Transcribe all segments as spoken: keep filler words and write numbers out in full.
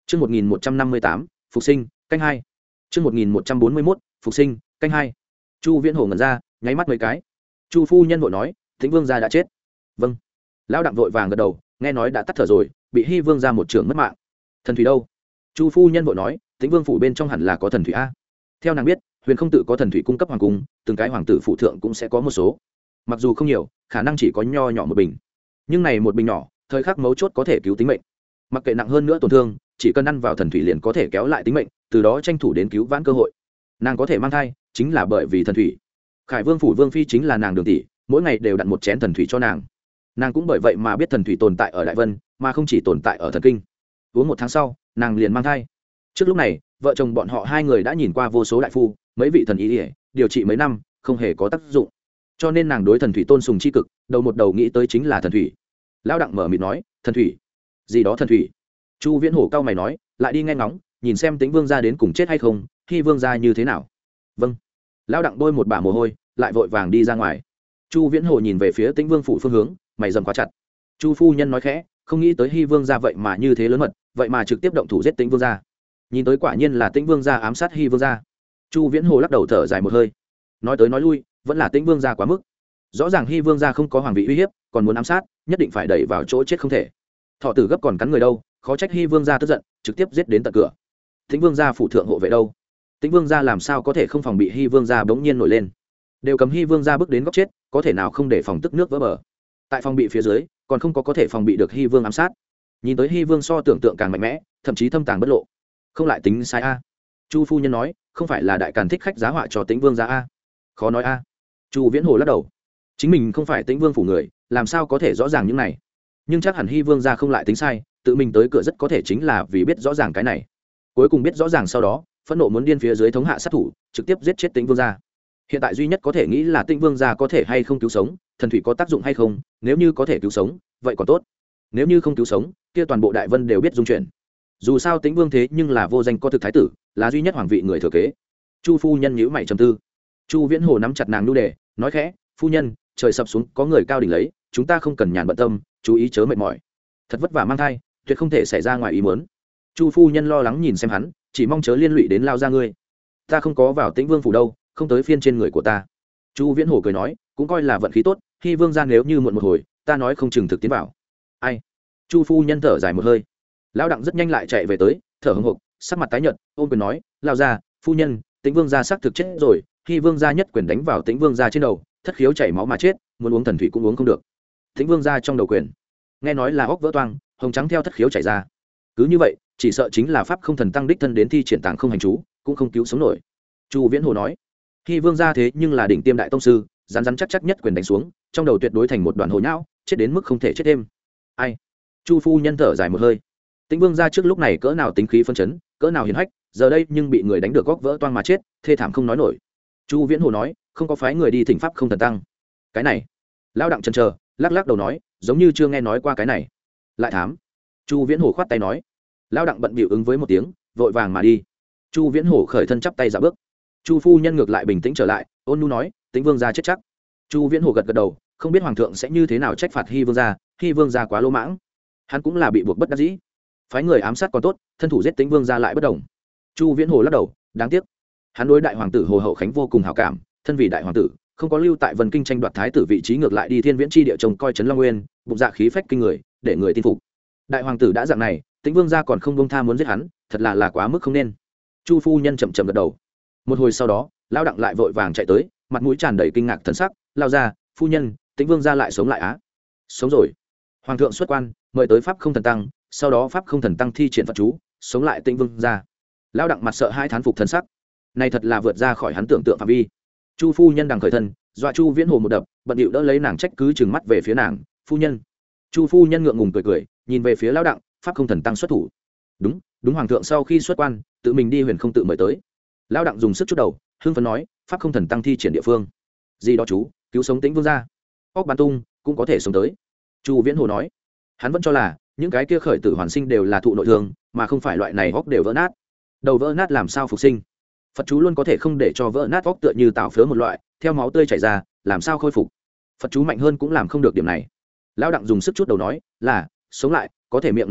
Chương một nghìn một trăm năm mươi tám, phục sinh, canh hai. Chương một nghìn một trăm bốn mươi mốt, phục sinh, canh hai. Chu Viễn Hồ ngẩn ra, nháy mắt mấy cái. Chu phu nhân vội nói, Tĩnh Vương gia đã chết. Vâng. Lão Đặng vội vàng gật đầu, nghe nói đã tắt thở rồi, bị Hy Vương gia một trưởng mất mạng. Thần thủy đâu? Chu phu nhân vội nói, Tĩnh Vương phủ bên trong hẳn là có thần thủy a. Theo nàng biết, Huyền không tự có thần thủy cung cấp hoàng cung, từng cái hoàng tử phụ thượng cũng sẽ có một số. Mặc dù không nhiều, khả năng chỉ có nho nhỏ một bình. Nhưng này một bình nhỏ, thời khắc mấu chốt có thể cứu tính mệnh. Mặc kệ nặng hơn nữa tổn thương, chỉ cần ăn vào thần thủy liền có thể kéo lại tính mệnh, từ đó tranh thủ đến cứu vãn cơ hội. Nàng có thể mang thai chính là bởi vì thần thủy. Khải Vương phủ vương phi chính là nàng Đường tỷ, mỗi ngày đều đặt một chén thần thủy cho nàng. Nàng cũng bởi vậy mà biết thần thủy tồn tại ở Đại Vân, mà không chỉ tồn tại ở thần kinh. Uống một tháng sau, nàng liền mang thai. Trước lúc này, vợ chồng bọn họ hai người đã nhìn qua vô số đại phu, mấy vị thần y, điều trị mấy năm, không hề có tác dụng. Cho nên nàng đối thần thủy tôn sùng chi cực, đầu một đầu nghĩ tới chính là thần thủy. Lão Đặng mở miệng nói, thần thủy? Gì đó thần thủy? Chu Viễn Hổ cao mày nói, lại đi nghe ngóng, nhìn xem Tĩnh Vương gia đến cùng chết hay không, Hy Vương gia như thế nào. Vâng. Lão Đặng bôi một bả mồ hôi, lại vội vàng đi ra ngoài. Chu Viễn Hổ nhìn về phía Tĩnh Vương phủ phương hướng, mày rậm khóa chặt. Chu phu nhân nói khẽ, không nghĩ tới Hy Vương gia vậy mà như thế lớn mật, vậy mà trực tiếp động thủ giết Tĩnh Vương gia. Nhìn tới quả nhiên là Tĩnh Vương gia ám sát Hy Vương gia. Chu Viễn Hồ lắc đầu thở dài một hơi, nói tới nói lui, vẫn là Tĩnh Vương gia quá mức. Rõ ràng Hy Vương gia không có hoàng vị uy hiếp, còn muốn ám sát, nhất định phải đẩy vào chỗ chết không thể. Thọ tử gấp còn cắn người đâu, khó trách Hy Vương gia tức giận, trực tiếp giết đến tận cửa. Tĩnh Vương gia phủ thượng hộ vệ đâu? Tĩnh Vương gia làm sao có thể không phòng bị Hy Vương gia bỗng nhiên nổi lên? Đều cầm Hy Vương gia bước đến góc chết, có thể nào không để phòng tức nước vỡ bờ? Tại phòng bị phía dưới, còn không có có thể phòng bị được Hy Vương ám sát. Nhìn tới Hy Vương so tưởng tượng càng mạnh mẽ, thậm chí thâm tàng bất lộ. Không lại tính sai a. Chu phu nhân nói, không phải là đại càn thích khách giá họa cho Tĩnh Vương gia a? Khó nói a. Chu Viễn Hồ lắc đầu. Chính mình không phải Tĩnh Vương phủ người, làm sao có thể rõ ràng những này? Nhưng chắc hẳn Hy Vương gia không lại tính sai, tự mình tới cửa rất có thể chính là vì biết rõ ràng cái này. Cuối cùng biết rõ ràng sau đó, phẫn nộ muốn điên phía dưới thống hạ sát thủ, trực tiếp giết chết Tĩnh Vương gia. Hiện tại duy nhất có thể nghĩ là Tĩnh Vương gia có thể hay không cứu sống, thần thủy có tác dụng hay không, nếu như có thể cứu sống, vậy còn tốt. Nếu như không cứu sống, kia toàn bộ Đại Vân đều biết dung chuyển. Dù sao Tĩnh Vương thế nhưng là vô danh có thực thái tử, là duy nhất hoàng vị người thừa kế. Chu phu nhân nhíu mày trầm tư. Chu Viễn Hồ nắm chặt nàng nhu đề, nói khẽ, phu nhân, trời sập xuống có người cao đỉnh lấy, chúng ta không cần nhàn bận tâm, chú ý chớ mệt mỏi. Thật vất vả mang thai, tuyệt không thể xảy ra ngoài ý muốn. Chu phu nhân lo lắng nhìn xem hắn, chỉ mong chớ liên lụy đến lao ra ngươi. Ta không có vào Tĩnh Vương phủ đâu, không tới phiên trên người của ta. Chu Viễn Hổ cười nói, cũng coi là vận khí tốt, Hy Vương gia nếu như muộn một hồi, ta nói không chừng thực tiến vào. Ai? Chu phu nhân thở dài một hơi. Lão Đặng rất nhanh lại chạy về tới, thở hổn hộc, sắc mặt tái nhợt, ôm quyền nói, lao ra, phu nhân, Tĩnh Vương gia xác thực chết rồi, Hy Vương gia nhất quyền đánh vào Tĩnh Vương gia trên đầu, thất khiếu chảy máu mà chết, muốn uống thần thủy cũng uống không được. Tĩnh Vương gia trong đầu quyền, nghe nói là óc vỡ toang, hồng trắng theo thất khiếu chảy ra. Cứ như vậy, chỉ sợ chính là pháp không thần tăng đích thân đến thi triển tàng không hành chú, cũng không cứu sống nổi. Chu Viễn Hồ nói, Hy Vương gia thế nhưng là đỉnh tiêm đại tông sư, rắn rắn chắc chắc nhất quyền đánh xuống, trong đầu tuyệt đối thành một đoàn hồ nhão, chết đến mức không thể chết thêm. Ai? Chu phu nhân thở dài một hơi. Tĩnh Vương gia trước lúc này cỡ nào tính khí phân chấn, cỡ nào hiền hách, giờ đây nhưng bị người đánh được góc vỡ toang mà chết, thê thảm không nói nổi. Chu Viễn Hồ nói, không có phái người đi thỉnh pháp không thần tăng. Cái này, Lão Đặng chần chờ, lắc lắc đầu nói, giống như chưa nghe nói qua cái này. Lại thám. Chu Viễn Hồ khoát tay nói. Lão Đặng bận bịu ứng với một tiếng, vội vàng mà đi. Chu Viễn Hồ khởi thân chắp tay dạo bước. Chu phu nhân ngược lại bình tĩnh trở lại, ôn nhu nói, Tĩnh Vương gia chết chắc. Chu Viễn Hồ gật gật đầu, không biết hoàng thượng sẽ như thế nào trách phạt Hy Vương gia, Hy Vương gia quá lỗ mãng. Hắn cũng là bị buộc bất đắc dĩ. Phái người ám sát còn tốt, thân thủ giết Tĩnh Vương gia lại bất đồng. Chu Viễn Hồ lắc đầu, đáng tiếc. Hắn đối đại hoàng tử Hồ Hậu Khánh vô cùng hảo cảm, thân vì đại hoàng tử, không có lưu tại Vân Kinh tranh đoạt thái tử vị trí, ngược lại đi Thiên Viễn chi địa trông coi trấn Long Nguyên, bụng dạ khí phách kinh người, để người tin phục. Đại hoàng tử đã dạng này, Tĩnh Vương gia còn không buông tha muốn giết hắn, thật là là quá mức không nên. Chu phu nhân chậm chậm gật đầu. Một hồi sau đó, Lão Đặng lại vội vàng chạy tới, mặt mũi tràn đầy kinh ngạc thần sắc, lao ra, phu nhân, Tĩnh Vương gia lại sống lại á? Sống rồi. Hoàng thượng xuất quan, mời tới pháp không thần tăng, sau đó pháp không thần tăng thi triển Phật chú, sống lại Tĩnh Vương gia. Lão Đặng mặt sợ hai thán phục thần sắc. Này thật là vượt ra khỏi hắn tưởng tượng phạm vi. Chu phu nhân đằng khởi thân, dọa Chu Viễn Hồ một đập, bận điệu đỡ lấy nàng trách cứ chừng mắt về phía nàng, phu nhân. Chu phu nhân ngượng ngùng cười cười, nhìn về phía Lão Đặng, pháp không thần tăng xuất thủ. Đúng, đúng, hoàng thượng sau khi xuất quan, tự mình đi Huyền không tự mời tới. Lão Đặng dùng sức chút đầu, hưng phấn nói, pháp không thần tăng thi triển địa phương. Gì đó chú, cứu sống Tĩnh Vương gia. Óc bắn tung, cũng có thể sống tới. Chu Viễn Hồ nói, hắn vẫn cho là những cái kia khởi tử hoàn sinh đều là thụ nội thương, mà không phải loại này óc đều vỡ nát. Đầu vỡ nát làm sao phục sinh? Phật chú luôn có thể không để cho vỡ nát óc tựa như tảo phớ một loại, theo máu tươi chảy ra, làm sao khôi phục? Phật chú mạnh hơn cũng làm không được điểm này. Lão Đặng dùng sức chút đầu nói, là sống lại, có thể miệng nói chuyện,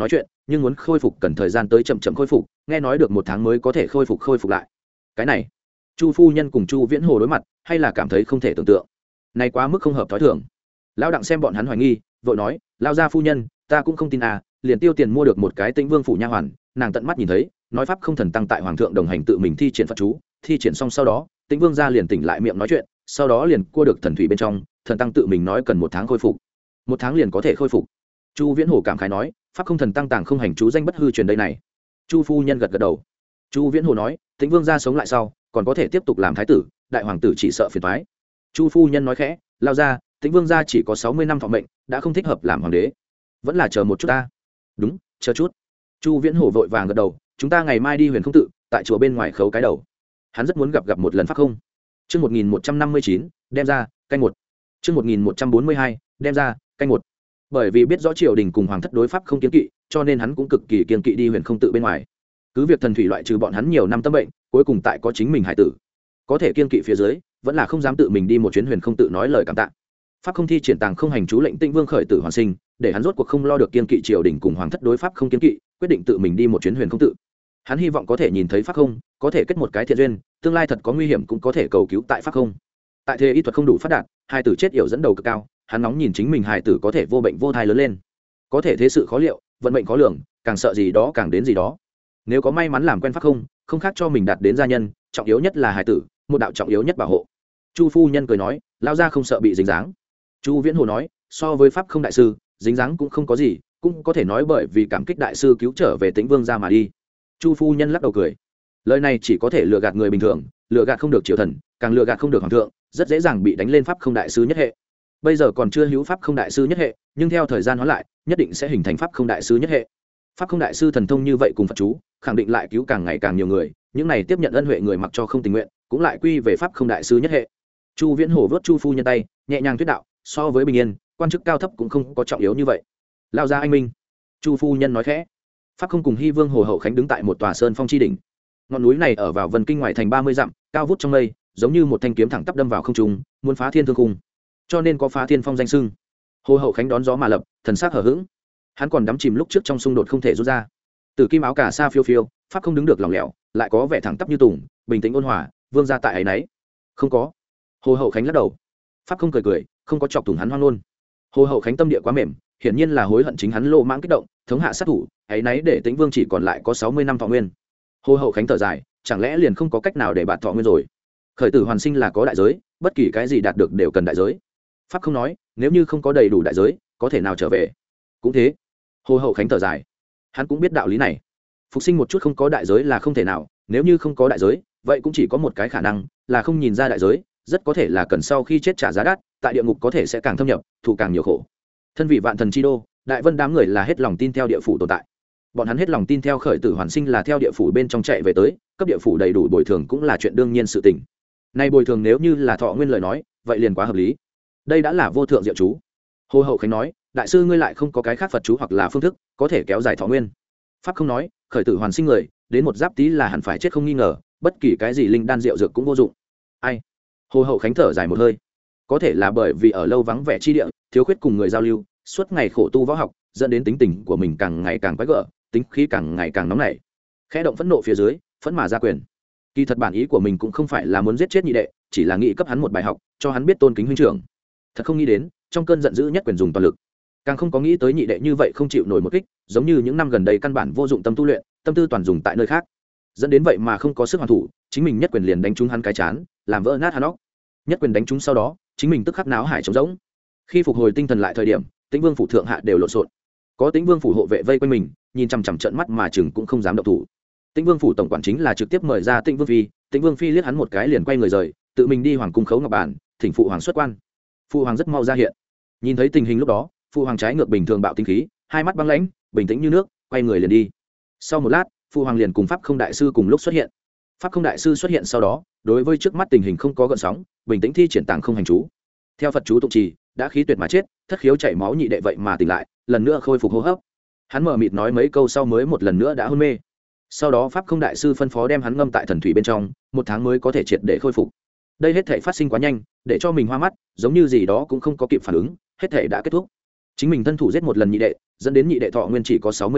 nhưng muốn khôi phục cần thời gian tới chậm chậm khôi phục, nghe nói được một tháng mới có thể khôi phục khôi phục lại. Cái này, Chu phu nhân cùng Chu Viễn Hồ đối mặt, hay là cảm thấy không thể tưởng tượng. Này quá mức không hợp thói thường. Lão Đặng xem bọn hắn hoài nghi, vội nói, lao gia phu nhân, ta cũng không tin à, liền tiêu tiền mua được một cái Tĩnh Vương phủ nha hoàn, nàng tận mắt nhìn thấy, nói pháp không thần tăng tại hoàng thượng đồng hành tự mình thi triển phật chú, thi triển xong sau đó, Tĩnh Vương gia liền tỉnh lại miệng nói chuyện, sau đó liền cua được thần thủy bên trong, thần tăng tự mình nói cần một tháng khôi phục. Một tháng liền có thể khôi phục. Chu Viễn Hồ cảm khái nói, pháp không thần tăng tàng không hành chú danh bất hư truyền đây này. Chu phu nhân gật gật đầu. Chu Viễn Hồ nói, Tĩnh Vương gia sống lại sau, còn có thể tiếp tục làm thái tử, đại hoàng tử chỉ sợ phiền toái. Chu phu nhân nói khẽ, lao ra, Tĩnh Vương gia chỉ có sáu mươi năm thọ mệnh, đã không thích hợp làm hoàng đế, vẫn là chờ một chút ta. Đúng, chờ chút. Chu Viễn Hồ vội vàng gật đầu, chúng ta ngày mai đi Huyền Không tự, tại chùa bên ngoài khấu cái đầu. Hắn rất muốn gặp gặp một lần pháp không. Chương một nghìn một trăm năm mươi chín, đem ra, canh một. Chương một nghìn một trăm bốn mươi hai, đem ra, canh một. Bởi vì biết rõ triều đình cùng hoàng thất đối pháp không kiêng kỵ, cho nên hắn cũng cực kỳ kiêng kỵ đi Huyền Không tự bên ngoài. Cứ việc thần thủy loại trừ bọn hắn nhiều năm tâm bệnh, cuối cùng tại có chính mình hải tử. Có thể kiêng kỵ phía dưới, vẫn là không dám tự mình đi một chuyến Huyền Không tự nói lời cảm tạ. Pháp không thi triển tàng không hành chú lệnh Tĩnh Vương khởi tử hoàn sinh, để hắn rốt cuộc không lo được kiêng kỵ triều đình cùng hoàng thất đối pháp không kiêng kỵ, quyết định tự mình đi một chuyến Huyền Không tự. Hắn hy vọng có thể nhìn thấy pháp không, có thể kết một cái thiện duyên, tương lai thật có nguy hiểm cũng có thể cầu cứu tại pháp không. Tại thế y thuật không đủ phát đạt, hai tử chết yểu dẫn đầu cực cao, hắn nóng nhìn chính mình hài tử có thể vô bệnh vô thai lớn lên. Có thể thế sự khó liệu, vận mệnh khó lường, càng sợ gì đó càng đến gì đó. Nếu có may mắn làm quen pháp không, không khác cho mình đạt đến gia nhân, trọng yếu nhất là hài tử, một đạo trọng yếu nhất bảo hộ. Chu phu nhân cười nói, lao ra không sợ bị dính dáng. Chu Viễn Hồ nói, so với pháp không đại sư, dính dáng cũng không có gì, cũng có thể nói bởi vì cảm kích đại sư cứu trở về Tĩnh Vương gia mà đi. Chu phu nhân lắc đầu cười, lời này chỉ có thể lừa gạt người bình thường, lừa gạt không được triều thần, càng lừa gạt không được hoàng thượng, rất dễ dàng bị đánh lên pháp không đại sư nhất hệ. Bây giờ còn chưa hữu pháp không đại sư nhất hệ, nhưng theo thời gian hóa lại, nhất định sẽ hình thành pháp không đại sư nhất hệ. Pháp không đại sư thần thông như vậy cùng Phật chú, khẳng định lại cứu càng ngày càng nhiều người, những này tiếp nhận ân huệ người mặc cho không tình nguyện, cũng lại quy về pháp không đại sư nhất hệ. Chu Viễn Hồ vớt Chu phu nhân tay, nhẹ nhàng thuyết đạo, so với bình yên, quan chức cao thấp cũng không có trọng yếu như vậy. Lao ra anh minh. Chu phu nhân nói khẽ. Pháp không cùng Hy Vương Hồ Hậu Khánh đứng tại một tòa sơn phong chi đỉnh. Ngọn núi này ở vào Vân Kinh ngoài thành ba mươi dặm, cao vút trong mây, giống như một thanh kiếm thẳng tắp đâm vào không trung, muốn phá thiên thương khung, cho nên có phá thiên phong danh xưng. Hồ Hậu Khánh đón gió mà lập, thần sắc hờ hững. Hắn còn đắm chìm lúc trước trong xung đột không thể rút ra. Từ kim áo cà sa phiêu phiêu, pháp không đứng được lỏng lẻo, lại có vẻ thẳng tắp như tùng, bình tĩnh ôn hòa, vương gia tại ấy nấy. Không có. Hồ Hậu Khánh lắc đầu. Pháp không cười cười, không có chọc thủng hắn hoang luôn. Hồ Hậu Khánh tâm địa quá mềm, hiển nhiên là hối hận chính hắn lô mãng kích động, thống hạ sát thủ, ấy nấy để Tĩnh Vương chỉ còn lại có sáu mươi năm thọ nguyên. Hồ Hậu Khánh thở dài, chẳng lẽ liền không có cách nào để bạn thọ nguyên rồi? Khởi tử hoàn sinh là có đại giới, bất kỳ cái gì đạt được đều cần đại giới. Pháp không nói, nếu như không có đầy đủ đại giới, có thể nào trở về? Cũng thế. Hồ Hậu Khánh thở dài, hắn cũng biết đạo lý này. Phục sinh một chút không có đại giới là không thể nào, nếu như không có đại giới, vậy cũng chỉ có một cái khả năng, là không nhìn ra đại giới, rất có thể là cần sau khi chết trả giá đắt, tại địa ngục có thể sẽ càng thâm nhập, thụ càng nhiều khổ. Thân vị vạn thần chi đô, đại vân đám người là hết lòng tin theo địa phủ tồn tại. Bọn hắn hết lòng tin theo khởi tử hoàn sinh là theo địa phủ bên trong chạy về tới, cấp địa phủ đầy đủ bồi thường cũng là chuyện đương nhiên sự tình. Nay bồi thường nếu như là thọ nguyên lời nói, vậy liền quá hợp lý. Đây đã là vô thượng diệu chú. Hồ Hậu Khánh nói, đại sư ngươi lại không có cái khác Phật chú hoặc là phương thức có thể kéo dài thọ nguyên. Pháp không nói, khởi tử hoàn sinh người, đến một giáp tí là hẳn phải chết không nghi ngờ, bất kỳ cái gì linh đan rượu dược cũng vô dụng. Ai? Hồ Hậu Khánh thở dài một hơi. Có thể là bởi vì ở lâu vắng vẻ chi địa, thiếu khuyết cùng người giao lưu, suốt ngày khổ tu võ học, dẫn đến tính tình của mình càng ngày càng quái gở, tính khí càng ngày càng nóng nảy. Khẽ động phẫn nộ phía dưới, phẫn mà ra quyền. Kỳ thật bản ý của mình cũng không phải là muốn giết chết nhị đệ, chỉ là nghĩ cấp hắn một bài học, cho hắn biết tôn kính huynh trưởng. Thật không nghĩ đến, trong cơn giận dữ nhất quyền dùng toàn lực. Càng không có nghĩ tới nhị đệ như vậy không chịu nổi một kích, giống như những năm gần đây căn bản vô dụng tâm tu luyện, tâm tư toàn dùng tại nơi khác. Dẫn đến vậy mà không có sức hoàn thủ, chính mình nhất quyền liền đánh trúng hắn cái chán, làm vỡ nát hắn óc. Nhất quyền đánh trúng sau đó, chính mình tức khắc náo hải trống rỗng. Khi phục hồi tinh thần lại thời điểm, Tĩnh Vương phủ thượng hạ đều lộn xộn. Có Tĩnh Vương phủ hộ vệ vây quanh mình, nhìn chằm chằm trợn mắt mà chừng cũng không dám động thủ. Tĩnh Vương phủ tổng quản chính là trực tiếp mời ra Tĩnh Vương phi, Tĩnh Vương phi liếc hắn một cái liền quay người rời, tự mình đi hoàng cung khấu ngọc bản, thỉnh phụ hoàng xuất quan. Phụ hoàng rất mau ra hiện. Nhìn thấy tình hình lúc đó, phụ hoàng trái ngược bình thường bạo tinh khí, hai mắt băng lãnh, bình tĩnh như nước, quay người liền đi. Sau một lát, phụ hoàng liền cùng pháp không đại sư cùng lúc xuất hiện. Pháp không đại sư xuất hiện sau đó, đối với trước mắt tình hình không có gợn sóng, bình tĩnh thi triển tàng không hành chú. Theo Phật chú tụng trì, đã khí tuyệt mà chết, thất khiếu chảy máu nhị đệ vậy mà tỉnh lại, lần nữa khôi phục hô hấp. Hắn mở mịt nói mấy câu sau mới một lần nữa đã hôn mê. Sau đó pháp không đại sư phân phó đem hắn ngâm tại thần thủy bên trong, một tháng mới có thể triệt để khôi phục. Đây hết thảy phát sinh quá nhanh, để cho mình hoa mắt, giống như gì đó cũng không có kịp phản ứng, hết thảy đã kết thúc. Chính mình thân thủ giết một lần nhị đệ, dẫn đến nhị đệ thọ nguyên chỉ có sáu mươi năm,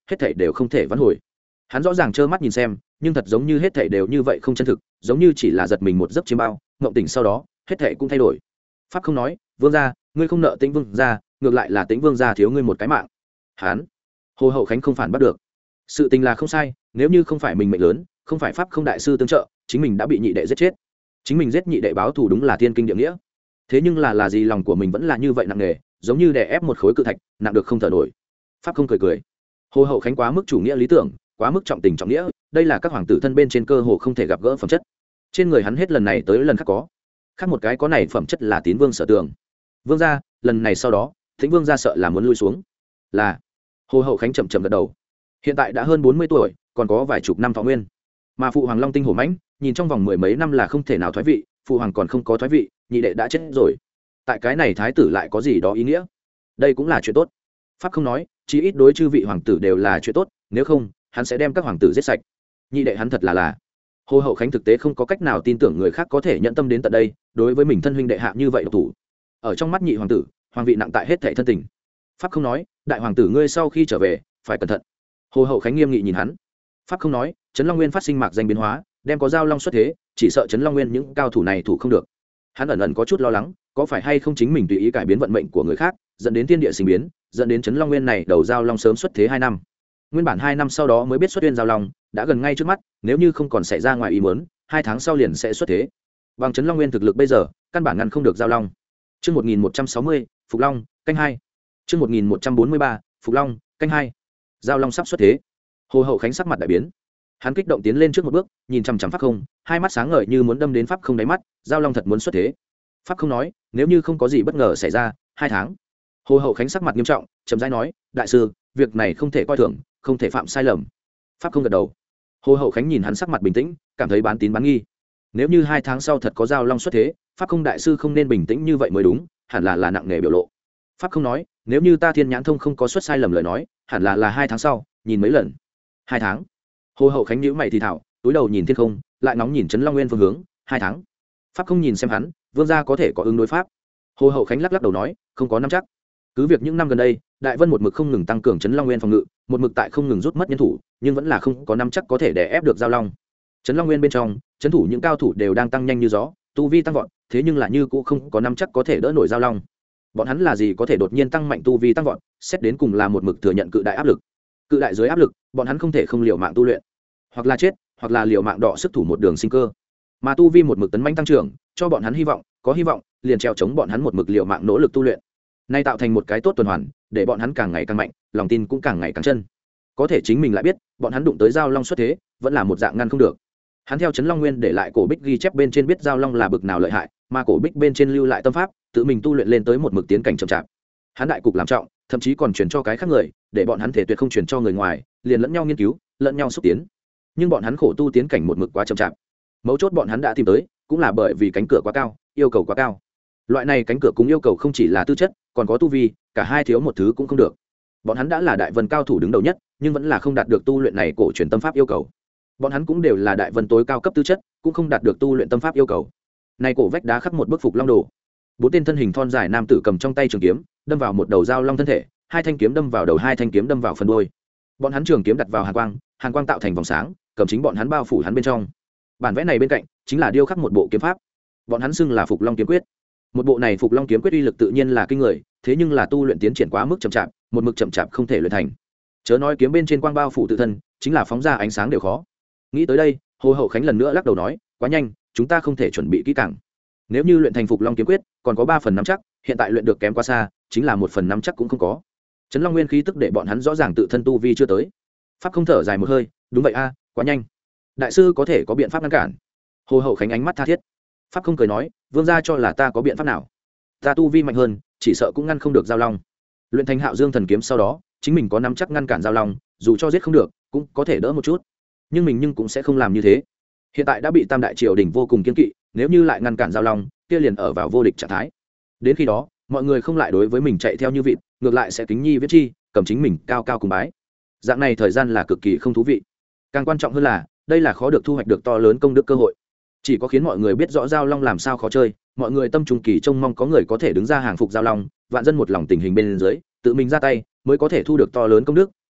hết thảy đều không thể vãn hồi. Hắn rõ ràng trơ mắt nhìn xem, nhưng thật giống như hết thảy đều như vậy không chân thực, giống như chỉ là giật mình một giấc chiêm bao, ngộng tỉnh sau đó, hết thảy cũng thay đổi. Pháp không nói, vương gia, ngươi không nợ Tĩnh vương gia, ngược lại là Tĩnh vương gia thiếu ngươi một cái mạng. Hắn, Hồ Hậu Khánh không phản bắt được. Sự tình là không sai, nếu như không phải mình mệnh lớn, không phải pháp không đại sư tương trợ, chính mình đã bị nhị đệ giết chết. Chính mình giết nhị đệ báo thù đúng là thiên kinh địa nghĩa. Thế nhưng là là gì lòng của mình vẫn là như vậy nặng nề, giống như đè ép một khối cự thạch, nặng được không thở nổi. Pháp không cười cười. Hồ Hậu Khánh quá mức chủ nghĩa lý tưởng, quá mức trọng tình trọng nghĩa, đây là các hoàng tử thân bên trên cơ hồ không thể gặp gỡ phẩm chất. Trên người hắn hết lần này tới lần khác có. Khác một cái có này phẩm chất là Tín Vương Sở Tường. Vương gia, lần này sau đó, Thính Vương gia sợ là muốn lui xuống. Là. Hồ Hậu Khánh chậm chậm gật đầu. Hiện tại đã hơn bốn mươi tuổi, còn có vài chục năm thọ nguyên. Mà phụ hoàng Long Tinh hổ mãnh, nhìn trong vòng mười mấy năm là không thể nào thoái vị, phụ hoàng còn không có thoái vị, nhị đệ đã chết rồi. Tại cái này thái tử lại có gì đó ý nghĩa? Đây cũng là chuyện tốt. Pháp không nói, chí ít đối chư vị hoàng tử đều là chuyện tốt, nếu không, hắn sẽ đem các hoàng tử giết sạch. Nhị đệ hắn thật là là. Hồ Hậu Khánh thực tế không có cách nào tin tưởng người khác có thể nhận tâm đến tận đây, đối với mình thân huynh đệ hạ như vậy độc thủ. Ở trong mắt nhị hoàng tử, hoàng vị nặng tại hết thảy thân tình. Pháp không nói, đại hoàng tử ngươi sau khi trở về, phải cẩn thận. Hồ Hậu Khánh nghiêm nghị nhìn hắn. Pháp không nói, Trấn Long Nguyên phát sinh mạc danh biến hóa, đem có giao long xuất thế, chỉ sợ Trấn Long Nguyên những cao thủ này thủ không được. Hắn ẩn ẩn có chút lo lắng, có phải hay không chính mình tùy ý cải biến vận mệnh của người khác, dẫn đến thiên địa sinh biến, dẫn đến Trấn Long Nguyên này đầu giao long sớm xuất thế hai năm. Nguyên bản hai năm sau đó mới biết xuất nguyên giao long, đã gần ngay trước mắt, nếu như không còn xảy ra ngoài ý muốn, hai tháng sau liền sẽ xuất thế. Bằng Trấn Long Nguyên thực lực bây giờ, căn bản ngăn không được giao long. Chương một nghìn một trăm sáu mươi, Phục Long, canh hai. Chương một nghìn một trăm bốn mươi ba, Phục Long, canh hai. Giao long sắp xuất thế. Hồ Hậu Khánh sắc mặt đại biến. Hắn kích động tiến lên trước một bước, nhìn chằm chằm Pháp Không, hai mắt sáng ngời như muốn đâm đến Pháp Không đáy mắt, giao long thật muốn xuất thế. Pháp Không nói, nếu như không có gì bất ngờ xảy ra, hai tháng. Hồ Hậu Khánh sắc mặt nghiêm trọng, chậm rãi nói, đại sư, việc này không thể coi thường, không thể phạm sai lầm. Pháp Không gật đầu. Hồ Hậu Khánh nhìn hắn sắc mặt bình tĩnh, cảm thấy bán tín bán nghi. Nếu như hai tháng sau thật có giao long xuất thế, Pháp Không đại sư không nên bình tĩnh như vậy mới đúng, hẳn là là nặng nề biểu lộ. Pháp Không nói, nếu như ta Thiên Nhãn Thông không có xuất sai lầm lời nói, hẳn là là hai tháng sau, nhìn mấy lần. Hai tháng. Hồ Hậu Khánh nhíu mày thì thảo, túi đầu nhìn thiên không, lại ngóng nhìn Trấn Long Nguyên phương hướng, hai tháng. Pháp Không nhìn xem hắn, vương gia có thể có ứng đối pháp. Hồ Hậu Khánh lắc lắc đầu nói, không có nắm chắc. Cứ việc những năm gần đây, Đại Vân một mực không ngừng tăng cường Trấn Long Nguyên phòng ngự, một mực tại không ngừng rút mất nhân thủ, nhưng vẫn là không có nắm chắc có thể đè ép được giao long. Trấn Long Nguyên bên trong, trấn thủ những cao thủ đều đang tăng nhanh như gió, tu vi tăng vọt, thế nhưng là như cũng không có nắm chắc có thể đỡ nổi giao long. Bọn hắn là gì có thể đột nhiên tăng mạnh tu vi tăng vọt, xét đến cùng là một mực thừa nhận cự đại áp lực. Cự đại dưới áp lực, bọn hắn không thể không liều mạng tu luyện, hoặc là chết, hoặc là liều mạng đọ sức thủ một đường sinh cơ. Mà tu vi một mực tấn mãnh tăng trưởng, cho bọn hắn hy vọng, có hy vọng, liền treo chống bọn hắn một mực liều mạng nỗ lực tu luyện. Nay tạo thành một cái tốt tuần hoàn, để bọn hắn càng ngày càng mạnh, lòng tin cũng càng ngày càng chân. Có thể chính mình lại biết, bọn hắn đụng tới giao long xuất thế, vẫn là một dạng ngăn không được. Hắn theo Trấn Long Nguyên để lại cổ bích ghi chép bên trên biết giao long là bực nào lợi hại, mà cổ bích bên trên lưu lại tâm pháp, tự mình tu luyện lên tới một mực tiến cảnh chậm chạp. Hắn đại cục làm trọng, thậm chí còn truyền cho cái khác người, để bọn hắn thể tuyệt không truyền cho người ngoài, liền lẫn nhau nghiên cứu, lẫn nhau xúc tiến. Nhưng bọn hắn khổ tu tiến cảnh một mực quá chậm chạp. Mấu chốt bọn hắn đã tìm tới, cũng là bởi vì cánh cửa quá cao, yêu cầu quá cao. Loại này cánh cửa cũng yêu cầu không chỉ là tư chất, còn có tu vi, cả hai thiếu một thứ cũng không được. Bọn hắn đã là Đại Vân cao thủ đứng đầu nhất, nhưng vẫn là không đạt được tu luyện này cổ truyền tâm pháp yêu cầu. Bọn hắn cũng đều là Đại Vân tối cao cấp tư chất, cũng không đạt được tu luyện tâm pháp yêu cầu. Này cổ vách đá khắc một bức phục long đồ. Bốn tên thân hình thon dài nam tử cầm trong tay trường kiếm, đâm vào một đầu giao long thân thể, hai thanh kiếm đâm vào đầu, hai thanh kiếm đâm vào phần đuôi. Bọn hắn trường kiếm đặt vào hàn quang, hàn quang tạo thành vòng sáng, cầm chính bọn hắn bao phủ hắn bên trong. Bản vẽ này bên cạnh chính là điêu khắc một bộ kiếm pháp. Bọn hắn xưng là Phục Long kiếm quyết. Một bộ này Phục Long kiếm quyết uy lực tự nhiên là kinh người, thế nhưng là tu luyện tiến triển quá mức chậm chạp, một mực chậm chạp không thể luyện thành. Chớ nói kiếm bên trên quang bao phủ tự thân, chính là phóng ra ánh sáng đều khó. Nghĩ tới đây, Hồ Hậu Khánh lần nữa lắc đầu nói, quá nhanh, chúng ta không thể chuẩn bị kỹ càng. Nếu như luyện thành Phục Long kiếm quyết, còn có ba phần nắm chắc, hiện tại luyện được kém quá xa, chính là một phần nắm chắc cũng không có. Trấn Long Nguyên khí tức để bọn hắn rõ ràng tự thân tu vi chưa tới. Pháp không thở dài một hơi, đúng vậy a, quá nhanh. Đại sư có thể có biện pháp ngăn cản. Hồ Hậu Khánh ánh mắt tha thiết. Pháp không cười nói, vương gia cho là ta có biện pháp nào? Ta tu vi mạnh hơn, chỉ sợ cũng ngăn không được giao long. Luyện thành Hạo Dương thần kiếm sau đó, chính mình có nắm chắc ngăn cản giao long, dù cho giết không được, cũng có thể đỡ một chút. Nhưng mình nhưng cũng sẽ không làm như thế. Hiện tại đã bị Tam đại triều đình vô cùng kiên kỵ, nếu như lại ngăn cản giao long, kia liền ở vào vô địch trạng thái. Đến khi đó, mọi người không lại đối với mình chạy theo như vịt, ngược lại sẽ kính nhi viết chi, cầm chính mình cao cao cùng bái. Dạng này thời gian là cực kỳ không thú vị. Càng quan trọng hơn là, đây là khó được thu hoạch được to lớn công đức cơ hội. Chỉ có khiến mọi người biết rõ giao long làm sao khó chơi, mọi người tâm trung kỳ trông mong có người có thể đứng ra hàng phục giao long, vạn dân một lòng tình hình bên dưới, tự mình ra tay mới có thể thu được to lớn công đức,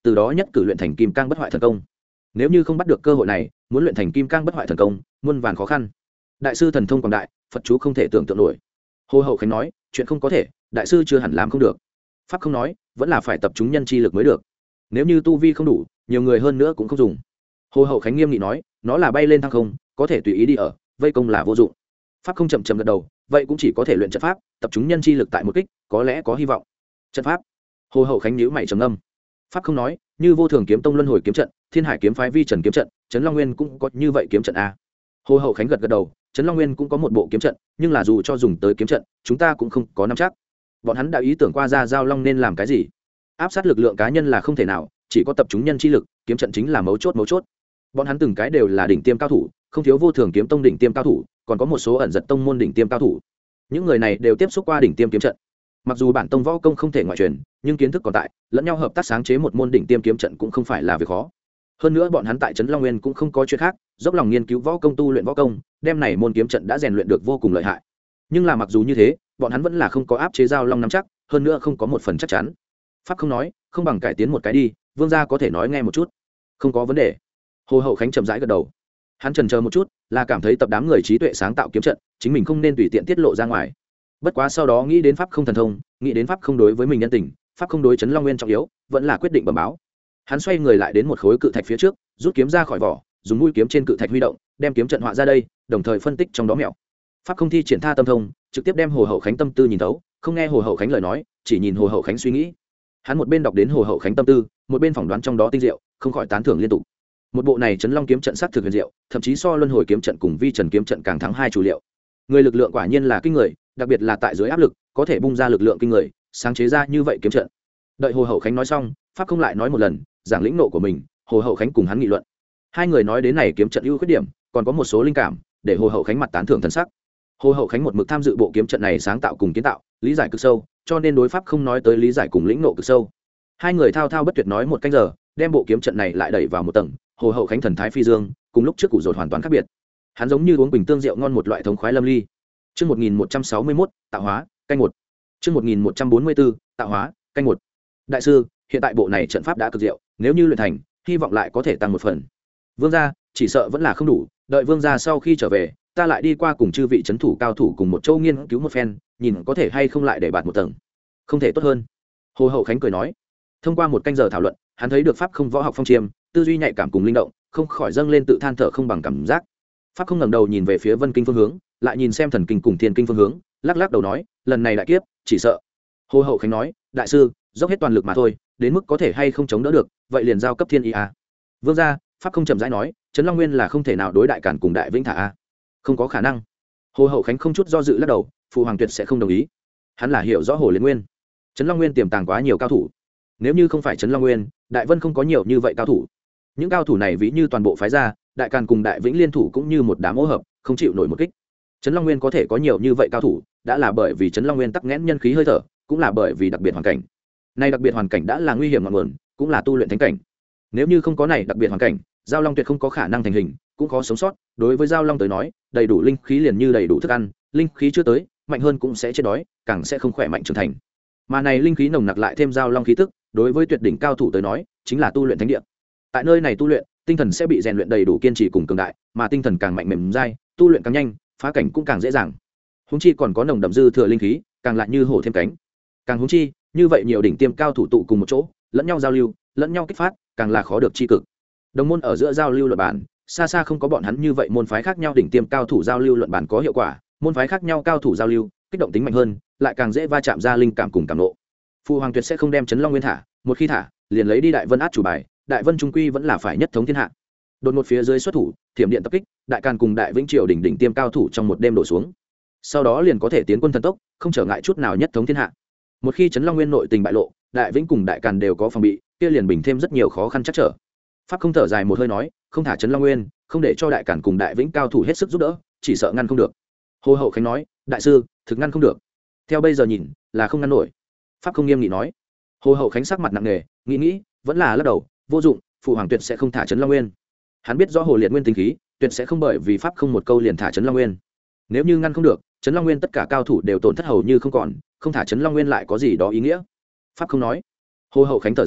từ đó nhất cử luyện thành kim cang bất hoại thần công. Nếu như không bắt được cơ hội này, muốn luyện thành kim cang bất hoại thần công muôn vàn khó khăn. Đại sư thần thông quảng đại, Phật chú không thể tưởng tượng nổi. Hồ Hậu Khánh nói, chuyện không có thể, đại sư chưa hẳn làm không được. Pháp không nói, vẫn là phải tập trung nhân chi lực mới được. Nếu như tu vi không đủ, nhiều người hơn nữa cũng không dùng. Hồ Hậu Khánh nghiêm nghị nói, nó là bay lên thăng không, có thể tùy ý đi ở, vây công là vô dụng. Pháp không chậm chậm gật đầu, vậy cũng chỉ có thể luyện trận pháp, tập trung nhân chi lực tại một kích, có lẽ có hy vọng. Trận pháp. Hồ Hậu Khánh nhíu mày trầm ngâm. Pháp không nói, như Vô Thường kiếm tông luân hồi kiếm trận, Thiên Hải kiếm phái vi trần kiếm trận, Trấn Long Nguyên cũng có như vậy kiếm trận a. Hồ Hậu Khánh gật gật đầu, Trấn Long Nguyên cũng có một bộ kiếm trận, nhưng là dù cho dùng tới kiếm trận, chúng ta cũng không có nắm chắc. Bọn hắn đã ý tưởng qua ra giao long nên làm cái gì? Áp sát lực lượng cá nhân là không thể nào, chỉ có tập trung nhân chi lực, kiếm trận chính là mấu chốt mấu chốt. Bọn hắn từng cái đều là đỉnh tiêm cao thủ, không thiếu Vô Thường kiếm tông đỉnh tiêm cao thủ, còn có một số ẩn giật tông môn đỉnh tiêm cao thủ. Những người này đều tiếp xúc qua đỉnh tiêm kiếm trận. Mặc dù bản tông võ công không thể ngoại truyền, nhưng kiến thức còn tại, lẫn nhau hợp tác sáng chế một môn đỉnh tiêm kiếm trận cũng không phải là việc khó. Hơn nữa bọn hắn tại Trấn Long Nguyên cũng không có chuyện khác, dốc lòng nghiên cứu võ công tu luyện võ công, đem này môn kiếm trận đã rèn luyện được vô cùng lợi hại. Nhưng là mặc dù như thế, bọn hắn vẫn là không có áp chế giao long nắm chắc, hơn nữa không có một phần chắc chắn. Pháp không nói, không bằng cải tiến một cái đi, vương gia có thể nói nghe một chút. Không có vấn đề. Hồ Hậu Khánh chậm rãi gật đầu. Hắn chần chờ một chút, là cảm thấy tập đám người trí tuệ sáng tạo kiếm trận, chính mình không nên tùy tiện tiết lộ ra ngoài. Bất quá sau đó nghĩ đến pháp không thần thông, nghĩ đến pháp không đối với mình nhân tình, pháp không đối Trấn Long Nguyên trọng yếu, vẫn là quyết định bẩm báo. Hắn xoay người lại đến một khối cự thạch phía trước, rút kiếm ra khỏi vỏ, dùng mũi kiếm trên cự thạch huy động, đem kiếm trận họa ra đây, đồng thời phân tích trong đó mẹo. Pháp không thi triển tha tâm thông, trực tiếp đem Hồ Hậu Khánh tâm tư nhìn thấu, không nghe Hồ Hậu Khánh lời nói, chỉ nhìn Hồ Hậu Khánh suy nghĩ. Hắn một bên đọc đến Hồ Hậu Khánh tâm tư, một bên phỏng đoán trong đó tinh diệu, không khỏi tán thưởng liên tục. Một bộ này Trấn Long kiếm trận sắc thực huyền diệu, thậm chí so Luân Hồi kiếm trận cùng Vi Trần kiếm trận càng thắng hai chủ liệu. Người lực lượng quả nhiên là kinh người, đặc biệt là tại dưới áp lực, có thể bung ra lực lượng kinh người, sáng chế ra như vậy kiếm trận. Đợi Hồ Hậu Khánh nói xong, pháp không lại nói một lần, giảng lĩnh nộ của mình. Hồ Hậu Khánh cùng hắn nghị luận. Hai người nói đến này kiếm trận ưu khuyết điểm, còn có một số linh cảm, để Hồ Hậu Khánh mặt tán thưởng thần sắc. Hồ Hậu Khánh một mực tham dự bộ kiếm trận này sáng tạo cùng kiến tạo, lý giải cực sâu, cho nên đối pháp không nói tới lý giải cùng lĩnh nộ cực sâu. Hai người thao thao bất tuyệt nói một canh giờ, đem bộ kiếm trận này lại đẩy vào một tầng. Hồ Hậu Khánh thần thái phi dương, cùng lúc trước củ rột hoàn toàn khác biệt. Hắn giống như uống bình tương rượu ngon một loại thống khoái lâm ly. Chương một nghìn một trăm sáu mươi mốt, tạo hóa, canh một. Chương một nghìn một trăm bốn mươi bốn, tạo hóa, canh một. Đại sư, hiện tại bộ này trận pháp đã cực diệu, nếu như luyện thành, hy vọng lại có thể tăng một phần. Vương gia, chỉ sợ vẫn là không đủ, đợi vương gia sau khi trở về, ta lại đi qua cùng chư vị trấn thủ cao thủ cùng một châu nghiên cứu một phen, nhìn có thể hay không lại để bạt một tầng. Không thể tốt hơn. Hồ Hậu Khánh cười nói. Thông qua một canh giờ thảo luận, hắn thấy được pháp không võ học phong chiêm, tư duy nhạy cảm cùng linh động, không khỏi dâng lên tự than thở không bằng cảm giác. Pháp không ngẩng đầu nhìn về phía Vân Kinh phương hướng, lại nhìn xem Thần Kinh cùng Thiên Kinh phương hướng, lắc lắc đầu nói, lần này đại kiếp, chỉ sợ. Hồ Hậu Khánh nói, đại sư, dốc hết toàn lực mà thôi, đến mức có thể hay không chống đỡ được, vậy liền giao cấp thiên y a. Vương gia, pháp không chậm rãi nói, Trấn Long Nguyên là không thể nào đối đại cản cùng đại vĩnh thả a. Không có khả năng. Hồ Hậu Khánh không chút do dự lắc đầu, phụ hoàng tuyệt sẽ không đồng ý. Hắn là hiểu rõ Hồ Liên Nguyên, Trấn Long Nguyên tiềm tàng quá nhiều cao thủ. Nếu như không phải Trấn Long Nguyên, Đại Vân không có nhiều như vậy cao thủ. Những cao thủ này ví như toàn bộ phái gia, đại càn cùng đại vĩnh liên thủ cũng như một đám ô hợp, không chịu nổi một kích. Trấn Long Nguyên có thể có nhiều như vậy cao thủ, đã là bởi vì Trấn Long Nguyên tắc nghẽn nhân khí hơi thở, cũng là bởi vì đặc biệt hoàn cảnh. Này đặc biệt hoàn cảnh đã là nguy hiểm ngọn nguồn, cũng là tu luyện thánh cảnh. Nếu như không có này đặc biệt hoàn cảnh, Giao Long tuyệt không có khả năng thành hình, cũng khó sống sót. Đối với Giao Long tới nói, đầy đủ linh khí liền như đầy đủ thức ăn, linh khí chưa tới, mạnh hơn cũng sẽ chết đói, càng sẽ không khỏe mạnh trưởng thành. Mà này linh khí nồng nặc lại thêm Giao Long khí tức, đối với tuyệt đỉnh cao thủ tới nói, chính là tu luyện thánh địa. Tại nơi này tu luyện, tinh thần sẽ bị rèn luyện đầy đủ kiên trì cùng cường đại, mà tinh thần càng mạnh mềm dai, tu luyện càng nhanh, phá cảnh cũng càng dễ dàng. Huống chi còn có nồng đậm dư thừa linh khí, càng lại như hổ thêm cánh. Càng huống chi, như vậy nhiều đỉnh tiêm cao thủ tụ cùng một chỗ, lẫn nhau giao lưu, lẫn nhau kích phát, càng là khó được chi cực. Đồng môn ở giữa giao lưu luận bản, xa xa không có bọn hắn như vậy môn phái khác nhau đỉnh tiêm cao thủ giao lưu luận bản có hiệu quả, môn phái khác nhau cao thủ giao lưu, kích động tính mạnh hơn, lại càng dễ va chạm ra linh cảm cùng cảm nộ. Phu hoàng tuyệt sẽ không đem Trấn Long Nguyên thả, một khi thả, liền lấy đi Đại Vân át chủ bài, Đại Vân trung quy vẫn là phải nhất thống thiên hạ. Đột ngột phía dưới xuất thủ, thiểm điện tập kích, đại càn cùng đại vĩnh triều đỉnh đỉnh tiêm cao thủ trong một đêm đổ xuống. Sau đó liền có thể tiến quân thần tốc, không trở ngại chút nào nhất thống thiên hạ. Một khi Trấn Long Nguyên nội tình bại lộ, đại vĩnh cùng đại càn đều có phòng bị, kia liền bình thêm rất nhiều khó khăn chắc trở. Pháp không thở dài một hơi nói, không thả Trấn Long Nguyên, không để cho đại càn cùng đại vĩnh cao thủ hết sức giúp đỡ, chỉ sợ ngăn không được. Hồ Hậu Khánh nói, đại sư, thực ngăn không được. Theo bây giờ nhìn, là không ngăn nổi. Pháp không nghiêm nghị nói. Hồ Hậu Khánh sắc mặt nặng nề, nghĩ nghĩ, vẫn là lắc đầu, vô dụng, phụ hoàng tuyệt sẽ không thả Trấn Long Nguyên. Hắn biết rõ Hồ Liệt Nguyên tính khí, tuyệt sẽ không bởi vì pháp không một câu liền thả Trấn Long Nguyên. Nếu như ngăn không được, Trấn Long Nguyên tất cả cao thủ đều tổn thất hầu như không còn, không thả Trấn Long Nguyên lại có gì đó ý nghĩa. Pháp không nói. Hồ Hậu Khánh thở dài,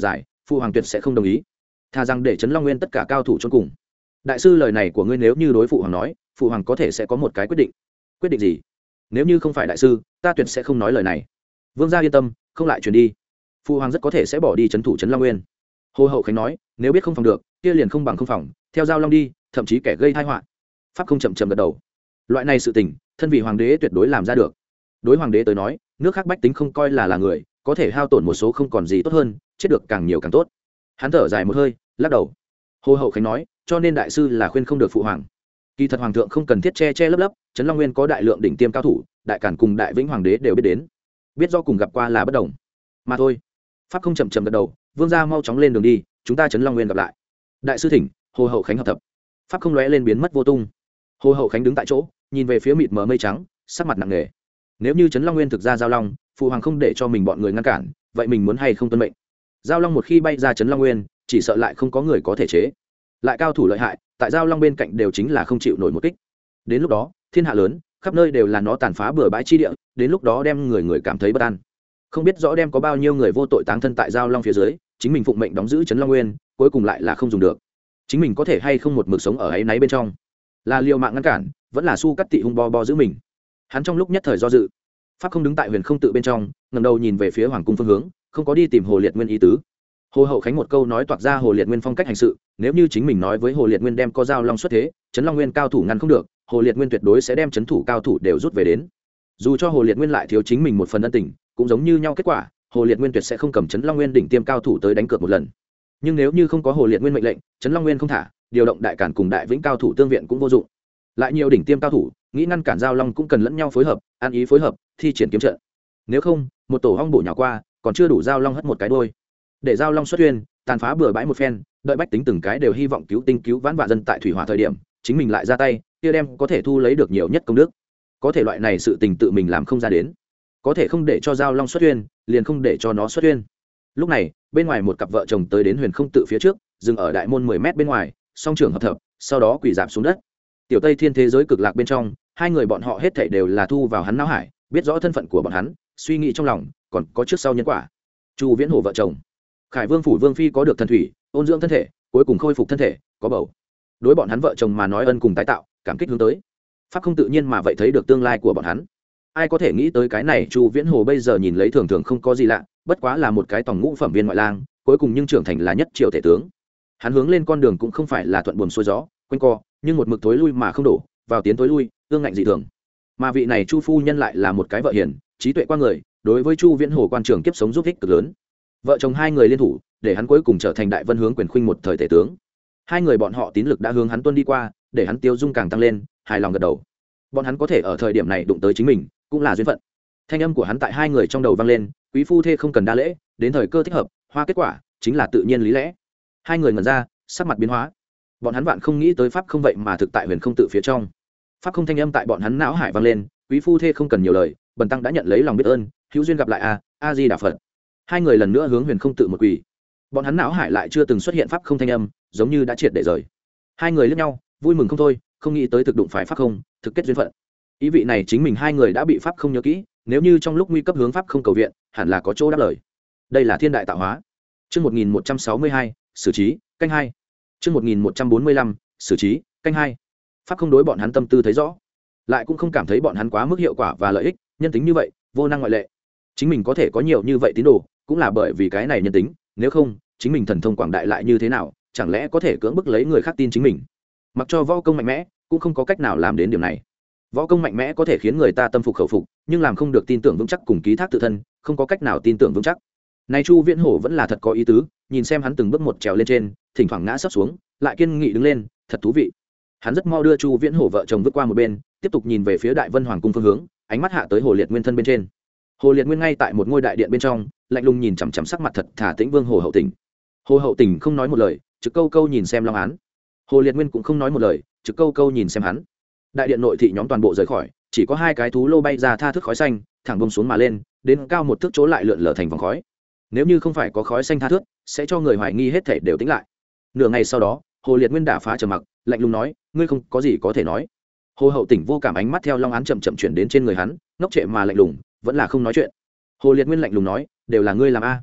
phụ hoàng tuyệt sẽ không đồng ý, thà rằng để trấn long nguyên tất cả cao thủ chôn cùng. Đại sư, lời này của ngươi nếu như đối phụ hoàng nói, phụ hoàng có thể sẽ có một cái quyết định. Quyết định gì? Nếu như không phải đại sư, ta tuyệt sẽ không nói lời này. Vương gia yên tâm, không lại truyền đi. Phụ hoàng rất có thể sẽ bỏ đi trấn thủ trấn long nguyên. Hồ Hậu Khánh nói, nếu biết không phòng được, kia liền không bằng không phòng, theo Giao Long đi, thậm chí kẻ gây tai họa. Pháp không chậm chậm gật đầu. Loại này sự tình, thân vị hoàng đế tuyệt đối làm ra được. Đối hoàng đế tới nói, nước khác bách tính không coi là là người, có thể hao tổn một số không còn gì tốt hơn, chết được càng nhiều càng tốt. Hắn thở dài một hơi, lắc đầu. Hồ Hậu Khánh nói, cho nên đại sư là khuyên không được phụ hoàng. Kỳ thật hoàng thượng không cần thiết che che lấp lấp, trấn long nguyên có đại lượng đỉnh tiêm cao thủ, đại cản cùng đại vĩnh hoàng đế đều biết đến, biết do cùng gặp qua là bất đồng mà thôi. Pháp không chậm chậm gật đầu. Vương gia mau chóng lên đường đi, chúng ta trấn long nguyên gặp lại. Đại sư thỉnh. Hồ Hậu Khánh hợp thập. Pháp không lóe lên biến mất vô tung. Hồ Hậu Khánh đứng tại chỗ, nhìn về phía mịt mờ mây trắng, sắc mặt nặng nề. Nếu như trấn long nguyên thực ra Giao Long, phụ hoàng không để cho mình bọn người ngăn cản, vậy mình muốn hay không tuân mệnh? Giao Long một khi bay ra trấn long nguyên, chỉ sợ lại không có người có thể chế. Lại cao thủ lợi hại, tại Giao Long bên cạnh đều chính là không chịu nổi một kích. Đến lúc đó, thiên hạ lớn, khắp nơi đều là nó tàn phá bừa bãi chi địa, đến lúc đó đem người người cảm thấy bất an. Không biết rõ đem có bao nhiêu người vô tội táng thân tại Giao Long phía dưới, chính mình phụng mệnh đóng giữ trấn long nguyên, cuối cùng lại là không dùng được. Chính mình có thể hay không một mực sống ở ấy náy bên trong, là liều mạng ngăn cản, vẫn là su cắt tị hung bo bo giữ mình. Hắn trong lúc nhất thời do dự. Pháp không đứng tại huyền không tự bên trong, ngẩng đầu nhìn về phía hoàng cung phương hướng, không có đi tìm Hồ Liệt Nguyên ý tứ. Hồ Hậu Khánh một câu nói toạc ra Hồ Liệt Nguyên phong cách hành sự, nếu như chính mình nói với Hồ Liệt Nguyên đem có Giao Long xuất thế, trấn long nguyên cao thủ ngăn không được, Hồ Liệt Nguyên tuyệt đối sẽ đem trấn thủ cao thủ đều rút về đến. Dù cho Hồ Liệt Nguyên lại thiếu chính mình một phần ân tình, cũng giống như nhau kết quả, Hồ Liệt Nguyên tuyệt sẽ không cầm trấn long nguyên đỉnh tiêm cao thủ tới đánh cược một lần. Nhưng nếu như không có Hồ Liệt Nguyên mệnh lệnh, trấn long nguyên không thả, điều động đại cản cùng đại vĩnh cao thủ tương viện cũng vô dụng. Lại nhiều đỉnh tiêm cao thủ, nghĩ ngăn cản Giao Long cũng cần lẫn nhau phối hợp, ăn ý phối hợp, thi triển kiếm trận. Nếu không, một tổ hong bổ nhỏ qua, còn chưa đủ Giao Long hất một cái đôi. Để Giao Long xuất huyên, tàn phá bừa bãi một phen, đợi bách tính từng cái đều hy vọng cứu tinh cứu vãn vạn dân tại thủy hỏa thời điểm, chính mình lại ra tay, kia đem có thể thu lấy được nhiều nhất công đức. Có thể loại này sự tình tự mình làm không ra đến, có thể không để cho Giao Long xuất huyên, liền không để cho nó xuất huyên. Lúc này, bên ngoài một cặp vợ chồng tới đến huyền không tự phía trước, dừng ở đại môn mười mét bên ngoài, song trưởng hợp thập, sau đó quỳ rạp xuống đất. Tiểu Tây Thiên thế giới cực lạc bên trong, hai người bọn họ hết thảy đều là thu vào hắn não hải, biết rõ thân phận của bọn hắn, suy nghĩ trong lòng, còn có trước sau nhân quả. Chu Viễn Hổ vợ chồng, Khải Vương phủ Vương phi có được thần thủy, ôn dưỡng thân thể, cuối cùng khôi phục thân thể, có bầu. Đối bọn hắn vợ chồng mà nói ân cùng tái tạo, cảm kích hướng tới. Pháp không tự nhiên mà vậy thấy được tương lai của bọn hắn. Ai có thể nghĩ tới cái này Chu Viễn Hồ bây giờ nhìn lấy thường thường không có gì lạ, bất quá là một cái tòng ngũ phẩm viên ngoại lang, cuối cùng nhưng trưởng thành là nhất triều tể tướng. Hắn hướng lên con đường cũng không phải là thuận buồm xuôi gió, quanh co, nhưng một mực tối lui mà không đổ, vào tiến tối lui, ương ngạnh dị thường. Mà vị này Chu phu nhân lại là một cái vợ hiền, trí tuệ qua người, đối với Chu Viễn Hồ quan trường kiếp sống giúp ích cực lớn. Vợ chồng hai người liên thủ, để hắn cuối cùng trở thành đại vân hướng quyền khuynh một thời tể tướng. Hai người bọn họ tín lực đã hướng hắn tuân đi qua, để hắn tiêu dung càng tăng lên, hài lòng gật đầu. Bọn hắn có thể ở thời điểm này đụng tới chính mình, cũng là duyên phận. Thanh âm của hắn tại hai người trong đầu vang lên, quý phu thê không cần đa lễ, đến thời cơ thích hợp, hoa kết quả chính là tự nhiên lý lẽ. Hai người ngẩn ra, sắc mặt biến hóa. Bọn hắn vạn không nghĩ tới pháp không vậy mà thực tại huyền không tự phía trong. Pháp không thanh âm tại bọn hắn não hải vang lên, quý phu thê không cần nhiều lời, bần tăng đã nhận lấy lòng biết ơn, hữu duyên gặp lại a, a di đà phật. Hai người lần nữa hướng huyền không tự một quỳ. Bọn hắn não hải lại chưa từng xuất hiện pháp không thanh âm, giống như đã triệt để rời. Hai người liếc nhau, vui mừng không thôi, không nghĩ tới thực đụng phải pháp không, thực kết duyên phận. Ý vị này chính mình hai người đã bị pháp không nhớ kỹ, nếu như trong lúc nguy cấp hướng pháp không cầu viện, hẳn là có chỗ đáp lời. Đây là thiên đại tạo hóa. Chương một nghìn một trăm sáu mươi hai, xử trí, canh hai. Chương một nghìn một trăm bốn mươi lăm, xử trí, canh hai. Pháp không đối bọn hắn tâm tư thấy rõ, lại cũng không cảm thấy bọn hắn quá mức hiệu quả và lợi ích, nhân tính như vậy, vô năng ngoại lệ. Chính mình có thể có nhiều như vậy tín đồ, cũng là bởi vì cái này nhân tính, nếu không, chính mình thần thông quảng đại lại như thế nào, chẳng lẽ có thể cưỡng bức lấy người khác tin chính mình. Mặc cho võ công mạnh mẽ, cũng không có cách nào làm đến điểm này. Võ công mạnh mẽ có thể khiến người ta tâm phục khẩu phục, nhưng làm không được tin tưởng vững chắc cùng ký thác tự thân, không có cách nào tin tưởng vững chắc. Nay Chu Viễn Hổ vẫn là thật có ý tứ, nhìn xem hắn từng bước một trèo lên trên, thỉnh thoảng ngã sấp xuống, lại kiên nghị đứng lên, thật thú vị. Hắn rất mau đưa Chu Viễn Hổ vợ chồng vượt qua một bên, tiếp tục nhìn về phía Đại Vân Hoàng cung phương hướng, ánh mắt hạ tới Hồ Liệt Nguyên thân bên trên. Hồ Liệt Nguyên ngay tại một ngôi đại điện bên trong, lạnh lùng nhìn chằm chằm sắc mặt thật thà Tĩnh Vương Hồ Hậu Tỉnh. Hồ Hậu Tỉnh không nói một lời, trực câu câu nhìn xem Long Án. Hồ Liệt Nguyên cũng không nói một lời, trực câu câu nhìn xem hắn. Đại điện nội thị nhóm toàn bộ rời khỏi, chỉ có hai cái thú lô bay ra tha thức khói xanh, thẳng bông xuống mà lên, đến cao một thước chỗ lại lượn lờ thành vòng khói. Nếu như không phải có khói xanh tha thước, sẽ cho người hoài nghi hết thể đều tĩnh lại. Nửa ngày sau đó, Hồ Liệt Nguyên đả phá trầm mặc, lạnh lùng nói, ngươi không có gì có thể nói. Hồ Hậu Tỉnh vô cảm ánh mắt theo Long Án chậm chậm chuyển đến trên người hắn, ngốc trệ mà lạnh lùng, vẫn là không nói chuyện. Hồ Liệt Nguyên lạnh lùng nói, đều là ngươi làm a.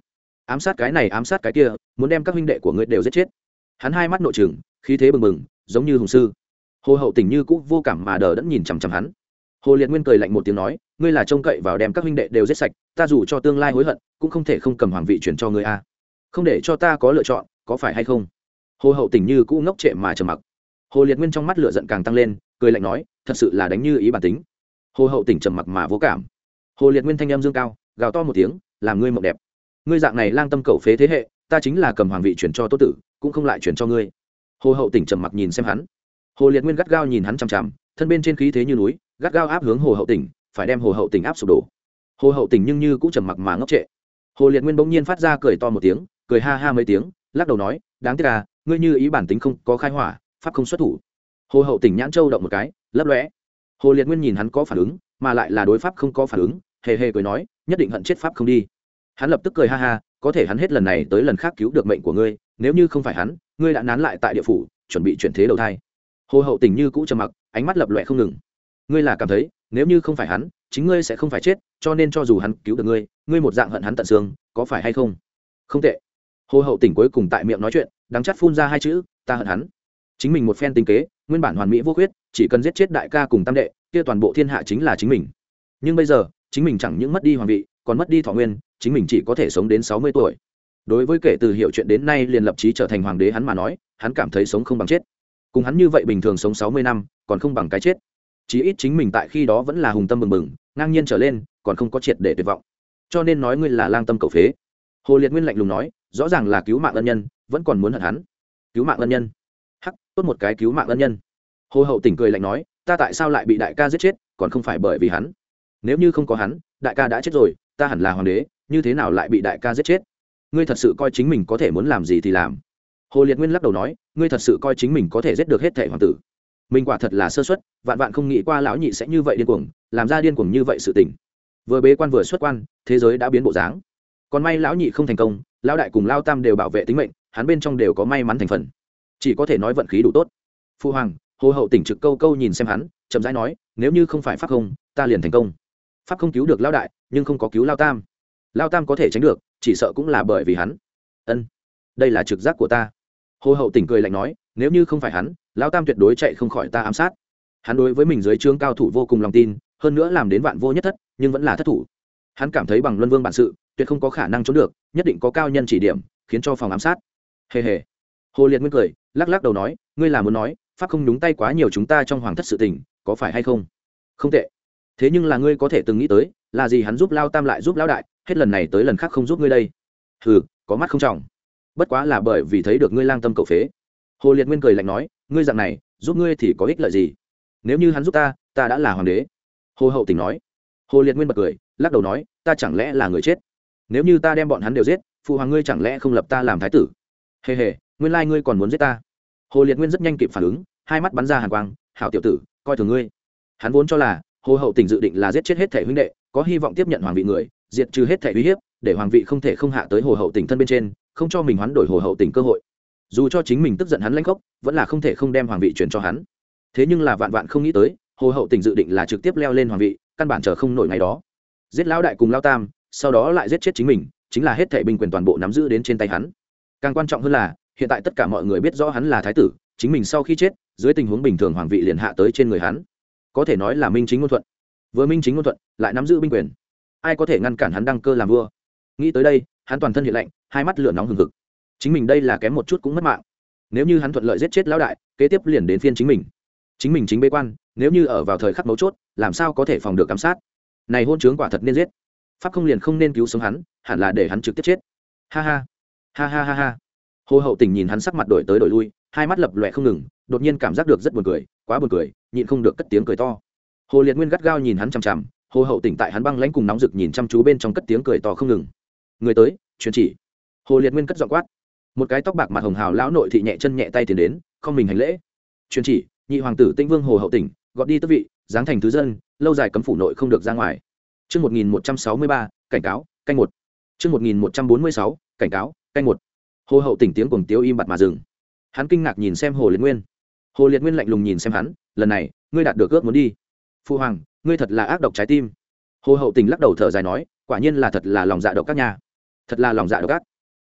ám sát cái này ám sát cái kia, muốn đem các huynh đệ của ngươi đều giết chết. Hắn hai mắt nội trừng, khí thế bừng bừng, giống như hùng sư. Hồ Hậu Tỉnh như cũ vô cảm mà đờ đẫn nhìn chằm chằm hắn. Hồ Liệt Nguyên cười lạnh một tiếng nói, ngươi là trông cậy vào đem các huynh đệ đều giết sạch, ta dù cho tương lai hối hận, cũng không thể không cầm hoàng vị chuyển cho ngươi a. Không để cho ta có lựa chọn, có phải hay không? Hồ Hậu Tỉnh như cũ ngốc trệ mà trầm mặc. Hồ Liệt Nguyên trong mắt lửa giận càng tăng lên, cười lạnh nói, thật sự là đánh như ý bản tính. Hồ Hậu Tỉnh trầm mặc mà vô cảm. Hồ Liệt Nguyên thanh âm dương cao, gào to một tiếng, làm ngươi mộng đẹp. Ngươi dạng này lang tâm cẩu phế thế hệ, ta chính là cầm hoàng vị chuyển cho Tô tử, cũng không lại chuyển cho ngươi. Hồ Hậu Tỉnh trầm mặc nhìn xem hắn. Hồ Liệt Nguyên gắt gao nhìn hắn chằm chằm, thân bên trên khí thế như núi, gắt gao áp hướng Hồ Hậu Tỉnh, phải đem Hồ Hậu Tỉnh áp sụp đổ. Hồ Hậu Tỉnh nhưng như cũng trầm mặc mà ngốc trệ. Hồ Liệt Nguyên bỗng nhiên phát ra cười to một tiếng, cười ha ha mấy tiếng, lắc đầu nói, đáng tiếc à, ngươi như ý bản tính không có khai hỏa, pháp không xuất thủ. Hồ Hậu Tỉnh nhãn châu động một cái, lấp lóe. Hồ Liệt Nguyên nhìn hắn có phản ứng, mà lại là đối pháp không có phản ứng, hề hề cười nói, nhất định hận chết pháp không đi. Hắn lập tức cười ha ha, có thể hắn hết lần này tới lần khác cứu được mệnh của ngươi, nếu như không phải hắn, ngươi đã nán lại tại địa phủ, chuẩn bị chuyển thế đầu thai. Hồ Hậu Tỉnh như cũ trầm mặc, ánh mắt lập lòe không ngừng. Ngươi là cảm thấy, nếu như không phải hắn, chính ngươi sẽ không phải chết, cho nên cho dù hắn cứu được ngươi, ngươi một dạng hận hắn tận xương, có phải hay không? Không tệ. Hồ Hậu Tỉnh cuối cùng tại miệng nói chuyện, đắng chát phun ra hai chữ, ta hận hắn. Chính mình một phen tính kế, nguyên bản hoàn mỹ vô khuyết, chỉ cần giết chết đại ca cùng tam đệ, kia toàn bộ thiên hạ chính là chính mình. Nhưng bây giờ, chính mình chẳng những mất đi hoàng vị, còn mất đi thọ nguyên, chính mình chỉ có thể sống đến sáu mươi tuổi. Đối với kể từ hiểu chuyện đến nay liền lập chí trở thành hoàng đế hắn mà nói, hắn cảm thấy sống không bằng chết. Cùng hắn như vậy bình thường sống sáu mươi năm, còn không bằng cái chết. Chí ít chính mình tại khi đó vẫn là hùng tâm bừng bừng, ngang nhiên trở lên, còn không có triệt để tuyệt vọng. Cho nên nói ngươi là lang tâm cẩu phế. Hồ Liệt Nguyên lạnh lùng nói, rõ ràng là cứu mạng ân nhân, vẫn còn muốn hận hắn. Cứu mạng ân nhân? Hắc, tốt một cái cứu mạng ân nhân. Hồ Hậu Tỉnh cười lạnh nói, ta tại sao lại bị đại ca giết chết, còn không phải bởi vì hắn. Nếu như không có hắn, đại ca đã chết rồi, ta hẳn là hoàng đế, như thế nào lại bị đại ca giết chết? Ngươi thật sự coi chính mình có thể muốn làm gì thì làm? Hồ Liệt Nguyên lắc đầu nói, ngươi thật sự coi chính mình có thể giết được hết thảy hoàng tử? Mình quả thật là sơ suất, vạn vạn không nghĩ qua lão nhị sẽ như vậy điên cuồng, làm ra điên cuồng như vậy sự tình. Vừa bế quan vừa xuất quan, thế giới đã biến bộ dáng. Còn may lão nhị không thành công, lão đại cùng lão tam đều bảo vệ tính mệnh, hắn bên trong đều có may mắn thành phần. Chỉ có thể nói vận khí đủ tốt. Phu hoàng, Hồ Hậu Tỉnh trực câu câu nhìn xem hắn, chậm rãi nói, nếu như không phải pháp không, ta liền thành công. Pháp không cứu được lão đại, nhưng không có cứu lão tam. Lão tam có thể tránh được, chỉ sợ cũng là bởi vì hắn. Ân, đây là trực giác của ta. Hồ Hậu Tỉnh cười lạnh nói, nếu như không phải hắn, lão tam tuyệt đối chạy không khỏi ta ám sát. Hắn đối với mình dưới trướng cao thủ vô cùng lòng tin, hơn nữa làm đến vạn vô nhất thất, nhưng vẫn là thất thủ. Hắn cảm thấy bằng Luân Vương bản sự, tuyệt không có khả năng trốn được, nhất định có cao nhân chỉ điểm, khiến cho phòng ám sát. Hề hề. Hồ Liệt Nguyên cười, lắc lắc đầu nói, ngươi là muốn nói, pháp không nhúng tay quá nhiều chúng ta trong hoàng thất sự tình, có phải hay không? Không tệ. Thế nhưng là ngươi có thể từng nghĩ tới, là gì hắn giúp Lao Tam lại giúp Lão đại, hết lần này tới lần khác không giúp ngươi đây? Hừ, có mắt không trọng. Bất quá là bởi vì thấy được ngươi lang tâm cẩu phế. Hồ Liệt Nguyên cười lạnh nói, ngươi dạng này, giúp ngươi thì có ích lợi gì? Nếu như hắn giúp ta, ta đã là hoàng đế. Hồ Hậu Tỉnh nói. Hồ Liệt Nguyên bật cười, lắc đầu nói, ta chẳng lẽ là người chết? Nếu như ta đem bọn hắn đều giết, phụ hoàng ngươi chẳng lẽ không lập ta làm thái tử? Hề hề, nguyên lai ngươi còn muốn giết ta. Hồ Liệt Nguyên rất nhanh kịp phản ứng, hai mắt bắn ra hàn quang, hảo tiểu tử, coi thường ngươi. Hắn vốn cho là Hồ Hậu Tỉnh dự định là giết chết hết thể huynh đệ, có hy vọng tiếp nhận hoàng vị người, diệt trừ hết thể uy hiếp, để hoàng vị không thể không hạ tới Hồ Hậu Tỉnh thân bên trên, không cho mình hoán đổi Hồ Hậu Tỉnh cơ hội. Dù cho chính mình tức giận hắn lãnh khốc, vẫn là không thể không đem hoàng vị truyền cho hắn. Thế nhưng là vạn vạn không nghĩ tới, Hồ Hậu Tỉnh dự định là trực tiếp leo lên hoàng vị, căn bản chờ không nổi ngày đó. Giết lão đại cùng lão tam, sau đó lại giết chết chính mình, chính là hết thảy binh quyền toàn bộ nắm giữ đến trên tay hắn. Càng quan trọng hơn là, hiện tại tất cả mọi người biết rõ hắn là thái tử, chính mình sau khi chết, dưới tình huống bình thường hoàng vị liền hạ tới trên người hắn. Có thể nói là minh chính ngôn thuận. Vừa minh chính ngôn thuận, lại nắm giữ binh quyền. Ai có thể ngăn cản hắn đăng cơ làm vua? Nghĩ tới đây, hắn toàn thân hiện lạnh, hai mắt lửa nóng hừng hực. Chính mình đây là kém một chút cũng mất mạng. Nếu như hắn thuận lợi giết chết lão đại, kế tiếp liền đến phiên chính mình. Chính mình chính bế quan, nếu như ở vào thời khắc mấu chốt, làm sao có thể phòng được ám sát? Này hôn trướng quả thật nên giết. Pháp không liền không nên cứu sống hắn, hẳn là để hắn trực tiếp chết. Ha ha, ha ha ha ha. Hồ Hậu Tỉnh nhìn hắn sắc mặt đổi tới đổi lui, hai mắt lập lòe không ngừng, đột nhiên cảm giác được rất buồn cười, quá buồn cười, nhịn không được cất tiếng cười to. Hồ Liệt Nguyên gắt gao nhìn hắn chằm chằm, Hồ Hậu Tỉnh tại hắn băng lãnh cùng nóng rực nhìn chăm chú bên trong cất tiếng cười to không ngừng. Người tới, truyền chỉ. Hồ Liệt Nguyên cất giọng quát. Một cái tóc bạc mặt hồng hào lão nội thị nhẹ chân nhẹ tay tiến đến, không mình hành lễ. Truyền chỉ, nhị hoàng tử Tĩnh Vương Hồ Hậu Tỉnh, gọi đi tước vị, giáng thành thứ dân, lâu dài cấm phủ nội không được ra ngoài. Chương một nghìn một trăm sáu mươi ba, cảnh cáo, canh một. Chương một nghìn một trăm bốn mươi sáu, cảnh cáo, canh một. Hồ Hậu Tỉnh tiếng cuồng tiếu im bặt mà dừng. Hắn kinh ngạc nhìn xem Hồ Liệt Nguyên. Hồ Liệt Nguyên lạnh lùng nhìn xem hắn, lần này, ngươi đạt được ước muốn đi. Phu hoàng, ngươi thật là ác độc trái tim. Hồ Hậu Tỉnh lắc đầu thở dài nói, quả nhiên là thật là lòng dạ độc các nhà. Thật là lòng dạ độc ác.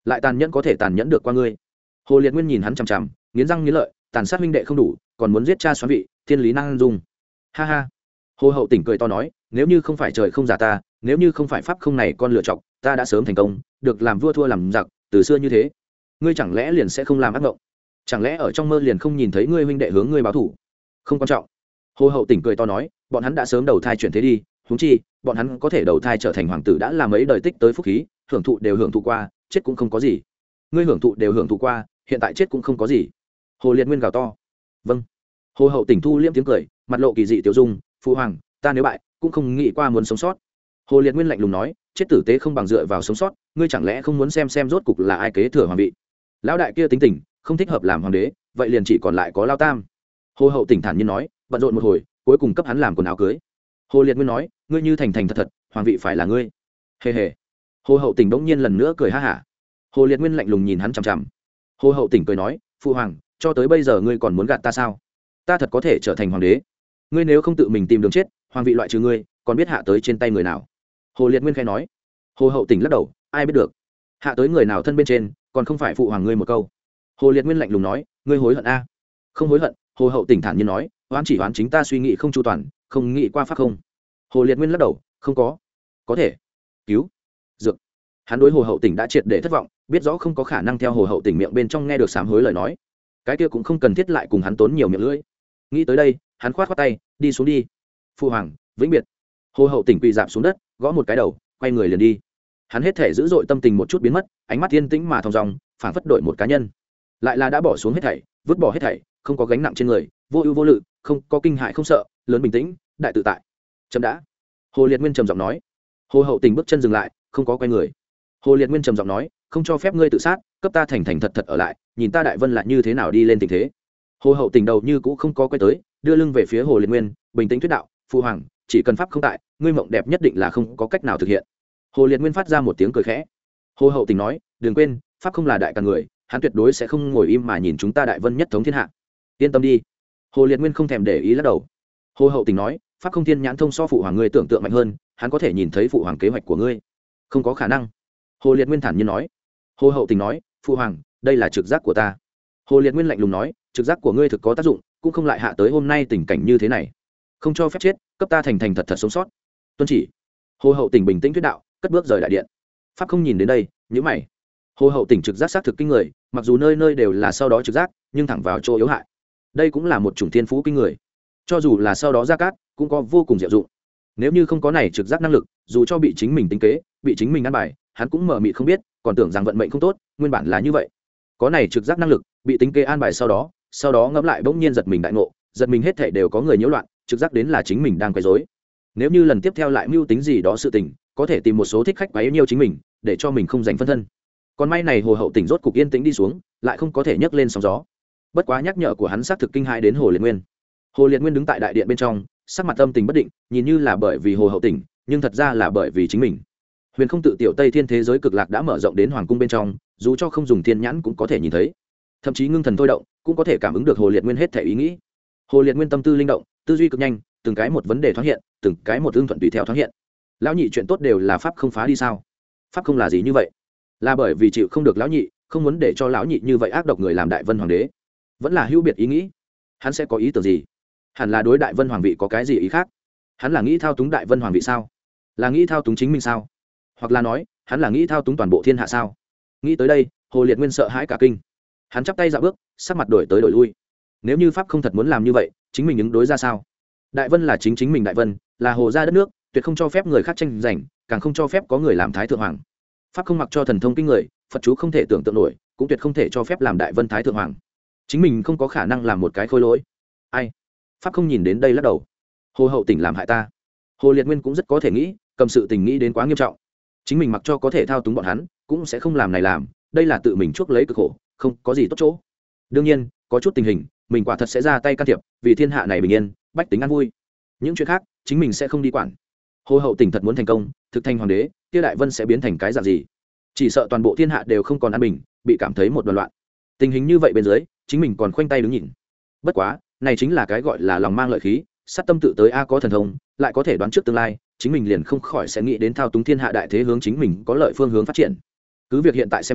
lại tàn nhẫn có thể tàn nhẫn được qua ngươi. Hồ Liệt Nguyên nhìn hắn chằm chằm, nghiến răng nghiến lợi, tàn sát huynh đệ không đủ, còn muốn giết cha xoán vị, thiên lý năng dung. Ha ha. Hồ Hậu Tỉnh cười to nói, nếu như không phải trời không giả ta, nếu như không phải pháp không này con lựa chọc, ta đã sớm thành công, được làm vua thua làm giặc, từ xưa như thế. Ngươi chẳng lẽ liền sẽ không làm ác mộng? Chẳng lẽ ở trong mơ liền không nhìn thấy ngươi huynh đệ hướng ngươi báo thù? Không quan trọng. Hồ Hậu Tỉnh cười to nói, bọn hắn đã sớm đầu thai chuyển thế đi, huống chi, bọn hắn có thể đầu thai trở thành hoàng tử đã là mấy đời tích tới phúc khí, hưởng thụ đều hưởng thụ qua, chết cũng không có gì. Ngươi hưởng thụ đều hưởng thụ qua, hiện tại chết cũng không có gì. Hồ Liệt Nguyên gào to. Vâng. Hồ Hậu Tỉnh thu liễm tiếng cười, mặt lộ kỳ dị tiểu dung, phụ hoàng, ta nếu bại, cũng không nghĩ qua muốn sống sót. Hồ Liệt Nguyên lạnh lùng nói, chết tử tế không bằng dựa vào sống sót, ngươi chẳng lẽ không muốn xem xem rốt cục là ai kế thừa hoàng vị? Lão đại kia tính tình, không thích hợp làm hoàng đế, vậy liền chỉ còn lại có Lão Tam. Hồ Hậu Tỉnh thản nhiên nói, bận rộn một hồi, cuối cùng cấp hắn làm quần áo cưới. Hồ Liệt Nguyên nói, ngươi như thành thành thật thật, hoàng vị phải là ngươi. Hề hề. Hồ Hậu Tỉnh bỗng nhiên lần nữa cười ha hả. Hồ Liệt Nguyên lạnh lùng nhìn hắn chằm chằm. Hồ Hậu Tỉnh cười nói, phụ hoàng, cho tới bây giờ ngươi còn muốn gạt ta sao? Ta thật có thể trở thành hoàng đế. Ngươi nếu không tự mình tìm đường chết, hoàng vị loại trừ ngươi, còn biết hạ tới trên tay người nào? Hồ Liệt Nguyên khẽ nói. Hồ Hậu Tỉnh lắc đầu, ai biết được? Hạ tới người nào thân bên trên, còn không phải phụ hoàng ngươi một câu. Hồ Liệt Nguyên lạnh lùng nói, ngươi hối hận a? Không hối hận. Hồ Hậu Tỉnh thản nhiên nói, oán chỉ oán chính ta suy nghĩ không chu toàn, không nghĩ qua pháp không. Hồ Liệt Nguyên lắc đầu, không có. Có thể cứu dược. Hắn đối Hồ Hậu Tỉnh đã triệt để thất vọng, biết rõ không có khả năng theo Hồ Hậu Tỉnh miệng bên trong nghe được sám hối lời nói, cái kia cũng không cần thiết lại cùng hắn tốn nhiều miệng lưỡi. Nghĩ tới đây, hắn khoát khoát tay, đi xuống đi. Phu hoàng, vĩnh biệt. Hồ Hậu Tỉnh quỳ dạp xuống đất, gõ một cái đầu, quay người liền đi. Hắn hết thể dữ dội tâm tình một chút biến mất, ánh mắt yên tĩnh mà thong dong, phảng phất đổi một cá nhân, lại là đã bỏ xuống hết thảy, vứt bỏ hết thảy, không có gánh nặng trên người, vô ưu vô lự, không có kinh hại không sợ, lớn bình tĩnh, đại tự tại. Chấm đã. Hồ Liệt Nguyên trầm giọng nói. Hồ Hậu Tỉnh bước chân dừng lại, không có quay người. Hồ Liệt Nguyên trầm giọng nói, không cho phép ngươi tự sát, cấp ta thành thành thật thật ở lại, nhìn ta Đại Vân lại như thế nào đi lên tình thế. Hồ Hậu Tỉnh đầu như cũ không có quay tới, đưa lưng về phía Hồ Liệt Nguyên, bình tĩnh thuyết đạo, phụ hoàng, chỉ cần pháp không tại, ngươi mộng đẹp nhất định là không có cách nào thực hiện. Hồ Liệt Nguyên phát ra một tiếng cười khẽ. Hồ Hậu Tỉnh nói, đừng quên, pháp không là đại cả người, hắn tuyệt đối sẽ không ngồi im mà nhìn chúng ta Đại Vân nhất thống thiên hạ. Yên tâm đi. Hồ Liệt Nguyên không thèm để ý lắc đầu. Hồ Hậu Tỉnh nói, pháp không thiên nhãn thông so phụ hoàng ngươi tưởng tượng mạnh hơn, hắn có thể nhìn thấy phụ hoàng kế hoạch của ngươi. Không có khả năng. Hồ Liệt Nguyên thản nhiên nói. Hồ Hậu Tỉnh nói, phụ hoàng, đây là trực giác của ta. Hồ Liệt Nguyên lạnh lùng nói, trực giác của ngươi thực có tác dụng, cũng không lại hạ tới hôm nay tình cảnh như thế này. Không cho phép chết, cấp ta thành thành thật thật sống sót. Tuân chỉ. Hồ Hậu Tỉnh bình tĩnh thuyết đạo, cất bước rời đại điện. Pháp không nhìn đến đây, nhíu mày. Hồ Hậu Tỉnh trực giác xác thực kinh người, mặc dù nơi nơi đều là sau đó trực giác, nhưng thẳng vào chỗ yếu hại. Đây cũng là một chủng thiên phú kinh người. Cho dù là sau đó ra cát, cũng có vô cùng diệu dụng. Nếu như không có này trực giác năng lực, dù cho bị chính mình tính kế, bị chính mình ăn bài, hắn cũng mờ mịt không biết, còn tưởng rằng vận mệnh không tốt, nguyên bản là như vậy. Có này trực giác năng lực, bị tính kế an bài sau đó, sau đó ngẫm lại bỗng nhiên giật mình đại ngộ, giật mình hết thảy đều có người nhiễu loạn, trực giác đến là chính mình đang quấy rối. Nếu như lần tiếp theo lại mưu tính gì đó sự tình, có thể tìm một số thích khách quấy nhiễu chính mình, để cho mình không giành phân thân. Còn may này Hồ Hậu Tỉnh rốt cục yên tĩnh đi xuống, lại không có thể nhấc lên sóng gió. Bất quá nhắc nhở của hắn xác thực kinh hãi đến Hồ Liệt Nguyên. Hồ Liệt Nguyên đứng tại đại điện bên trong, sắc mặt âm tình bất định, nhìn như là bởi vì Hồ Hậu Tỉnh, nhưng thật ra là bởi vì chính mình. Huyền không tự tiểu Tây Thiên thế giới cực lạc đã mở rộng đến hoàng cung bên trong, dù cho không dùng thiên nhãn cũng có thể nhìn thấy. Thậm chí ngưng thần thôi động, cũng có thể cảm ứng được Hồ Liệt Nguyên hết thể ý nghĩ. Hồ Liệt Nguyên tâm tư linh động, tư duy cực nhanh, từng cái một vấn đề thoáng hiện, từng cái một ương thuận tùy theo thoáng hiện. Lão nhị chuyện tốt đều là pháp không phá đi sao? Pháp không là gì như vậy? Là bởi vì chịu không được lão nhị, không muốn để cho lão nhị như vậy ác độc người làm Đại Vân hoàng đế. Vẫn là hữu biệt ý nghĩ. Hắn sẽ có ý tưởng gì? Hẳn là đối Đại Vân hoàng vị có cái gì ý khác? Hắn là nghĩ thao túng Đại Vân hoàng vị sao? Là nghĩ thao túng chính mình sao? Hoặc là nói, hắn là nghĩ thao túng toàn bộ thiên hạ sao? Nghĩ tới đây, Hồ Liệt Nguyên sợ hãi cả kinh. Hắn chắp tay dạo bước, sắc mặt đổi tới đổi lui. Nếu như pháp không thật muốn làm như vậy, chính mình ứng đối ra sao? Đại Vân là chính chính mình Đại Vân, là hồ gia đất nước, tuyệt không cho phép người khác tranh giành, càng không cho phép có người làm thái thượng hoàng. Pháp không mặc cho thần thông kinh người, Phật chú không thể tưởng tượng nổi, cũng tuyệt không thể cho phép làm Đại Vân thái thượng hoàng. Chính mình không có khả năng làm một cái khôi lỗi. Ai? Pháp không nhìn đến đây lắc đầu. Hồ Hậu Tỉnh làm hại ta. Hồ Liệt Nguyên cũng rất có thể nghĩ, cầm sự tình nghĩ đến quá nghiêm trọng. Chính mình mặc cho có thể thao túng bọn hắn, cũng sẽ không làm này làm, đây là tự mình chuốc lấy cực khổ, không có gì tốt chỗ. Đương nhiên, có chút tình hình, mình quả thật sẽ ra tay can thiệp, vì thiên hạ này bình yên, bách tính an vui. Những chuyện khác, chính mình sẽ không đi quản. Hồ Hậu Tỉnh thật muốn thành công, thực thành hoàng đế, kia Đại Vân sẽ biến thành cái dạng gì? Chỉ sợ toàn bộ thiên hạ đều không còn an bình, bị cảm thấy một đoàn loạn. Tình hình như vậy bên dưới, chính mình còn khoanh tay đứng nhìn. Bất quá, này chính là cái gọi là lòng mang lợi khí, sát tâm tự tới a có thần thông, lại có thể đoán trước tương lai, chính mình liền không khỏi sẽ nghĩ đến thao túng thiên hạ đại thế hướng chính mình có lợi phương hướng phát triển. Cứ việc hiện tại xem ra,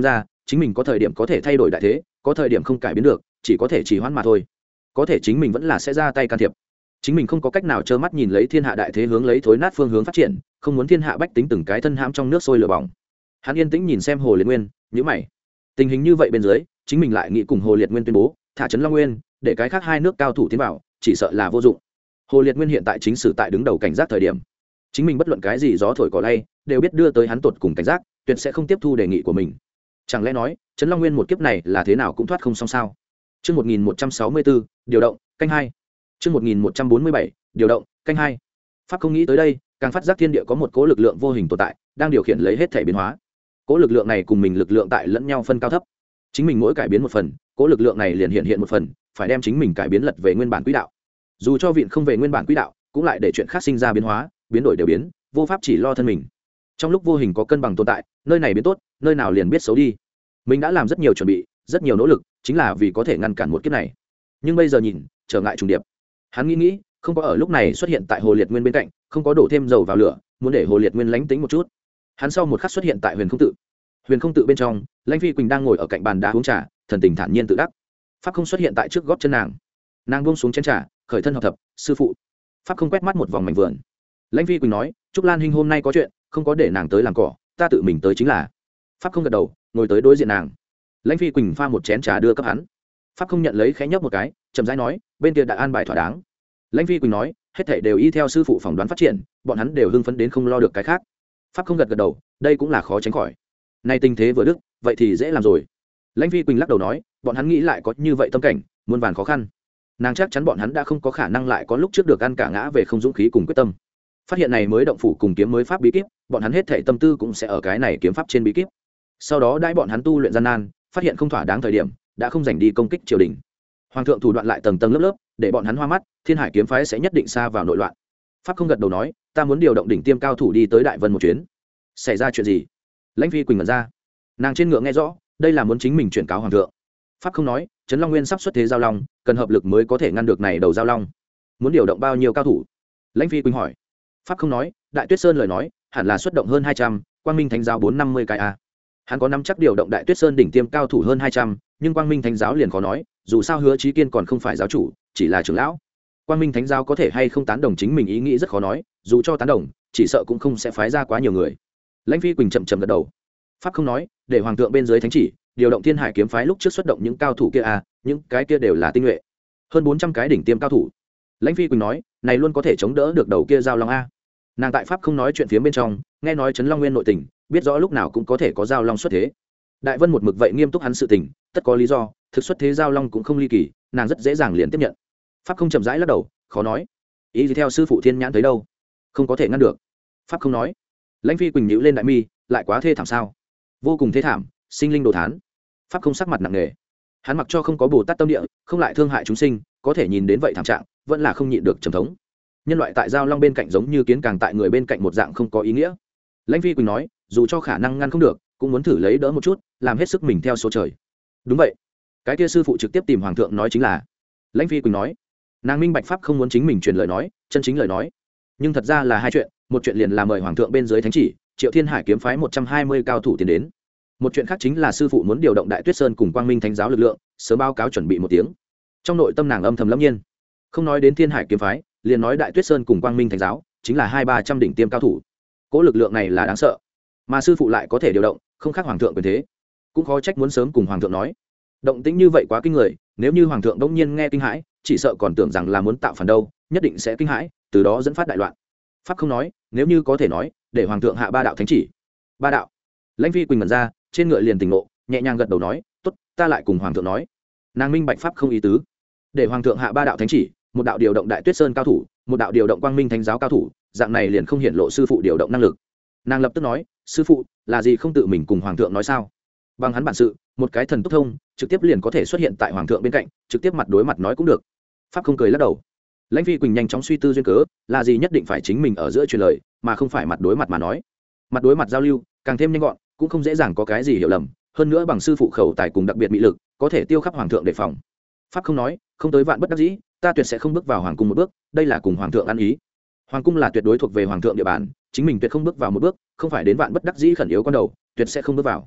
chính mình có thời điểm có thể thay đổi đại thế, có thời điểm không cải biến được, chỉ có thể trì hoãn mà thôi. Có thể chính mình vẫn là sẽ ra tay can thiệp. Chính mình không có cách nào trơ mắt nhìn lấy thiên hạ đại thế hướng lấy thối nát phương hướng phát triển, không muốn thiên hạ bách tính từng cái thân hãm trong nước sôi lửa bỏng. Hắn yên tĩnh nhìn xem Hồ Liệt Nguyên, nhíu mày. Tình hình như vậy bên dưới, chính mình lại nghĩ cùng Hồ Liệt Nguyên tuyên bố thả Trấn Long Nguyên, để cái khác hai nước cao thủ tiến vào, chỉ sợ là vô dụng. Hồ Liệt Nguyên hiện tại chính sử tại đứng đầu cảnh giác thời điểm, chính mình bất luận cái gì gió thổi cỏ lay đều biết đưa tới hắn tột cùng cảnh giác, tuyệt sẽ không tiếp thu đề nghị của mình. Chẳng lẽ nói Trấn Long Nguyên một kiếp này là thế nào cũng thoát không xong sao? Chương một nghìn một trăm sáu mươi bốn, điều động, canh hai. Chương một nghìn một trăm bốn mươi bảy, điều động, canh hai. Pháp không nghĩ tới đây, càng phát giác thiên địa có một cỗ lực lượng vô hình tồn tại, đang điều khiển lấy hết thể biến hóa. Cỗ lực lượng này cùng mình lực lượng tại lẫn nhau phân cao thấp. Chính mình mỗi cải biến một phần, cỗ lực lượng này liền hiện hiện một phần, phải đem chính mình cải biến lật về nguyên bản quỹ đạo. Dù cho viện không về nguyên bản quỹ đạo, cũng lại để chuyện khác sinh ra biến hóa, biến đổi đều biến, vô pháp chỉ lo thân mình. Trong lúc vô hình có cân bằng tồn tại, nơi này biến tốt, nơi nào liền biết xấu đi. Mình đã làm rất nhiều chuẩn bị, rất nhiều nỗ lực, chính là vì có thể ngăn cản một kiếp này. Nhưng bây giờ nhìn, trở ngại trùng điệp. Hắn nghĩ nghĩ, không có ở lúc này xuất hiện tại Hồ Liệt Nguyên bên cạnh, không có đổ thêm dầu vào lửa, muốn để Hồ Liệt Nguyên lánh tính một chút. Hắn sau một khắc xuất hiện tại Huyền Không Tự. Huyền Không Tự bên trong, Lãnh Phi Quỳnh đang ngồi ở cạnh bàn đá uống trà, thần tình thản nhiên tự đắc. Pháp không xuất hiện tại trước gót chân nàng. Nàng buông xuống chén trà, khởi thân học tập, sư phụ. Pháp không quét mắt một vòng mảnh vườn. Lãnh Phi Quỳnh nói, Trúc Lan huynh hôm nay có chuyện, không có để nàng tới làm cỏ, ta tự mình tới chính là. Pháp không gật đầu, ngồi tới đối diện nàng. Lãnh Phi Quỳnh pha một chén trà đưa cấp hắn. Pháp không nhận lấy, khẽ nhấp một cái, chậm rãi nói, bên kia đã an bài thỏa đáng. Lãnh Phi Quỳnh nói, hết thảy đều y theo sư phụ phỏng đoán phát triển, bọn hắn đều hưng phấn đến không lo được cái khác. Pháp không gật gật đầu, đây cũng là khó tránh khỏi. Nay tình thế vừa đức, vậy thì dễ làm rồi. Lãnh Phi Quỳnh lắc đầu nói, bọn hắn nghĩ lại có như vậy tâm cảnh, muôn vàn khó khăn. Nàng chắc chắn bọn hắn đã không có khả năng lại có lúc trước được ăn cả ngã về không dũng khí cùng quyết tâm. Phát hiện này mới động phủ cùng kiếm mới pháp bí kíp, bọn hắn hết thảy tâm tư cũng sẽ ở cái này kiếm pháp trên bí kíp. Sau đó đãi bọn hắn tu luyện gian nan, phát hiện không thỏa đáng thời điểm, đã không dành đi công kích triều đình. Hoàng thượng thủ đoạn lại tầng tầng lớp lớp, để bọn hắn hoa mắt, Thiên Hải kiếm phái sẽ nhất định xa vào nội loạn. Pháp không gật đầu nói, ta muốn điều động đỉnh tiêm cao thủ đi tới Đại Vân một chuyến. Xảy ra chuyện gì? Lãnh Phi Quỳnh ngẩn ra. Nàng trên ngựa nghe rõ, đây là muốn chính mình chuyển cáo hoàng thượng. Pháp không nói, Trấn Long Nguyên sắp xuất thế giao long, cần hợp lực mới có thể ngăn được này đầu giao long. Muốn điều động bao nhiêu cao thủ? Lãnh Phi Quỳnh hỏi. Pháp không nói, Đại Tuyết Sơn lời nói, hẳn là xuất động hơn hai trăm, Quang Minh Thánh giáo bốn năm mươi cái a. Hắn có nắm chắc điều động Đại Tuyết Sơn đỉnh tiêm cao thủ hơn hai trăm, nhưng Quang Minh Thánh giáo liền khó nói, dù sao Hứa Chí Kiên còn không phải giáo chủ, chỉ là trưởng lão. Quang Minh Thánh giáo có thể hay không tán đồng chính mình ý nghĩ rất khó nói, dù cho tán đồng, chỉ sợ cũng không sẽ phái ra quá nhiều người. Lãnh Phi Quỳnh chậm chậm gật đầu. Pháp không nói, để hoàng thượng bên dưới thánh chỉ, điều động Thiên Hải kiếm phái lúc trước xuất động những cao thủ kia a, những cái kia đều là tinh nhuệ. Hơn bốn trăm cái đỉnh tiêm cao thủ. Lãnh Phi Quỳnh nói, này luôn có thể chống đỡ được đầu kia giao long a. Nàng tại Pháp không nói chuyện phía bên trong, nghe nói Trấn Long Nguyên nội tình, biết rõ lúc nào cũng có thể có giao long xuất thế. Đại Vân một mực vậy nghiêm túc hắn sự tình, tất có lý do, thực xuất thế giao long cũng không ly kỳ, nàng rất dễ dàng liền tiếp nhận. Pháp không chậm rãi lắc đầu, khó nói. Ý gì theo sư phụ Thiên Nhãn thấy đâu, không có thể ngăn được. Pháp không nói. Lãnh Phi Quỳnh nhíu lên đại mi, lại quá thê thảm sao? Vô cùng thê thảm, sinh linh đồ thán. Pháp không sắc mặt nặng nề. Hắn mặc cho không có Bồ Tát tâm địa, không lại thương hại chúng sinh, có thể nhìn đến vậy thảm trạng, vẫn là không nhịn được trầm thống. Nhân loại tại giao long bên cạnh giống như kiến càng tại người bên cạnh một dạng không có ý nghĩa. Lãnh Phi Quỳnh nói, dù cho khả năng ngăn không được, cũng muốn thử lấy đỡ một chút, làm hết sức mình theo số trời. Đúng vậy. Cái kia sư phụ trực tiếp tìm hoàng thượng nói chính là. Lãnh Phi Quỳnh nói, nàng minh bạch Pháp không muốn chính mình truyền lời nói, chân chính lời nói. Nhưng thật ra là hai chuyện, một chuyện liền là mời hoàng thượng bên dưới thánh chỉ, Triệu Thiên Hải kiếm phái một trăm hai mươi cao thủ tiến đến. Một chuyện khác chính là sư phụ muốn điều động Đại Tuyết Sơn cùng Quang Minh Thánh giáo lực lượng, sớm báo cáo chuẩn bị một tiếng. Trong nội tâm nàng âm thầm lâm nhiên, không nói đến Thiên Hải kiếm phái, liền nói Đại Tuyết Sơn cùng Quang Minh Thánh giáo, chính là hai ba trăm đỉnh tiêm cao thủ. Cỗ lực lượng này là đáng sợ, mà sư phụ lại có thể điều động, không khác hoàng thượng quyền thế, cũng khó trách muốn sớm cùng hoàng thượng nói. Động tĩnh như vậy quá kinh người, nếu như hoàng thượng đống nhiên nghe kinh hãi, chỉ sợ còn tưởng rằng là muốn tạo phản đâu, nhất định sẽ kinh hãi, từ đó dẫn phát đại loạn. Pháp không nói, nếu như có thể nói, để hoàng thượng hạ ba đạo thánh chỉ. Ba đạo. Lãnh Phi Quỳnh ngẩn ra, trên ngựa liền tỉnh ngộ, nhẹ nhàng gật đầu nói, tốt, ta lại cùng hoàng thượng nói. Nàng minh bạch Pháp không ý tứ, để hoàng thượng hạ ba đạo thánh chỉ, một đạo điều động Đại Tuyết Sơn cao thủ, một đạo điều động Quang Minh Thánh giáo cao thủ, dạng này liền không hiển lộ sư phụ điều động năng lực. Nàng lập tức nói, sư phụ là gì không tự mình cùng hoàng thượng nói sao? Bằng hắn bản sự, một cái thần túc thông, trực tiếp liền có thể xuất hiện tại hoàng thượng bên cạnh, trực tiếp mặt đối mặt nói cũng được. Pháp không cười lắc đầu. Lãnh Phi Quỳnh nhanh chóng suy tư duyên cớ, là gì nhất định phải chính mình ở giữa truyền lời, mà không phải mặt đối mặt mà nói. Mặt đối mặt giao lưu, càng thêm nhanh gọn, cũng không dễ dàng có cái gì hiểu lầm, hơn nữa bằng sư phụ khẩu tài cùng đặc biệt mị lực, có thể tiêu khắp hoàng thượng đề phòng. Pháp không nói, không tới vạn bất đắc dĩ, ta tuyệt sẽ không bước vào hoàng cung một bước, đây là cùng hoàng thượng ăn ý. Hoàng cung là tuyệt đối thuộc về hoàng thượng địa bàn, chính mình tuyệt không bước vào một bước, không phải đến vạn bất đắc dĩ khẩn yếu con đầu, tuyệt sẽ không bước vào.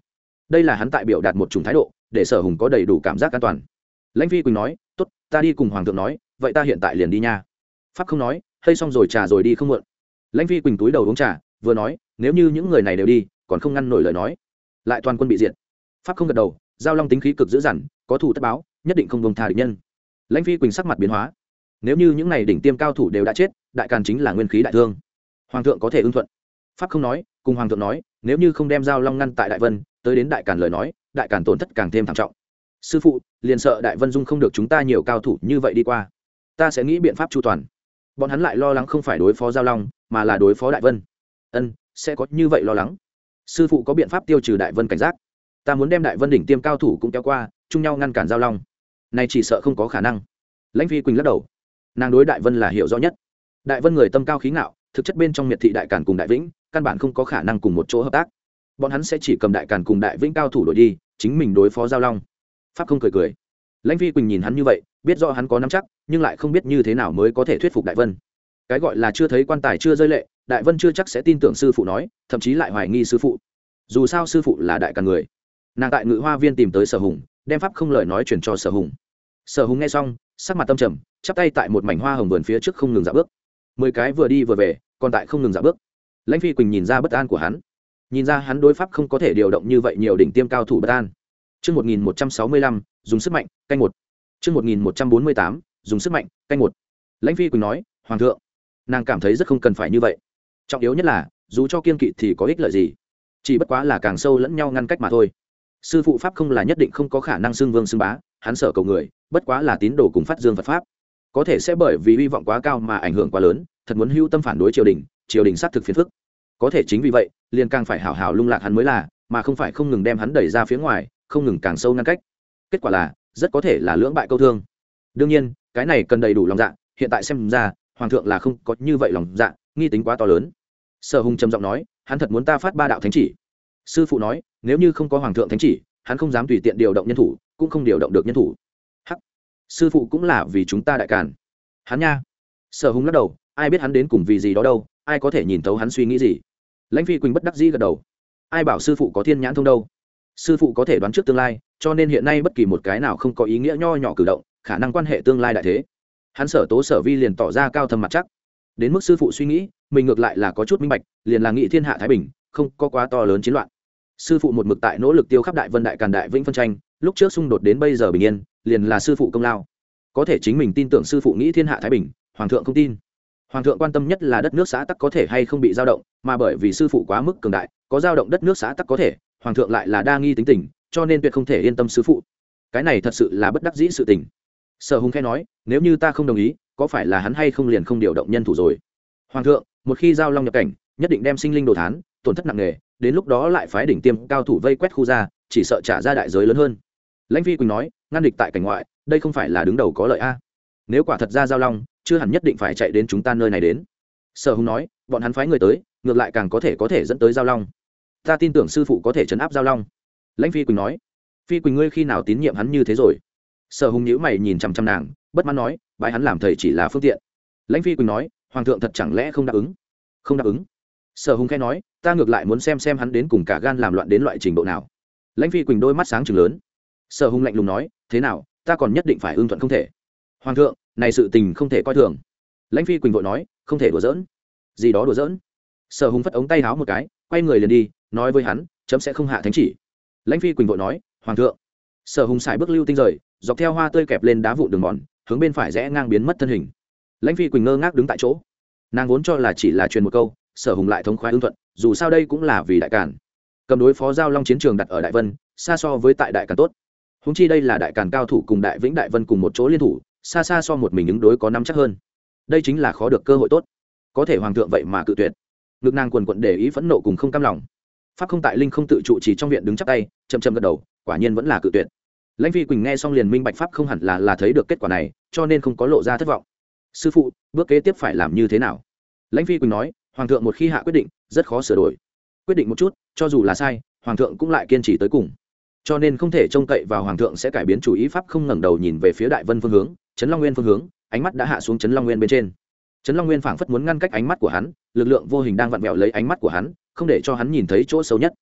đây là hắn tại biểu đạt một chủng thái độ để Sở Hùng có đầy đủ cảm giác an toàn. Lãnh Phi Quỳnh nói, tốt, ta đi cùng hoàng thượng nói, vậy ta hiện tại liền đi nha. Pháp không nói, hơi xong rồi trà rồi đi không muộn. Lãnh Phi Quỳnh túi đầu uống trà, vừa nói, nếu như những người này đều đi, còn không ngăn nổi lời nói, lại toàn quân bị diệt. Pháp không gật đầu, Giao Long tính khí cực dữ dằn, có thủ tất báo, nhất định không buông tha địch nhân. Lãnh Phi Quỳnh sắc mặt biến hóa, nếu như những này đỉnh tiêm cao thủ đều đã chết, đại càn chính là nguyên khí đại thương, hoàng thượng có thể ưng thuận. Pháp không nói, cùng hoàng thượng nói, nếu như không đem Giao Long ngăn tại Đại Vân, tới đến đại càn lời nói, đại càn tổn thất càng thêm thảm trọng. Sư phụ, liền sợ Đại Vân dung không được chúng ta nhiều cao thủ như vậy đi qua, ta sẽ nghĩ biện pháp chu toàn. Bọn hắn lại lo lắng không phải đối phó Giao Long, mà là đối phó Đại Vân. Ân, sẽ có như vậy lo lắng. Sư phụ có biện pháp tiêu trừ Đại Vân cảnh giác. Ta muốn đem Đại Vân đỉnh tiêm cao thủ cũng kéo qua, chung nhau ngăn cản Giao Long. Này chỉ sợ không có khả năng. Lãnh Phi Quỳnh lắc đầu, nàng đối Đại Vân là hiểu rõ nhất. Đại Vân người tâm cao khí ngạo, thực chất bên trong miệt thị Đại Càn cùng Đại Vĩnh, căn bản không có khả năng cùng một chỗ hợp tác. Bọn hắn sẽ chỉ cầm Đại Càn cùng Đại Vĩnh cao thủ đổi đi, chính mình đối phó Giao Long. Pháp không cười cười. Lãnh Phi Quỳnh nhìn hắn như vậy, biết rõ hắn có nắm chắc, nhưng lại không biết như thế nào mới có thể thuyết phục Đại Vân. Cái gọi là chưa thấy quan tài chưa rơi lệ, Đại Vân chưa chắc sẽ tin tưởng sư phụ nói, thậm chí lại hoài nghi sư phụ. Dù sao sư phụ là Đại Càn người. Nàng tại Ngự Hoa Viên tìm tới Sở Hùng, đem pháp không lời nói truyền cho Sở Hùng. Sở Hùng nghe xong, sắc mặt tâm trầm, chắp tay tại một mảnh hoa hồng vườn phía trước không ngừng dạo bước. Mười cái vừa đi vừa về, còn tại không ngừng dạo bước. Lãnh Phi Quỳnh nhìn ra bất an của hắn, nhìn ra hắn đối pháp không có thể điều động như vậy nhiều đỉnh tiêm cao thủ bất an. Chương một nghìn một trăm sáu mươi lăm, dùng sức mạnh, canh một. Chương một nghìn một trăm bốn mươi tám, dùng sức mạnh, canh một. Lãnh Phi Quỳnh nói, hoàng thượng, nàng cảm thấy rất không cần phải như vậy. Trọng yếu nhất là, dù cho kiên kỵ thì có ích lợi gì? Chỉ bất quá là càng sâu lẫn nhau ngăn cách mà thôi. Sư phụ pháp không là nhất định không có khả năng xưng vương xưng bá, hắn sợ cầu người, bất quá là tín đồ cùng phát dương Phật pháp. Có thể sẽ bởi vì hy vọng quá cao mà ảnh hưởng quá lớn, thật muốn hưu tâm phản đối triều đình, triều đình sát thực phiền phức. Có thể chính vì vậy, liền càng phải hảo hảo lung lạc hắn mới là, mà không phải không ngừng đem hắn đẩy ra phía ngoài, không ngừng càng sâu ngăn cách. Kết quả là, rất có thể là lưỡng bại câu thương. Đương nhiên, cái này cần đầy đủ lòng dạ, hiện tại xem ra, hoàng thượng là không có như vậy lòng dạ, nghi tính quá to lớn. Sở Hùng trầm giọng nói, hắn thật muốn ta phát ba đạo thánh chỉ. Sư phụ nói, nếu như không có hoàng thượng thánh chỉ, hắn không dám tùy tiện điều động nhân thủ, cũng không điều động được nhân thủ. Hắc, sư phụ cũng là vì chúng ta Đại Càn. Hắn nha. Sở Hùng lắc đầu, ai biết hắn đến cùng vì gì đó đâu, ai có thể nhìn thấu hắn suy nghĩ gì. Lãnh Phi Quỳnh bất đắc dĩ gật đầu, ai bảo sư phụ có thiên nhãn thông đâu. Sư phụ có thể đoán trước tương lai, cho nên hiện nay bất kỳ một cái nào không có ý nghĩa nho nhỏ cử động, khả năng quan hệ tương lai đại thế. Hắn Sở Tố Sở Vi liền tỏ ra cao thâm mặt chắc, đến mức sư phụ suy nghĩ, mình ngược lại là có chút minh bạch, liền là nghị thiên hạ thái bình, không có quá to lớn chiến loạn. Sư phụ một mực tại nỗ lực tiêu khắp Đại Vân Đại Càn Đại Vĩnh phân tranh, lúc trước xung đột đến bây giờ bình yên, liền là sư phụ công lao. Có thể chính mình tin tưởng sư phụ nghĩ thiên hạ thái bình, hoàng thượng không tin. Hoàng thượng quan tâm nhất là đất nước xã tắc có thể hay không bị dao động, mà bởi vì sư phụ quá mức cường đại, có dao động đất nước xã tắc có thể, hoàng thượng lại là đa nghi tính tình, cho nên tuyệt không thể yên tâm sư phụ. Cái này thật sự là bất đắc dĩ sự tình. Sở Hùng khẽ nói, nếu như ta không đồng ý, có phải là hắn hay không liền không điều động nhân thủ rồi? Hoàng thượng, một khi Giao Long nhập cảnh, nhất định đem sinh linh đồ thán, tổn thất nặng nề, đến lúc đó lại phái đỉnh tiêm cao thủ vây quét khu ra, chỉ sợ trả ra đại giới lớn hơn. Lãnh Phi Quỳnh nói, ngăn địch tại cảnh ngoại, đây không phải là đứng đầu có lợi a? Nếu quả thật ra Giao Long, chưa hẳn nhất định phải chạy đến chúng ta nơi này đến. Sở Hùng nói, bọn hắn phái người tới, ngược lại càng có thể có thể dẫn tới Giao Long. Ta tin tưởng sư phụ có thể trấn áp Giao Long. Lãnh Phi Quỳnh nói, Phi Quỳnh ngươi khi nào tín nhiệm hắn như thế rồi? Sở Hùng nhíu mày nhìn chằm chằm nàng, bất mãn nói, bãi hắn làm thầy chỉ là phương tiện. Lãnh Phi Quỳnh nói, hoàng thượng thật chẳng lẽ không đáp ứng? Không đáp ứng. Sở Hùng khẽ nói, ta ngược lại muốn xem xem hắn đến cùng cả gan làm loạn đến loại trình độ nào. Lãnh Phi Quỳnh đôi mắt sáng trừng lớn. Sở Hùng lạnh lùng nói, thế nào, ta còn nhất định phải ưng thuận không thể? Hoàng thượng, này sự tình không thể coi thường. Lãnh Phi Quỳnh vội nói, không thể đùa giỡn. Gì đó đùa giỡn? Sở Hùng phất ống tay háo một cái, quay người liền đi, nói với hắn, chấm sẽ không hạ thánh chỉ. Lãnh Phi Quỳnh vội nói, hoàng thượng. Sở Hùng xài bước lưu tinh rời, dọc theo hoa tươi kẹp lên đá vụn đường mòn, hướng bên phải rẽ ngang biến mất thân hình. Lãnh Phi Quỳnh ngơ ngác đứng tại chỗ, nàng vốn cho là chỉ là truyền một câu, Sở Hùng lại thống khoái ưng thuận, dù sao đây cũng là vì Đại Càn. Cầm đối phó Giao Long chiến trường đặt ở Đại Vân, xa so với tại Đại Càn tốt. Huống chi đây là Đại Càn cao thủ cùng Đại Vĩnh Đại Vân cùng một chỗ liên thủ, xa xa so một mình ứng đối có nắm chắc hơn. Đây chính là khó được cơ hội tốt. Có thể hoàng thượng vậy mà cự tuyệt. Ngực nàng quần quật để ý phẫn nộ cùng không cam lòng. Pháp không tại linh không tự trụ chỉ trong viện đứng chắp tay, chậm chậm gật đầu, quả nhiên vẫn là cự tuyệt. Lãnh Phi Quỳnh nghe xong liền minh bạch pháp không hẳn là là thấy được kết quả này, cho nên không có lộ ra thất vọng. Sư phụ, bước kế tiếp phải làm như thế nào? Lãnh Phi Quỳnh nói, hoàng thượng một khi hạ quyết định, rất khó sửa đổi. Quyết định một chút, cho dù là sai, hoàng thượng cũng lại kiên trì tới cùng. Cho nên không thể trông cậy vào hoàng thượng sẽ cải biến chủ ý. Pháp không ngẩng đầu nhìn về phía Đại Vân phương hướng, Trấn Long Nguyên phương hướng, ánh mắt đã hạ xuống Trấn Long Nguyên bên trên. Trấn Long Nguyên phảng phất muốn ngăn cách ánh mắt của hắn, lực lượng vô hình đang vặn vẹo lấy ánh mắt của hắn, không để cho hắn nhìn thấy chỗ xấu nhất.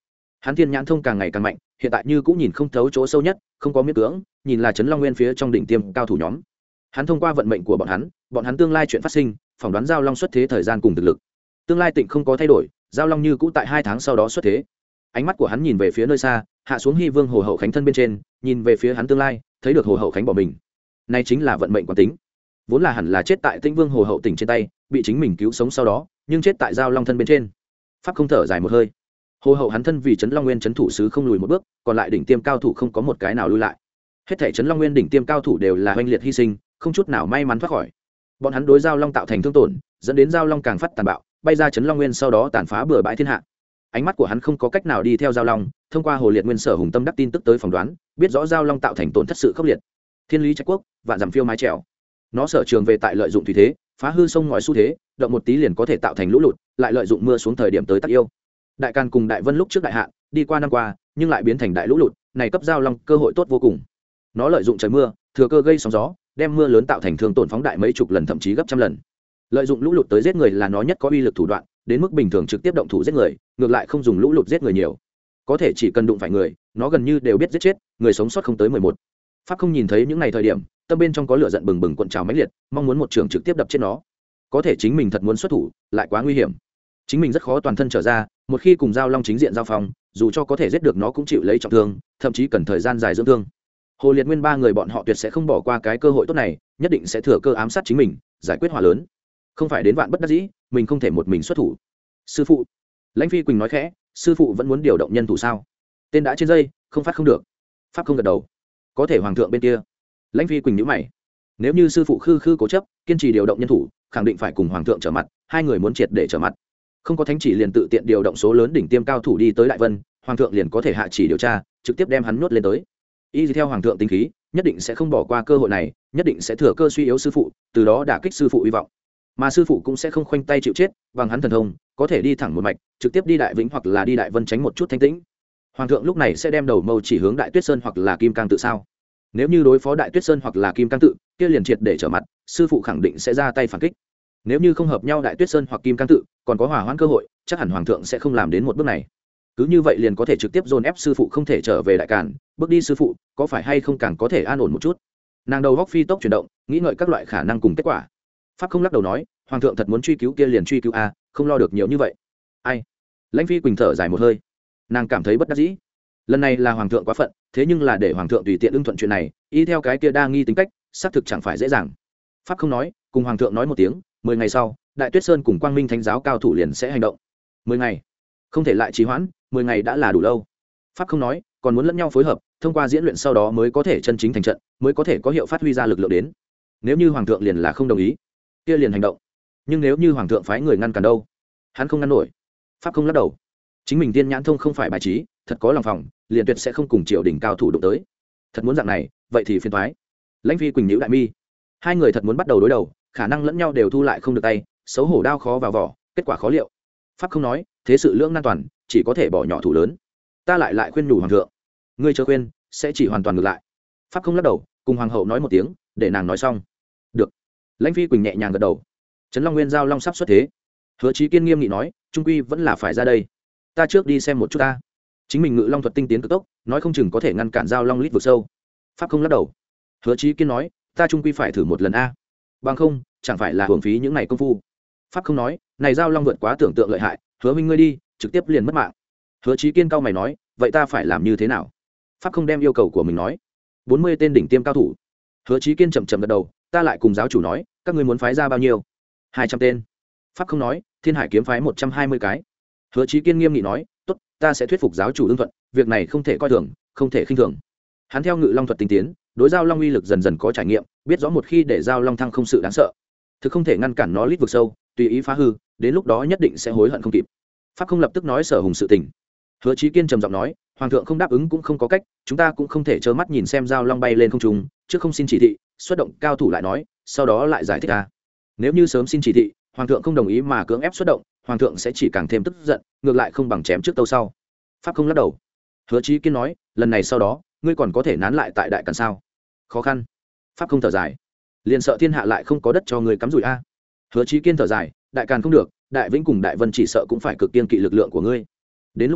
hắn thiên nhãn thông càng ngày càng mạnh, hiện tại như cũng nhìn không thấu chỗ sâu nhất, không có miễn cưỡng nhìn là Trấn Long Nguyên phía trong đỉnh tiêm cao thủ nhóm. Hắn thông qua vận mệnh của bọn hắn, bọn hắn tương lai chuyện phát sinh, phỏng đoán giao long xuất thế thời gian cùng thực lực. Tương lai tịnh không có thay đổi, giao long như cũ tại hai tháng sau đó xuất thế. Ánh mắt của hắn nhìn về phía nơi xa, hạ xuống Hy Vương Hồ Hậu Khánh thân bên trên, nhìn về phía hắn tương lai, thấy được Hồ Hậu Khánh bỏ mình. Này chính là vận mệnh quán tính. Vốn là hẳn là chết tại Tĩnh Vương Hồ Hậu tỉnh trên tay, bị chính mình cứu sống sau đó, nhưng chết tại giao long thân bên trên. Pháp không thở dài một hơi. Hồ Hậu hắn thân vì Trấn Long Nguyên trấn thủ sứ không lùi một bước, còn lại đỉnh tiêm cao thủ không có một cái nào lui lại. Hết thảy Trấn Long Nguyên đỉnh tiêm cao thủ đều là oanh liệt hy sinh, không chút nào may mắn thoát khỏi. Bọn hắn đối giao long tạo thành thương tổn, dẫn đến giao long càng phát tàn bạo, bay ra Trấn Long Nguyên sau đó tàn phá bừa bãi thiên hạ. Ánh mắt của hắn không có cách nào đi theo giao long, thông qua Hồ Liệt Nguyên Sở Hùng Tâm đắc tin tức tới phỏng đoán, biết rõ giao long tạo thành tổn thất sự khốc liệt. Thiên lý trách quốc, vạn dặm phiêu mái trèo. Nó sở trường về tại lợi dụng thủy thế, phá hư sông ngòi xu thế, động một tí liền có thể tạo thành lũ lụt, lại lợi dụng mưa xuống thời điểm tới tác yêu. Đại Càn cùng Đại Vân lúc trước đại hạn, đi qua năm qua, nhưng lại biến thành đại lũ lụt, này cấp giao long cơ hội tốt vô cùng. Nó lợi dụng trời mưa, thừa cơ gây sóng gió, đem mưa lớn tạo thành thương tổn phóng đại mấy chục lần thậm chí gấp trăm lần. Lợi dụng lũ lụt tới giết người là nó nhất có uy lực thủ đoạn, đến mức bình thường trực tiếp động thủ giết người, ngược lại không dùng lũ lụt giết người nhiều. Có thể chỉ cần đụng phải người, nó gần như đều biết giết chết, người sống sót không tới mười một. Pháp không nhìn thấy những ngày thời điểm, tâm bên trong có lửa giận bừng bừng cuộn trào mãnh liệt, mong muốn một trường trực tiếp đập chết nó. Có thể chính mình thật muốn xuất thủ, lại quá nguy hiểm. Chính mình rất khó toàn thân trở ra, một khi cùng giao long chính diện giao phong, dù cho có thể giết được nó cũng chịu lấy trọng thương, thậm chí cần thời gian dài dưỡng thương. Hồ Liệt Nguyên ba người bọn họ tuyệt sẽ không bỏ qua cái cơ hội tốt này, nhất định sẽ thừa cơ ám sát chính mình, giải quyết hỏa lớn. Không phải đến vạn bất đắc dĩ, mình không thể một mình xuất thủ. Sư phụ, Lãnh Phi Quỳnh nói khẽ, sư phụ vẫn muốn điều động nhân thủ sao? Tên đã trên dây, không phát không được. Pháp không gật đầu. Có thể hoàng thượng bên kia. Lãnh Phi Quỳnh nhíu mày. Nếu như sư phụ khư khư cố chấp, kiên trì điều động nhân thủ, khẳng định phải cùng hoàng thượng trở mặt, hai người muốn triệt để trở mặt. Không có thánh chỉ liền tự tiện điều động số lớn đỉnh tiêm cao thủ đi tới Đại Vân, hoàng thượng liền có thể hạ chỉ điều tra, trực tiếp đem hắn nuốt lên tới. Y theo hoàng thượng tính khí, nhất định sẽ không bỏ qua cơ hội này, nhất định sẽ thừa cơ suy yếu sư phụ, từ đó đả kích sư phụ hy vọng. Mà sư phụ cũng sẽ không khoanh tay chịu chết, bằng hắn thần thông, có thể đi thẳng một mạch, trực tiếp đi Đại Vĩnh hoặc là đi Đại Vân tránh một chút thanh tĩnh. Hoàng thượng lúc này sẽ đem đầu mâu chỉ hướng Đại Tuyết Sơn hoặc là Kim Cang tự sao? Nếu như đối phó Đại Tuyết Sơn hoặc là Kim Cang tự, kia liền triệt để trở mặt, sư phụ khẳng định sẽ ra tay phản kích. Nếu như không hợp nhau Đại Tuyết Sơn hoặc Kim Cang tự, còn có hòa hoãn cơ hội, chắc hẳn hoàng thượng sẽ không làm đến một bước này. Cứ như vậy liền có thể trực tiếp dồn ép sư phụ không thể trở về Đại Càn, bước đi sư phụ, có phải hay không càng có thể an ổn một chút. Nàng đầu góc phi tốc chuyển động, nghĩ ngợi các loại khả năng cùng kết quả. Pháp không lắc đầu nói, hoàng thượng thật muốn truy cứu kia liền truy cứu a, không lo được nhiều như vậy. Ai? Lãnh Phi Quỳnh thở dài một hơi, nàng cảm thấy bất đắc dĩ. Lần này là hoàng thượng quá phận, thế nhưng là để hoàng thượng tùy tiện ưng thuận chuyện này, y theo cái kia đa nghi tính cách, xác thực chẳng phải dễ dàng. Pháp không nói, cùng hoàng thượng nói một tiếng, mười ngày sau, Đại Tuyết Sơn cùng Quang Minh Thánh giáo cao thủ liền sẽ hành động. Mười ngày, không thể lại trì hoãn, mười ngày đã là đủ lâu. Pháp không nói, còn muốn lẫn nhau phối hợp, thông qua diễn luyện sau đó mới có thể chân chính thành trận, mới có thể có hiệu phát huy ra lực lượng đến. Nếu như hoàng thượng liền là không đồng ý, kia liền hành động. Nhưng nếu như hoàng thượng phái người ngăn cản đâu, hắn không ngăn nổi. Pháp không lắc đầu, chính mình tiên nhãn thông không phải bài trí, thật có lòng phòng, liền tuyệt sẽ không cùng triều đình cao thủ đụng tới. Thật muốn dạng này, vậy thì phiền toái. Lãnh Phi Quỳnh nhíu đại mi, hai người thật muốn bắt đầu đối đầu, khả năng lẫn nhau đều thu lại không được tay, xấu hổ đao khó vào vỏ, kết quả khó liệu. Pháp không nói, thế sự lưỡng nan toàn, chỉ có thể bỏ nhỏ thủ lớn. Ta lại lại khuyên nhủ hoàng thượng, ngươi chớ khuyên, sẽ chỉ hoàn toàn ngược lại. Pháp không lắc đầu, cùng hoàng hậu nói một tiếng, để nàng nói xong. Được. Lãnh Phi Quỳnh nhẹ nhàng gật đầu. Trấn Long Nguyên giao long sắp xuất thế. Hứa Chí Kiên nghiêm nghị nói, trung quy vẫn là phải ra đây. Ta trước đi xem một chút ta. Chính mình ngự long thuật tinh tiến cực tốc, nói không chừng có thể ngăn cản giao long lít vực sâu. Pháp không lắc đầu. Hứa Chí Kiên nói, ta trung quy phải thử một lần a. Bằng không, chẳng phải là hưởng phí những ngày công phu. Pháp không nói, này giao long vượt quá tưởng tượng lợi hại, Hứa minh ngươi đi, trực tiếp liền mất mạng. Hứa Chí Kiên cao mày nói, vậy ta phải làm như thế nào? Pháp không đem yêu cầu của mình nói. bốn mươi tên đỉnh tiêm cao thủ. Hứa Chí Kiên chậm chậm gật đầu, ta lại cùng giáo chủ nói, các ngươi muốn phái ra bao nhiêu? hai trăm tên. Pháp không nói, Thiên Hải kiếm phái một trăm hai mươi cái. Hứa Chí Kiên nghiêm nghị nói, tốt, ta sẽ thuyết phục giáo chủ ưng thuận, việc này không thể coi thường, không thể khinh thường. Hắn theo ngự long thuật tinh tiến, đối giao long uy lực dần dần có trải nghiệm, biết rõ một khi để giao long thăng không sự đáng sợ, thực không thể ngăn cản nó lít vực sâu, tùy ý phá hư, đến lúc đó nhất định sẽ hối hận không kịp. Pháp không lập tức nói Sở Hùng sự tình. Hứa Chí Kiên trầm giọng nói, hoàng thượng không đáp ứng cũng không có cách, chúng ta cũng không thể trơ mắt nhìn xem giao long bay lên không trung, trước không xin chỉ thị, xuất động cao thủ lại nói, sau đó lại giải thích a. Nếu như sớm xin chỉ thị, hoàng thượng không đồng ý mà cưỡng ép xuất động, hoàng thượng sẽ chỉ càng thêm tức giận, ngược lại không bằng chém trước tâu sau. Pháp không lắc đầu. Hứa Chí Kiên nói, lần này sau đó, ngươi còn có thể nán lại tại Đại Càn sao? Khó khăn. Pháp không thở dài, liền sợ thiên hạ lại không có đất cho ngươi cắm rủi a. Hứa Chí Kiên thở dài, Đại Càn không được, Đại Vĩnh cùng Đại Vân chỉ sợ cũng phải cực kiên kỵ lực lượng của ngươi. Đến lúc đó,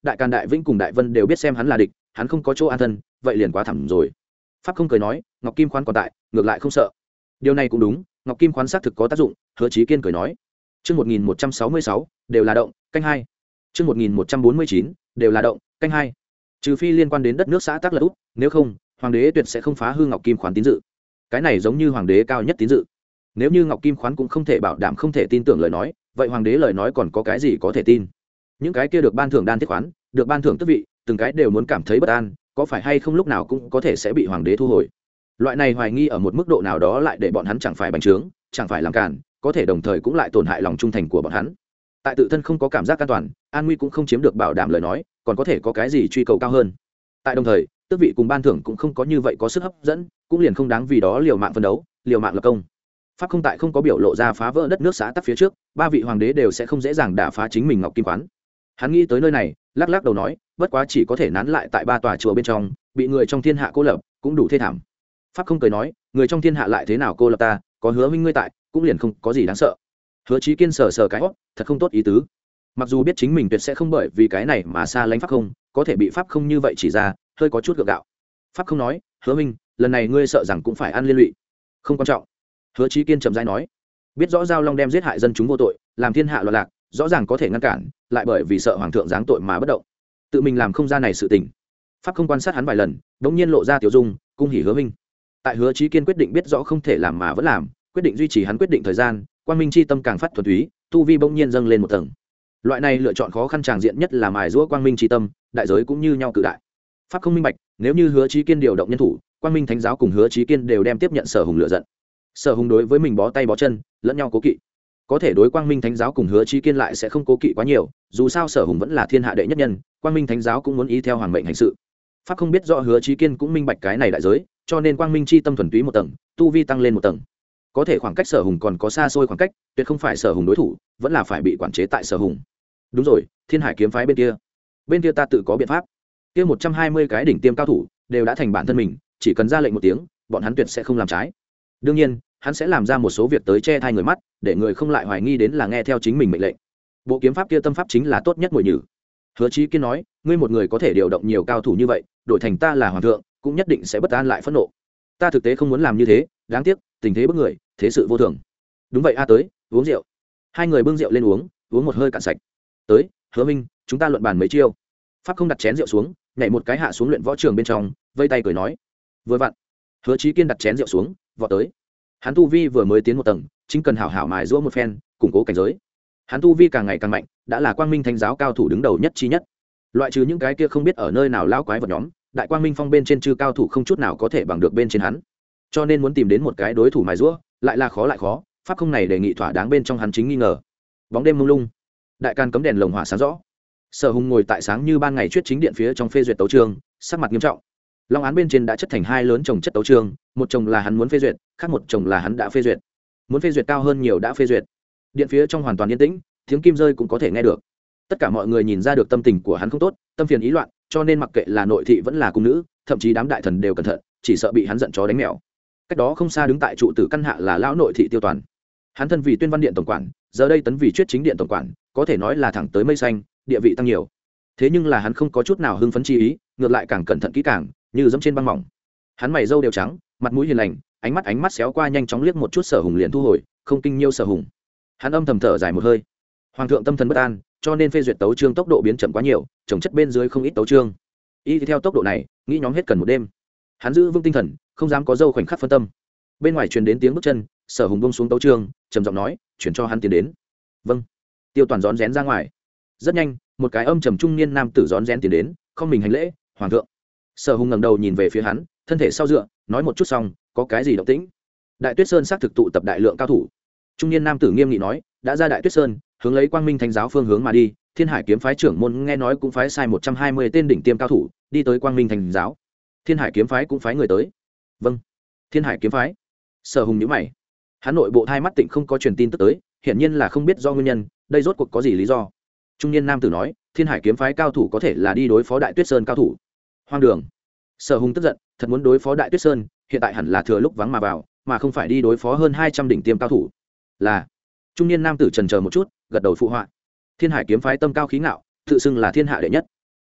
đại càn đại vĩnh cùng đại vân đều biết xem hắn là địch, hắn không có chỗ an thân, vậy liền quá thẳm rồi. Pháp không cười nói, Ngọc Kim khoán còn tại, ngược lại không sợ. Điều này cũng đúng, Ngọc Kim khoán xác thực có tác dụng. Hứa Chí Kiên cười nói, chương một nghìn một trăm sáu mươi sáu đều là động, canh hai. chương một nghìn một trăm bốn mươi chín đều là động, canh hai. Trừ phi liên quan đến đất nước xã tắc lật úp, nếu không, hoàng đế tuyệt sẽ không phá hư Ngọc Kim khoán tín dự. Cái này giống như hoàng đế cao nhất tín dự. Nếu như Ngọc Kim khoán cũng không thể bảo đảm không thể tin tưởng lời nói, vậy hoàng đế lời nói còn có cái gì có thể tin? Những cái kia được ban thưởng đan thiết khoán, được ban thưởng tước vị, từng cái đều muốn cảm thấy bất an, có phải hay không lúc nào cũng có thể sẽ bị hoàng đế thu hồi. Loại này hoài nghi ở một mức độ nào đó lại để bọn hắn chẳng phải bành trướng, chẳng phải làm cản, có thể đồng thời cũng lại tổn hại lòng trung thành của bọn hắn. Tại tự thân không có cảm giác an toàn, an nguy cũng không chiếm được bảo đảm lời nói, còn có thể có cái gì truy cầu cao hơn. Tại đồng thời, tước vị cùng ban thưởng cũng không có như vậy có sức hấp dẫn, cũng liền không đáng vì đó liều mạng phân đấu, liều mạng lập công. Pháp không tại không có biểu lộ ra phá vỡ đất nước xã tắc phía trước, ba vị hoàng đế đều sẽ không dễ dàng đả phá chính mình Ngọc Kim khoán. Hắn nghĩ tới nơi này, lắc lắc đầu nói, bất quá chỉ có thể nán lại tại ba tòa chùa bên trong, bị người trong thiên hạ cô lập, cũng đủ thê thảm. Pháp không cười nói, người trong thiên hạ lại thế nào cô lập ta, có Hứa huynh ngươi tại, cũng liền không có gì đáng sợ. Hứa Chí Kiên sờ sờ cái hót, thật không tốt ý tứ. Mặc dù biết chính mình tuyệt sẽ không bởi vì cái này mà xa lánh Pháp không, có thể bị Pháp không như vậy chỉ ra, hơi có chút gượng gạo. Pháp không nói, Hứa huynh, lần này ngươi sợ rằng cũng phải ăn liên lụy. Không quan trọng. Hứa Chí Kiên chậm rãi nói, biết rõ Giao Long đem giết hại dân chúng vô tội, làm thiên hạ loạn lạc, rõ ràng có thể ngăn cản, lại bởi vì sợ hoàng thượng giáng tội mà bất động, tự mình làm không ra này sự tình. Pháp không quan sát hắn vài lần, đống nhiên lộ ra tiểu dung, cung hỉ Hứa huynh. Tại Hứa Chí Kiên quyết định biết rõ không thể làm mà vẫn làm, quyết định duy trì hắn quyết định thời gian, Quang Minh chi tâm càng phát thuần túy, tu vi bỗng nhiên dâng lên một tầng. Loại này lựa chọn khó khăn tràng diện nhất là mài giũa Quang Minh chi tâm, đại giới cũng như nhau cự đại. Pháp không minh bạch, nếu như Hứa Chí Kiên điều động nhân thủ, Quang Minh Thánh giáo cùng Hứa Chí Kiên đều đem tiếp nhận Sở Hùng lựa giận. Sở Hùng đối với mình bó tay bó chân, lẫn nhau cố kỵ. Có thể đối Quang Minh Thánh giáo cùng Hứa Chí Kiên lại sẽ không cố kỵ quá nhiều, dù sao Sở Hùng vẫn là thiên hạ đệ nhất nhân, Quang Minh Thánh giáo cũng muốn ý theo hoàng mệnh hành sự. Pháp không biết rõ Hứa Chí Kiên cũng minh bạch cái này đại giới, cho nên Quang Minh chi tâm thuần túy một tầng, tu vi tăng lên một tầng. Có thể khoảng cách Sở Hùng còn có xa xôi khoảng cách, tuyệt không phải Sở Hùng đối thủ, vẫn là phải bị quản chế tại Sở Hùng. Đúng rồi, Thiên Hải kiếm phái bên kia, bên kia ta tự có biện pháp. Kia một trăm hai mươi cái đỉnh tiêm cao thủ đều đã thành bản thân mình, chỉ cần ra lệnh một tiếng, bọn hắn tuyệt sẽ không làm trái. Đương nhiên, hắn sẽ làm ra một số việc tới che thay người mắt, để người không lại hoài nghi đến là nghe theo chính mình mệnh lệnh. Bộ kiếm pháp kia tâm pháp chính là tốt nhất mồi nhử. Hứa Chí Kiên nói, ngươi một người có thể điều động nhiều cao thủ như vậy, đổi thành ta là hoàng thượng, cũng nhất định sẽ bất an lại phẫn nộ. Ta thực tế không muốn làm như thế, đáng tiếc, tình thế bức người, thế sự vô thường. Đúng vậy a, tới, uống rượu. Hai người bưng rượu lên uống, uống một hơi cạn sạch. Tới, Hứa minh, chúng ta luận bàn mấy chiêu. Pháp không đặt chén rượu xuống, nhảy một cái hạ xuống luyện võ trường bên trong, vây tay cười nói, vừa vặn. Hứa Chí Kiên đặt chén rượu xuống, vọt tới. Hắn tu vi vừa mới tiến một tầng, chính cần hảo hảo mài giũa một phen, củng cố cảnh giới. Hắn tu vi càng ngày càng mạnh, đã là Quang Minh Thánh giáo cao thủ đứng đầu nhất chi nhất. Loại trừ những cái kia không biết ở nơi nào lão quái vật nhóm, Đại Quang Minh Phong bên trên chư cao thủ không chút nào có thể bằng được bên trên hắn. Cho nên muốn tìm đến một cái đối thủ mài giũa, lại là khó lại khó, pháp không này đề nghị thỏa đáng bên trong hắn chính nghi ngờ. Bóng đêm mông lung, đại can cấm đèn lồng hỏa sáng rõ. Sở Hùng ngồi tại sáng như ban ngày chuyết chính điện phía trong phê duyệt tấu chương, sắc mặt nghiêm trọng. Long án bên trên đã chất thành hai lớn chồng chất tấu chương, một chồng là hắn muốn phê duyệt, khác một chồng là hắn đã phê duyệt. Muốn phê duyệt cao hơn nhiều đã phê duyệt. Điện phía trong hoàn toàn yên tĩnh, tiếng kim rơi cũng có thể nghe được. Tất cả mọi người nhìn ra được tâm tình của hắn không tốt, tâm phiền ý loạn, cho nên mặc kệ là nội thị vẫn là cung nữ, thậm chí đám đại thần đều cẩn thận, chỉ sợ bị hắn giận chó đánh mèo. Cách đó không xa đứng tại trụ tử căn hạ là lão nội thị Tiêu Toàn. Hắn thân vì Tuyên Văn điện tổng quản, giờ đây tấn vì chuyết chính điện tổng quản, có thể nói là thẳng tới mây xanh, địa vị tăng nhiều. Thế nhưng là hắn không có chút nào hưng phấn chi ý, ngược lại càng cẩn thận kỹ càng, như dẫm trên băng mỏng. Hắn mày râu đều trắng, mặt mũi hiền lành, ánh mắt ánh mắt xéo qua nhanh chóng liếc một chút Sở Hùng liền thu hồi, không kinh nhiêu Sở Hùng. Hắn âm thầm thở dài một hơi. Hoàng thượng tâm thần bất an, cho nên phê duyệt tấu chương tốc độ biến chậm quá nhiều, chồng chất bên dưới không ít tấu chương. Y theo tốc độ này, nghĩ nhóm hết cần một đêm. Hắn giữ vững tinh thần, không dám có dâu khoảnh khắc phân tâm. Bên ngoài truyền đến tiếng bước chân, Sở Hùng buông xuống tấu chương, trầm giọng nói, chuyển cho hắn tiến đến. Vâng. Tiêu Toàn rón rén ra ngoài. Rất nhanh, một cái âm trầm trung niên nam tử rón rén tiến đến, không mình hành lễ, hoàng thượng. Sở Hùng ngẩng đầu nhìn về phía hắn, thân thể sau dựa, nói một chút xong, có cái gì động tĩnh? Đại Tuyết Sơn xác thực tụ tập đại lượng cao thủ. Trung niên nam tử nghiêm nghị nói, đã ra Đại Tuyết Sơn, hướng lấy Quang Minh Thánh giáo phương hướng mà đi. Thiên Hải kiếm phái trưởng môn nghe nói cũng phái sai một trăm hai mươi tên đỉnh tiêm cao thủ, đi tới Quang Minh Thánh giáo. Thiên Hải kiếm phái cũng phái người tới. Vâng. Thiên Hải kiếm phái. Sở Hùng nhíu mày. Hắn nội bộ thai mắt tịnh không có truyền tin tức tới, hiển nhiên là không biết do nguyên nhân, đây rốt cuộc có gì lý do. Trung niên nam tử nói, Thiên Hải kiếm phái cao thủ có thể là đi đối phó Đại Tuyết Sơn cao thủ. Hoang đường. Sở Hùng tức giận, thật muốn đối phó Đại Tuyết Sơn, hiện tại hẳn là thừa lúc vắng mà vào, mà không phải đi đối phó hơn hai trăm đỉnh tiêm cao thủ. Là. Trung niên nam tử chần chờ một chút, gật đầu phụ họa. Thiên Hải kiếm phái tâm cao khí ngạo, tự xưng là thiên hạ đệ nhất.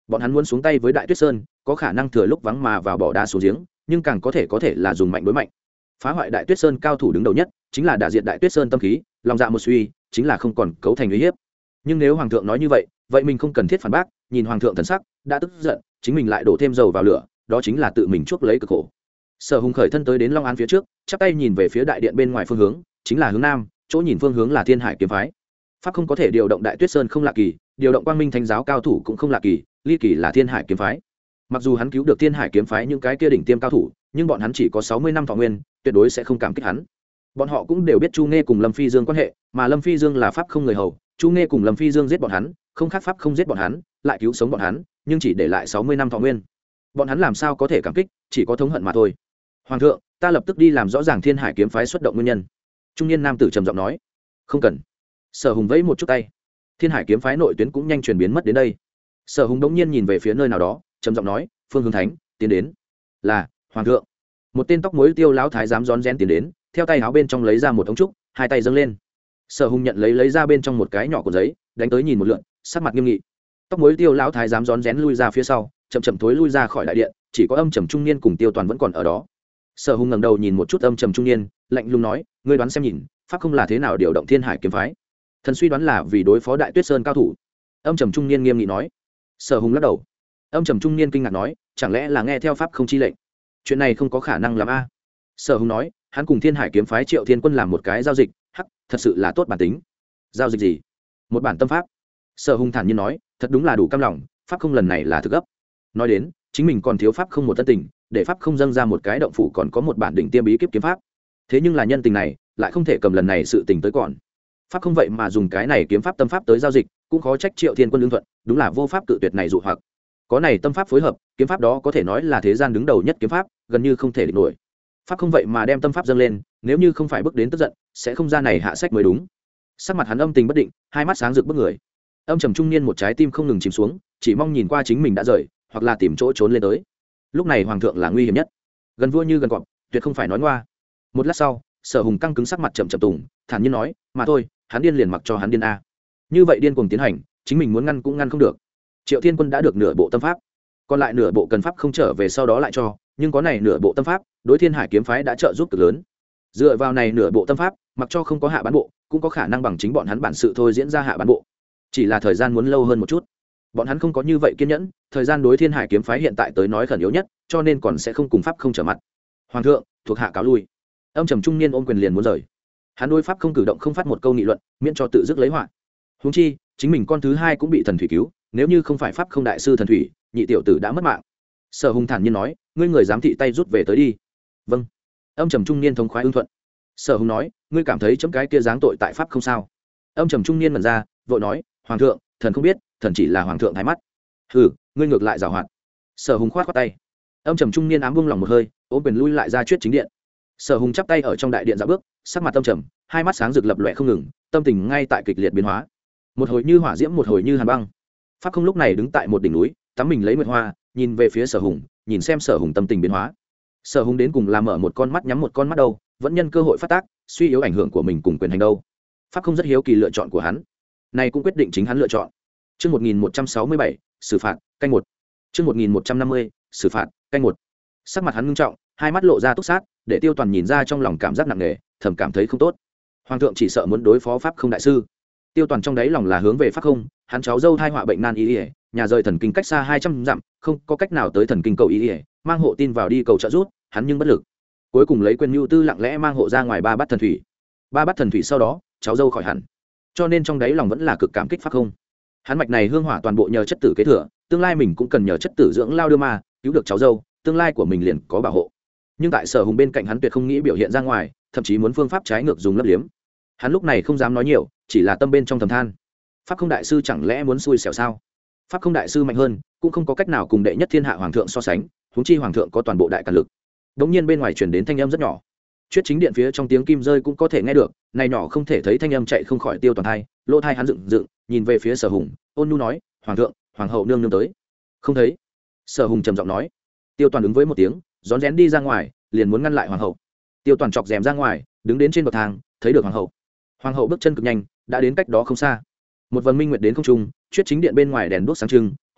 bọn hắn muốn xuống tay với đại tuyết sơn có khả năng thừa lúc vắng mà vào bỏ đá xuống giếng, nhưng càng có thể có thể là dùng mạnh đối mạnh. Phá hoại đại tuyết sơn cao thủ đứng đầu nhất chính là đả diệt đại tuyết sơn tâm khí, lòng dạ một suy chính là không còn cấu thành uy hiếp. Nhưng nếu hoàng thượng nói như vậy, vậy mình không cần thiết phản bác. Nhìn hoàng thượng thần sắc đã tức giận, chính mình lại đổ thêm dầu vào lửa, đó chính là tự mình chuốc lấy cực khổ. Sở Hùng khởi thân tới đến Long An phía trước, chắp tay nhìn về phía đại điện bên ngoài phương hướng, chính là hướng nam, chỗ nhìn phương hướng là Thiên Hải kiếm phái. Pháp không có thể điều động đại tuyết sơn không lạ kỳ, điều động quang minh thánh giáo cao thủ cũng không lạ kỳ, ly kỳ là Thiên Hải kiếm phái. Mặc dù hắn cứu được Thiên Hải kiếm phái những cái kia đỉnh tiêm cao thủ, nhưng bọn hắn chỉ có sáu mươi năm thọ nguyên, tuyệt đối sẽ không cảm kích hắn. Bọn họ cũng đều biết Chu Nghe cùng Lâm Phi Dương quan hệ, mà Lâm Phi Dương là pháp không người hầu, Chu Nghe cùng Lâm Phi Dương giết bọn hắn, không khác pháp không giết bọn hắn, lại cứu sống bọn hắn, nhưng chỉ để lại sáu mươi năm thọ nguyên. Bọn hắn làm sao có thể cảm kích, chỉ có thống hận mà thôi. Hoàng thượng, ta lập tức đi làm rõ ràng Thiên Hải kiếm phái xuất động nguyên nhân. Trung niên nam tử trầm giọng nói. Không cần. Sở Hùng vẫy một chút tay. Thiên Hải kiếm phái nội tuyến cũng nhanh chuyển biến mất đến đây. Sở Hùng đống nhiên nhìn về phía nơi nào đó, trầm giọng nói, Phương Hướng Thánh, tiến đến. Là, hoàng thượng. Một tên tóc muối tiêu lão thái giám rón rén tiến đến, theo tay áo bên trong lấy ra một ống trúc, hai tay dâng lên. Sở Hùng nhận lấy lấy ra bên trong một cái nhỏ của giấy, đánh tới nhìn một lượt, sắc mặt nghiêm nghị. Tóc muối tiêu lão thái giám rón rén lui ra phía sau, chậm chậm thối lui ra khỏi đại điện, chỉ có âm trầm trung niên cùng Tiêu Toàn vẫn còn ở đó. Sở Hùng ngẩng đầu nhìn một chút âm trầm trung niên, lạnh lùng nói, ngươi đoán xem nhìn, pháp không là thế nào điều động Thiên Hải kiếm phái? Thần suy đoán là vì đối phó đại tuyết sơn cao thủ. Âm trầm trung niên nghiêm nghị nói. Sở Hùng lắc đầu. Âm trầm trung niên kinh ngạc nói, chẳng lẽ là nghe theo pháp không chi lệnh? Chuyện này không có khả năng làm a. Sở Hùng nói, hắn cùng Thiên Hải kiếm phái Triệu Thiên Quân làm một cái giao dịch, hắc, thật sự là tốt bản tính. Giao dịch gì? Một bản tâm pháp. Sở Hùng thản nhiên nói, thật đúng là đủ cam lòng, pháp không lần này là thực gấp. Nói đến, chính mình còn thiếu pháp không một tân tình, để pháp không dâng ra một cái động phủ còn có một bản đỉnh tiêm bí kíp kiếm pháp. Thế nhưng là nhân tình này, lại không thể cầm lần này sự tình tới còn. Pháp không vậy mà dùng cái này kiếm pháp tâm pháp tới giao dịch, cũng khó trách Triệu Thiên Quân lương thuận, đúng là vô pháp cự tuyệt này dụ hoặc. Có này tâm pháp phối hợp, kiếm pháp đó có thể nói là thế gian đứng đầu nhất kiếm pháp, gần như không thể địch nổi. Pháp không vậy mà đem tâm pháp dâng lên, nếu như không phải bước đến tức giận, sẽ không ra này hạ sách mới đúng. Sắc mặt hắn âm tình bất định, hai mắt sáng rực bức người. Âm trầm trung niên một trái tim không ngừng chìm xuống, chỉ mong nhìn qua chính mình đã rời, hoặc là tìm chỗ trốn lên tới. Lúc này hoàng thượng là nguy hiểm nhất, gần vua như gần cọp, tuyệt không phải nói ngoa. Một lát sau, Sở Hùng căng cứng sắc mặt chậm chậm tùng, thản nhiên nói, mà thôi, hắn điên liền mặc cho hắn điên a. Như vậy điên cuồng tiến hành, chính mình muốn ngăn cũng ngăn không được. Triệu Thiên Quân đã được nửa bộ tâm pháp, còn lại nửa bộ cần pháp không trở về sau đó lại cho, nhưng có này nửa bộ tâm pháp, đối Thiên Hải kiếm phái đã trợ giúp cực lớn. Dựa vào này nửa bộ tâm pháp, mặc cho không có hạ bán bộ, cũng có khả năng bằng chính bọn hắn bản sự thôi diễn ra hạ bán bộ. Chỉ là thời gian muốn lâu hơn một chút. Bọn hắn không có như vậy kiên nhẫn, thời gian đối Thiên Hải kiếm phái hiện tại tới nói khẩn yếu nhất, cho nên còn sẽ không cùng pháp không trở mặt. Hoàng thượng, thuộc hạ cáo lui. Âm trầm trung niên ôm quyền liền muốn rời. Hắn đối pháp không cử động không phát một câu nghị luận, miễn cho tự dứt lấy họa. Huống chi, chính mình con thứ hai cũng bị thần thủy cứu, nếu như không phải pháp không đại sư thần thủy, nhị tiểu tử đã mất mạng. Sở Hùng thản nhiên nói, ngươi người giám thị tay rút về tới đi. Vâng. Âm trầm trung niên thống khoái ưng thuận. Sở Hùng nói, ngươi cảm thấy chấm cái kia giáng tội tại pháp không sao? Âm trầm trung niên mẩn ra, vội nói, hoàng thượng, thần không biết, thần chỉ là hoàng thượng thái mắt. Hừ, ngươi ngược lại giảo hoạt. Sở Hùng khoát khoát tay. Âm trầm trung niên ám buông lòng một hơi, ôm quyền lui lại ra chuyết chính điện. Sở Hùng chắp tay ở trong đại điện dạo bước, sắc mặt âm trầm, hai mắt sáng rực lập lòe không ngừng, tâm tình ngay tại kịch liệt biến hóa. Một hồi như hỏa diễm, một hồi như hàn băng. Pháp không lúc này đứng tại một đỉnh núi, tắm mình lấy nguyệt hoa, nhìn về phía Sở Hùng, nhìn xem Sở Hùng tâm tình biến hóa. Sở Hùng đến cùng làm mở một con mắt nhắm một con mắt đâu, vẫn nhân cơ hội phát tác, suy yếu ảnh hưởng của mình cùng quyền hành đâu. Pháp không rất hiếu kỳ lựa chọn của hắn, này cũng quyết định chính hắn lựa chọn. Chương một nghìn một trăm sáu mươi bảy, xử phạt, canh một. Chương một nghìn một trăm năm mươi, xử phạt, canh một. Sắc mặt hắn ngưng trọng, hai mắt lộ ra túc sát, để Tiêu Toàn nhìn ra trong lòng cảm giác nặng nề, thầm cảm thấy không tốt. Hoàng thượng chỉ sợ muốn đối phó pháp không đại sư. Tiêu Toàn trong đáy lòng là hướng về pháp không, hắn cháu dâu thai họa bệnh nan y, nhà rời thần kinh cách xa hai trăm dặm, không có cách nào tới thần kinh cầu y, mang hộ tin vào đi cầu trợ giúp, hắn nhưng bất lực. Cuối cùng lấy quyền nhu tư lặng lẽ mang hộ ra ngoài ba bát thần thủy. Ba bát thần thủy sau đó, cháu dâu khỏi hẳn. Cho nên trong đáy lòng vẫn là cực cảm kích pháp không. Hắn mạch này hương hỏa toàn bộ nhờ chất tử kế thừa, tương lai mình cũng cần nhờ chất tử dưỡng lao đưa ma, cứu được cháu dâu, tương lai của mình liền có bảo hộ. Nhưng tại Sở Hùng bên cạnh hắn tuyệt không nghĩ biểu hiện ra ngoài, thậm chí muốn phương pháp trái ngược dùng lấp liếm. Hắn lúc này không dám nói nhiều, chỉ là tâm bên trong thầm than. Pháp không đại sư chẳng lẽ muốn xui xẻo sao? Pháp không đại sư mạnh hơn, cũng không có cách nào cùng đệ nhất thiên hạ hoàng thượng so sánh, huống chi hoàng thượng có toàn bộ đại càn lực. Đống nhiên bên ngoài truyền đến thanh âm rất nhỏ. Chuyết chính điện phía trong tiếng kim rơi cũng có thể nghe được, này nhỏ không thể thấy thanh âm chạy không khỏi Tiêu Toàn thai, lỗ thai hắn dựng dựng, nhìn về phía Sở Hùng, ôn nhu nói, hoàng thượng, hoàng hậu nương nương tới. Không thấy. Sở Hùng trầm giọng nói. Tiêu Toàn ứng với một tiếng, rón rén đi ra ngoài, liền muốn ngăn lại hoàng hậu. Tiêu Toàn chọc rèm ra ngoài, đứng đến trên bậc thang, thấy được hoàng hậu. Hoàng hậu bước chân cực nhanh, đã đến cách đó không xa. Một vầng minh nguyệt đến không trung, chuyết chính điện bên ngoài đèn đuốc sáng trưng,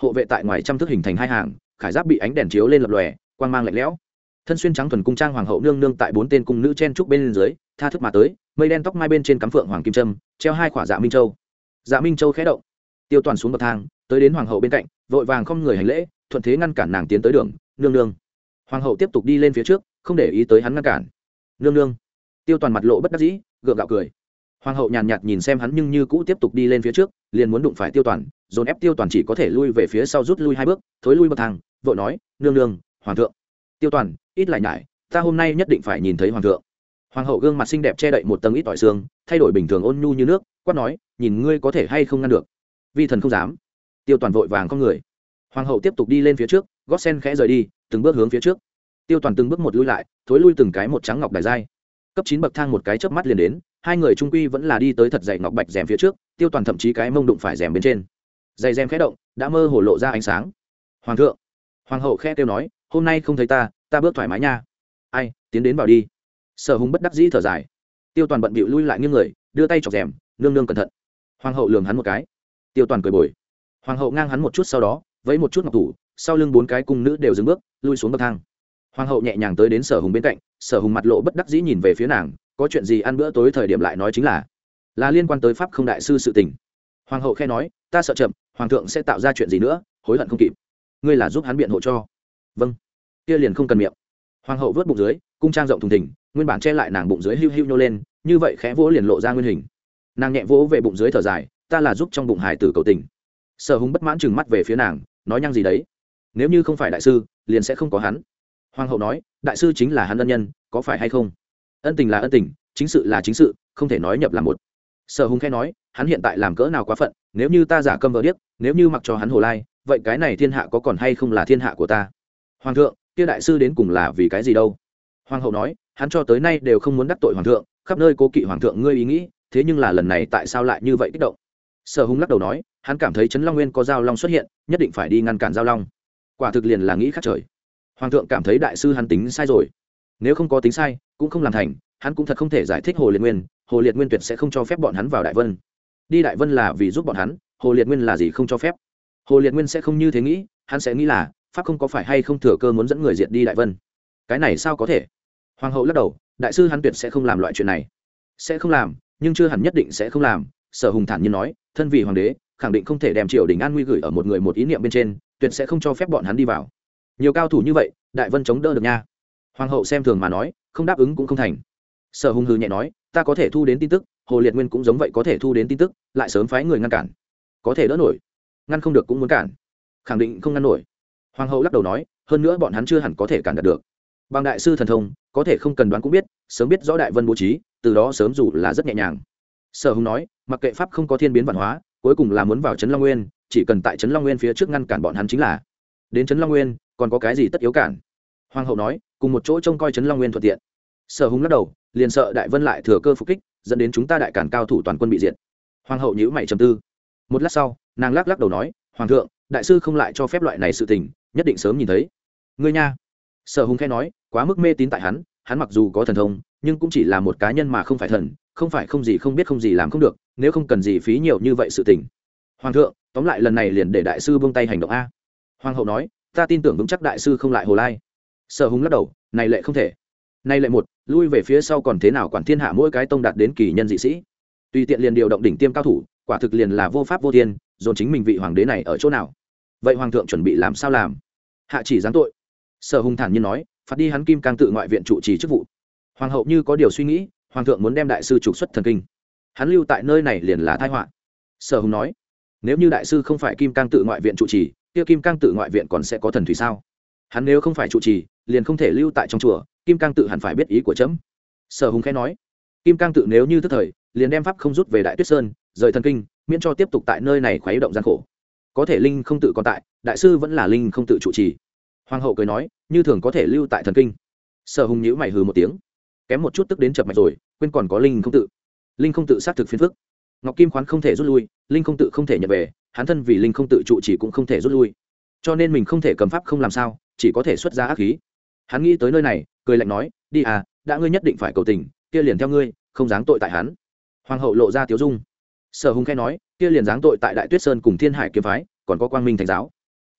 hộ vệ tại ngoài trăm thước hình thành hai hàng, khải giáp bị ánh đèn chiếu lên lập lòe, quang mang lạnh lẽo. Thân xuyên trắng thuần cung trang hoàng hậu nương nương tại bốn tên cung nữ chen trúc bên dưới, tha thức mà tới, mây đen tóc mai bên trên cắm phượng hoàng kim trâm, treo hai quả dạ minh châu. Dạ minh châu khẽ động, Tiêu Toàn xuống bậc thang, tới đến hoàng hậu bên cạnh, vội vàng không người hành lễ, thuận thế ngăn cản nàng tiến tới đường. Nương nương. Hoàng hậu tiếp tục đi lên phía trước, không để ý tới hắn ngăn cản. Nương nương. Tiêu Toàn mặt lộ bất đắc dĩ, gượng gạo cười. Hoàng hậu nhàn nhạt nhìn xem hắn nhưng như cũ tiếp tục đi lên phía trước, liền muốn đụng phải Tiêu Toàn, dồn ép Tiêu Toàn chỉ có thể lui về phía sau rút lui hai bước, thối lui bậc thang, vội nói, nương nương, hoàng thượng. Tiêu Toàn, ít lại nhải, ta hôm nay nhất định phải nhìn thấy hoàng thượng. Hoàng hậu gương mặt xinh đẹp che đậy một tầng ít tỏi xương, thay đổi bình thường ôn nhu như nước, quát nói, nhìn ngươi có thể hay không ngăn được. Vi thần không dám. Tiêu Toàn vội vàng con người. Hoàng hậu tiếp tục đi lên phía trước, gót sen khẽ rời đi, từng bước hướng phía trước. Tiêu Toàn từng bước một lui lại, thối lui từng cái một trắng ngọc đài dai. Cấp chín bậc thang một cái chớp mắt liền đến, hai người trung quy vẫn là đi tới thật dày ngọc bạch rèm phía trước. Tiêu Toàn thậm chí cái mông đụng phải rèm bên trên, dày rèm khẽ động, đã mơ hồ lộ ra ánh sáng. Hoàng thượng. Hoàng hậu khẽ kêu nói, hôm nay không thấy ta, ta bước thoải mái nha. Ai, tiến đến vào đi. Sở Hùng bất đắc dĩ thở dài. Tiêu Toàn bận bịu lui lại nghiêng người, đưa tay chọc rèm, nương nương cẩn thận. Hoàng hậu lườm hắn một cái. Tiêu Toàn cười bồi. Hoàng hậu ngang hắn một chút, sau đó vẫy một chút ngọc thủ, sau lưng bốn cái cung nữ đều dừng bước, lui xuống bậc thang. Hoàng hậu nhẹ nhàng tới đến Sở Hùng bên cạnh, Sở Hùng mặt lộ bất đắc dĩ nhìn về phía nàng, có chuyện gì ăn bữa tối thời điểm lại nói chính là là liên quan tới pháp không đại sư sự tình. Hoàng hậu khẽ nói, ta sợ chậm, hoàng thượng sẽ tạo ra chuyện gì nữa, hối hận không kịp. Ngươi là giúp hắn biện hộ cho. Vâng. Kia liền không cần miệng. Hoàng hậu vớt bụng dưới, cung trang rộng thùng thình, nguyên bản che lại nàng bụng dưới hưu hưu nhô lên, như vậy khẽ vỗ liền lộ ra nguyên hình. Nàng nhẹ vỗ về bụng dưới thở dài, ta là giúp trong bụng hải tử cầu tình. Sở Hùng bất mãn chừng mắt về phía nàng, nói nhăng gì đấy, nếu như không phải đại sư liền sẽ không có hắn. Hoàng hậu nói, đại sư chính là hắn ân nhân, có phải hay không? Ân tình là ân tình, chính sự là chính sự, không thể nói nhập làm một. Sở Hùng khẽ nói, hắn hiện tại làm cỡ nào quá phận, nếu như ta giả câm vờ điếc, nếu như mặc cho hắn hồ lai, vậy cái này thiên hạ có còn hay không là thiên hạ của ta? Hoàng thượng, kia đại sư đến cùng là vì cái gì đâu? Hoàng hậu nói, hắn cho tới nay đều không muốn đắc tội hoàng thượng, khắp nơi cố kỵ hoàng thượng ngươi ý nghĩ, thế nhưng là lần này tại sao lại như vậy kích động? Sở Hùng lắc đầu nói, hắn cảm thấy Trấn Long Nguyên có Giao Long xuất hiện, nhất định phải đi ngăn cản Giao Long. Quả thực liền là nghĩ khác trời. Hoàng thượng cảm thấy đại sư hắn tính sai rồi, nếu không có tính sai cũng không làm thành, hắn cũng thật không thể giải thích Hồ Liệt Nguyên, Hồ Liệt Nguyên tuyệt sẽ không cho phép bọn hắn vào Đại Vân. Đi Đại Vân là vì giúp bọn hắn, Hồ Liệt Nguyên là gì không cho phép. Hồ Liệt Nguyên sẽ không như thế nghĩ, hắn sẽ nghĩ là pháp không có phải hay không thừa cơ muốn dẫn người diệt đi Đại Vân. Cái này sao có thể? Hoàng hậu lắc đầu, đại sư hắn tuyệt sẽ không làm loại chuyện này. Sẽ không làm, nhưng chưa hẳn nhất định sẽ không làm. Sở Hùng thản nhiên nói, thân vì hoàng đế, khẳng định không thể đem triều đình an nguy gửi ở một người một ý niệm bên trên, tuyệt sẽ không cho phép bọn hắn đi vào. Nhiều cao thủ như vậy, Đại Vân chống đỡ được nha. Hoàng hậu xem thường mà nói, không đáp ứng cũng không thành. Sở Hùng hừ nhẹ nói, ta có thể thu đến tin tức, Hồ Liệt Nguyên cũng giống vậy có thể thu đến tin tức, lại sớm phái người ngăn cản, có thể đỡ nổi, ngăn không được cũng muốn cản, khẳng định không ngăn nổi. Hoàng hậu lắc đầu nói, hơn nữa bọn hắn chưa hẳn có thể cản được. Bằng đại sư thần thông, có thể không cần đoán cũng biết, sớm biết rõ Đại Vân bố trí, từ đó sớm dù là rất nhẹ nhàng. Sở Hùng nói, mặc kệ pháp không có thiên biến văn hóa, cuối cùng là muốn vào Trấn Long Nguyên, chỉ cần tại Trấn Long Nguyên phía trước ngăn cản bọn hắn chính là. Đến Trấn Long Nguyên, còn có cái gì tất yếu cản? Hoàng hậu nói, cùng một chỗ trông coi Trấn Long Nguyên thuận tiện. Sở Hùng lắc đầu, liền sợ Đại Vân lại thừa cơ phục kích, dẫn đến chúng ta đại cản cao thủ toàn quân bị diệt. Hoàng hậu nhíu mày trầm tư. Một lát sau, nàng lắc lắc đầu nói, hoàng thượng, đại sư không lại cho phép loại này sự tình, nhất định sớm nhìn thấy. Ngươi nha. Sở Hùng khẽ nói, quá mức mê tín tại hắn, hắn mặc dù có thần thông, nhưng cũng chỉ là một cá nhân mà không phải thần, không phải không gì không biết không gì làm không được, nếu không cần gì phí nhiều như vậy sự tình. Hoàng thượng, tóm lại lần này liền để đại sư buông tay hành động a. Hoàng hậu nói, ta tin tưởng vững chắc đại sư không lại hồ lai. Sở Hùng lắc đầu, này lệ không thể. Này lệ một, lui về phía sau còn thế nào quản thiên hạ mỗi cái tông đạt đến kỳ nhân dị sĩ. Tùy tiện liền điều động đỉnh tiêm cao thủ, quả thực liền là vô pháp vô thiên, dồn chính mình vị hoàng đế này ở chỗ nào. Vậy hoàng thượng chuẩn bị làm sao làm? Hạ chỉ giáng tội. Sở Hùng thản nhiên nói, phạt đi hắn Kim Cang tự ngoại viện trụ trì chức vụ. Hoàng hậu như có điều suy nghĩ, hoàng thượng muốn đem đại sư trục xuất thần kinh, hắn lưu tại nơi này liền là tai họa. Sở Hùng nói, nếu như đại sư không phải Kim Cang tự ngoại viện trụ trì, kia Kim Cang tự ngoại viện còn sẽ có thần thủy sao? Hắn nếu không phải trụ trì, liền không thể lưu tại trong chùa, Kim Cang tự hẳn phải biết ý của chấm. Sở Hùng khẽ nói, Kim Cang tự nếu như tức thời, liền đem pháp không rút về Đại Tuyết Sơn, rời thần kinh, miễn cho tiếp tục tại nơi này khuấy động gian khổ. Có thể linh không tự còn tại, đại sư vẫn là linh không tự trụ trì. Hoàng hậu cười nói, như thường có thể lưu tại thần kinh. Sở Hùng nhíu mày hừ một tiếng, kém một chút tức đến chập mạch rồi, quên còn có linh không tự. Linh không tự xác thực phiền phức. Ngọc Kim khoán không thể rút lui, linh không tự không thể nhận về, hắn thân vì linh không tự trụ trì cũng không thể rút lui, cho nên mình không thể cầm pháp không làm sao, chỉ có thể xuất ra ác khí. Hắn nghĩ tới nơi này, cười lạnh nói, đi à, đã ngươi nhất định phải cầu tình, kia liền theo ngươi, không giáng tội tại hắn. Hoàng hậu lộ ra tiếu dung. Sở Hùng khẽ nói, kia liền giáng tội tại Đại Tuyết Sơn cùng Thiên Hải kiếm phái, còn có Quang Minh Thánh giáo.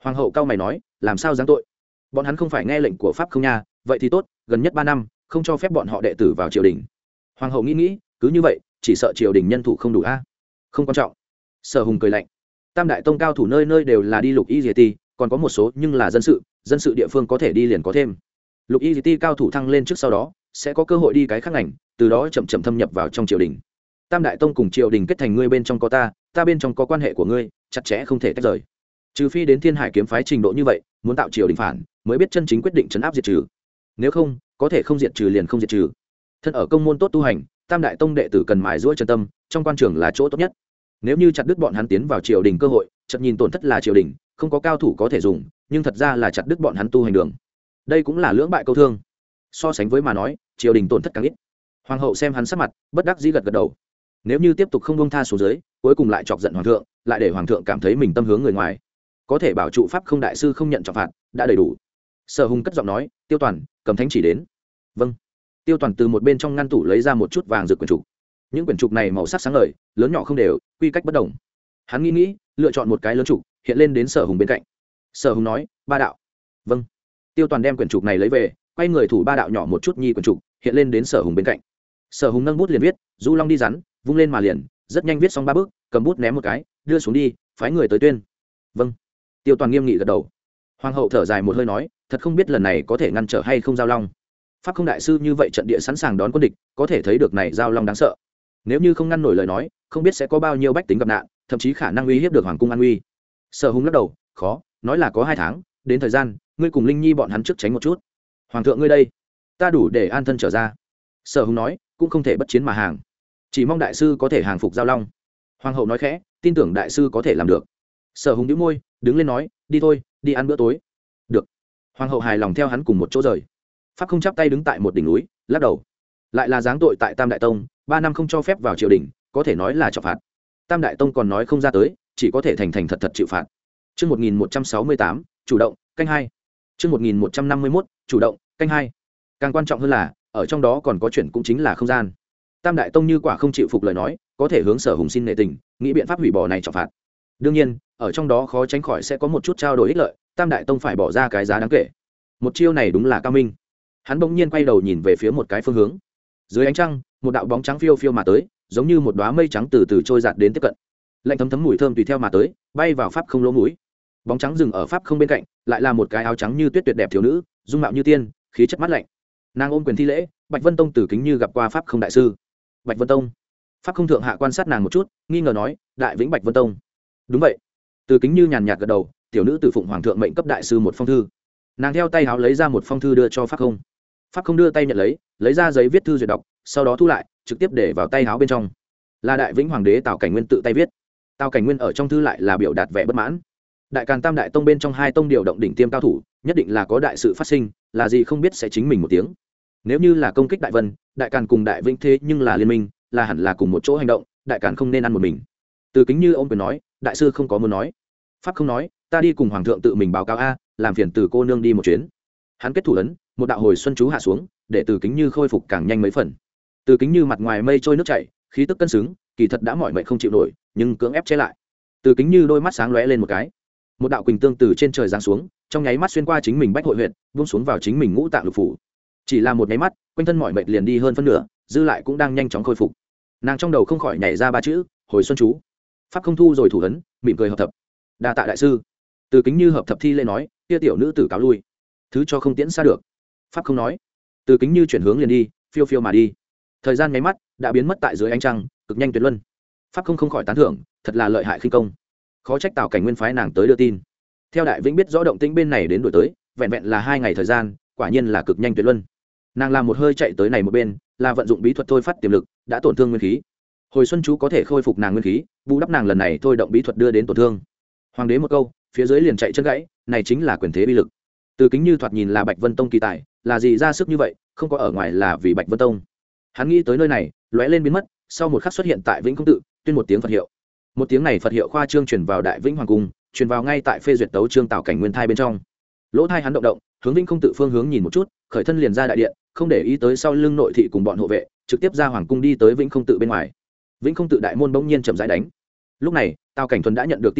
Hoàng hậu cao mày nói, làm sao giáng tội? Bọn hắn không phải nghe lệnh của pháp không nha? Vậy thì tốt, gần nhất ba năm không cho phép bọn họ đệ tử vào triều đình. Hoàng hậu nghĩ nghĩ, cứ như vậy chỉ sợ triều đình nhân thủ không đủ a. Không quan trọng. Sở Hùng cười lạnh, tam đại tông cao thủ nơi nơi đều là đi lục y diệt ti, còn có một số nhưng là dân sự dân sự địa phương có thể đi liền có thêm. Lục y diệt ti cao thủ thăng lên trước sau đó sẽ có cơ hội đi cái khác ngành, từ đó chậm chậm thâm nhập vào trong triều đình. Tam đại tông cùng triều đình kết thành, ngươi bên trong có ta, ta bên trong có quan hệ của ngươi, chặt chẽ không thể tách rời. Trừ phi đến Thiên Hải kiếm phái trình độ như vậy, muốn tạo triều đình phản mới biết chân chính quyết định trấn áp diệt trừ, nếu không có thể không diệt trừ liền không diệt trừ. Thân ở công môn tốt tu hành, tam đại tông đệ tử cần mài giũa chân tâm, trong quan trường là chỗ tốt nhất. Nếu như chặt đứt bọn hắn tiến vào triều đình cơ hội, chợt nhìn tổn thất là triều đình không có cao thủ có thể dùng, nhưng thật ra là chặt đứt bọn hắn tu hành đường. Đây cũng là lưỡng bại câu thương. So sánh với mà nói, triều đình tổn thất càng ít. Hoàng hậu xem hắn sắc mặt, bất đắc dĩ gật gật đầu. Nếu như tiếp tục không buông tha xuống dưới, cuối cùng lại chọc giận hoàng thượng, lại để hoàng thượng cảm thấy mình tâm hướng người ngoài, có thể bảo trụ pháp không đại sư không nhận trọng phạt đã đầy đủ. Sở Hùng cất giọng nói, Tiêu Toàn, cầm thánh chỉ đến. Vâng. Tiêu Toàn từ một bên trong ngăn tủ lấy ra một chút vàng rực quyển trục. Những quyển trục này màu sắc sáng ngời, lớn nhỏ không đều, quy cách bất đồng. Hắn nghĩ nghĩ, lựa chọn một cái lớn trục, hiện lên đến Sở Hùng bên cạnh. Sở Hùng nói, ba đạo. Vâng. Tiêu Toàn đem quyển trục này lấy về, quay người thủ ba đạo nhỏ một chút nhi quyển trục, hiện lên đến Sở Hùng bên cạnh. Sở Hùng nâng bút liền viết, du long đi rắn, vung lên mà liền, rất nhanh viết xong ba bước, cầm bút ném một cái, đưa xuống đi, phái người tới tuyên. Vâng. Tiêu Toàn nghiêm nghị gật đầu. Hoàng hậu thở dài một hơi nói, thật không biết lần này có thể ngăn trở hay không giao long. Pháp không đại sư như vậy trận địa sẵn sàng đón quân địch, có thể thấy được này giao long đáng sợ. Nếu như không ngăn nổi lời nói, không biết sẽ có bao nhiêu bách tính gặp nạn, thậm chí khả năng uy hiếp được hoàng cung an uy. Sở Hùng lắc đầu, khó, nói là có hai tháng, đến thời gian, ngươi cùng Linh Nhi bọn hắn trước tránh một chút. Hoàng thượng ngươi đây, ta đủ để an thân trở ra. Sở Hùng nói, cũng không thể bất chiến mà hàng, chỉ mong đại sư có thể hàng phục giao long. Hoàng hậu nói khẽ, tin tưởng đại sư có thể làm được. Sở Hùng nhíu môi, đứng lên nói, đi thôi, đi ăn bữa tối. Được. Hoàng hậu hài lòng theo hắn cùng một chỗ rời. Pháp không chắp tay đứng tại một đỉnh núi, lắc đầu. Lại là giáng tội tại Tam đại tông, ba năm không cho phép vào triều đình, có thể nói là trọng phạt. Tam đại tông còn nói không ra tới, chỉ có thể thành thành thật thật chịu phạt. Chương một nghìn một trăm sáu mươi tám, chủ động, canh hai. Chương một nghìn một trăm năm mươi mốt, chủ động, canh hai. Càng quan trọng hơn là, ở trong đó còn có chuyện cũng chính là không gian. Tam đại tông như quả không chịu phục lời nói, có thể hướng Sở Hùng xin nể tình, nghĩ biện pháp hủy bỏ này trọng phạt. Đương nhiên, ở trong đó khó tránh khỏi sẽ có một chút trao đổi ích lợi, Tam đại tông phải bỏ ra cái giá đáng kể. Một chiêu này đúng là cao minh. Hắn bỗng nhiên quay đầu nhìn về phía một cái phương hướng. Dưới ánh trăng, một đạo bóng trắng phiêu phiêu mà tới, giống như một đóa mây trắng từ từ trôi giạt đến tiếp cận. Lạnh thấm thấm mùi thơm tùy theo mà tới, bay vào pháp không lỗ mũi. Bóng trắng dừng ở pháp không bên cạnh, lại là một cái áo trắng như tuyết tuyệt đẹp thiếu nữ, dung mạo như tiên, khí chất mát lạnh. Nàng ôm quyền thi lễ, Bạch Vân Tông Tử Kính Như gặp qua pháp không đại sư. Bạch Vân Tông. Pháp không thượng hạ quan sát nàng một chút, nghi ngờ nói, đại vĩnh Bạch Vân Tông. Đúng vậy. Tử Kính Như nhàn nhạt gật đầu, tiểu nữ từ phụng hoàng thượng mệnh cấp đại sư một phong thư. Nàng theo tay áo lấy ra một phong thư đưa cho pháp không. Pháp không đưa tay nhận lấy, lấy ra giấy viết thư duyệt đọc, sau đó thu lại, trực tiếp để vào tay áo bên trong. Là đại vĩnh hoàng đế Tào Cảnh Nguyên tự tay viết. Tào Cảnh Nguyên ở trong thư lại là biểu đạt vẻ bất mãn. Đại Càn Tam đại tông bên trong hai tông điều động đỉnh tiêm cao thủ, nhất định là có đại sự phát sinh, là gì không biết sẽ chính mình một tiếng. Nếu như là công kích Đại Vân, Đại Càn cùng Đại Vĩnh thế nhưng là liên minh, là hẳn là cùng một chỗ hành động, Đại Càn không nên ăn một mình. Từ Kính Như ông quyền nói, đại sư không có muốn nói. Pháp không nói, ta đi cùng hoàng thượng tự mình báo cáo a, làm phiền Từ cô nương đi một chuyến. Hắn kết thủ ấn, một đạo hồi xuân chú hạ xuống, để Từ Kính Như khôi phục càng nhanh mấy phần. Từ Kính Như mặt ngoài mây trôi nước chảy, khí tức cân xứng, kỳ thật đã mỏi mệt không chịu nổi, nhưng cưỡng ép che lại. Từ Kính Như đôi mắt sáng lóe lên một cái, một đạo quỳnh tương từ trên trời giáng xuống, trong nháy mắt xuyên qua chính mình bách hội huyện, buông xuống vào chính mình ngũ tạng lục phủ. Chỉ là một nháy mắt, quanh thân mỏi mệt liền đi hơn phân nửa, dư lại cũng đang nhanh chóng khôi phục. Nàng trong đầu không khỏi nhảy ra ba chữ, hồi xuân chú. Pháp không thu rồi thủ ấn, mỉm cười hợp thập. Đa tạ đại sư. Từ Kính Như hợp thập thi lễ nói, kia tiểu nữ tử cáo lui, thứ cho không tiễn xa được. Pháp không nói. Từ Kính Như chuyển hướng liền đi, phiêu phiêu mà đi. Thời gian nháy mắt đã biến mất tại dưới ánh trăng, cực nhanh tuyệt luân. Pháp không không khỏi tán thưởng, thật là lợi hại khinh công. Khó trách Tào Cảnh Nguyên phái nàng tới đưa tin. Theo Đại Vĩnh biết rõ động tĩnh bên này đến đổi tới, vẹn vẹn là hai ngày thời gian, quả nhiên là cực nhanh tuyệt luân. Nàng làm một hơi chạy tới này một bên, là vận dụng bí thuật thôi phát tiềm lực, đã tổn thương nguyên khí. Hồi xuân chú có thể khôi phục nàng nguyên khí, bù đắp nàng lần này thôi động bí thuật đưa đến tổn thương. Hoàng đế một câu, phía dưới liền chạy chân gãy, này chính là quyền thế bi lực. Từ Kính Như thoạt nhìn là Bạch Vân Tông kỳ tài, là gì ra sức như vậy, không có ở ngoài là vì Bạch Vân Tông. Hắn nghĩ tới nơi này, lóe lên biến mất, sau một khắc xuất hiện tại Vĩnh Không Tự, tuyên một tiếng Phật hiệu. Một tiếng này Phật hiệu khoa trương truyền vào Đại Vĩnh Hoàng cung, truyền vào ngay tại phê duyệt tấu chương Tào Cảnh Nguyên thai bên trong. Lỗ thai hắn động động, hướng Vĩnh Không Tự phương hướng nhìn một chút, khởi thân liền ra đại điện, không để ý tới sau lưng nội thị cùng bọn hộ vệ, trực tiếp ra hoàng cung đi tới Vĩnh Không Tự bên ngoài. Vĩnh Không Tự đại môn bỗng nhiên chậm rãi đánh. Lúc này, Tào Cảnh Thuần đã nhận được tin tức,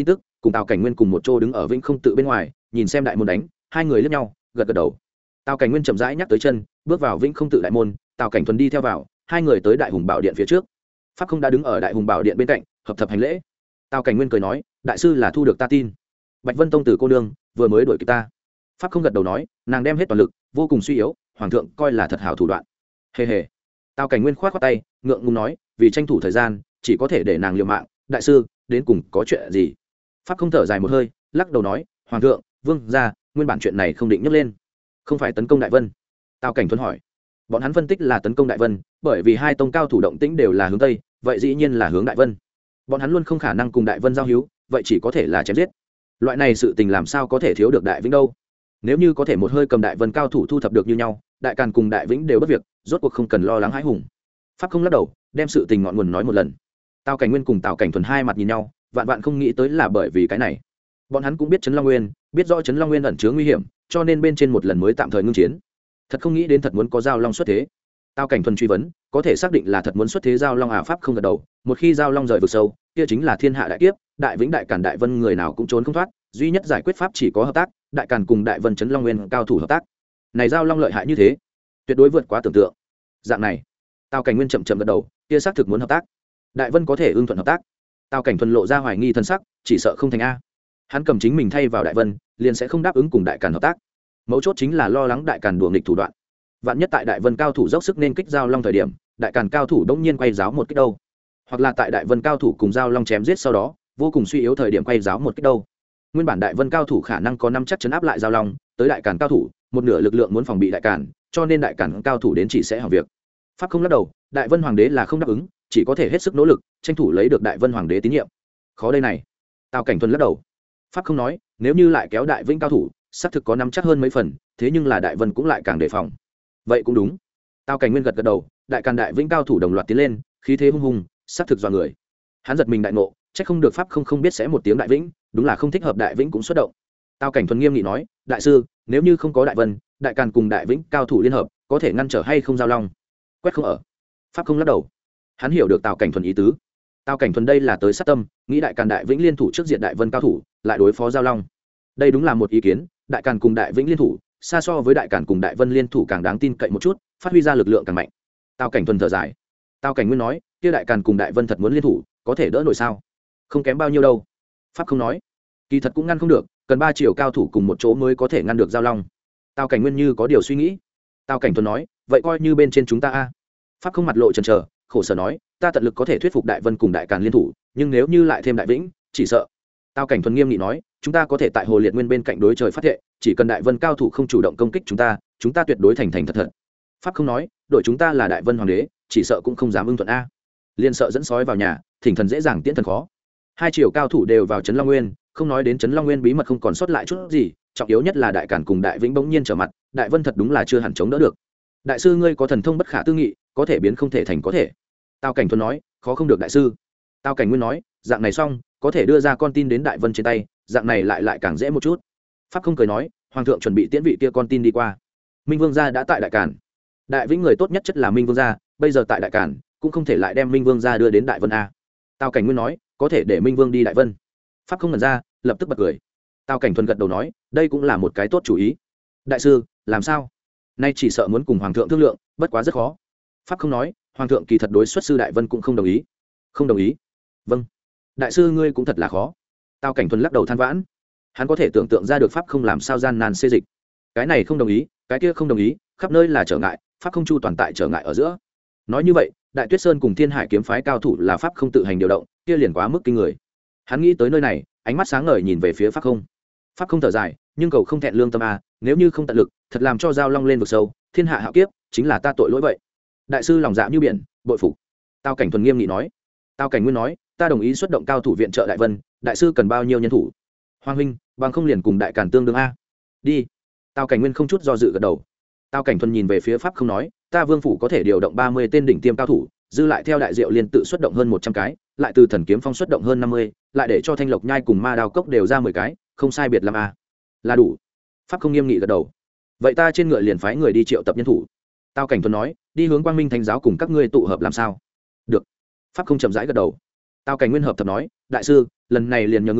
cùng tào cảnh nguyên cùng một chỗ đứng ở vĩnh không tự bên ngoài nhìn xem đại môn đánh, hai người lướt nhau gật gật đầu. Tào cảnh nguyên chậm rãi nhắc tới chân, bước vào vĩnh không tự đại môn, tào cảnh thuần đi theo vào, hai người tới đại hùng bảo điện phía trước. Pháp không đã đứng ở đại hùng bảo điện bên cạnh hợp thập hành lễ. Tào cảnh nguyên cười nói, đại sư là thu được ta tin, bạch vân tông tử cô nương vừa mới đuổi kịp ta. Pháp không gật đầu nói, nàng đem hết toàn lực, vô cùng suy yếu, hoàng thượng coi là thật hảo thủ đoạn. Hề hề. Tào cảnh nguyên khoát khoát tay, ngượng ngùng nói, vì tranh thủ thời gian chỉ có thể để nàng liều mạng. Đại sư đến cùng có chuyện gì? Pháp không thở dài một hơi, lắc đầu nói, hoàng thượng, vương gia, nguyên bản chuyện này không định nhấc lên. Không phải tấn công đại vân? Tào cảnh thuần hỏi. Bọn hắn phân tích là tấn công đại vân, bởi vì hai tông cao thủ động tĩnh đều là hướng tây, vậy dĩ nhiên là hướng đại vân. Bọn hắn luôn không khả năng cùng đại vân giao hữu, vậy chỉ có thể là chém giết. Loại này sự tình làm sao có thể thiếu được đại vĩnh đâu? Nếu như có thể một hơi cầm đại vân cao thủ thu thập được như nhau, đại càn cùng đại vĩnh đều bất việc, rốt cuộc không cần lo lắng hãi hùng. Pháp không lắc đầu, đem sự tình ngọn nguồn nói một lần. Tào cảnh nguyên cùng Tào cảnh thuần hai mặt nhìn nhau, vạn vạn không nghĩ tới là bởi vì cái này. Bọn hắn cũng biết trấn long nguyên, biết rõ trấn long nguyên ẩn chứa nguy hiểm, cho nên bên trên một lần mới tạm thời ngưng chiến. Thật không nghĩ đến thật muốn có giao long xuất thế. Tào cảnh thuần truy vấn, có thể xác định là thật muốn xuất thế giao long à? Pháp không gật đầu, một khi giao long rời vực sâu, kia chính là thiên hạ đại kiếp, đại vĩnh đại càn đại vân người nào cũng trốn không thoát, duy nhất giải quyết pháp chỉ có hợp tác, đại càn cùng đại vân trấn long nguyên cao thủ hợp tác. Này giao long lợi hại như thế, tuyệt đối vượt quá tưởng tượng. Dạng này, Tào cảnh nguyên chậm chậm gật đầu, kia xác thực muốn hợp tác. Đại vân có thể ưng thuận hợp tác. Tào cảnh thuần lộ ra hoài nghi thân sắc, chỉ sợ không thành a. Hắn cầm chính mình thay vào đại vân, liền sẽ không đáp ứng cùng đại càn hợp tác. Mấu chốt chính là lo lắng đại càn đùa nghịch thủ đoạn. Vạn nhất tại đại vân cao thủ dốc sức nên kích giao long thời điểm, đại càn cao thủ đống nhiên quay giáo một kích đâu, hoặc là tại đại vân cao thủ cùng giao long chém giết sau đó vô cùng suy yếu thời điểm quay giáo một kích đâu. Nguyên bản đại vân cao thủ khả năng có năm chắc chấn áp lại giao long, tới đại càn cao thủ một nửa lực lượng muốn phòng bị đại càn, cho nên đại càn cao thủ đến chỉ sẽ hỏng việc. Pháp không lắc đầu, đại vân hoàng đế là không đáp ứng, chỉ có thể hết sức nỗ lực tranh thủ lấy được đại vân hoàng đế tín nhiệm. Khó đây này. Tào cảnh thuần lắc đầu. Pháp không nói, nếu như lại kéo đại vĩnh cao thủ xác thực có năm chắc hơn mấy phần, thế nhưng là đại vân cũng lại càng đề phòng. Vậy cũng đúng. Tào cảnh nguyên gật gật đầu, đại càn đại vĩnh cao thủ đồng loạt tiến lên, khí thế hung hùng, xác thực dọa người. Hắn giật mình đại ngộ, chắc không được pháp không không biết sẽ một tiếng đại vĩnh, đúng là không thích hợp đại vĩnh cũng xuất động. Tào cảnh thuần nghiêm nghị nói, đại sư, nếu như không có đại vân, đại càn cùng đại vĩnh cao thủ liên hợp, có thể ngăn trở hay không giao long? Quét không ở. Pháp không lắc đầu. Hắn hiểu được Tào cảnh thuần ý tứ. Tào cảnh thuần đây là tới sát tâm, nghĩ đại càn đại vĩnh liên thủ trước diện đại vân cao thủ, lại đối phó giao long. Đây đúng là một ý kiến, đại càn cùng đại vĩnh liên thủ, xa so với đại càn cùng đại vân liên thủ càng đáng tin cậy một chút, phát huy ra lực lượng càng mạnh. Tào cảnh thuần thở dài. Tào cảnh nguyên nói, kia đại càn cùng đại vân thật muốn liên thủ, có thể đỡ nổi sao? Không kém bao nhiêu đâu. Pháp không nói, kỳ thật cũng ngăn không được, cần ba triệu cao thủ cùng một chỗ mới có thể ngăn được giao long. Tào cảnh nguyên như có điều suy nghĩ. Tào cảnh thuần nói, vậy coi như bên trên chúng ta a. Pháp không mặt lộ chần chờ, khổ sở nói, ta tận lực có thể thuyết phục đại vân cùng đại càn liên thủ, nhưng nếu như lại thêm đại vĩnh, chỉ sợ. Tào cảnh thuần nghiêm nghị nói, chúng ta có thể tại hồ liệt nguyên bên cạnh đối trời phát thệ, chỉ cần đại vân cao thủ không chủ động công kích chúng ta, chúng ta tuyệt đối thành thành thật thật. Pháp không nói, đội chúng ta là đại vân hoàng đế, chỉ sợ cũng không dám ưng thuận a. Liên sợ dẫn sói vào nhà, thỉnh thần dễ dàng tiễn thần khó. Hai triều cao thủ đều vào trấn long nguyên, không nói đến trấn long nguyên bí mật không còn sót lại chút gì, trọng yếu nhất là đại càn cùng đại vĩnh bỗng nhiên trở mặt, đại vân thật đúng là chưa hẳn chống đỡ được. Đại sư ngươi có thần thông bất khả tư nghị, có thể biến không thể thành có thể. Tào cảnh thuần nói, khó không được đại sư. Tào cảnh nguyên nói, dạng này xong, có thể đưa ra con tin đến đại vân trên tay, dạng này lại lại càng dễ một chút. Pháp không cười nói, hoàng thượng chuẩn bị tiễn vị kia con tin đi qua. Minh vương gia đã tại đại càn, đại vĩnh người tốt nhất chất là Minh vương gia, bây giờ tại đại càn cũng không thể lại đem Minh vương gia đưa đến đại vân a. Tào cảnh nguyên nói, có thể để Minh vương đi đại vân. Pháp không ngẩn ra, lập tức bật cười. Tào cảnh thuần gật đầu nói, đây cũng là một cái tốt chủ ý. Đại sư, làm sao? Nay chỉ sợ muốn cùng hoàng thượng thương lượng, bất quá rất khó. Pháp không nói, hoàng thượng kỳ thật đối xuất sư đại vân cũng không đồng ý. Không đồng ý? Vâng. Đại sư ngươi cũng thật là khó. Tào cảnh thuần lắc đầu than vãn. Hắn có thể tưởng tượng ra được pháp không làm sao gian nan xê dịch. Cái này không đồng ý, cái kia không đồng ý, khắp nơi là trở ngại, pháp không chu toàn tại trở ngại ở giữa. Nói như vậy, Đại Tuyết Sơn cùng Thiên Hải kiếm phái cao thủ là pháp không tự hành điều động, kia liền quá mức kinh người. Hắn nghĩ tới nơi này, ánh mắt sáng ngời nhìn về phía pháp không. Pháp không thở dài, nhưng cầu không thẹn lương tâm a, nếu như không tận lực, thật làm cho giao long lên vực sâu, thiên hạ hạo kiếp, chính là ta tội lỗi vậy. Đại sư lòng dạ như biển, bội phục. Tào cảnh thuần nghiêm nghị nói. Tào cảnh nguyên nói, ta đồng ý xuất động cao thủ viện trợ đại vân, đại sư cần bao nhiêu nhân thủ? Hoàng huynh, bằng không liền cùng đại càn tương đương a. Đi. Tào cảnh nguyên không chút do dự gật đầu. Tào cảnh thuần nhìn về phía pháp không nói, ta vương phủ có thể điều động ba mươi tên đỉnh tiêm cao thủ, dư lại theo đại diệu liên tự xuất động hơn một trăm cái, lại từ thần kiếm phong xuất động hơn năm mươi, lại để cho thanh lộc nhai cùng ma đao cốc đều ra mười cái, không sai biệt lắm a. Là đủ. Pháp không nghiêm nghị gật đầu. Vậy ta trên ngựa liền phái người đi triệu tập nhân thủ. Tào cảnh thuần nói, đi hướng quang minh thánh giáo cùng các ngươi tụ hợp làm sao? Được. Pháp không chậm rãi gật đầu. Tào cảnh nguyên hợp thập nói, đại sư, lần này liền nhờ ngươi,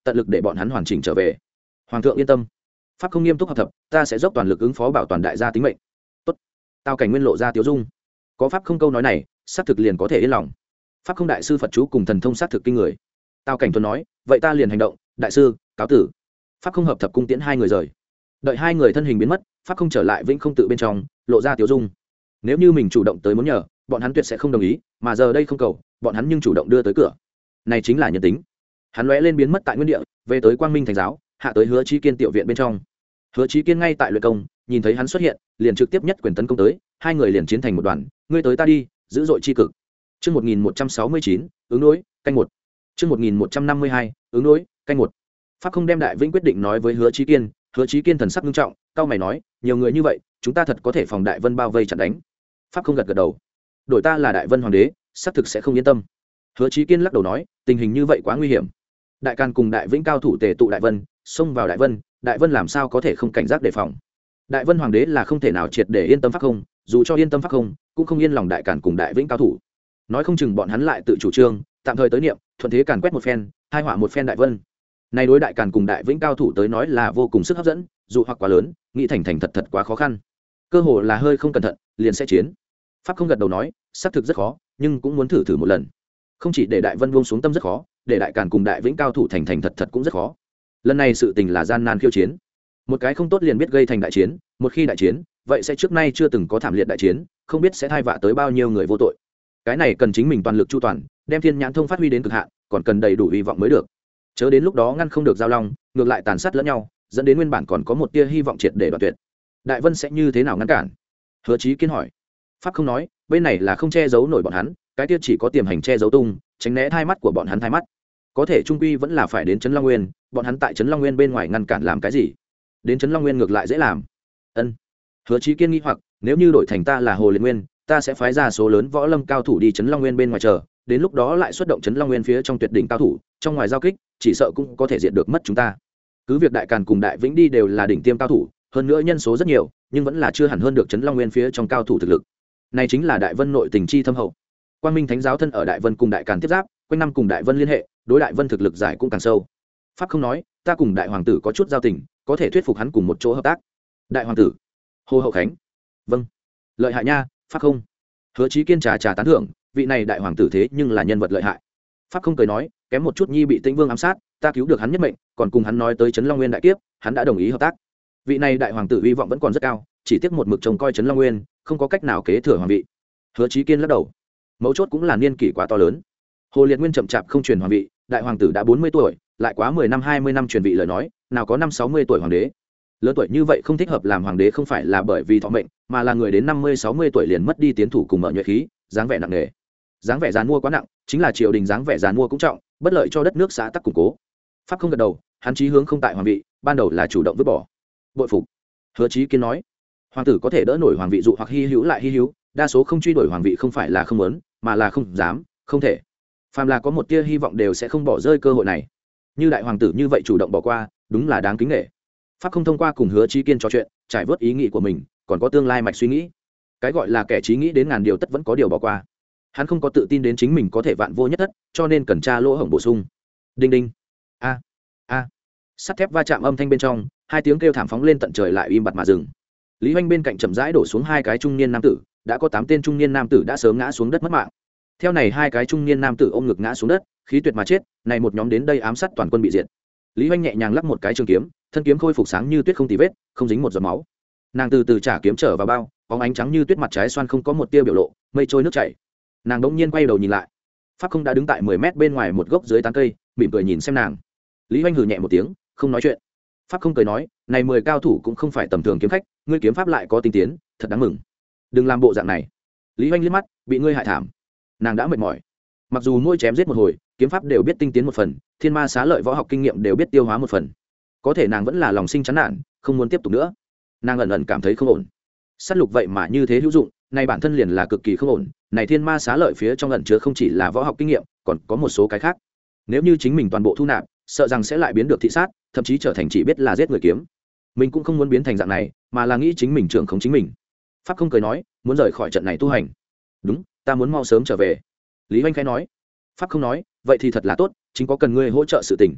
tận lực để bọn hắn hoàn chỉnh trở về. Hoàng thượng yên tâm, pháp không nghiêm túc học tập, ta sẽ dốc toàn lực ứng phó bảo toàn đại gia tính mệnh. Tốt. Tào Cảnh Nguyên lộ ra tiếu dung, có pháp không câu nói này, xác thực liền có thể yên lòng. Pháp không đại sư Phật chú cùng thần thông xác thực kinh người. Tào Cảnh Tuấn nói, vậy ta liền hành động, đại sư, cáo tử. Pháp không hợp thập cung tiễn hai người rời. Đợi hai người thân hình biến mất, pháp không trở lại vĩnh không tự bên trong, lộ ra tiếu dung. Nếu như mình chủ động tới muốn nhờ, bọn hắn tuyệt sẽ không đồng ý, mà giờ đây không cầu, bọn hắn nhưng chủ động đưa tới cửa. Này chính là nhân tính. Hắn lóe lên biến mất tại nguyên địa, về tới Quang Minh Thành giáo, hạ tới Hứa Chí Kiên tiểu viện bên trong. Hứa Chí Kiên ngay tại luyện công, nhìn thấy hắn xuất hiện, liền trực tiếp nhất quyền tấn công tới, hai người liền chiến thành một đoàn, ngươi tới ta đi, dữ dội chi cực. Chương một nghìn một trăm sáu mươi chín, ứng đối, canh một. Chương một nghìn một trăm năm mươi hai, ứng đối, canh một. Pháp không đem Đại Vĩnh quyết định nói với Hứa Chí Kiên, Hứa Chí Kiên thần sắc nghiêm trọng, cao mày nói, nhiều người như vậy, chúng ta thật có thể phòng Đại Vân bao vây chặn đánh. Pháp không gật gật đầu. Đổi ta là Đại Vân hoàng đế, xác thực sẽ không yên tâm. Hứa Chí Kiên lắc đầu nói, tình hình như vậy quá nguy hiểm. Đại Càn cùng Đại Vĩnh cao thủ tề tụ Đại Vân, xông vào Đại Vân, Đại Vân làm sao có thể không cảnh giác đề phòng. Đại Vân hoàng đế là không thể nào triệt để yên tâm Pháp không, dù cho yên tâm Pháp không, cũng không yên lòng Đại Càn cùng Đại Vĩnh cao thủ. Nói không chừng bọn hắn lại tự chủ trương, tạm thời tới niệm, thuận thế càn quét một phen, hai họa một phen Đại Vân. Này đối Đại Càn cùng Đại Vĩnh cao thủ tới nói là vô cùng sức hấp dẫn, dù hoặc quá lớn, nghĩ thành thành thật thật quá khó khăn. Cơ hồ là hơi không cẩn thận, liền sẽ chiến. Pháp không gật đầu nói, xác thực rất khó, nhưng cũng muốn thử thử một lần. Không chỉ để Đại Vân buông xuống tâm rất khó, để Đại Càn cùng Đại Vĩnh cao thủ thành thành thật thật cũng rất khó. Lần này sự tình là gian nan khiêu chiến, một cái không tốt liền biết gây thành đại chiến, một khi đại chiến, vậy sẽ trước nay chưa từng có thảm liệt đại chiến, không biết sẽ thay vạ tới bao nhiêu người vô tội. Cái này cần chính mình toàn lực chu toàn, đem thiên nhãn thông phát huy đến cực hạn, còn cần đầy đủ hy vọng mới được. Chớ đến lúc đó ngăn không được giao long, ngược lại tàn sát lẫn nhau, dẫn đến nguyên bản còn có một tia hy vọng triệt để đoạn tuyệt. Đại Vân sẽ như thế nào ngăn cản? Hứa Chí Kiên hỏi. Pháp không nói, bên này là không che giấu nổi bọn hắn, cái tia chỉ có tiềm hành che giấu tung, tránh né thai mắt của bọn hắn thai mắt. Có thể trung quy vẫn là phải đến trấn Long Nguyên, bọn hắn tại trấn Long Nguyên bên ngoài ngăn cản làm cái gì? Đến trấn Long Nguyên ngược lại dễ làm. Ân. Hứa Chí Kiên nghi hoặc, nếu như đổi thành ta là Hồ Liệt Nguyên, ta sẽ phái ra số lớn võ lâm cao thủ đi trấn Long Nguyên bên ngoài chờ, đến lúc đó lại xuất động trấn Long Nguyên phía trong tuyệt đỉnh cao thủ, trong ngoài giao kích, chỉ sợ cũng có thể diệt được mất chúng ta. Cứ việc Đại Càn cùng Đại Vĩnh đi đều là đỉnh tiêm cao thủ, hơn nữa nhân số rất nhiều, nhưng vẫn là chưa hẳn hơn được trấn Long Nguyên phía trong cao thủ thực lực. Này chính là Đại Vân nội tình chi thâm hậu. Quang Minh Thánh giáo thân ở Đại Vân cùng Đại Càn tiếp giáp, quanh năm cùng Đại Vân liên hệ, đối Đại Vân thực lực giải cũng càng sâu. Pháp không nói, ta cùng Đại hoàng tử có chút giao tình, có thể thuyết phục hắn cùng một chỗ hợp tác. Đại hoàng tử, Hồ Hậu Khánh. Vâng, lợi hại nha. Pháp không. Hứa Chí Kiên trà trà tán thưởng, vị này đại hoàng tử thế nhưng là nhân vật lợi hại. Pháp không cười nói, kém một chút nhi bị Tĩnh Vương ám sát, ta cứu được hắn nhất mệnh, còn cùng hắn nói tới trấn Long Nguyên đại kiếp, hắn đã đồng ý hợp tác. Vị này đại hoàng tử hy vọng vẫn còn rất cao, chỉ tiếc một mực trông coi trấn Long Nguyên, không có cách nào kế thừa hoàng vị. Hứa Chí Kiên lắc đầu, mấu chốt cũng là niên kỷ quá to lớn. Hồ Liệt Nguyên chậm chạp không truyền hoàng vị, đại hoàng tử đã bốn mươi tuổi, lại quá mười năm hai mươi năm truyền vị lời nói, nào có năm sáu mươi tuổi hoàng đế. Lớn tuổi như vậy không thích hợp làm hoàng đế không phải là bởi vì thọ mệnh, mà là người đến năm mươi sáu mươi tuổi liền mất đi tiến thủ cùng mở nhuệ khí, dáng vẻ nặng nề. Dáng vẻ giàn mua quá nặng, chính là triều đình dáng vẻ giàn mua cũng trọng, bất lợi cho đất nước xã tắc củng cố. Pháp không gật đầu, hắn chí hướng không tại hoàng vị, ban đầu là chủ động vứt bỏ. Bội phục. Hứa Chí Kiên nói, hoàng tử có thể đỡ nổi hoàng vị dụ hoặc hy hữu lại hy hữu, đa số không truy đuổi hoàng vị không phải là không muốn, mà là không dám, không thể. Phàm là có một tia hy vọng đều sẽ không bỏ rơi cơ hội này. Như đại hoàng tử như vậy chủ động bỏ qua, đúng là đáng kính nể. Pháp không thông qua cùng Hứa Chí Kiên trò chuyện, trải vớt ý nghĩ của mình, còn có tương lai mạch suy nghĩ. Cái gọi là kẻ trí nghĩ đến ngàn điều tất vẫn có điều bỏ qua. Hắn không có tự tin đến chính mình có thể vạn vô nhất thất, cho nên cần tra lỗ hổng bổ sung. Đinh đinh. A a. Sắt thép va chạm âm thanh bên trong, hai tiếng kêu thảm phóng lên tận trời lại im bặt mà dừng. Lý Hoành bên cạnh chậm rãi đổ xuống hai cái trung niên nam tử, đã có tám tên trung niên nam tử đã sớm ngã xuống đất mất mạng. Theo này hai cái trung niên nam tử ôm ngực ngã xuống đất, khí tuyệt mà chết, này một nhóm đến đây ám sát toàn quân bị diệt. Lý Hoành nhẹ nhàng lắc một cái trường kiếm, thân kiếm khôi phục sáng như tuyết không tì vết, không dính một giọt máu. Nàng từ từ trả kiếm trở vào bao, bóng ánh trắng như tuyết mặt trái xoan không có một tia biểu lộ, mây trôi nước chảy. Nàng đống nhiên quay đầu nhìn lại, Pháp không đã đứng tại mười mét bên ngoài một gốc dưới tán cây, mỉm cười nhìn xem nàng. Lý Hoành hừ nhẹ một tiếng, không nói chuyện. Pháp không cười nói, này mười cao thủ cũng không phải tầm thường kiếm khách, ngươi kiếm pháp lại có tinh tiến, thật đáng mừng. Đừng làm bộ dạng này. Lý Hoành liếc mắt, bị ngươi hại thảm. Nàng đã mệt mỏi. Mặc dù môi chém giết một hồi, kiếm pháp đều biết tinh tiến một phần, thiên ma xá lợi võ học kinh nghiệm đều biết tiêu hóa một phần, có thể nàng vẫn là lòng sinh chán nản, không muốn tiếp tục nữa. Nàng ẩn ẩn cảm thấy không ổn. Sát lục vậy mà như thế hữu dụng, này bản thân liền là cực kỳ không ổn. Này thiên ma xá lợi phía trong ẩn chứa không chỉ là võ học kinh nghiệm, còn có một số cái khác. Nếu như chính mình toàn bộ thu nạp, sợ rằng sẽ lại biến được thị sát, thậm chí trở thành chỉ biết là giết người kiếm. Mình cũng không muốn biến thành dạng này, mà là nghĩ chính mình trưởng không chính mình. Pháp không cười nói, muốn rời khỏi trận này tu hành. Đúng, ta muốn mau sớm trở về. Lý Hoành khẽ nói. Pháp không nói, vậy thì thật là tốt, chính có cần ngươi hỗ trợ sự tình.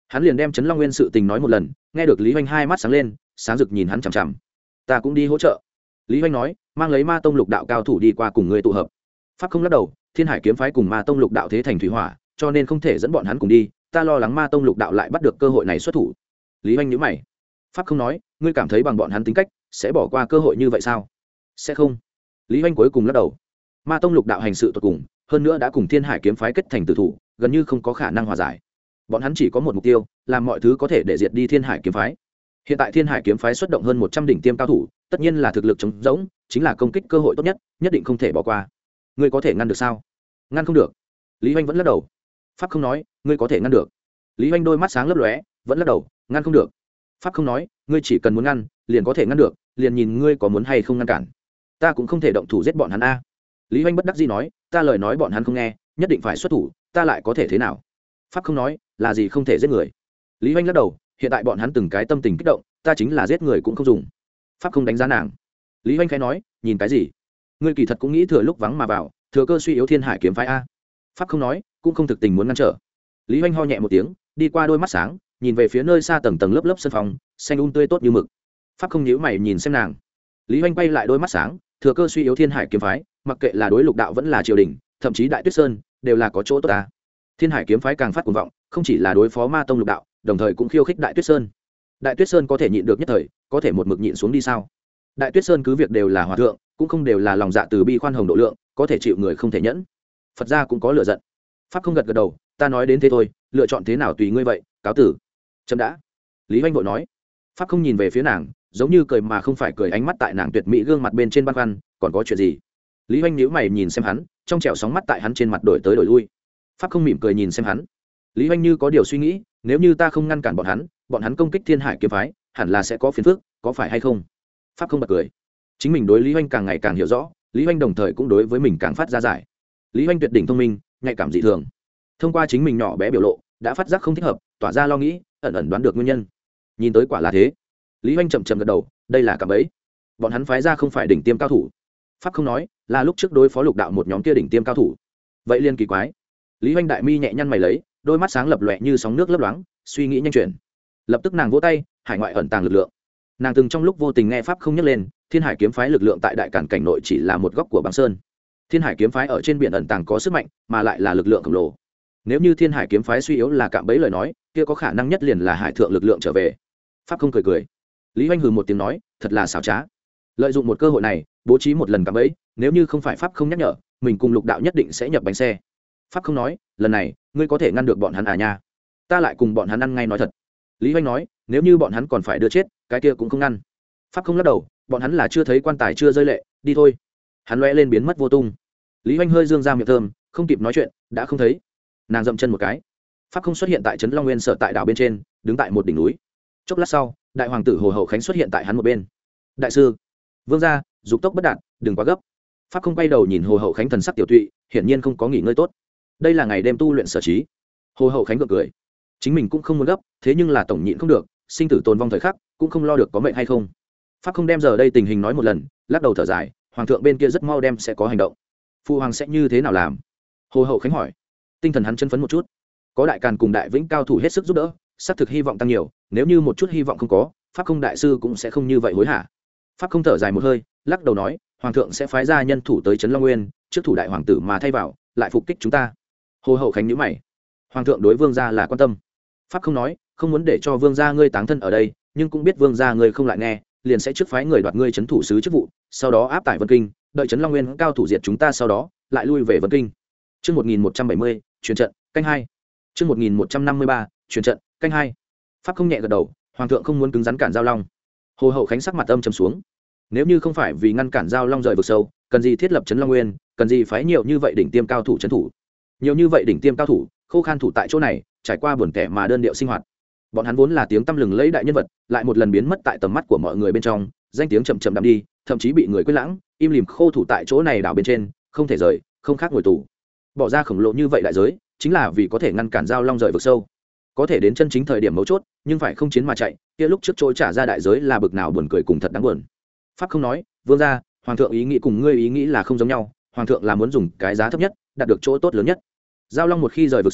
hắn liền đem trấn long nguyên sự tình nói một lần. Nghe được Lý Hoành hai mắt sáng lên, sáng rực nhìn hắn chằm chằm. Ta cũng đi hỗ trợ. Lý Hoành nói, mang lấy ma tông lục đạo cao thủ đi qua cùng người tụ hợp. Pháp không lắc đầu, Thiên Hải kiếm phái cùng ma tông lục đạo thế thành thủy hỏa, cho nên không thể dẫn bọn hắn cùng đi, ta lo lắng ma tông lục đạo lại bắt được cơ hội này xuất thủ. Lý Hoành nhíu mày. Pháp không nói, ngươi cảm thấy bằng bọn hắn tính cách sẽ bỏ qua cơ hội như vậy sao? Sẽ không. Lý Hoành cuối cùng lắc đầu. Ma tông lục đạo hành sự tuyệt cùng, hơn nữa đã cùng Thiên Hải kiếm phái kết thành tử thủ, gần như không có khả năng hòa giải. Bọn hắn chỉ có một mục tiêu, làm mọi thứ có thể để diệt đi Thiên Hải kiếm phái. Hiện tại Thiên Hải kiếm phái xuất động hơn một trăm đỉnh tiêm cao thủ, tất nhiên là thực lực chống rỗng, chính là công kích cơ hội tốt nhất, nhất định không thể bỏ qua. Ngươi có thể ngăn được sao? Ngăn không được. Lý Hoành vẫn lắc đầu. Pháp không nói, ngươi có thể ngăn được. Lý Hoành đôi mắt sáng lấp lóe, vẫn lắc đầu, ngăn không được. Pháp không nói, ngươi chỉ cần muốn ngăn, liền có thể ngăn được, liền nhìn ngươi có muốn hay không ngăn cản. Ta cũng không thể động thủ giết bọn hắn a. Lý Hoành bất đắc dĩ nói, ta lời nói bọn hắn không nghe, nhất định phải xuất thủ, ta lại có thể thế nào? Pháp không nói, là gì không thể giết người. Lý Hoành lắc đầu, hiện tại bọn hắn từng cái tâm tình kích động, ta chính là giết người cũng không dùng. Pháp không đánh giá nàng. Lý Hoành khẽ nói, nhìn cái gì? Ngươi kỳ thật cũng nghĩ thừa lúc vắng mà vào, thừa cơ suy yếu Thiên Hải kiếm phái a. Pháp không nói, cũng không thực tình muốn ngăn trở. Lý Hoành ho nhẹ một tiếng, đi qua đôi mắt sáng, nhìn về phía nơi xa tầng tầng lớp lớp sân phòng, xanh um tươi tốt như mực. Pháp không nhíu mày nhìn xem nàng. Lý Hoành quay lại đôi mắt sáng, thừa cơ suy yếu Thiên Hải kiếm phái, mặc kệ là đối lục đạo vẫn là triều đình, thậm chí Đại Tuyết Sơn, đều là có chỗ tốt ta. Thiên Hải kiếm phái càng phát cuồng vọng, không chỉ là đối phó ma tông lục đạo, đồng thời cũng khiêu khích Đại Tuyết Sơn. Đại Tuyết Sơn có thể nhịn được nhất thời, có thể một mực nhịn xuống đi sao? Đại Tuyết Sơn cứ việc đều là hòa thượng, cũng không đều là lòng dạ từ bi khoan hồng độ lượng, có thể chịu người không thể nhẫn. Phật gia cũng có lựa giận. Pháp không gật gật đầu, ta nói đến thế thôi, lựa chọn thế nào tùy ngươi vậy, cáo tử. Chấm đã. Lý Hoành vội nói. Pháp không nhìn về phía nàng, giống như cười mà không phải cười, ánh mắt tại nàng tuyệt mỹ gương mặt bên trên băn khoăn, còn có chuyện gì? Lý Hoành nhíu mày nhìn xem hắn, trong trẻo sóng mắt tại hắn trên mặt đổi tới đổi lui. Pháp không mỉm cười nhìn xem hắn. Lý Hoành như có điều suy nghĩ, nếu như ta không ngăn cản bọn hắn, bọn hắn công kích Thiên Hải kiếm phái, hẳn là sẽ có phiền phức, có phải hay không? Pháp không bật cười. Chính mình đối Lý Hoành càng ngày càng hiểu rõ, Lý Hoành đồng thời cũng đối với mình càng phát ra giải. Lý Hoành tuyệt đỉnh thông minh, nhạy cảm dị thường. Thông qua chính mình nhỏ bé biểu lộ, đã phát giác không thích hợp, tỏa ra lo nghĩ, ẩn ẩn đoán được nguyên nhân. Nhìn tới quả là thế. Lý Hoành chậm chậm gật đầu, đây là cạm bẫy. Bọn hắn phái ra không phải đỉnh tiêm cao thủ. Pháp không nói, là lúc trước đối phó lục đạo một nhóm kia đỉnh tiêm cao thủ. Vậy liên kỳ quái. Lý Hoành đại mi nhẹ nhăn mày lấy, đôi mắt sáng lập lòe như sóng nước lấp loáng, suy nghĩ nhanh chuyển. Lập tức nàng vỗ tay, hải ngoại ẩn tàng lực lượng. Nàng từng trong lúc vô tình nghe pháp không nhắc lên, Thiên Hải kiếm phái lực lượng tại đại cản cảnh nội chỉ là một góc của băng sơn. Thiên Hải kiếm phái ở trên biển ẩn tàng có sức mạnh, mà lại là lực lượng khổng lồ. Nếu như Thiên Hải kiếm phái suy yếu là cạm bẫy lời nói, kia có khả năng nhất liền là hải thượng lực lượng trở về. Pháp không cười cười. Lý Hoành hừ một tiếng nói, thật là xảo trá. Lợi dụng một cơ hội này, bố trí một lần cạm bẫy, nếu như không phải pháp không nhắc nhở, mình cùng lục đạo nhất định sẽ nhập bánh xe. Pháp không nói, lần này, ngươi có thể ngăn được bọn hắn à nha? Ta lại cùng bọn hắn ăn ngay nói thật. Lý Hoành nói, nếu như bọn hắn còn phải đưa chết, cái kia cũng không ngăn. Pháp không lắc đầu, bọn hắn là chưa thấy quan tài chưa rơi lệ, đi thôi. Hắn lóe lên biến mất vô tung. Lý Hoành hơi dương ra miệng thơm, không kịp nói chuyện, đã không thấy. Nàng dậm chân một cái. Pháp không xuất hiện tại trấn Long Nguyên sở tại đảo bên trên, đứng tại một đỉnh núi. Chốc lát sau, đại hoàng tử Hồ Hậu Khánh xuất hiện tại hắn một bên. Đại sư, vương gia, dục tốc bất đạt, đừng quá gấp. Pháp không quay đầu nhìn Hồ Hậu Khánh thần sắc tiểu tụy, hiển nhiên không có nghỉ ngơi tốt. Đây là ngày đêm tu luyện sở trí. Hồ Hậu Khánh gượng cười. Chính mình cũng không muốn gấp, thế nhưng là tổng nhịn không được, sinh tử tồn vong thời khắc, cũng không lo được có mệnh hay không. Pháp không đem giờ đây tình hình nói một lần, lắc đầu thở dài, hoàng thượng bên kia rất mau đem sẽ có hành động. Phụ hoàng sẽ như thế nào làm? Hồ Hậu Khánh hỏi. Tinh thần hắn chân phấn một chút. Có đại càn cùng đại vĩnh cao thủ hết sức giúp đỡ, xác thực hy vọng tăng nhiều, nếu như một chút hy vọng không có, pháp không đại sư cũng sẽ không như vậy hối hả. Pháp không thở dài một hơi, lắc đầu nói, hoàng thượng sẽ phái ra nhân thủ tới trấn Long Nguyên, trước thủ đại hoàng tử mà thay vào, lại phục kích chúng ta. Hồ Hậu Khánh nhíu mày. Hoàng thượng đối vương gia là quan tâm. Pháp không nói, không muốn để cho vương gia ngươi táng thân ở đây, nhưng cũng biết vương gia ngươi không lại nghe, liền sẽ trước phái người đoạt ngươi trấn thủ sứ chức vụ, sau đó áp tải Vân Kinh, đợi trấn Long Nguyên cao thủ diệt chúng ta sau đó, lại lui về Vân Kinh. Chương một nghìn một trăm bảy mươi, truyền trận, canh hai. Chương một nghìn một trăm năm mươi ba, truyền trận, canh hai. Pháp không nhẹ gật đầu, hoàng thượng không muốn cứng rắn cản Giao Long. Hồ Hậu Khánh sắc mặt âm trầm xuống. Nếu như không phải vì ngăn cản Giao Long rời vực sâu, cần gì thiết lập trấn Long Nguyên, cần gì phái nhiều như vậy đỉnh tiêm cao thủ trấn thủ. Nhiều như vậy đỉnh tiêm cao thủ, khô khan thủ tại chỗ này, trải qua buồn tẻ mà đơn điệu sinh hoạt. Bọn hắn vốn là tiếng tăm lừng lẫy đại nhân vật, lại một lần biến mất tại tầm mắt của mọi người bên trong, danh tiếng chậm chậm đạm đi, thậm chí bị người quên lãng, im lìm khô thủ tại chỗ này đảo bên trên, không thể rời, không khác ngồi tù. Bỏ ra khổng lồ như vậy đại giới, chính là vì có thể ngăn cản Giao Long rời vực sâu. Có thể đến chân chính thời điểm mấu chốt, nhưng phải không chiến mà chạy, kia lúc trước trôi trả ra đại giới là bực nào buồn cười cùng thật đáng buồn. Pháp không nói, vương gia, hoàng thượng ý nghĩ cùng ngươi ý nghĩ là không giống nhau, hoàng thượng là muốn dùng cái giá thấp nhất, đạt được chỗ tốt lớn nhất. Giao Long một khi rời vực sâu,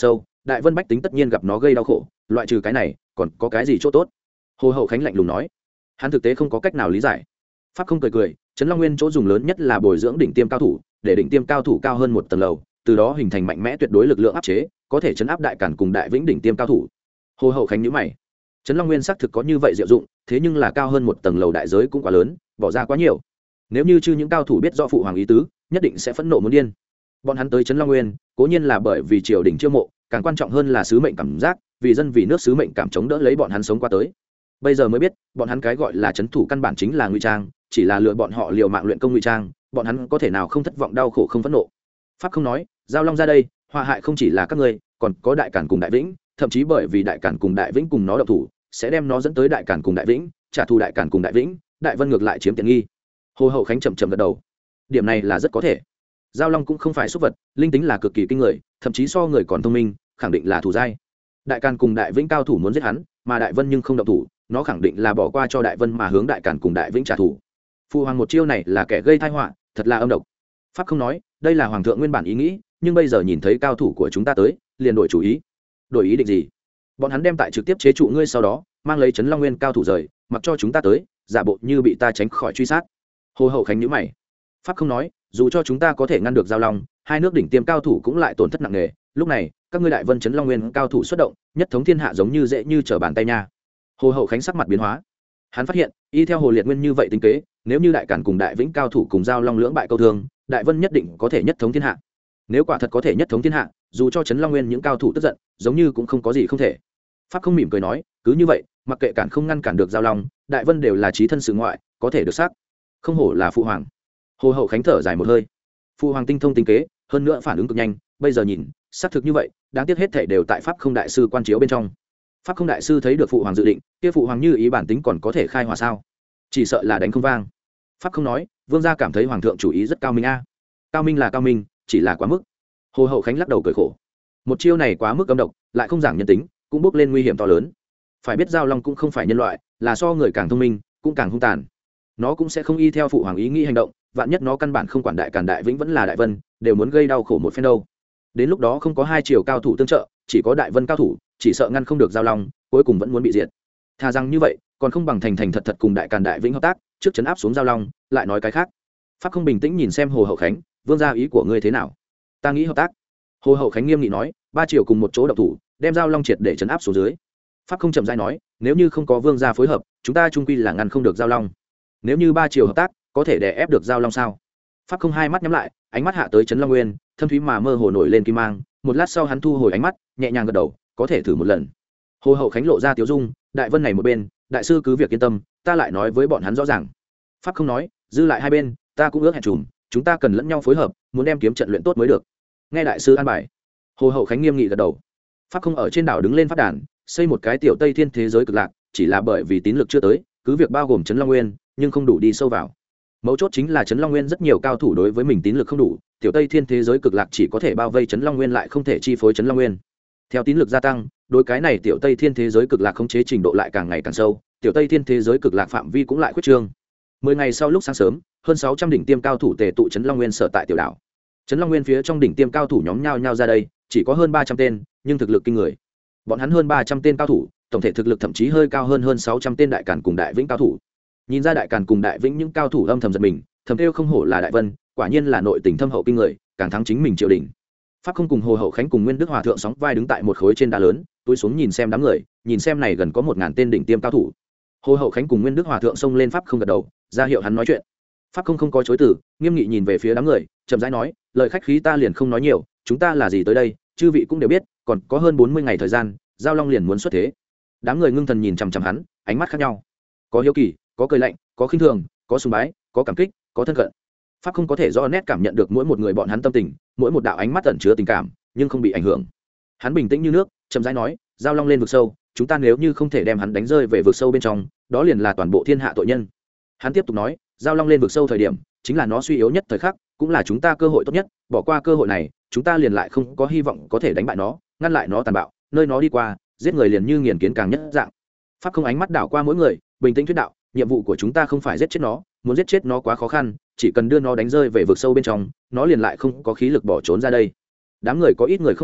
đại vân bách tính tất nhiên gặp nó gây đau khổ, loại trừ cái này còn có cái gì chỗ tốt? Hồ Hậu Khánh lạnh lùng nói. Hắn thực tế không có cách nào lý giải. Pháp không cười cười, Trấn Long Nguyên chỗ dùng lớn nhất là bồi dưỡng đỉnh tiêm cao thủ, để đỉnh tiêm cao thủ cao hơn một tầng lầu, từ đó hình thành mạnh mẽ tuyệt đối lực lượng áp chế, có thể chấn áp đại cản cùng đại vĩnh đỉnh tiêm cao thủ. Hồ Hậu Khánh nhíu mày. Trấn Long Nguyên xác thực có như vậy diệu dụng, thế nhưng là cao hơn một tầng lầu đại giới cũng quá lớn, bỏ ra quá nhiều. Nếu như chư những cao thủ biết rõ phụ hoàng ý tứ, nhất định sẽ phẫn nộ muốn điên. Bọn hắn tới Trấn Long Nguyên, cố nhiên là bởi vì triều đình chiêu mộ, càng quan trọng hơn là sứ mệnh cảm giác, vì dân vì nước sứ mệnh cảm chống đỡ lấy bọn hắn sống qua tới. Bây giờ mới biết, bọn hắn cái gọi là trấn thủ căn bản chính là ngụy trang, chỉ là lừa bọn họ liều mạng luyện công ngụy trang, bọn hắn có thể nào không thất vọng đau khổ không phẫn nộ. Pháp không nói, giao long ra đây, họa hại không chỉ là các ngươi, còn có đại cản cùng đại vĩnh, thậm chí bởi vì đại cản cùng đại vĩnh cùng nó động thủ, sẽ đem nó dẫn tới đại cản cùng đại vĩnh, trả thù đại cản cùng đại vĩnh, đại vân ngược lại chiếm tiện nghi. Hồ Hậu Khánh chậm chậm gật đầu. Điểm này là rất có thể. Giao long cũng không phải súc vật, linh tính là cực kỳ kinh người, thậm chí so người còn thông minh, khẳng định là thủ giai. Đại càn cùng đại vĩnh cao thủ muốn giết hắn, mà đại vân nhưng không động thủ, nó khẳng định là bỏ qua cho đại vân mà hướng đại càn cùng đại vĩnh trả thù. Phụ hoàng một chiêu này là kẻ gây tai họa, thật là âm độc. Pháp không nói, đây là hoàng thượng nguyên bản ý nghĩ, nhưng bây giờ nhìn thấy cao thủ của chúng ta tới, liền đổi chủ ý. Đổi ý định gì? Bọn hắn đem tại trực tiếp chế trụ ngươi, sau đó mang lấy Trấn Long Nguyên cao thủ rời, mặc cho chúng ta tới, giả bộ như bị ta tránh khỏi truy sát. Hồ Hậu Khánh nhíu mày. Pháp không nói, dù cho chúng ta có thể ngăn được giao long, hai nước đỉnh tiêm cao thủ cũng lại tổn thất nặng nề. Lúc này các ngươi đại vân Trấn Long Nguyên cao thủ xuất động, nhất thống thiên hạ giống như dễ như trở bàn tay nha. Hồ Hậu Khánh sắc mặt biến hóa. Hắn phát hiện, y theo Hồ Liệt Nguyên như vậy tính kế, nếu như đại cản cùng đại vĩnh cao thủ cùng giao long lưỡng bại câu thương, đại vân nhất định có thể nhất thống thiên hạ. Nếu quả thật có thể nhất thống thiên hạ, dù cho Trấn Long Nguyên những cao thủ tức giận, giống như cũng không có gì không thể. Pháp không mỉm cười nói, cứ như vậy, mặc kệ cản không ngăn cản được giao long, đại vân đều là chí thân sự ngoại, có thể được xác. Không hổ là phụ hoàng. Hồ Hậu Khánh thở dài một hơi. Phụ hoàng tinh thông tinh kế, hơn nữa phản ứng cực nhanh, bây giờ nhìn, xác thực như vậy, đáng tiếc hết thảy đều tại Pháp không đại sư quan chiếu bên trong. Pháp không đại sư thấy được phụ hoàng dự định, kia phụ hoàng như ý bản tính còn có thể khai hỏa sao? Chỉ sợ là đánh không vang. Pháp không nói, vương gia cảm thấy hoàng thượng chủ ý rất cao minh a. Cao minh là cao minh, chỉ là quá mức. Hồ Hậu Khánh lắc đầu cười khổ. Một chiêu này quá mức âm độc, lại không giảng nhân tính, cũng bước lên nguy hiểm to lớn. Phải biết giao long cũng không phải nhân loại, là so người càng thông minh, cũng càng hung tàn. Nó cũng sẽ không y theo phụ hoàng ý nghĩ hành động, vạn nhất nó căn bản không quản đại càn đại vĩnh vẫn là đại vân, đều muốn gây đau khổ một phen đâu. Đến lúc đó không có hai chiều cao thủ tương trợ, chỉ có đại vân cao thủ, chỉ sợ ngăn không được giao long, cuối cùng vẫn muốn bị diệt. Thà rằng như vậy, còn không bằng thành thành thật thật cùng đại càn đại vĩnh hợp tác, trước chấn áp xuống giao long, lại nói cái khác. Pháp không bình tĩnh nhìn xem Hồ Hậu Khánh, vương gia ý của ngươi thế nào? Ta nghĩ hợp tác. Hồ Hậu Khánh nghiêm nghị nói, ba chiều cùng một chỗ độc thủ, đem giao long triệt để chấn áp xuống dưới. Pháp không chậm rãi nói, nếu như không có vương gia phối hợp, chúng ta chung quy là ngăn không được giao long. Nếu như ba chiều hợp tác, có thể đè ép được giao long sao? Pháp không hai mắt nhắm lại, ánh mắt hạ tới Trấn Long Nguyên, thâm thúy mà mơ hồ nổi lên kim mang, một lát sau hắn thu hồi ánh mắt, nhẹ nhàng gật đầu, có thể thử một lần. Hồ Hậu Khánh lộ ra tiếu dung, đại vân này một bên, đại sư cứ việc yên tâm, ta lại nói với bọn hắn rõ ràng. Pháp không nói, dư lại hai bên, ta cũng ước hẹn trùm, chúng ta cần lẫn nhau phối hợp, muốn đem kiếm trận luyện tốt mới được. Nghe đại sư an bài. Hồ Hậu Khánh nghiêm nghị gật đầu. Pháp không ở trên đảo đứng lên pháp đàn, xây một cái tiểu Tây Thiên thế giới cực lạc, chỉ là bởi vì tín lực chưa tới, cứ việc bao gồm Trấn Long Nguyên, nhưng không đủ đi sâu vào. Mấu chốt chính là Trấn Long Nguyên rất nhiều cao thủ đối với mình tín lực không đủ, tiểu Tây Thiên thế giới cực lạc chỉ có thể bao vây Trấn Long Nguyên lại không thể chi phối Trấn Long Nguyên. Theo tín lực gia tăng, đối cái này tiểu Tây Thiên thế giới cực lạc khống chế trình độ lại càng ngày càng sâu, tiểu Tây Thiên thế giới cực lạc phạm vi cũng lại khuyết trương. Mười ngày sau lúc sáng sớm, hơn sáu trăm đỉnh tiêm cao thủ tề tụ Trấn Long Nguyên sở tại tiểu đảo. Trấn Long Nguyên phía trong đỉnh tiêm cao thủ nhóm nhau nhau ra đây, chỉ có hơn ba trăm tên, nhưng thực lực kinh người. Bọn hắn hơn ba trăm tên cao thủ, tổng thể thực lực thậm chí hơi cao hơn hơn sáu trăm tên đại càn cùng đại vĩnh cao thủ. Nhìn ra đại càn cùng đại vĩnh những cao thủ âm thầm giật mình, thầm kêu không hổ là đại vân, quả nhiên là nội tình thâm hậu kinh người, càng thắng chính mình triều đình. Pháp không cùng Hồ Hậu Khánh cùng Nguyên Đức Hòa thượng sóng vai đứng tại một khối trên đá lớn, túi xuống nhìn xem đám người, nhìn xem này gần có một ngàn tên đỉnh tiêm cao thủ. Hồ Hậu Khánh cùng Nguyên Đức Hòa thượng xông lên Pháp không gật đầu, ra hiệu hắn nói chuyện. Pháp không không có chối từ, nghiêm nghị nhìn về phía đám người, chậm rãi nói, lời khách khí ta liền không nói nhiều, chúng ta là gì tới đây, chư vị cũng đều biết, còn có hơn bốn mươi ngày thời gian, giao long liền muốn xuất thế. Đám người ngưng thần nhìn chằm chằm hắn, ánh mắt khác nhau, có hiếu kỳ, có cười lạnh, có khinh thường, có sùng bái, có cảm kích, có thân cận. Pháp không có thể do nét cảm nhận được mỗi một người bọn hắn tâm tình, mỗi một đạo ánh mắt ẩn chứa tình cảm, nhưng không bị ảnh hưởng. Hắn bình tĩnh như nước, chậm rãi nói, giao long lên vực sâu, chúng ta nếu như không thể đem hắn đánh rơi về vực sâu bên trong, đó liền là toàn bộ thiên hạ tội nhân. Hắn tiếp tục nói, giao long lên vực sâu thời điểm, chính là nó suy yếu nhất thời khắc, cũng là chúng ta cơ hội tốt nhất, bỏ qua cơ hội này, chúng ta liền lại không có hy vọng có thể đánh bại nó, ngăn lại nó tàn bạo, nơi nó đi qua, giết người liền như nghiền kiến càng nhất dạng. Pháp không ánh mắt đảo qua mỗi người, bình tĩnh thuyết đạo, nhiệm vụ của chúng ta không phải giết chết nó, muốn giết chết nó quá khó khăn, chỉ cần đưa nó đánh rơi về vực sâu bên trong, nó liền lại không có khí lực bỏ trốn ra đây. Đám người có ít người không hiểu,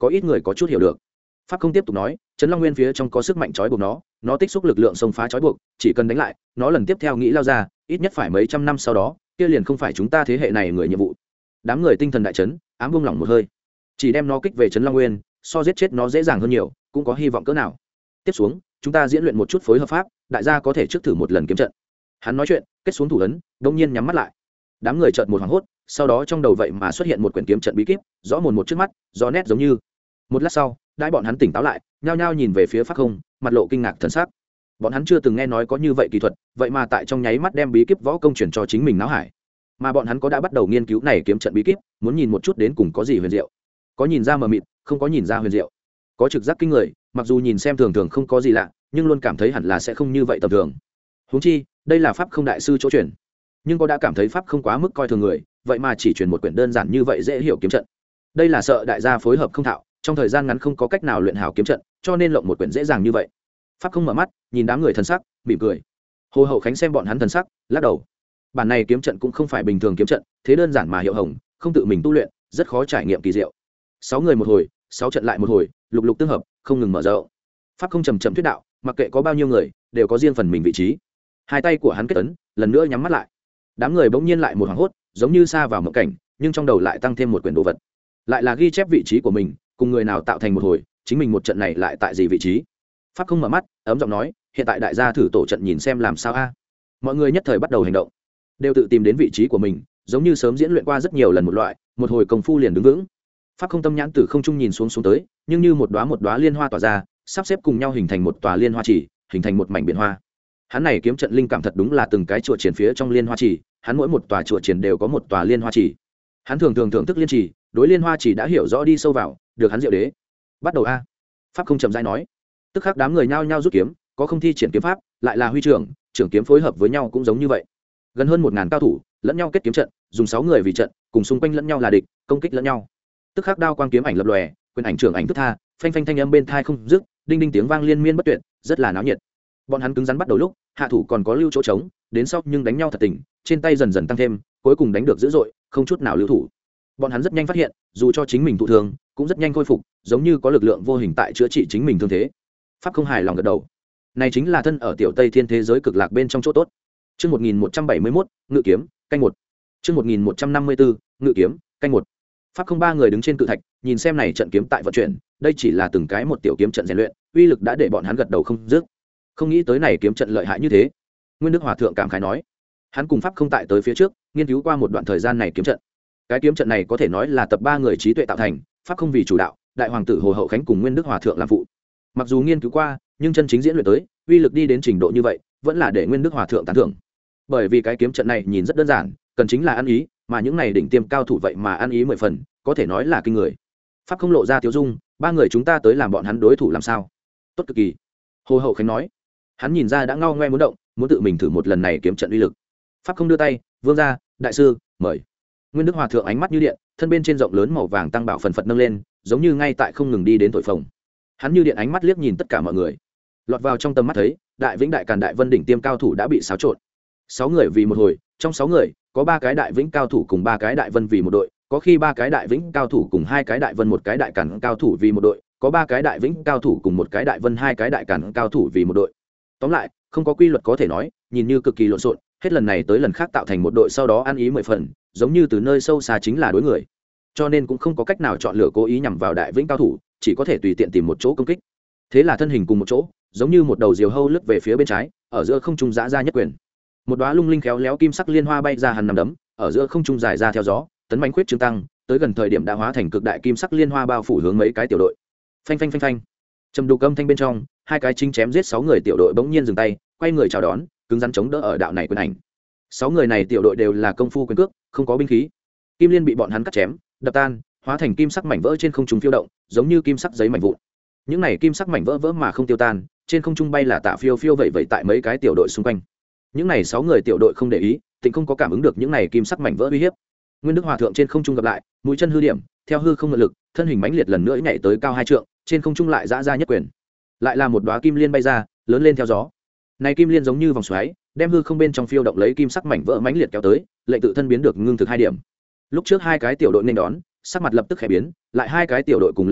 có ít người có chút hiểu được. Pháp không tiếp tục nói, Trấn Long Nguyên phía trong có sức mạnh trói buộc nó, nó tích xúc lực lượng xông phá trói buộc, chỉ cần đánh lại, nó lần tiếp theo nghĩ lao ra, ít nhất phải mấy trăm năm sau đó, kia liền không phải chúng ta thế hệ này người nhiệm vụ. Đám người tinh thần đại chấn, ám buông lỏng một hơi, chỉ đem nó kích về Trấn Long Nguyên, so giết chết nó dễ dàng hơn nhiều, cũng có hy vọng cỡ nào. Tiếp xuống, chúng ta diễn luyện một chút phối hợp pháp, đại gia có thể trước thử một lần kiếm trận. Hắn nói chuyện, kết xuống thủ ấn, đột nhiên nhắm mắt lại. Đám người chợt một hoảng hốt, sau đó trong đầu vậy mà xuất hiện một quyển kiếm trận bí kíp, rõ mồn một trước mắt, rõ nét giống như. Một lát sau, đãi bọn hắn tỉnh táo lại, nhao nhao nhìn về phía Pháp Không, mặt lộ kinh ngạc thần sắc. Bọn hắn chưa từng nghe nói có như vậy kỹ thuật, vậy mà tại trong nháy mắt đem bí kíp võ công truyền cho chính mình não hải. Mà bọn hắn có đã bắt đầu nghiên cứu này kiếm trận bí kíp, muốn nhìn một chút đến cùng có gì huyền diệu. Có nhìn ra mờ mịt, không có nhìn ra huyền diệu. Có trực giác kinh người, mặc dù nhìn xem thường thường không có gì lạ, nhưng luôn cảm thấy hẳn là sẽ không như vậy tầm thường. Huống chi, đây là Pháp Không đại sư chỗ truyền. Nhưng có đã cảm thấy Pháp Không quá mức coi thường người, vậy mà chỉ truyền một quyển đơn giản như vậy dễ hiểu kiếm trận. Đây là sợ đại gia phối hợp không thạo, trong thời gian ngắn không có cách nào luyện hảo kiếm trận, cho nên lộng một quyển dễ dàng như vậy. Pháp Không mở mắt, nhìn đám người thần sắc, mỉm cười. Hồ Hậu Khánh xem bọn hắn thần sắc, lắc đầu. Bản này kiếm trận cũng không phải bình thường kiếm trận, thế đơn giản mà hiệu hồng, không tự mình tu luyện, rất khó trải nghiệm kỳ diệu. Sáu người một hồi, sáu trận lại một hồi, lục lục tương hợp, không ngừng mở rộng. Pháp Không trầm trầm thuyết đạo, mặc kệ có bao nhiêu người, đều có riêng phần mình vị trí. Hai tay của hắn kết ấn, lần nữa nhắm mắt lại. Đám người bỗng nhiên lại một hoảng hốt, giống như xa vào mộng cảnh, nhưng trong đầu lại tăng thêm một quyển đồ vật, lại là ghi chép vị trí của mình, cùng người nào tạo thành một hồi, chính mình một trận này lại tại gì vị trí. Pháp Không mở mắt, ấm giọng nói, hiện tại đại gia thử tổ trận nhìn xem làm sao a. Mọi người nhất thời bắt đầu hành động, đều tự tìm đến vị trí của mình, giống như sớm diễn luyện qua rất nhiều lần một loại, một hồi công phu liền đứng vững. Pháp Không tâm nhãn từ không trung nhìn xuống xuống tới, nhưng như một đóa một đóa liên hoa tỏa ra, sắp xếp cùng nhau hình thành một tòa liên hoa chỉ, hình thành một mảnh biển hoa. Hắn này kiếm trận linh cảm thật đúng là từng cái chùa triển phía trong liên hoa chỉ, hắn mỗi một tòa chùa triển đều có một tòa liên hoa chỉ. Hắn thường thường thưởng thức liên chỉ, đối liên hoa chỉ đã hiểu rõ đi sâu vào, được hắn diệu đế. Bắt đầu a. Pháp Không chậm rãi nói. Tức khắc đám người nhao nhao rút kiếm, có không thi triển kiếm pháp, lại là huy trưởng, trưởng kiếm phối hợp với nhau cũng giống như vậy. Gần hơn một ngàn cao thủ, lẫn nhau kết kiếm trận, dùng sáu người vì trận, cùng xung quanh lẫn nhau là địch, công kích lẫn nhau. Tức khắc đao quang kiếm ảnh lập lòe, quyền ảnh trưởng ảnh thức tha, phanh phanh thanh âm bên tai không dứt, đinh đinh tiếng vang liên miên bất tuyệt, rất là náo nhiệt. Bọn hắn cứng rắn bắt đầu lúc, hạ thủ còn có lưu chỗ trống, đến sau nhưng đánh nhau thật tình, trên tay dần dần tăng thêm, cuối cùng đánh được dữ dội, không chút nào lưu thủ. Bọn hắn rất nhanh phát hiện, dù cho chính mình thụ thương, cũng rất nhanh khôi phục, giống như có lực lượng vô hình tại chữa trị chính mình thương thế. Pháp Không hài lòng gật đầu. Này chính là thân ở tiểu Tây Thiên thế giới cực lạc bên trong chỗ tốt. Chương một nghìn một trăm bảy mươi mốt, ngự kiếm, canh một. Chương một nghìn một trăm năm mươi bốn, ngự kiếm, canh một. Pháp Không ba người đứng trên cự thạch, nhìn xem này trận kiếm tại vận chuyển, đây chỉ là từng cái một tiểu kiếm trận rèn luyện, uy lực đã để bọn hắn gật đầu không dứt. Không nghĩ tới này kiếm trận lợi hại như thế. Nguyên Đức Hòa thượng cảm khái nói, hắn cùng Pháp Không tại tới phía trước, nghiên cứu qua một đoạn thời gian này kiếm trận. Cái kiếm trận này có thể nói là tập ba người trí tuệ tạo thành, Pháp Không vì chủ đạo, đại hoàng tử Hồ Hậu Khánh cùng Nguyên Đức Hòa thượng làm phụ. Mặc dù nghiên cứu qua, nhưng chân chính diễn luyện tới, uy lực đi đến trình độ như vậy, vẫn là để Nguyên Đức Hòa thượng tán thưởng. Bởi vì cái kiếm trận này nhìn rất đơn giản, cần chính là ăn ý, mà những này đỉnh tiêm cao thủ vậy mà ăn ý mười phần, có thể nói là kinh người. Pháp Không lộ ra tiêu dung, ba người chúng ta tới làm bọn hắn đối thủ làm sao? Tốt cực kỳ. Hồ Hậu Khánh nói. Hắn nhìn ra đã ngao ngoe muốn động, muốn tự mình thử một lần này kiếm trận uy lực. Pháp Không đưa tay, vương ra, đại sư, mời. Nguyên Đức Hòa thượng ánh mắt như điện, thân bên trên rộng lớn màu vàng tăng bảo phần phật nâng lên, giống như ngay tại không ngừng đi đến thổi phồng. Hắn như điện ánh mắt liếc nhìn tất cả mọi người, lọt vào trong tầm mắt thấy, đại vĩnh đại càn đại vân đỉnh tiêm cao thủ đã bị xáo trộn. Sáu người vì một hồi, trong sáu người có ba cái đại vĩnh cao thủ cùng ba cái đại vân vì một đội, có khi ba cái đại vĩnh cao thủ cùng hai cái đại vân một cái đại càn cao thủ vì một đội, có ba cái đại vĩnh cao thủ cùng một cái đại vân hai cái đại càn cao thủ vì một đội. Tóm lại, không có quy luật có thể nói, nhìn như cực kỳ lộn xộn, hết lần này tới lần khác tạo thành một đội sau đó ăn ý mười phần, giống như từ nơi sâu xa chính là đối người. Cho nên cũng không có cách nào chọn lựa cố ý nhằm vào đại vĩnh cao thủ, chỉ có thể tùy tiện tìm một chỗ công kích. Thế là thân hình cùng một chỗ, giống như một đầu diều hâu lướt về phía bên trái, ở giữa không trung giã ra nhất quyền. Một đóa lung linh khéo léo kim sắc liên hoa bay ra hằn nằm đấm, ở giữa không trung dài ra theo gió, tấn mãnh khuyết trương tăng, tới gần thời điểm đã hóa thành cực đại kim sắc liên hoa bao phủ hướng mấy cái tiểu đội. Phanh phanh phanh phanh. Trầm đục âm thanh bên trong, hai cái chính chém giết sáu người tiểu đội bỗng nhiên dừng tay, quay người chào đón, cứng rắn chống đỡ ở đạo này quyền ảnh. Sáu người này tiểu đội đều là công phu quyền cước, không có binh khí. Kim liên bị bọn hắn cắt chém, đập tan, hóa thành kim sắc mảnh vỡ trên không trung phiêu động, giống như kim sắc giấy mảnh vụn. Những này kim sắc mảnh vỡ vỡ mà không tiêu tan, trên không trung bay là tạ phiêu phiêu vậy vậy tại mấy cái tiểu đội xung quanh. Những này sáu người tiểu đội không để ý, tịnh không có cảm ứng được những này kim sắc mảnh vỡ uy hiếp. Nguyên Đức Hòa thượng trên không trung gặp lại, mũi chân hư điểm, theo hư không ngự lực, thân hình mãnh liệt lần nữa nhảy tới cao hai trượng, trên không trung lại giã ra nhất quyền. Lại là một đóa kim liên bay ra, lớn lên theo gió. Này kim liên giống như vòng xoáy, đem hư không bên trong phiêu động lấy kim sắc mảnh vỡ mãnh liệt kéo tới, lệnh tự thân biến được ngưng thực hai điểm. Lúc trước hai cái tiểu đội nên đón, sắc mặt lập tức khẽ biến, lại hai cái tiểu đội cùng lên đến,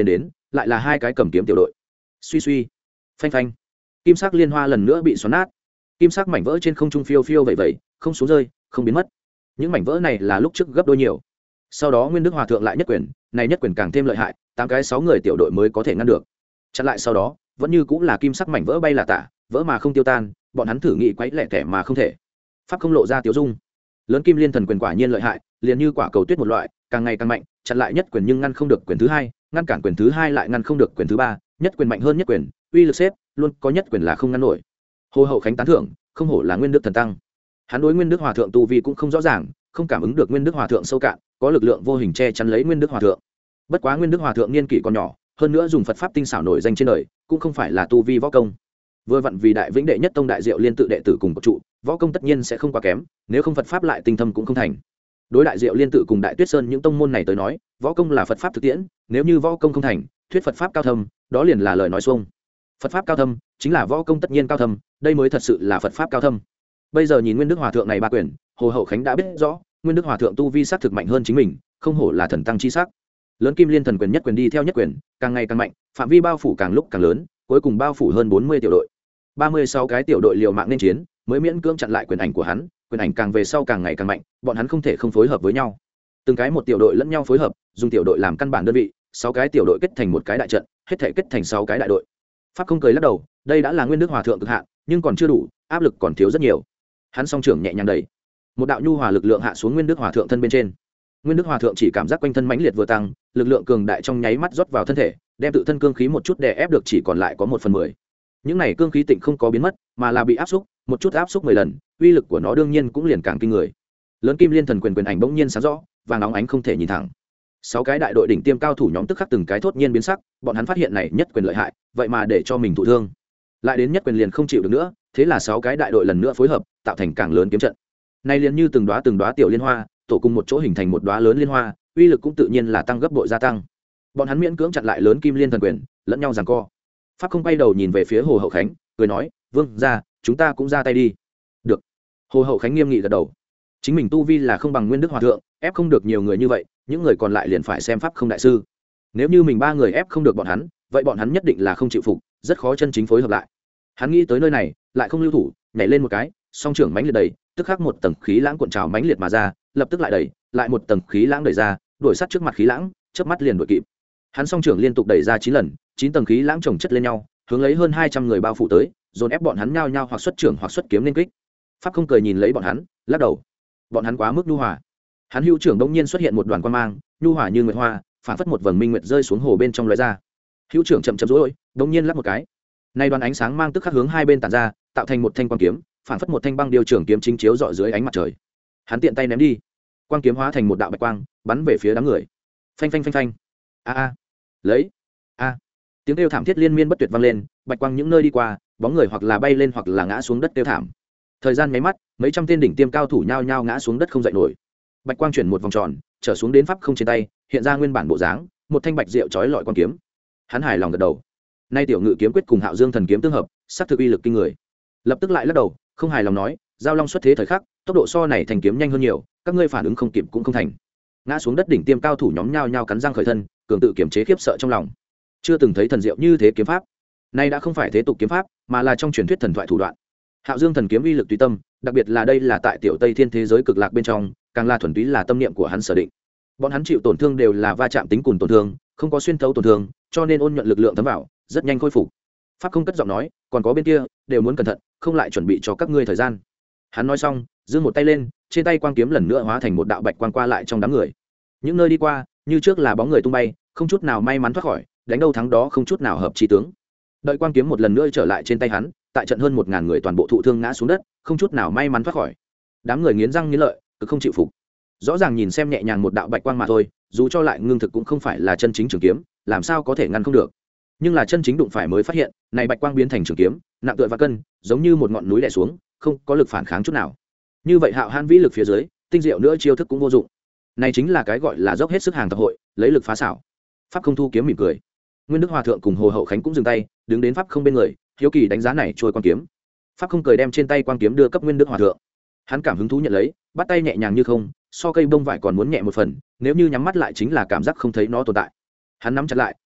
lại là hai cái cầm kiếm tiểu đội. Suy suy, phanh phanh, kim sắc liên hoa lần nữa bị xoắn nát, kim sắc mảnh vỡ trên không trung phiêu phiêu vậy vậy, không xuống rơi, không biến mất. Những mảnh vỡ này là lúc trước gấp đôi nhiều. Sau đó Nguyên Đức Hòa thượng lại nhất quyền, này nhất quyền càng thêm lợi hại, tám cái sáu người tiểu đội mới có thể ngăn được. Chặn lại sau đó, vẫn như cũng là kim sắc mảnh vỡ bay là tả, vỡ mà không tiêu tan, bọn hắn thử nghĩ quấy lẻ tẻ mà không thể. Pháp không lộ ra tiểu dung. Lớn Kim Liên Thần quyền quả nhiên lợi hại, liền như quả cầu tuyết một loại, càng ngày càng mạnh, chặn lại nhất quyền nhưng ngăn không được quyền thứ hai, ngăn cản quyền thứ hai lại ngăn không được quyền thứ ba, nhất quyền mạnh hơn nhất quyền, uy lực xếp, luôn có nhất quyền là không ngăn nổi. Hồ Hậu Khánh tán thưởng, không hổ là Nguyên Đức thần tăng. Hắn đối Nguyên Đức Hòa thượng tu vi cũng không rõ ràng, không cảm ứng được Nguyên Đức Hòa thượng sâu cạn, có lực lượng vô hình che chắn lấy Nguyên Đức Hòa thượng. Bất quá Nguyên Đức Hòa thượng niên kỷ còn nhỏ, hơn nữa dùng Phật pháp tinh xảo nổi danh trên đời, cũng không phải là tu vi võ công. Vừa vặn vì đại vĩnh đệ nhất tông đại diệu liên tự đệ tử cùng một trụ, võ công tất nhiên sẽ không quá kém, nếu không Phật pháp lại tinh thâm cũng không thành. Đối đại diệu liên tự cùng đại tuyết sơn những tông môn này tới nói, võ công là Phật pháp thực tiễn, nếu như võ công không thành, thuyết Phật pháp cao thâm, đó liền là lời nói xuông. Phật pháp cao thâm chính là võ công tất nhiên cao thâm, đây mới thật sự là Phật pháp cao thâm. Bây giờ nhìn Nguyên Đức Hòa thượng này ba quyền, Hồ Hậu Khánh đã biết rõ, Nguyên Đức Hòa thượng tu vi sắc thực mạnh hơn chính mình, không hổ là thần tăng chi sắc. Lớn Kim Liên Thần quyền nhất quyền đi theo nhất quyền, càng ngày càng mạnh, phạm vi bao phủ càng lúc càng lớn, cuối cùng bao phủ hơn bốn mươi tiểu đội. ba mươi sáu cái tiểu đội liều mạng nên chiến, mới miễn cưỡng chặn lại quyền ảnh của hắn, quyền ảnh càng về sau càng ngày càng mạnh, bọn hắn không thể không phối hợp với nhau. Từng cái một tiểu đội lẫn nhau phối hợp, dùng tiểu đội làm căn bản đơn vị, sáu cái tiểu đội kết thành một cái đại trận, hết thể kết thành sáu cái đại đội. Pháp không cười lắc đầu, đây đã là Nguyên Đức Hòa thượng cực hạn, nhưng còn chưa đủ, áp lực còn thiếu rất nhiều. Hắn song trưởng nhẹ nhàng đẩy, một đạo nhu hòa lực lượng hạ xuống Nguyên Đức Hòa thượng thân bên trên. Nguyên Đức Hòa thượng chỉ cảm giác quanh thân mãnh liệt vừa tăng, lực lượng cường đại trong nháy mắt rót vào thân thể, đem tự thân cương khí một chút đè ép được chỉ còn lại có một phần mười. Những này cương khí tịnh không có biến mất, mà là bị áp xúc, một chút áp xúc mười lần, uy lực của nó đương nhiên cũng liền càng kinh người. Lớn Kim Liên Thần quyền quyền ảnh bỗng nhiên sáng rõ, vàng óng ánh không thể nhìn thẳng. Sáu cái đại đội đỉnh tiêm cao thủ nhóm tức khắc từng cái thốt nhiên biến sắc, bọn hắn phát hiện này nhất quyền lợi hại, vậy mà để cho mình thụ thương. Lại đến nhất quyền liền không chịu được nữa, thế là sáu cái đại đội lần nữa phối hợp, tạo thành càng lớn kiếm trận. Này liền như từng đóa từng đóa tiểu liên hoa, tổ cùng một chỗ hình thành một đóa lớn liên hoa, uy lực cũng tự nhiên là tăng gấp bội gia tăng. Bọn hắn miễn cưỡng chặn lại Lớn Kim Liên Thần quyền, lẫn nhau giằng co. Pháp không quay đầu nhìn về phía Hồ Hậu Khánh, cười nói, "Vương gia, chúng ta cũng ra tay đi." "Được." Hồ Hậu Khánh nghiêm nghị gật đầu. Chính mình tu vi là không bằng Nguyên Đức Hòa thượng, ép không được nhiều người như vậy, những người còn lại liền phải xem pháp không đại sư. Nếu như mình ba người ép không được bọn hắn, vậy bọn hắn nhất định là không chịu phục, rất khó chân chính phối hợp lại. Hắn nghĩ tới nơi này, lại không lưu thủ, nhảy lên một cái, song trưởng mãnh liệt đẩy, tức khắc một tầng khí lãng cuộn trào mãnh liệt mà ra, lập tức lại đẩy, lại một tầng khí lãng đẩy ra, đuổi sát trước mặt khí lãng, chớp mắt liền đuổi kịp. Hắn song trưởng liên tục đẩy ra chín lần, chín tầng khí lãng chồng chất lên nhau, hướng lấy hơn hai trăm người bao phủ tới, dồn ép bọn hắn nhao nhao hoặc xuất trưởng hoặc xuất kiếm lên kích. Pháp không cười nhìn lấy bọn hắn, lắc đầu. Bọn hắn quá mức nhu hòa. Hắn hữu trưởng đống nhiên xuất hiện một đoàn quang mang, nhu hòa như nguyệt hoa, phản phất một vầng minh nguyệt rơi xuống hồ bên trong lóe ra. Hữu trưởng chậm chậm rối, đống nhiên lắc một cái. Nay đoàn ánh sáng mang tức khắc hướng hai bên tản ra, tạo thành một thanh quang kiếm, phản phất một thanh băng điều trưởng kiếm chính chiếu rọi dưới ánh mặt trời. Hắn tiện tay ném đi, quang kiếm hóa thành một đạo bạch quang, bắn về phía đám người. Phanh phanh phanh phanh. A a. Lấy. A. Tiếng kêu thảm thiết liên miên bất tuyệt vang lên, bạch quang những nơi đi qua, bóng người hoặc là bay lên hoặc là ngã xuống đất kêu thảm. Thời gian nháy mắt, mấy trăm tên đỉnh tiêm cao thủ nhao nhao ngã xuống đất không dậy nổi. Bạch quang chuyển một vòng tròn, trở xuống đến pháp không trên tay, hiện ra nguyên bản bộ dáng, một thanh bạch diệu chói lọi quang kiếm. Hắn hài lòng gật đầu. Nay tiểu ngự kiếm quyết cùng Hạo Dương thần kiếm tương hợp, sắc thực uy lực kinh người. Lập tức lại lắc đầu, không hài lòng nói, giao long xuất thế thời khắc, tốc độ so này thành kiếm nhanh hơn nhiều, các ngươi phản ứng không kịp cũng không thành. Ngã xuống đất đỉnh tiêm cao thủ nhóm nhao nhao cắn răng khởi thân, cường tự kiểm chế khiếp sợ trong lòng. Chưa từng thấy thần diệu như thế kiếm pháp. Nay đã không phải thế tục kiếm pháp, mà là trong truyền thuyết thần thoại thủ đoạn. Hạo Dương thần kiếm uy lực tùy tâm, đặc biệt là đây là tại tiểu Tây Thiên thế giới cực lạc bên trong, càng là thuần túy là tâm niệm của hắn sở định. Bọn hắn chịu tổn thương đều là va chạm tính cùng tổn thương, không có xuyên thấu tổn thương, cho nên ôn nhuận lực lượng thấm vào, rất nhanh khôi phục. Pháp không cất giọng nói, còn có bên kia, đều muốn cẩn thận, không lại chuẩn bị cho các ngươi thời gian. Hắn nói xong, giương một tay lên, trên tay quang kiếm lần nữa hóa thành một đạo bạch quang qua lại trong đám người. Những nơi đi qua, như trước là bóng người tung bay, không chút nào may mắn thoát khỏi, đánh đâu thắng đó không chút nào hợp chí tướng. Đợi quang kiếm một lần nữa trở lại trên tay hắn, tại trận hơn một ngàn người toàn bộ thụ thương ngã xuống đất, không chút nào may mắn thoát khỏi. Đám người nghiến răng nghiến lợi, cực không chịu phục. Rõ ràng nhìn xem nhẹ nhàng một đạo bạch quang mà thôi, dù cho lại ngưng thực cũng không phải là chân chính trường kiếm, làm sao có thể ngăn không được. Nhưng là chân chính đụng phải mới phát hiện, này bạch quang biến thành trường kiếm, nặng tựa và cân, giống như một ngọn núi đè xuống, không có lực phản kháng chút nào. Như vậy Hạo Hãn vĩ lực phía dưới, tinh diệu nữa chiêu thức cũng vô dụng. Này chính là cái gọi là dốc hết sức hàng tập hội, lấy lực phá xảo. Pháp không thu kiếm mỉm cười. Nguyên Đức Hòa thượng cùng Hồ Hậu Khánh cũng dừng tay, đứng đến pháp không bên người, hiếu kỳ đánh giá này trôi quang kiếm. Pháp không cười đem trên tay quang kiếm đưa cấp Nguyên Đức Hòa thượng. Hắn cảm hứng thú nhận lấy, bắt tay nhẹ nhàng như không, so cây bông vải còn muốn nhẹ một phần, nếu như nhắm mắt lại chính là cảm giác không thấy nó tồn tại. Hắn nắm chặt lại,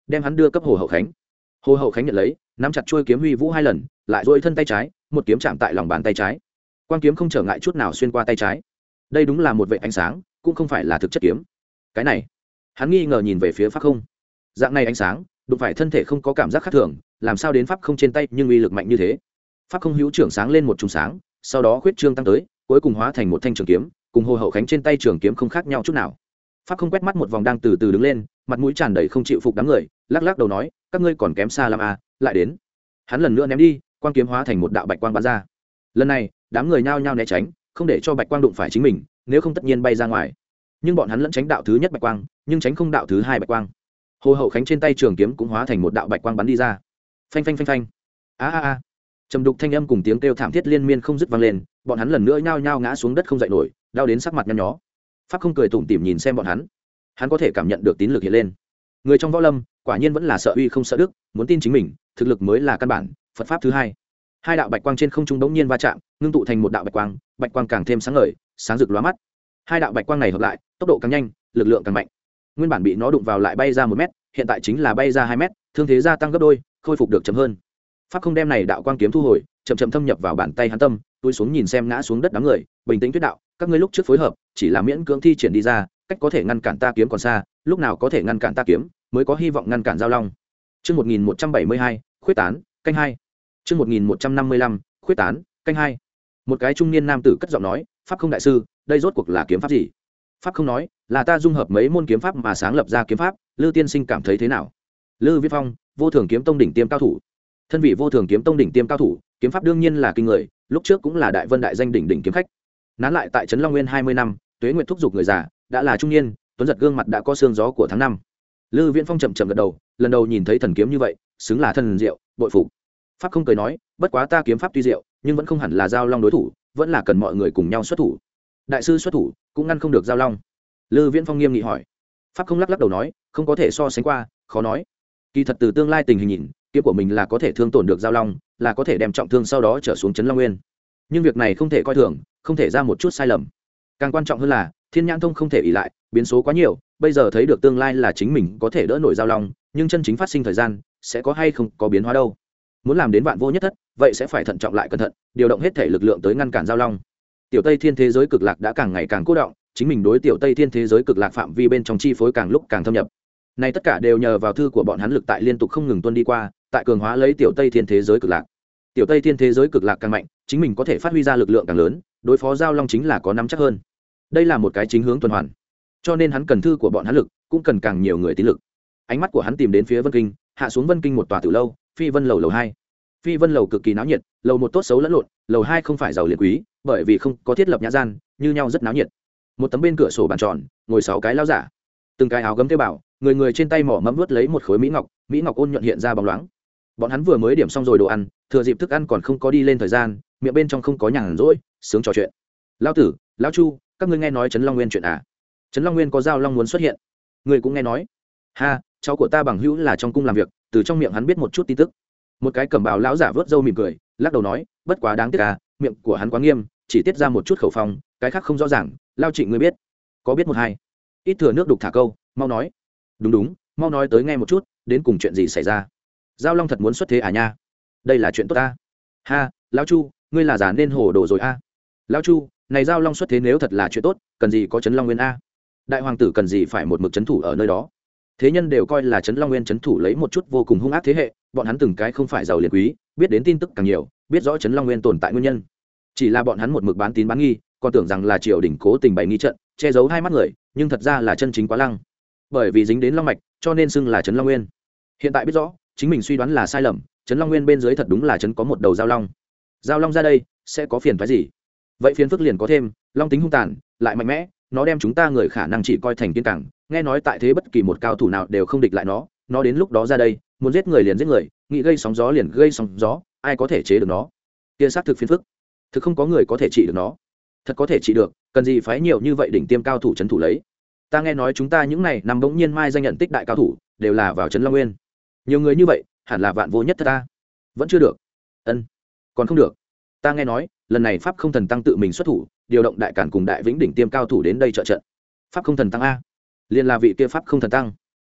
đem hắn đưa cấp hồ hậu khánh. Hồ hậu khánh nhận lấy, nắm chặt chuôi kiếm huy vũ hai lần, lại duỗi thân tay trái, một kiếm chạm tại lòng bàn tay trái. Quang kiếm không trở ngại chút nào xuyên qua tay trái. Đây đúng là một vệt ánh sáng, cũng không phải là thực chất kiếm. Cái này, hắn nghi ngờ nhìn về phía pháp không. Dạng này ánh sáng, đụng phải thân thể không có cảm giác khác thường, làm sao đến pháp không trên tay nhưng uy lực mạnh như thế. Pháp không hữu trưởng sáng lên một chùm sáng, sau đó khuyết trương tăng tới, cuối cùng hóa thành một thanh trường kiếm, cùng hồ hậu khánh trên tay trường kiếm không khác nhau chút nào. Pháp không quét mắt một vòng đang từ từ đứng lên, mặt mũi tràn đầy không chịu phục đám người, lắc lắc đầu nói, các ngươi còn kém xa lắm à, lại đến. Hắn lần nữa ném đi, quang kiếm hóa thành một đạo bạch quang bắn ra. Lần này, đám người nhao nhao né tránh, không để cho bạch quang đụng phải chính mình, nếu không tất nhiên bay ra ngoài. Nhưng bọn hắn lẫn tránh đạo thứ nhất bạch quang, nhưng tránh không đạo thứ hai bạch quang. Hồ hậu khánh trên tay trường kiếm cũng hóa thành một đạo bạch quang bắn đi ra. Phanh phanh phanh phanh. A a a. Trầm đục thanh âm cùng tiếng kêu thảm thiết liên miên không dứt vang lên, bọn hắn lần nữa nhao nhao ngã xuống đất không dậy nổi, đau đến sắc mặt nhăn nhó. Pháp không cười tủm tỉm nhìn xem bọn hắn, hắn có thể cảm nhận được tín lực hiện lên. Người trong võ lâm quả nhiên vẫn là sợ uy không sợ đức, muốn tin chính mình, thực lực mới là căn bản. Phật pháp thứ hai. Hai đạo bạch quang trên không trung đống nhiên va chạm, ngưng tụ thành một đạo bạch quang, bạch quang càng thêm sáng ngời, sáng rực lóa mắt. Hai đạo bạch quang này hợp lại, tốc độ càng nhanh, lực lượng càng mạnh. Nguyên bản bị nó đụng vào lại bay ra một mét, hiện tại chính là bay ra hai mét, thương thế gia tăng gấp đôi, khôi phục được chậm hơn. Pháp không đem này đạo quang kiếm thu hồi, chậm chậm thâm nhập vào bàn tay hắn tâm, túi xuống nhìn xem ngã xuống đất đám người, bình tĩnh tuyết đạo, các ngươi lúc trước phối hợp, chỉ là miễn cưỡng thi triển đi ra, cách có thể ngăn cản ta kiếm còn xa, lúc nào có thể ngăn cản ta kiếm, mới có hy vọng ngăn cản giao long. Chương một nghìn một trăm bảy mươi hai, khuyết tán, canh hai. Chương một nghìn một trăm năm mươi lăm, khuyết tán, canh hai. Một cái trung niên nam tử cất giọng nói, pháp không đại sư, đây rốt cuộc là kiếm pháp gì? Pháp không nói, là ta dung hợp mấy môn kiếm pháp mà sáng lập ra kiếm pháp, Lư tiên sinh cảm thấy thế nào? Lư Viễn Phong, vô thường kiếm tông đỉnh tiêm cao thủ. Thân vị vô thường kiếm tông đỉnh tiêm cao thủ, kiếm pháp đương nhiên là kinh người, lúc trước cũng là đại vân đại danh đỉnh đỉnh kiếm khách. Nán lại tại trấn Long Nguyên hai mươi năm, tuế nguyệt thúc giục người già, đã là trung niên, tuấn giật gương mặt đã có sương gió của tháng năm. Lư Viễn Phong chậm chậm gật đầu, lần đầu nhìn thấy thần kiếm như vậy, xứng là thần diệu, bội phục. Pháp không cười nói, bất quá ta kiếm pháp tuy diệu, nhưng vẫn không hẳn là giao long đối thủ, vẫn là cần mọi người cùng nhau xuất thủ. Đại sư xuất thủ, cũng ngăn không được giao long. Lư Viễn Phong nghiêm nghị hỏi. Pháp không lắc lắc đầu nói, không có thể so sánh qua, khó nói. Kỳ thật từ tương lai tình hình nhìn, kiếm của mình là có thể thương tổn được giao long, là có thể đem trọng thương sau đó trở xuống trấn Long Nguyên. Nhưng việc này không thể coi thường, không thể ra một chút sai lầm. Càng quan trọng hơn là, Thiên Nhãn Thông không thể ỷ lại, biến số quá nhiều, bây giờ thấy được tương lai là chính mình có thể đỡ nổi giao long, nhưng chân chính phát sinh thời gian, sẽ có hay không có biến hóa đâu. Muốn làm đến vạn vô nhất thất, vậy sẽ phải thận trọng lại cẩn thận, điều động hết thể lực lượng tới ngăn cản giao long. Tiểu Tây Thiên thế giới cực lạc đã càng ngày càng cố động, chính mình đối Tiểu Tây Thiên thế giới cực lạc phạm vi bên trong chi phối càng lúc càng thâm nhập. Này tất cả đều nhờ vào thư của bọn hắn lực tại liên tục không ngừng tuân đi qua, tại cường hóa lấy Tiểu Tây Thiên thế giới cực lạc. Tiểu Tây Thiên thế giới cực lạc càng mạnh, chính mình có thể phát huy ra lực lượng càng lớn, đối phó giao long chính là có nắm chắc hơn. Đây là một cái chính hướng tuần hoàn. Cho nên hắn cần thư của bọn hắn lực, cũng cần càng nhiều người tín lực. Ánh mắt của hắn tìm đến phía Vân Kinh, hạ xuống Vân Kinh một tòa tử lâu, Phi Vân lầu lầu hai. Phi Vân lầu cực kỳ náo nhiệt, lầu một tốt xấu lẫn lộn, lầu hai không phải giàu liền quý, bởi vì không có thiết lập nhã gian, như nhau rất náo nhiệt. Một tấm bên cửa sổ bàn tròn, ngồi sáu cái lão giả, từng cái áo gấm thêu bảo, người người trên tay mỏ mẫm vuốt lấy một khối mỹ ngọc, mỹ ngọc ôn nhuận hiện ra bóng loáng. Bọn hắn vừa mới điểm xong rồi đồ ăn, thừa dịp thức ăn còn không có đi lên thời gian, miệng bên trong không có nhàn rỗi, sướng trò chuyện. Lão tử, lão Chu, các ngươi nghe nói trấn Long Nguyên chuyện à? Trấn Long Nguyên có giao long muốn xuất hiện, người cũng nghe nói. Ha, cháu của ta bằng hữu là trong cung làm việc, từ trong miệng hắn biết một chút tin tức. Một cái cẩm bào lão giả vớt râu mỉm cười, lắc đầu nói, bất quá đáng tiếc à, miệng của hắn quá nghiêm, chỉ tiết ra một chút khẩu phong, cái khác không rõ ràng. Lao Trịnh ngươi biết? Có biết một hai? Ít thừa nước đục thả câu, mau nói. Đúng đúng, mau nói tới nghe một chút, đến cùng chuyện gì xảy ra? Giao long thật muốn xuất thế à nha? Đây là chuyện tốt ta. Ha, lão Chu, ngươi là già nên hồ đồ rồi a. À. Lão Chu, này giao long xuất thế nếu thật là chuyện tốt, cần gì có trấn Long Nguyên a? Đại hoàng tử cần gì phải một mực trấn thủ ở nơi đó? Thế nhân đều coi là trấn Long Nguyên trấn thủ lấy một chút vô cùng hung ác thế hệ, bọn hắn từng cái không phải giàu liền quý, biết đến tin tức càng nhiều, biết rõ trấn Long Nguyên tồn tại nguyên nhân. Chỉ là bọn hắn một mực bán tín bán nghi, còn tưởng rằng là triều đình cố tình bày nghi trận, che giấu hai mắt người, nhưng thật ra là chân chính quá lăng. Bởi vì dính đến long mạch, cho nên xưng là trấn Long Nguyên. Hiện tại biết rõ, chính mình suy đoán là sai lầm, trấn Long Nguyên bên dưới thật đúng là trấn có một đầu giao long. Giao long ra đây, sẽ có phiền phức gì? Vậy phiền phức liền có thêm, long tính hung tàn, lại mạnh mẽ, nó đem chúng ta người khả năng chỉ coi thành kiên cảng, nghe nói tại thế bất kỳ một cao thủ nào đều không địch lại nó, nó đến lúc đó ra đây, muốn giết người liền giết người, nghĩ gây sóng gió liền gây sóng gió, ai có thể chế được nó? Kia xác thực phiền phức, thực không có người có thể trị được nó. Thật có thể trị được, cần gì phái nhiều như vậy đỉnh tiêm cao thủ trấn thủ lấy? Ta nghe nói chúng ta những này nằm bỗng nhiên mai danh nhận tích đại cao thủ, đều là vào trấn Long Nguyên. Nhiều người như vậy, hẳn là vạn vô nhất thất ta. Vẫn chưa được. Ân, còn không được. Ta nghe nói, lần này Pháp Không Thần Tăng tự mình xuất thủ, điều động đại cản cùng đại vĩnh đỉnh tiêm cao thủ đến đây trợ trận. Pháp Không Thần Tăng a, liên là vị kia Pháp Không Thần Tăng.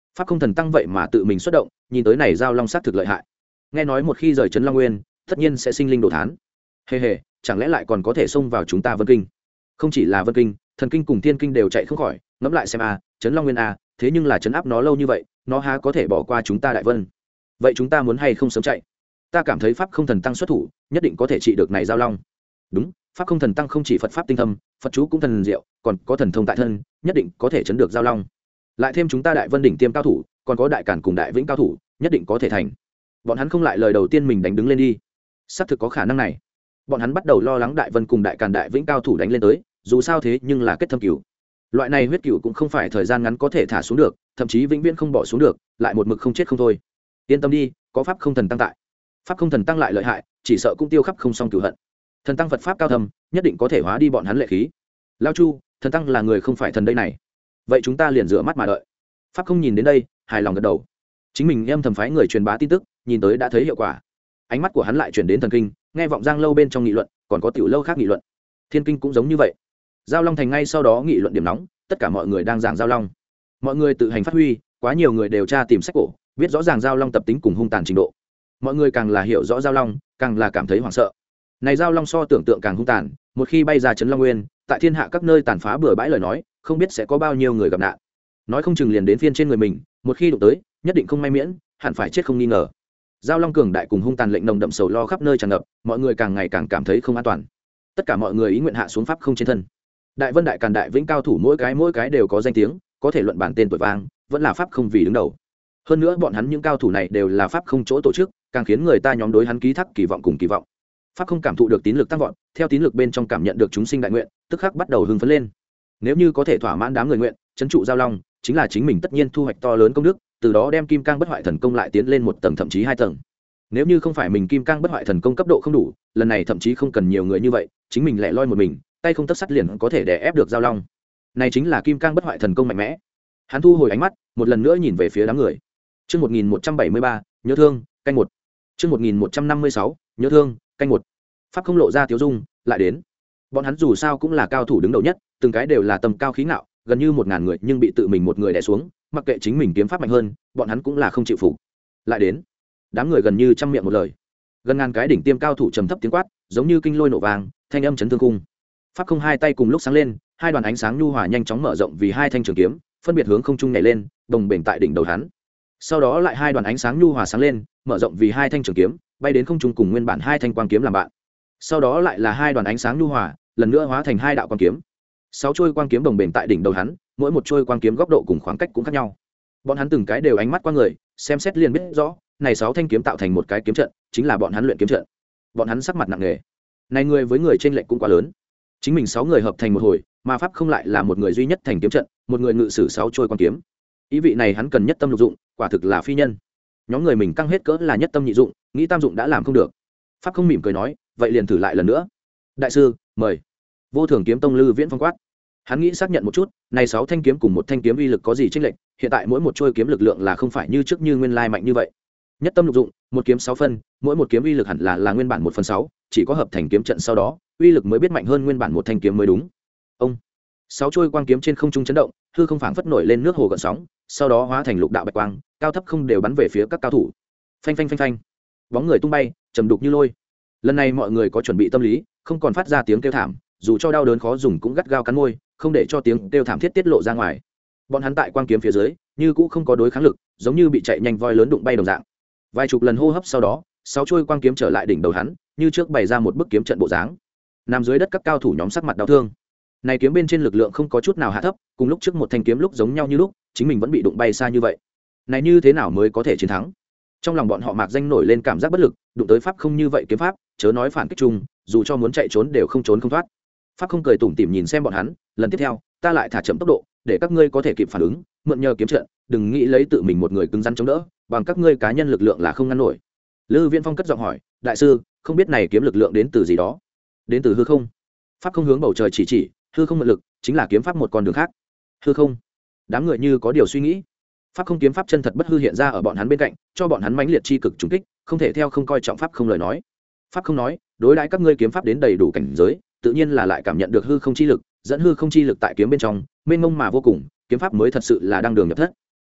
pháp không thần tăng vậy mà tự mình xuất động, nhìn tới này giao long sát thực lợi hại. Nghe nói một khi rời trấn Long Nguyên, tất nhiên sẽ sinh linh đồ thán. Hề hề, chẳng lẽ lại còn có thể xông vào chúng ta Vân Kinh? Không chỉ là Vân Kinh, Thần Kinh cùng Thiên Kinh đều chạy không khỏi. Ngẫm lại xem a, trấn Long Nguyên a, thế nhưng là trấn áp nó lâu như vậy, nó há có thể bỏ qua chúng ta Đại Vân? Vậy chúng ta muốn hay không sớm chạy? Ta cảm thấy pháp không thần tăng xuất thủ, nhất định có thể trị được này giao long. Đúng, pháp không thần tăng không chỉ Phật pháp tinh thâm, Phật chú cũng thần diệu, còn có thần thông tại thân, nhất định có thể chấn được giao long. Lại thêm chúng ta Đại Vân đỉnh tiêm cao thủ, còn có Đại Cản cùng Đại Vĩnh cao thủ, nhất định có thể thành. Bọn hắn không lại lời đầu tiên mình đánh đứng lên đi. Xác thực có khả năng này. Bọn hắn bắt đầu lo lắng Đại Vân cùng Đại Càn Đại Vĩnh cao thủ đánh lên tới, dù sao thế nhưng là kết thâm cửu. Loại này huyết cửu cũng không phải thời gian ngắn có thể thả xuống được, thậm chí vĩnh viễn không bỏ xuống được, lại một mực không chết không thôi. Yên tâm đi, có pháp không thần tăng tại. Pháp không thần tăng lại lợi hại, chỉ sợ cũng tiêu khắp không xong cửu hận. Thần tăng Phật pháp cao thâm, nhất định có thể hóa đi bọn hắn lệ khí. Lao Chu, thần tăng là người không phải thần đây này. Vậy chúng ta liền rửa mắt mà đợi. Pháp không nhìn đến đây, hài lòng gật đầu. Chính mình âm thầm phái người truyền bá tin tức, nhìn tới đã thấy hiệu quả. Ánh mắt của hắn lại chuyển đến Thần Kinh, nghe vọng Giang lâu bên trong nghị luận, còn có tiểu lâu khác nghị luận. Thiên Kinh cũng giống như vậy. Giao Long thành ngay sau đó nghị luận điểm nóng, tất cả mọi người đang giảng Giao Long. Mọi người tự hành phát huy, quá nhiều người đều tra tìm sách cổ, biết rõ ràng Giao Long tập tính cùng hung tàn trình độ. Mọi người càng là hiểu rõ Giao Long, càng là cảm thấy hoảng sợ. Này Giao Long so tưởng tượng càng hung tàn, một khi bay ra trấn Long Nguyên, tại thiên hạ các nơi tàn phá bừa bãi lời nói, không biết sẽ có bao nhiêu người gặp nạn. Nói không chừng liền đến phiên trên người mình, một khi đụng tới, nhất định không may miễn, hẳn phải chết không nghi ngờ. Giao Long cường đại cùng hung tàn lệnh nồng đậm sầu lo khắp nơi tràn ngập, mọi người càng ngày càng cảm thấy không an toàn. Tất cả mọi người ý nguyện hạ xuống pháp không trên thân. Đại Vân Đại Càn Đại Vĩnh cao thủ mỗi cái mỗi cái đều có danh tiếng, có thể luận bản tên tuổi vang, vẫn là pháp không vì đứng đầu. Hơn nữa bọn hắn những cao thủ này đều là pháp không chỗ tổ chức, càng khiến người ta nhóm đối hắn ký thác kỳ vọng cùng kỳ vọng. Pháp không cảm thụ được tín lực tăng vọt, theo tín lực bên trong cảm nhận được chúng sinh đại nguyện, tức khắc bắt đầu hưng phấn lên. Nếu như có thể thỏa mãn đám người nguyện, trấn trụ Giao Long, chính là chính mình tất nhiên thu hoạch to lớn công đức, từ đó đem Kim Cang Bất Hoại Thần Công lại tiến lên một tầng thậm chí hai tầng. Nếu như không phải mình Kim Cang Bất Hoại Thần Công cấp độ không đủ, lần này thậm chí không cần nhiều người như vậy, chính mình lẻ loi một mình, tay không tấc sắt liền có thể đè ép được Giao Long. Này chính là Kim Cang Bất Hoại Thần Công mạnh mẽ. Hắn thu hồi ánh mắt, một lần nữa nhìn về phía đám người. Chương một nghìn một trăm bảy mươi ba, nhớ thương, canh một. Chương một nghìn một trăm năm mươi sáu, nhớ thương, canh một. Pháp không lộ ra tiêu dung, lại đến. Bọn hắn dù sao cũng là cao thủ đứng đầu nhất, từng cái đều là tầm cao khí ngạo, gần như một ngàn người nhưng bị tự mình một người đè xuống, mặc kệ chính mình kiếm pháp mạnh hơn, bọn hắn cũng là không chịu phục. Lại đến. Đám người gần như trăm miệng một lời. Gần ngàn cái đỉnh tiêm cao thủ trầm thấp tiếng quát, giống như kinh lôi nổ vàng, thanh âm chấn thương cung. Pháp không hai tay cùng lúc sáng lên, hai đoàn ánh sáng nhu hòa nhanh chóng mở rộng vì hai thanh trường kiếm, phân biệt hướng không trung nhảy lên, đồng bền tại đỉnh đầu hắn. Sau đó lại hai đoàn ánh sáng nhu hòa sáng lên, mở rộng vì hai thanh trường kiếm, bay đến không trung cùng nguyên bản hai thanh quang kiếm làm bạn. Sau đó lại là hai đoàn ánh sáng nhu hòa, lần nữa hóa thành hai đạo quang kiếm. Sáu chuôi quang kiếm đồng bền tại đỉnh đầu hắn, mỗi một chuôi quang kiếm góc độ cùng khoảng cách cũng khác nhau. Bọn hắn từng cái đều ánh mắt qua người, xem xét liền biết rõ, này sáu thanh kiếm tạo thành một cái kiếm trận, chính là bọn hắn luyện kiếm trận. Bọn hắn sắc mặt nặng nề. Này người với người trên lệnh cũng quá lớn. Chính mình sáu người hợp thành một hồi, mà pháp không lại là một người duy nhất thành kiếm trận, một người ngự sử sáu chuôi quang kiếm. Ý vị này hắn cần nhất tâm lục dụng, quả thực là phi nhân. Nhóm người mình căng hết cỡ là nhất tâm nhị dụng, nghĩ tam dụng đã làm không được. Pháp không mỉm cười nói, vậy liền thử lại lần nữa. Đại sư, mời. Vô Thường kiếm tông Lư Viễn phong quát. Hắn nghĩ xác nhận một chút, này sáu thanh kiếm cùng một thanh kiếm uy lực có gì chênh lệch, hiện tại mỗi một chuôi kiếm lực lượng là không phải như trước như nguyên lai mạnh như vậy. Nhất tâm lục dụng, một kiếm sáu phân, mỗi một kiếm uy lực hẳn là là nguyên bản một phần sáu, chỉ có hợp thành kiếm trận sau đó, uy lực mới biết mạnh hơn nguyên bản một thanh kiếm mới đúng. Ông. Sáu chuôi quang kiếm trên không trung chấn động, hư không phảng phất nổi lên nước hồ gợn sóng, sau đó hóa thành lục đạo bạch quang, cao thấp không đều bắn về phía các cao thủ. Phanh phanh phanh phanh. Bóng người tung bay, trầm đục như lôi. Lần này mọi người có chuẩn bị tâm lý, không còn phát ra tiếng kêu thảm, dù cho đau đớn khó dùng cũng gắt gao cắn môi, không để cho tiếng kêu thảm thiết tiết lộ ra ngoài. Bọn hắn tại quang kiếm phía dưới, như cũ không có đối kháng lực, giống như bị chạy nhanh voi lớn đụng bay đồng dạng. Vài chục lần hô hấp sau đó, sáu chuôi quang kiếm trở lại đỉnh đầu hắn, như trước bày ra một bức kiếm trận bộ dáng. Nằm dưới đất các cao thủ nhóm sắc mặt đau thương. Này kiếm bên trên lực lượng không có chút nào hạ thấp, cùng lúc trước một thanh kiếm lúc giống nhau như lúc, chính mình vẫn bị đụng bay xa như vậy. Này như thế nào mới có thể chiến thắng? Trong lòng bọn họ mạc danh nổi lên cảm giác bất lực, đụng tới pháp không như vậy kiếm pháp, chớ nói phản kích chung, dù cho muốn chạy trốn đều không trốn không thoát. Pháp không cười tủm tỉm nhìn xem bọn hắn, lần tiếp theo, ta lại thả chậm tốc độ, để các ngươi có thể kịp phản ứng, mượn nhờ kiếm trận, đừng nghĩ lấy tự mình một người cứng rắn chống đỡ, bằng các ngươi cá nhân lực lượng là không ngăn nổi. Lư Viễn Phong cất giọng hỏi, đại sư, không biết này kiếm lực lượng đến từ gì đó? Đến từ hư không. Pháp không hướng bầu trời chỉ chỉ, hư không mượn lực, chính là kiếm pháp một con đường khác. Hư không. Đám người như có điều suy nghĩ. Pháp không kiếm pháp chân thật bất hư hiện ra ở bọn hắn bên cạnh, cho bọn hắn mãnh liệt chi cực trùng kích, không thể theo không coi trọng pháp không lời nói. Pháp không nói, đối đãi các ngươi kiếm pháp đến đầy đủ cảnh giới, tự nhiên là lại cảm nhận được hư không chi lực, dẫn hư không chi lực tại kiếm bên trong, mênh mông mà vô cùng, kiếm pháp mới thật sự là đang đường nhập thất.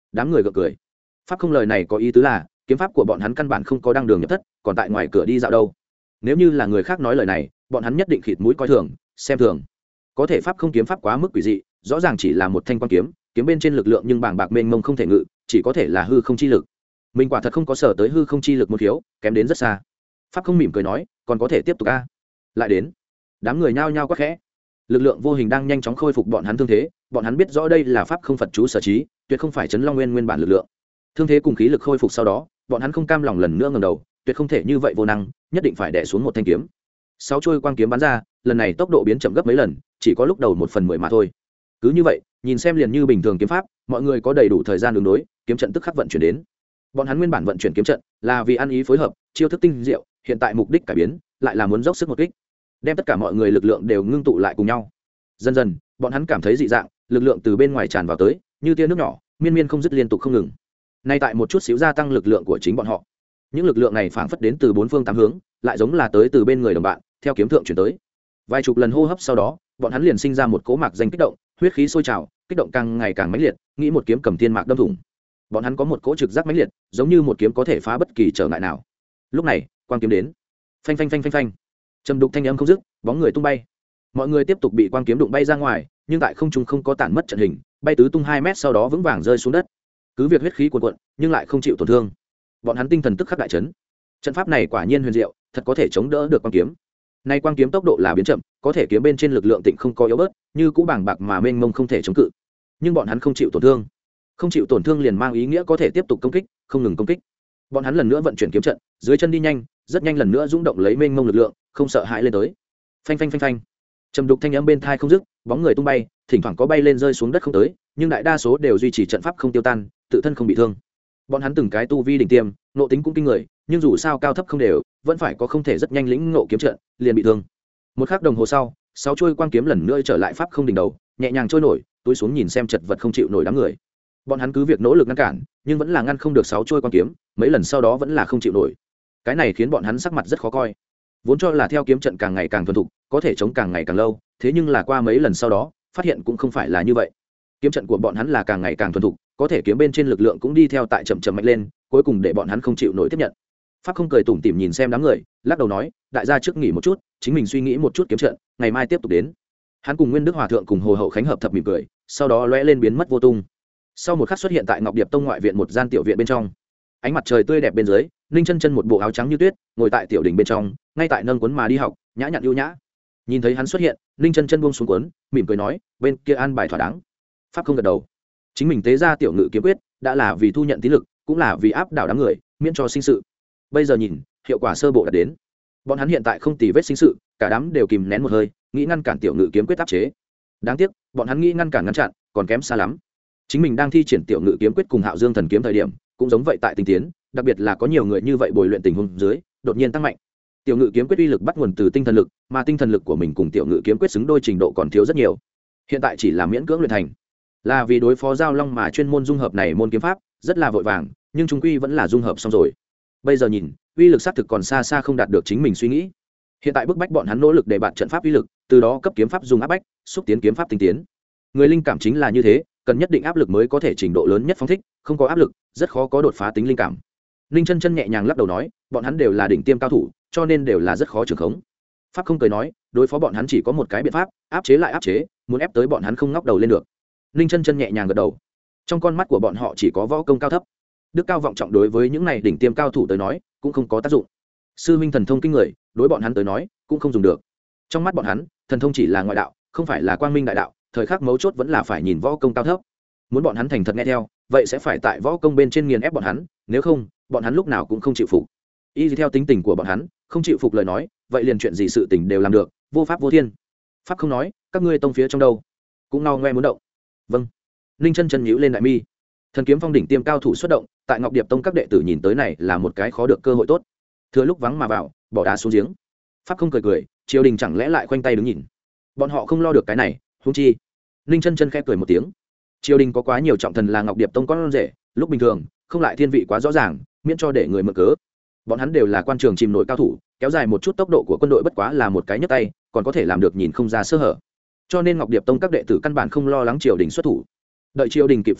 đám người gật cười. Pháp không lời này có ý tứ là kiếm pháp của bọn hắn căn bản không có đăng đường nhập thất, còn tại ngoài cửa đi dạo đâu. Nếu như là người khác nói lời này, bọn hắn nhất định khịt mũi coi thường, xem thường. Có thể pháp không kiếm pháp quá mức quỷ dị, rõ ràng chỉ là một thanh quan kiếm, kiếm bên trên lực lượng nhưng bàng bạc mênh mông không thể ngự, chỉ có thể là hư không chi lực. Mình quả thật không có sở tới hư không chi lực một khiếu, kém đến rất xa. Pháp không mỉm cười nói, còn có thể tiếp tục a. Lại đến. Đám người nhao nhao quát khẽ. Lực lượng vô hình đang nhanh chóng khôi phục bọn hắn thương thế, bọn hắn biết rõ đây là pháp không Phật chú sở trí, tuyệt không phải chấn long nguyên nguyên bản lực lượng. Thương thế cùng khí lực khôi phục sau đó, bọn hắn không cam lòng lần nữa ngẩng đầu, tuyệt không thể như vậy vô năng, nhất định phải đè xuống một thanh kiếm. Sáu chuôi quang kiếm bắn ra, lần này tốc độ biến chậm gấp mấy lần, chỉ có lúc đầu một phần mười mà thôi. Cứ như vậy, nhìn xem liền như bình thường kiếm pháp, mọi người có đầy đủ thời gian ứng đối, kiếm trận tức khắc vận chuyển đến. Bọn hắn nguyên bản vận chuyển kiếm trận là vì ăn ý phối hợp, chiêu thức tinh diệu, hiện tại mục đích cải biến, lại là muốn dốc sức một kích, đem tất cả mọi người lực lượng đều ngưng tụ lại cùng nhau. Dần dần, bọn hắn cảm thấy dị dạng, lực lượng từ bên ngoài tràn vào tới, như tia nước nhỏ, miên miên không dứt liên tục không ngừng. Nay tại một chút xíu gia tăng lực lượng của chính bọn họ. Những lực lượng này phảng phất đến từ bốn phương tám hướng, lại giống là tới từ bên người đồng bạn, theo kiếm thượng chuyển tới. Vài chục lần hô hấp sau đó, bọn hắn liền sinh ra một cỗ mạc danh kích động, huyết khí sôi trào, kích động càng ngày càng mãnh liệt, nghĩ một kiếm cầm thiên mạc đâm thủng. Bọn hắn có một cỗ trực giác mãnh liệt, giống như một kiếm có thể phá bất kỳ trở ngại nào. Lúc này, quang kiếm đến. Phanh phanh phanh phanh phanh. Trầm đục thanh âm không dứt, bóng người tung bay. Mọi người tiếp tục bị quang kiếm đụng bay ra ngoài, nhưng tại không trung không có tản mất trận hình, bay tứ tung hai mét sau đó vững vàng rơi xuống đất. Cứ việc huyết khí cuồn cuộn, nhưng lại không chịu tổn thương. Bọn hắn tinh thần tức khắc đại chấn. Trận pháp này quả nhiên huyền diệu, thật có thể chống đỡ được quang kiếm. Nay quang kiếm tốc độ là biến chậm, có thể kiếm bên trên lực lượng tịnh không có yếu bớt, như cũ bàng bạc mà mênh mông không thể chống cự. Nhưng bọn hắn không chịu tổn thương. Không chịu tổn thương liền mang ý nghĩa có thể tiếp tục công kích, không ngừng công kích. Bọn hắn lần nữa vận chuyển kiếm trận, dưới chân đi nhanh, rất nhanh lần nữa rung động lấy mênh mông lực lượng, không sợ hãi lên tới. Phanh phanh phanh phanh. Trầm đục thanh âm bên tai không dứt, bóng người tung bay, thỉnh thoảng có bay lên rơi xuống đất không tới, nhưng đại đa số đều duy trì trận pháp không tiêu tan, tự thân không bị thương. Bọn hắn từng cái tu vi đỉnh tiêm, nộ tính cũng kinh người, nhưng dù sao cao thấp không đều, vẫn phải có không thể rất nhanh lĩnh ngộ kiếm trận, liền bị thương. Một khắc đồng hồ sau, sáu chuôi quang kiếm lần nữa trở lại pháp không đỉnh đầu, nhẹ nhàng trôi nổi, túi xuống nhìn xem chật vật không chịu nổi đám người. Bọn hắn cứ việc nỗ lực ngăn cản, nhưng vẫn là ngăn không được sáu chuôi quang kiếm, mấy lần sau đó vẫn là không chịu nổi. Cái này khiến bọn hắn sắc mặt rất khó coi. Vốn cho là theo kiếm trận càng ngày càng thuần thục, có thể chống càng ngày càng lâu, thế nhưng là qua mấy lần sau đó, phát hiện cũng không phải là như vậy. Kiếm trận của bọn hắn là càng ngày càng thuần thục, có thể kiếm bên trên lực lượng cũng đi theo tại chậm chậm mạnh lên, cuối cùng để bọn hắn không chịu nổi tiếp nhận. Pháp không cười tủm tỉm nhìn xem đám người, lắc đầu nói, đại gia trước nghỉ một chút, chính mình suy nghĩ một chút kiếm trận, ngày mai tiếp tục đến. Hắn cùng Nguyên Đức Hòa thượng cùng Hồ Hậu Khánh hợp thập mỉm cười, sau đó lóe lên biến mất vô tung. Sau một khắc xuất hiện tại Ngọc Điệp Tông ngoại viện một gian tiểu viện bên trong. Ánh mặt trời tươi đẹp bên dưới, Ninh Chân Chân một bộ áo trắng như tuyết, ngồi tại tiểu đỉnh bên trong, ngay tại nâng cuốn mà đi học, nhã nhặn ưu nhã. Nhìn thấy hắn xuất hiện, Ninh Chân Chân buông xuống cuốn, mỉm cười nói, bên kia an bài thỏa đáng. Pháp không gật đầu. Chính mình tế ra tiểu ngự kiếm quyết, đã là vì thu nhận tín lực, cũng là vì áp đảo đám người, miễn cho sinh sự. Bây giờ nhìn, hiệu quả sơ bộ đã đến. Bọn hắn hiện tại không tì vết sinh sự, cả đám đều kìm nén một hơi, nghĩ ngăn cản tiểu ngự kiếm quyết áp chế. Đáng tiếc, bọn hắn nghĩ ngăn cản ngăn chặn, còn kém xa lắm. Chính mình đang thi triển tiểu ngự kiếm quyết cùng Hạo Dương thần kiếm thời điểm, cũng giống vậy tại tinh tiến, đặc biệt là có nhiều người như vậy bồi luyện tình huống dưới, đột nhiên tăng mạnh. Tiểu ngự kiếm quyết uy lực bắt nguồn từ tinh thần lực, mà tinh thần lực của mình cùng tiểu ngự kiếm quyết xứng đôi trình độ còn thiếu rất nhiều. Hiện tại chỉ là miễn cưỡng luyện thành, là vì đối phó giao long mà chuyên môn dung hợp này môn kiếm pháp, rất là vội vàng, nhưng chúng quy vẫn là dung hợp xong rồi. Bây giờ nhìn, uy lực xác thực còn xa xa không đạt được chính mình suy nghĩ. Hiện tại bức bách bọn hắn nỗ lực để bạn trận pháp uy lực, từ đó cấp kiếm pháp dùng áp bách, xúc tiến kiếm pháp tinh tiến. Người linh cảm chính là như thế, cần nhất định áp lực mới có thể trình độ lớn nhất phóng thích, không có áp lực, rất khó có đột phá tính linh cảm. Ninh Chân Chân nhẹ nhàng lắc đầu nói, bọn hắn đều là đỉnh tiêm cao thủ, cho nên đều là rất khó trưởng khống. Pháp không cười nói, đối phó bọn hắn chỉ có một cái biện pháp, áp chế lại áp chế, muốn ép tới bọn hắn không ngóc đầu lên được. Ninh Chân Chân nhẹ nhàng gật đầu. Trong con mắt của bọn họ chỉ có võ công cao thấp. Đức cao vọng trọng đối với những này đỉnh tiêm cao thủ tới nói, cũng không có tác dụng. Sư minh thần thông kinh người, đối bọn hắn tới nói, cũng không dùng được. Trong mắt bọn hắn, thần thông chỉ là ngoại đạo, không phải là quang minh đại đạo, thời khắc mấu chốt vẫn là phải nhìn võ công cao thấp. Muốn bọn hắn thành thật nghe theo, vậy sẽ phải tại võ công bên trên nghiền ép bọn hắn, nếu không, bọn hắn lúc nào cũng không chịu phục. Y theo tính tình của bọn hắn, không chịu phục lời nói, vậy liền chuyện gì sự tình đều làm được, vô pháp vô thiên. Pháp không nói, các ngươi tông phía trong đâu, cũng no ngoe muốn động. Vâng. Ninh Chân Chân nhíu lên đại mi. Thần kiếm phong đỉnh tiêm cao thủ xuất động, tại Ngọc Điệp Tông các đệ tử nhìn tới này là một cái khó được cơ hội tốt. Thừa lúc vắng mà vào, bỏ đá xuống giếng. Pháp không cười cười, triều đình chẳng lẽ lại khoanh tay đứng nhìn. Bọn họ không lo được cái này, huống chi. Ninh Chân Chân khẽ cười một tiếng. Triều đình có quá nhiều trọng thần là Ngọc Điệp Tông con rể, lúc bình thường, không lại thiên vị quá rõ ràng, miễn cho để người mượn cớ. Bọn hắn đều là quan trường chìm nổi cao thủ, kéo dài một chút tốc độ của quân đội bất quá là một cái nhấc tay, còn có thể làm được nhìn không ra sơ hở. Cho nên Ngọc Điệp Tông các đệ tử căn bản không lo lắng triều đình xuất thủ. Đợi triều đình kịp phản ứng,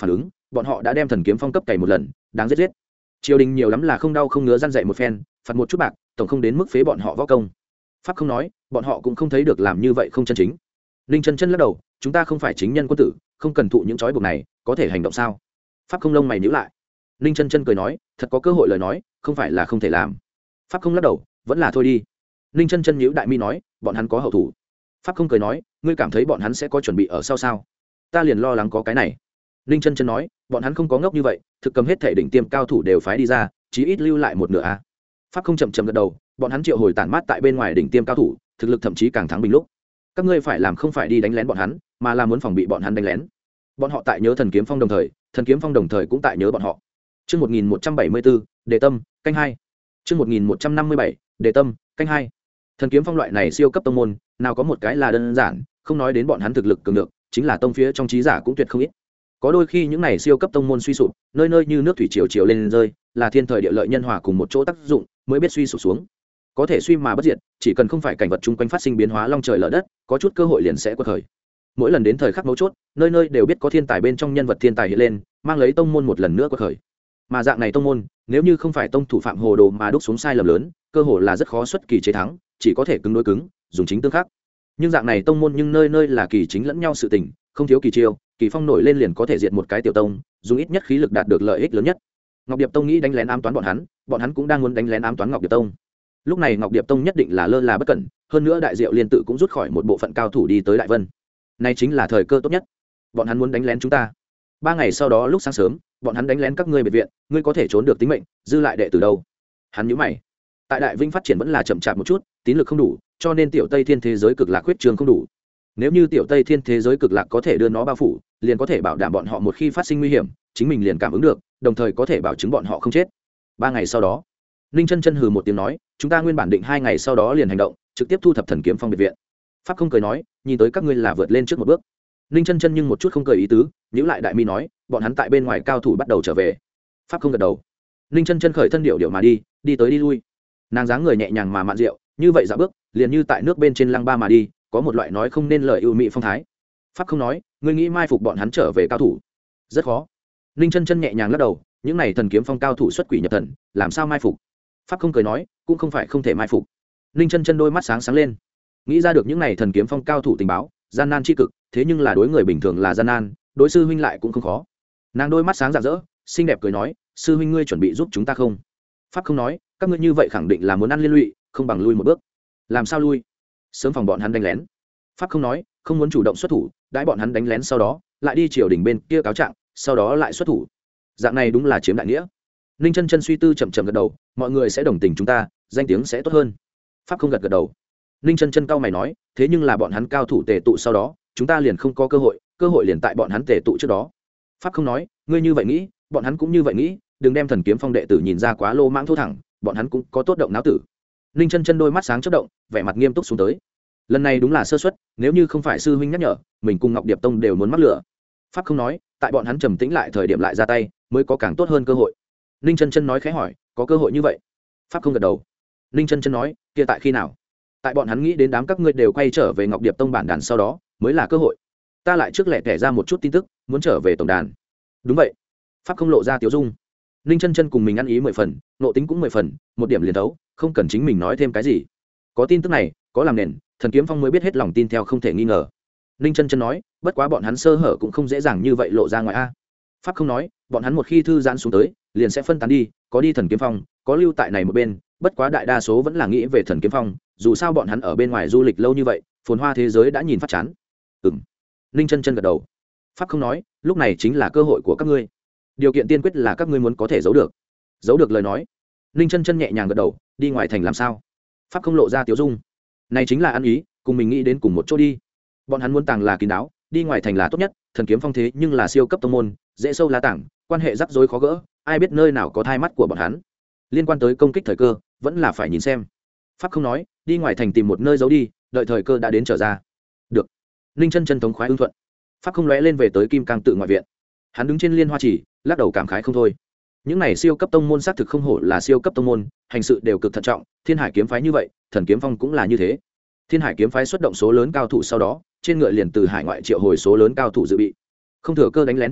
bọn họ đã đem thần kiếm phong cấp cày một lần đáng giết giết. Triều đình nhiều lắm là không đau không ngứa răn dạy một phen, phạt một chút bạc, tổng không đến mức phế bọn họ võ công. Pháp không nói, bọn họ cũng không thấy được làm như vậy không chân chính. Ninh chân chân lắc đầu, chúng ta không phải chính nhân quân tử, không cần thụ những trói buộc này, có thể hành động sao? Pháp không lông mày nhíu lại. Ninh chân chân cười nói, thật có cơ hội lời nói, không phải là không thể làm. Pháp không lắc đầu, vẫn là thôi đi. Ninh chân chân nhíu đại mi nói, bọn hắn có hậu thủ. Pháp không cười nói, ngươi cảm thấy bọn hắn sẽ có chuẩn bị ở sau sao? Ta liền lo lắng có cái này. Ninh chân chân nói, bọn hắn không có ngốc như vậy, thực cầm hết thể đỉnh tiêm cao thủ đều phái đi ra, chí ít lưu lại một nửa a. Pháp không chậm chậm gật đầu, bọn hắn triệu hồi tản mát tại bên ngoài đỉnh tiêm cao thủ, thực lực thậm chí càng thắng bình lúc. Các ngươi phải làm không phải đi đánh lén bọn hắn, mà là muốn phòng bị bọn hắn đánh lén. Bọn họ tại nhớ thần kiếm phong đồng thời, thần kiếm phong đồng thời cũng tại nhớ bọn họ. Chương một nghìn một trăm bảy mươi bốn, Đề Tâm, canh hai. Chương một nghìn một trăm năm mươi bảy, Đề Tâm, canh hai. Thần kiếm phong loại này siêu cấp tông môn, nào có một cái là đơn giản, không nói đến bọn hắn thực lực cường được, chính là tông phía trong trí giả cũng tuyệt không ít. Có đôi khi những này siêu cấp tông môn suy sụp, nơi nơi như nước thủy triều triều lên rơi, là thiên thời địa lợi nhân hòa cùng một chỗ tác dụng, mới biết suy sụp xuống. Có thể suy mà bất diệt, chỉ cần không phải cảnh vật chung quanh phát sinh biến hóa long trời lở đất, có chút cơ hội liền sẽ quật khởi. Mỗi lần đến thời khắc mấu chốt, nơi nơi đều biết có thiên tài bên trong nhân vật thiên tài hiện lên, mang lấy tông môn một lần nữa quật khởi. Mà dạng này tông môn, nếu như không phải tông thủ phạm hồ đồ mà đúc xuống sai lầm lớn, cơ hội là rất khó xuất kỳ chế thắng, chỉ có thể cứng đối cứng, dùng chính tương khắc. Nhưng dạng này tông môn nhưng nơi nơi là kỳ chính lẫn nhau sự tình, không thiếu kỳ chiêu, kỳ phong nổi lên liền có thể diệt một cái tiểu tông, dùng ít nhất khí lực đạt được lợi ích lớn nhất. Ngọc Điệp Tông nghĩ đánh lén ám toán bọn hắn, bọn hắn cũng đang muốn đánh lén ám toán Ngọc Điệp Tông. Lúc này Ngọc Điệp Tông nhất định là lơ là bất cẩn, hơn nữa đại diệu liên tự cũng rút khỏi một bộ phận cao thủ đi tới Đại Vân. Nay chính là thời cơ tốt nhất. Bọn hắn muốn đánh lén chúng ta. Ba ngày sau đó lúc sáng sớm, bọn hắn đánh lén các ngươi biệt viện, ngươi có thể trốn được tính mệnh, dư lại đệ tử đâu? Hắn nhíu mày. Tại Đại Vinh phát triển vẫn là chậm chạp một chút, tín lực không đủ, cho nên tiểu Tây Thiên thế giới cực lạc huyết trường không đủ. Nếu như tiểu Tây Thiên thế giới cực lạc có thể đưa nó bao phủ, liền có thể bảo đảm bọn họ một khi phát sinh nguy hiểm, chính mình liền cảm ứng được, đồng thời có thể bảo chứng bọn họ không chết. Ba ngày sau đó, Ninh chân chân hừ một tiếng nói, chúng ta nguyên bản định hai ngày sau đó liền hành động, trực tiếp thu thập thần kiếm phong biệt viện. Pháp không cười nói, nhìn tới các ngươi là vượt lên trước một bước. Ninh chân chân nhưng một chút không cười ý tứ, nhíu lại đại mi nói, bọn hắn tại bên ngoài cao thủ bắt đầu trở về. Pháp không gật đầu. Ninh chân chân khởi thân điệu điệu mà đi, đi tới đi lui. Nàng dáng người nhẹ nhàng mà mạn diệu, như vậy dạo bước, liền như tại nước bên trên lăng ba mà đi, có một loại nói không nên lời ưu mỹ phong thái. Pháp không nói, ngươi nghĩ mai phục bọn hắn trở về cao thủ, rất khó. Ninh chân chân nhẹ nhàng lắc đầu, những này thần kiếm phong cao thủ xuất quỷ nhập thần, làm sao mai phục? Pháp không cười nói, cũng không phải không thể mai phục. Ninh chân chân đôi mắt sáng sáng lên, nghĩ ra được những này thần kiếm phong cao thủ tình báo, gian nan chi cực, thế nhưng là đối người bình thường là gian nan, đối sư huynh lại cũng không khó. Nàng đôi mắt sáng rạng rỡ, xinh đẹp cười nói, sư huynh ngươi chuẩn bị giúp chúng ta không? Pháp không nói, các ngươi như vậy khẳng định là muốn ăn liên lụy, không bằng lui một bước. Làm sao lui? Sớm phòng bọn hắn đánh lén. Pháp không nói, không muốn chủ động xuất thủ, đãi bọn hắn đánh lén sau đó, lại đi triều đình bên kia cáo trạng, sau đó lại xuất thủ. Dạng này đúng là chiếm đại nghĩa. Ninh chân chân suy tư chậm chậm gật đầu, mọi người sẽ đồng tình chúng ta, danh tiếng sẽ tốt hơn. Pháp không gật gật đầu. Ninh chân chân cao mày nói, thế nhưng là bọn hắn cao thủ tề tụ sau đó, chúng ta liền không có cơ hội, cơ hội liền tại bọn hắn tề tụ trước đó. Pháp không nói, ngươi như vậy nghĩ, bọn hắn cũng như vậy nghĩ, đừng đem thần kiếm phong đệ tử nhìn ra quá lô mãng thô thẳng, bọn hắn cũng có tốt động não tử. Ninh chân chân đôi mắt sáng chớp động, vẻ mặt nghiêm túc xuống tới. Lần này đúng là sơ suất, nếu như không phải sư huynh nhắc nhở, mình cùng Ngọc Điệp Tông đều muốn mắc lửa. Pháp không nói, tại bọn hắn trầm tĩnh lại thời điểm lại ra tay, mới có càng tốt hơn cơ hội. Ninh chân chân nói khẽ hỏi, có cơ hội như vậy? Pháp không gật đầu. Ninh chân chân nói, kia tại khi nào? Tại bọn hắn nghĩ đến đám các ngươi đều quay trở về Ngọc Điệp Tông bản đàn sau đó, mới là cơ hội. Ta lại trước lẻ tẻ ra một chút tin tức, muốn trở về tổng đàn. Đúng vậy. Pháp không lộ ra tiếu dung. Ninh chân chân cùng mình ăn ý mười phần, nộ tính cũng mười phần, một điểm liền thấu, không cần chính mình nói thêm cái gì. Có tin tức này, có làm nền, thần kiếm phong mới biết hết lòng tin theo không thể nghi ngờ. Ninh chân chân nói, bất quá bọn hắn sơ hở cũng không dễ dàng như vậy lộ ra ngoài a. Pháp không nói, bọn hắn một khi thư giãn xuống tới, liền sẽ phân tán đi, có đi thần kiếm phong, có lưu tại này một bên, bất quá đại đa số vẫn là nghĩ về thần kiếm phong, dù sao bọn hắn ở bên ngoài du lịch lâu như vậy, phồn hoa thế giới đã nhìn phát chán. Ừm. Ninh chân chân gật đầu. Pháp không nói, lúc này chính là cơ hội của các ngươi. Điều kiện tiên quyết là các ngươi muốn có thể giấu được. Giấu được lời nói. Ninh chân chân nhẹ nhàng gật đầu, đi ngoài thành làm sao? Pháp không lộ ra tiếu dung. Này chính là ăn ý, cùng mình nghĩ đến cùng một chỗ đi. Bọn hắn muốn tàng là kín đáo, đi ngoài thành là tốt nhất, thần kiếm phong thế nhưng là siêu cấp tông môn, dễ sâu lá tảng, quan hệ rắc rối khó gỡ, ai biết nơi nào có thai mắt của bọn hắn. Liên quan tới công kích thời cơ, vẫn là phải nhìn xem. Pháp không nói, đi ngoài thành tìm một nơi giấu đi, đợi thời cơ đã đến trở ra. Được. Ninh chân chân thống khoái ưng thuận. Pháp không lóe lên về tới Kim Cang tự ngoại viện. Hắn đứng trên liên hoa chỉ, lắc đầu cảm khái không thôi. Những này siêu cấp tông môn xác thực không hổ là siêu cấp tông môn, hành sự đều cực thận trọng, Thiên Hải kiếm phái như vậy, thần kiếm phong cũng là như thế. Thiên Hải kiếm phái xuất động số lớn cao thủ sau đó, trên ngựa liền từ hải ngoại triệu hồi số lớn cao thủ dự bị. Không thừa cơ đánh lén thì thôi,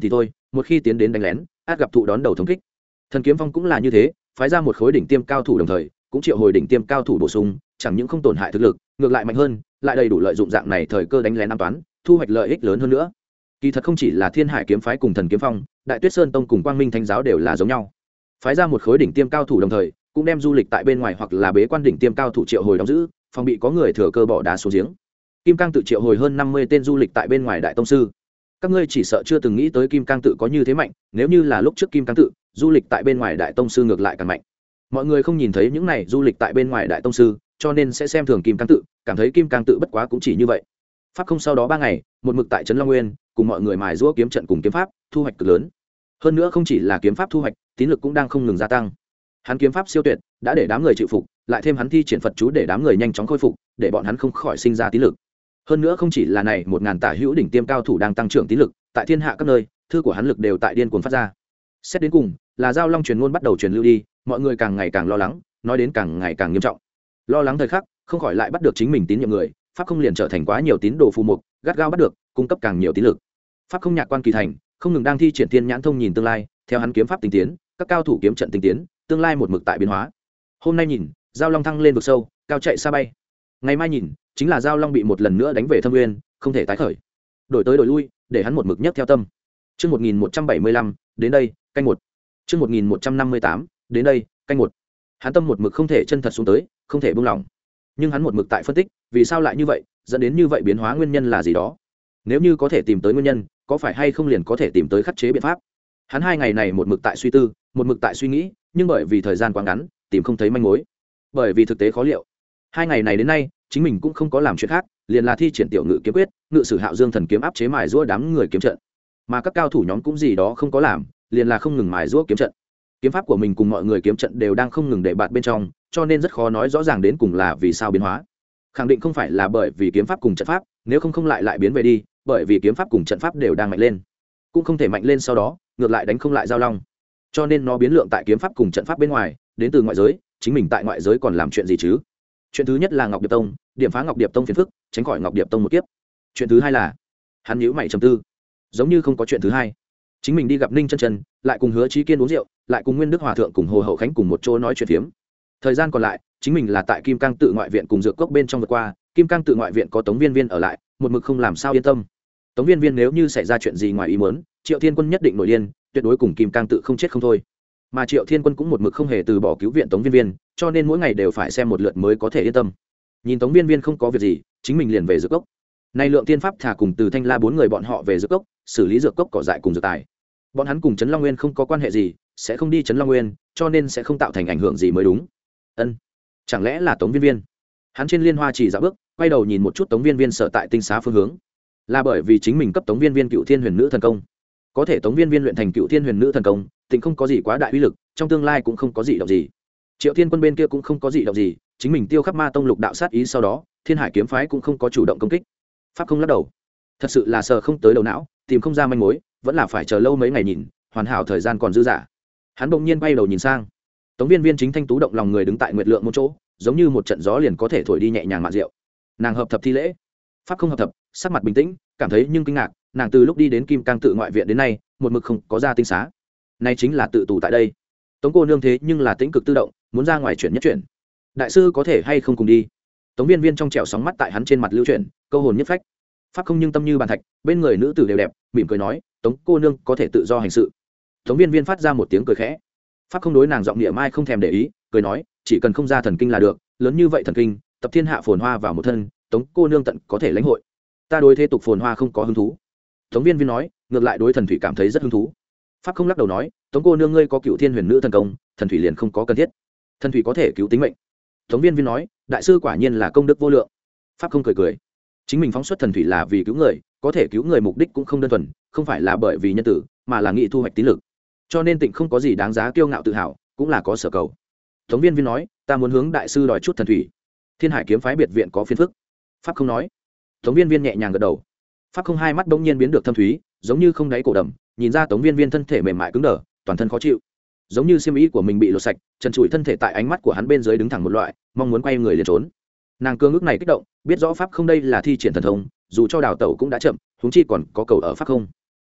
một khi tiến đến đánh lén át gặp thụ đón đầu thống kích. Thần kiếm phong cũng là như thế, phái ra một khối đỉnh tiêm cao thủ đồng thời cũng triệu hồi đỉnh tiêm cao thủ bổ sung, chẳng những không tổn hại thực lực, ngược lại mạnh hơn, lại đầy đủ lợi dụng dạng này thời cơ đánh lén an toán, thu hoạch lợi ích lớn hơn nữa. Kỳ thật không chỉ là Thiên Hải kiếm phái cùng Thần kiếm phong, Đại Tuyết Sơn tông cùng Quang Minh thánh giáo đều là giống nhau. Phái ra một khối đỉnh tiêm cao thủ đồng thời, cũng đem du lịch tại bên ngoài hoặc là bế quan đỉnh tiêm cao thủ triệu hồi đóng giữ, phòng bị có người thừa cơ bỏ đá xuống giếng. Kim Cang tự triệu hồi hơn năm mươi tên du lịch tại bên ngoài đại tông sư. Các ngươi chỉ sợ chưa từng nghĩ tới Kim Cang tự có như thế mạnh, nếu như là lúc trước Kim Cang tự, du lịch tại bên ngoài đại tông sư ngược lại càng mạnh. Mọi người không nhìn thấy những này du lịch tại bên ngoài đại tông sư, cho nên sẽ xem thường Kim Cang tự, cảm thấy Kim Cang tự bất quá cũng chỉ như vậy. Pháp không sau đó ba ngày, một mực tại trấn Long Nguyên, cùng mọi người mài giũa kiếm trận cùng kiếm pháp, thu hoạch cực lớn. Hơn nữa không chỉ là kiếm pháp thu hoạch, tín lực cũng đang không ngừng gia tăng. Hắn kiếm pháp siêu tuyệt, đã để đám người chịu phục, lại thêm hắn thi triển Phật chú để đám người nhanh chóng khôi phục, để bọn hắn không khỏi sinh ra tín lực. Hơn nữa không chỉ là này, một ngàn tả hữu đỉnh tiêm cao thủ đang tăng trưởng tín lực, tại thiên hạ các nơi, thư của hắn lực đều tại điên cuồng phát ra. Xét đến cùng, là Giao Long truyền ngôn bắt đầu truyền lưu đi, mọi người càng ngày càng lo lắng, nói đến càng ngày càng nghiêm trọng. Lo lắng thời khắc, không khỏi lại bắt được chính mình tín nhiệm người, pháp không liền trở thành quá nhiều tín đồ phù mục, gắt gao bắt được, cung cấp càng nhiều tín lực. Pháp không nhạc quan kỳ thành, không ngừng đang thi triển thiên nhãn thông nhìn tương lai, theo hắn kiếm pháp tinh tiến, các cao thủ kiếm trận tinh tiến, tương lai một mực tại biến hóa. Hôm nay nhìn, Giao Long thăng lên vực sâu, cao chạy xa bay. Ngày mai nhìn, chính là Giao Long bị một lần nữa đánh về thâm nguyên, không thể tái khởi. Đổi tới đổi lui, để hắn một mực nhất theo tâm. Chương một nghìn một trăm bảy mươi lăm, đến đây, canh một. Chương một nghìn một trăm năm mươi tám, đến đây, canh một. Hắn tâm một mực không thể chân thật xuống tới, không thể buông lỏng. Nhưng hắn một mực tại phân tích, vì sao lại như vậy, dẫn đến như vậy biến hóa nguyên nhân là gì đó. Nếu như có thể tìm tới nguyên nhân, có phải hay không liền có thể tìm tới khắc chế biện pháp. Hắn hai ngày này một mực tại suy tư, một mực tại suy nghĩ, nhưng bởi vì thời gian quá ngắn, tìm không thấy manh mối. Bởi vì thực tế khó liệu. Hai ngày này đến nay, chính mình cũng không có làm chuyện khác, liền là thi triển tiểu ngự kiếm quyết, ngự sử Hạo Dương thần kiếm áp chế mài giũa đám người kiếm trận. Mà các cao thủ nhóm cũng gì đó không có làm, liền là không ngừng mài giũa kiếm trận. Kiếm pháp của mình cùng mọi người kiếm trận đều đang không ngừng để bạt bên trong, cho nên rất khó nói rõ ràng đến cùng là vì sao biến hóa. Khẳng định không phải là bởi vì kiếm pháp cùng trận pháp, nếu không không lại lại biến về đi, bởi vì kiếm pháp cùng trận pháp đều đang mạnh lên, cũng không thể mạnh lên sau đó ngược lại đánh không lại Giao Long, cho nên nó biến lượng tại kiếm pháp cùng trận pháp bên ngoài, đến từ ngoại giới. Chính mình tại ngoại giới còn làm chuyện gì chứ? Chuyện thứ nhất là Ngọc Điệp Tông, điểm phá Ngọc Điệp Tông phiền phức, tránh khỏi Ngọc Điệp Tông một kiếp. Chuyện thứ hai là hắn nhíu mày trầm tư, giống như không có chuyện thứ hai. Chính mình đi gặp Ninh Chân Chân, lại cùng Hứa Chí Kiên uống rượu, lại cùng Nguyên Đức Hòa thượng cùng Hồ Hậu Khánh cùng một chỗ nói chuyện phiếm. Thời gian còn lại, chính mình là tại Kim Cang tự ngoại viện cùng dược cốc bên trong vượt qua. Kim Cang tự ngoại viện có Tống Viên Viên ở lại, một mực không làm sao yên tâm. Tống Viên Viên nếu như xảy ra chuyện gì ngoài ý muốn, Triệu Thiên Quân nhất định nổi điên, tuyệt đối cùng Kim Cang tự không chết không thôi. Mà Triệu Thiên Quân cũng một mực không hề từ bỏ cứu viện Tống Viên Viên, cho nên mỗi ngày đều phải xem một lượt mới có thể yên tâm. Nhìn Tống Viên Viên không có việc gì, chính mình liền về dược cốc. Nay Lượng Tiên Pháp thả cùng Từ Thanh La bốn người bọn họ về dược cốc, xử lý dược cốc cỏ dại cùng dược tài. Bọn hắn cùng Trấn Long Nguyên không có quan hệ gì, sẽ không đi Trấn Long Nguyên, cho nên sẽ không tạo thành ảnh hưởng gì mới đúng. Ân, chẳng lẽ là Tống Viên Viên? Hắn trên liên hoa chỉ dạo bước, quay đầu nhìn một chút Tống Viên Viên sở tại tinh xá phương hướng. Là bởi vì chính mình cấp Tống Viên Viên Cựu Thiên Huyền Nữ thần công. Có thể Tống Viên Viên luyện thành Cựu Thiên Huyền Nữ thần công, tình không có gì quá đại uy lực, trong tương lai cũng không có gì động gì. Triệu Thiên Quân bên kia cũng không có gì động gì, chính mình tiêu khắp ma tông lục đạo sát ý sau đó, Thiên Hải kiếm phái cũng không có chủ động công kích. Pháp không lắc đầu, thật sự là sờ không tới đầu não, tìm không ra manh mối, vẫn là phải chờ lâu mấy ngày nhìn, hoàn hảo thời gian còn dư dả. Hắn bỗng nhiên bay đầu nhìn sang, Tống Viên Viên chính thanh tú động lòng người đứng tại Nguyệt Lượng một chỗ, giống như một trận gió liền có thể thổi đi nhẹ nhàng mạn rượu. Nàng hợp thập thi lễ, Pháp không hợp thập, sắc mặt bình tĩnh, cảm thấy nhưng kinh ngạc, nàng từ lúc đi đến Kim Cang tự ngoại viện đến nay, một mực không có ra tinh xá. Nay chính là tự tù tại đây. Tống cô nương thế nhưng là tĩnh cực tự động, muốn ra ngoài chuyển nhất chuyển. Đại sư có thể hay không cùng đi? Tống Viên Viên trong trẻo sóng mắt tại hắn trên mặt lưu chuyển, câu hồn nhất phách. Pháp không nhưng tâm như bàn thạch, bên người nữ tử đều đẹp, mỉm cười nói, Tống cô nương có thể tự do hành sự. Tống Viên Viên phát ra một tiếng cười khẽ. Pháp không đối nàng giọng địa mai không thèm để ý, cười nói, chỉ cần không ra thần kinh là được, lớn như vậy thần kinh, tập thiên hạ phồn hoa vào một thân, Tống cô nương tận có thể lãnh hội. Ta đối thế tục phồn hoa không có hứng thú. Tống Viên Viên nói, ngược lại đối thần thủy cảm thấy rất hứng thú. Pháp không lắc đầu nói, Tống cô nương ngươi có Cựu Thiên Huyền Nữ thần công, thần thủy liền không có cần thiết. Thần thủy có thể cứu tính mệnh. Tống Viên Viên nói, đại sư quả nhiên là công đức vô lượng. Pháp không cười cười, chính mình phóng xuất thần thủy là vì cứu người, có thể cứu người mục đích cũng không đơn thuần, không phải là bởi vì nhân tử, mà là nghị thu hoạch tín lực, cho nên tịnh không có gì đáng giá kiêu ngạo tự hào, cũng là có sở cầu. Tống Viên Viên nói, ta muốn hướng đại sư đòi chút thần thủy. Thiên Hải kiếm phái biệt viện có phiền phức. Pháp không nói. Tống Viên Viên nhẹ nhàng gật đầu. Pháp không hai mắt bỗng nhiên biến được thâm thúy, giống như không đáy cổ đầm, nhìn ra Tống Viên Viên thân thể mềm mại cứng đờ, toàn thân khó chịu, giống như xiêm y của mình bị lột sạch, trần trụi thân thể tại ánh mắt của hắn bên dưới đứng thẳng một loại, mong muốn quay người liền trốn. Nàng cương ước này kích động, biết rõ Pháp không đây là thi triển thần thông, dù cho đào tẩu cũng đã chậm, huống chi còn có cầu ở Pháp không.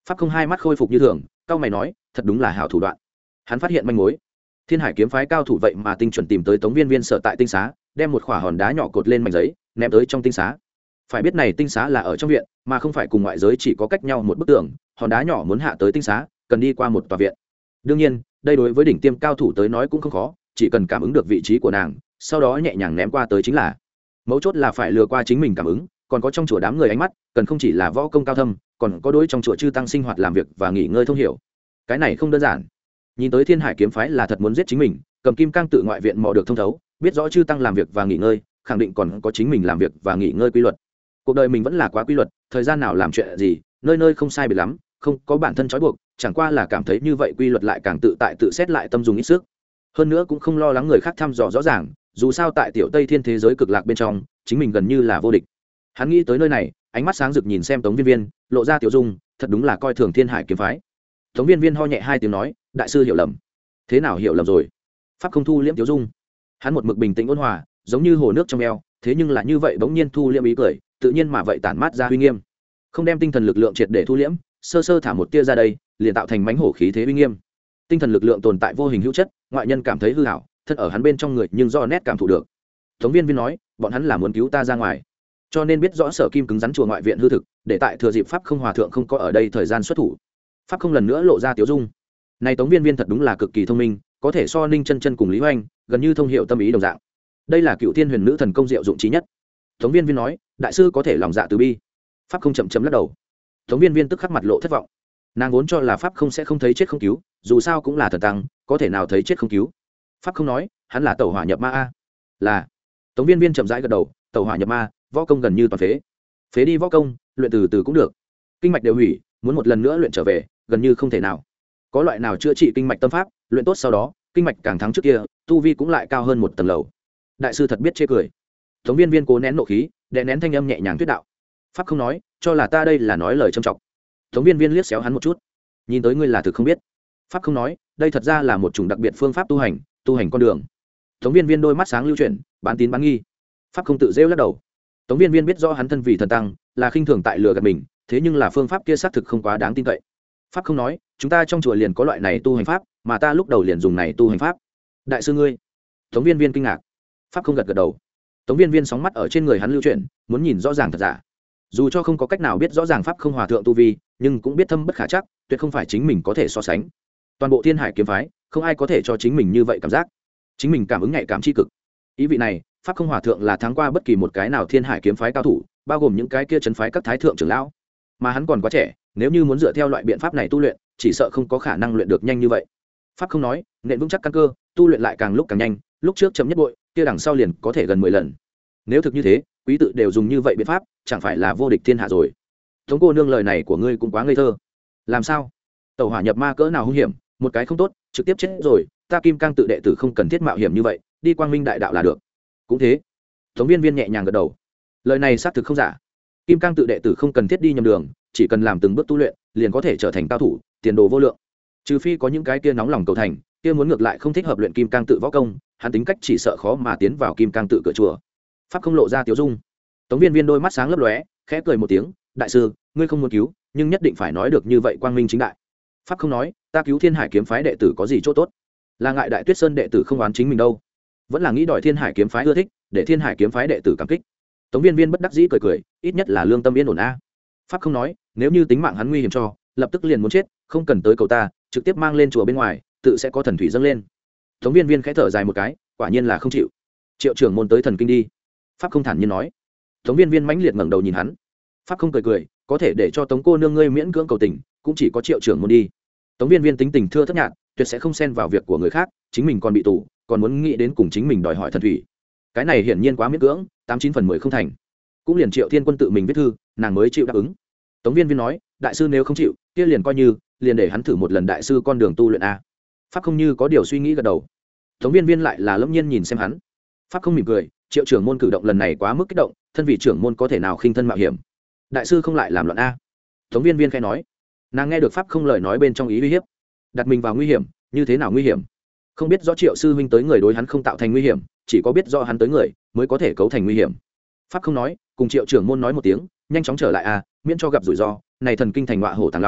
pháp không hai mắt khôi phục như thường, cao mày nói thật đúng là hảo thủ đoạn. Hắn phát hiện manh mối, thiên hải kiếm phái cao thủ vậy mà tinh chuẩn tìm tới Tống Viên Viên sở tại tinh xá, đem một khỏa hòn đá nhỏ cột lên mảnh giấy ném tới trong tinh xá. Phải biết này tinh xá là ở trong viện mà không phải cùng ngoại giới chỉ có cách nhau một bức tường, hòn đá nhỏ muốn hạ tới tinh xá cần đi qua một tòa viện. Đương nhiên đây đối với đỉnh tiêm cao thủ tới nói cũng không khó, chỉ cần cảm ứng được vị trí của nàng, sau đó nhẹ nhàng ném qua tới chính là. Mấu chốt là phải lừa qua chính mình cảm ứng, còn có trong chùa đám người ánh mắt, cần không chỉ là võ công cao thâm, còn có đối trong chùa chư tăng sinh hoạt làm việc và nghỉ ngơi thông hiểu. Cái này không đơn giản. Nhìn tới thiên hải kiếm phái là thật muốn giết chính mình, cầm kim cang tự ngoại viện mò được thông thấu, biết rõ chư tăng làm việc và nghỉ ngơi, khẳng định còn có chính mình làm việc và nghỉ ngơi quy luật. Cuộc đời mình vẫn là quá quy luật, thời gian nào làm chuyện gì nơi nơi không sai biệt lắm, không có bản thân trói buộc, chẳng qua là cảm thấy như vậy quy luật lại càng tự tại tự xét lại tâm dùng ít sức. Hơn nữa cũng không lo lắng người khác thăm dò rõ ràng, dù sao tại tiểu tây thiên thế giới cực lạc bên trong chính mình gần như là vô địch. Hắn nghĩ tới nơi này, ánh mắt sáng rực nhìn xem Tống Viên Viên, lộ ra tiểu dung, thật đúng là coi thường thiên hải kiếm phái. Tống Viên Viên ho nhẹ hai tiếng nói, đại sư hiểu lầm. Thế nào hiểu lầm rồi? Pháp không thu liễm tiểu dung. Hắn một mực bình tĩnh ôn hòa, giống như hồ nước trong eo, thế nhưng là như vậy bỗng nhiên thu liễm ý cười, tự nhiên mà vậy tản mát ra uy nghiêm. Không đem tinh thần lực lượng triệt để thu liễm, sơ sơ thả một tia ra đây, liền tạo thành mãnh hổ khí thế uy nghiêm. Tinh thần lực lượng tồn tại vô hình hữu chất, ngoại nhân cảm thấy hư ảo, thân ở hắn bên trong người nhưng do nét cảm thụ được. Tống Viên Viên nói, bọn hắn là muốn cứu ta ra ngoài, cho nên biết rõ sở kim cứng rắn chùa ngoại viện hư thực, để tại thừa dịp pháp không hòa thượng không có ở đây thời gian xuất thủ. Pháp không lần nữa lộ ra tiểu dung. Này Tống Viên Viên thật đúng là cực kỳ thông minh, có thể so Ninh Chân Chân cùng Lý Hoành gần như thông hiểu tâm ý đồng dạng. Đây là cựu thiên huyền nữ thần công diệu dụng trí nhất. Tống Viên Viên nói, đại sư có thể lòng dạ từ bi. Pháp không chậm chậm lắc đầu. Tống Viên Viên tức khắc mặt lộ thất vọng. Nàng vốn cho là pháp không sẽ không thấy chết không cứu, dù sao cũng là thần tăng, có thể nào thấy chết không cứu. Pháp không nói, hắn là tẩu hỏa nhập ma a. Là. Tống Viên Viên chậm rãi gật đầu, tẩu hỏa nhập ma, võ công gần như toàn phế. Phế đi võ công, luyện từ từ cũng được. Kinh mạch đều hủy, muốn một lần nữa luyện trở về, gần như không thể nào. Có loại nào chữa trị kinh mạch tâm pháp, luyện tốt sau đó, kinh mạch càng thắng trước kia, tu vi cũng lại cao hơn một tầng lầu. Đại sư thật biết chê cười. Tống Viên Viên cố nén nộ khí, đè nén thanh âm nhẹ nhàng thuyết đạo. Pháp không nói, cho là ta đây là nói lời trâm trọng. Tống Viên Viên liếc xéo hắn một chút, nhìn tới ngươi là thực không biết. Pháp không nói, đây thật ra là một chủng đặc biệt phương pháp tu hành, tu hành con đường. Tống Viên Viên đôi mắt sáng lưu chuyển, bán tín bán nghi. Pháp không tự rêu lắc đầu. Tống Viên Viên biết rõ hắn thân vì thần tăng, là khinh thường tại lừa gạt mình, thế nhưng là phương pháp kia xác thực không quá đáng tin cậy. Pháp không nói, chúng ta trong chùa liền có loại này tu hành pháp, mà ta lúc đầu liền dùng này tu hành pháp. Đại sư ngươi? Tống Viên Viên kinh ngạc. Pháp không gật gật đầu. Tống Viên Viên sóng mắt ở trên người hắn lưu chuyển, muốn nhìn rõ ràng thật giả. Dù cho không có cách nào biết rõ ràng pháp không hòa thượng tu vi, nhưng cũng biết thâm bất khả chắc, tuyệt không phải chính mình có thể so sánh. Toàn bộ thiên hải kiếm phái, không ai có thể cho chính mình như vậy cảm giác. Chính mình cảm ứng nhạy cảm chi cực. Ý vị này, pháp không hòa thượng là thắng qua bất kỳ một cái nào thiên hải kiếm phái cao thủ, bao gồm những cái kia trấn phái các thái thượng trưởng lão. Mà hắn còn quá trẻ, nếu như muốn dựa theo loại biện pháp này tu luyện, chỉ sợ không có khả năng luyện được nhanh như vậy. Pháp không nói, nện vững chắc căn cơ, tu luyện lại càng lúc càng nhanh, lúc trước chậm nhất bội, kia đằng sau liền có thể gần mười lần. Nếu thực như thế, quý tự đều dùng như vậy biện pháp, chẳng phải là vô địch thiên hạ rồi. Tống cô nương lời này của ngươi cũng quá ngây thơ. Làm sao? Tẩu hỏa nhập ma cỡ nào hung hiểm, một cái không tốt, trực tiếp chết rồi, ta Kim Cang tự đệ tử không cần thiết mạo hiểm như vậy, đi quang minh đại đạo là được. Cũng thế. Tống Viên Viên nhẹ nhàng gật đầu. Lời này xác thực không giả. Kim Cang tự đệ tử không cần thiết đi nhầm đường, chỉ cần làm từng bước tu luyện, liền có thể trở thành cao thủ, tiền đồ vô lượng. Trừ phi có những cái kia nóng lòng cầu thành, kia muốn ngược lại không thích hợp luyện Kim Cang tự võ công, hắn tính cách chỉ sợ khó mà tiến vào Kim Cang tự cửa chùa. Pháp không lộ ra tiểu dung. Tống Viên Viên đôi mắt sáng lấp lóe, khẽ cười một tiếng, đại sư, ngươi không muốn cứu, nhưng nhất định phải nói được như vậy quang minh chính đại. Pháp không nói, ta cứu thiên hải kiếm phái đệ tử có gì chỗ tốt? Là ngại đại tuyết sơn đệ tử không oán chính mình đâu, vẫn là nghĩ đòi thiên hải kiếm phái ưa thích, để thiên hải kiếm phái đệ tử cảm kích. Tống Viên Viên bất đắc dĩ cười cười, ít nhất là lương tâm yên ổn a. Pháp không nói, nếu như tính mạng hắn nguy hiểm cho, lập tức liền muốn chết, không cần tới cầu ta, trực tiếp mang lên chùa bên ngoài, tự sẽ có thần thủy dâng lên. Tống Viên Viên khẽ thở dài một cái, quả nhiên là không chịu. Triệu trưởng môn tới thần kinh đi. Pháp không thản nhiên nói. Tống Viên Viên mãnh liệt ngẩng đầu nhìn hắn. Pháp không cười cười, có thể để cho Tống cô nương ngươi miễn cưỡng cầu tình, cũng chỉ có Triệu trưởng môn đi. Tống Viên Viên tính tình thưa thất nhạt, tuyệt sẽ không xen vào việc của người khác, chính mình còn bị tù, còn muốn nghĩ đến cùng chính mình đòi hỏi thần thủy. Cái này hiển nhiên quá miễn cưỡng, tám chín phần mười không thành. Cũng liền Triệu Thiên Quân tự mình viết thư, nàng mới chịu đáp ứng. Tống Viên Viên nói, đại sư nếu không chịu, kia liền coi như, liền để hắn thử một lần đại sư con đường tu luyện a. Pháp không như có điều suy nghĩ gật đầu. Tống Viên Viên lại là lâm nhiên nhìn xem hắn. Pháp không mỉm cười, Triệu trưởng môn cử động lần này quá mức kích động, thân vị trưởng môn có thể nào khinh thân mạo hiểm. Đại sư không lại làm loạn a. Tống Viên Viên khẽ nói. Nàng nghe được Pháp không lời nói bên trong ý uy hiếp, đặt mình vào nguy hiểm, như thế nào nguy hiểm? Không biết rõ Triệu sư huynh tới người đối hắn không tạo thành nguy hiểm, chỉ có biết rõ hắn tới người mới có thể cấu thành nguy hiểm. Pháp không nói, cùng Triệu trưởng môn nói một tiếng, nhanh chóng trở lại a, miễn cho gặp rủi ro. Này thần kinh thành ngọa hổ tàng long,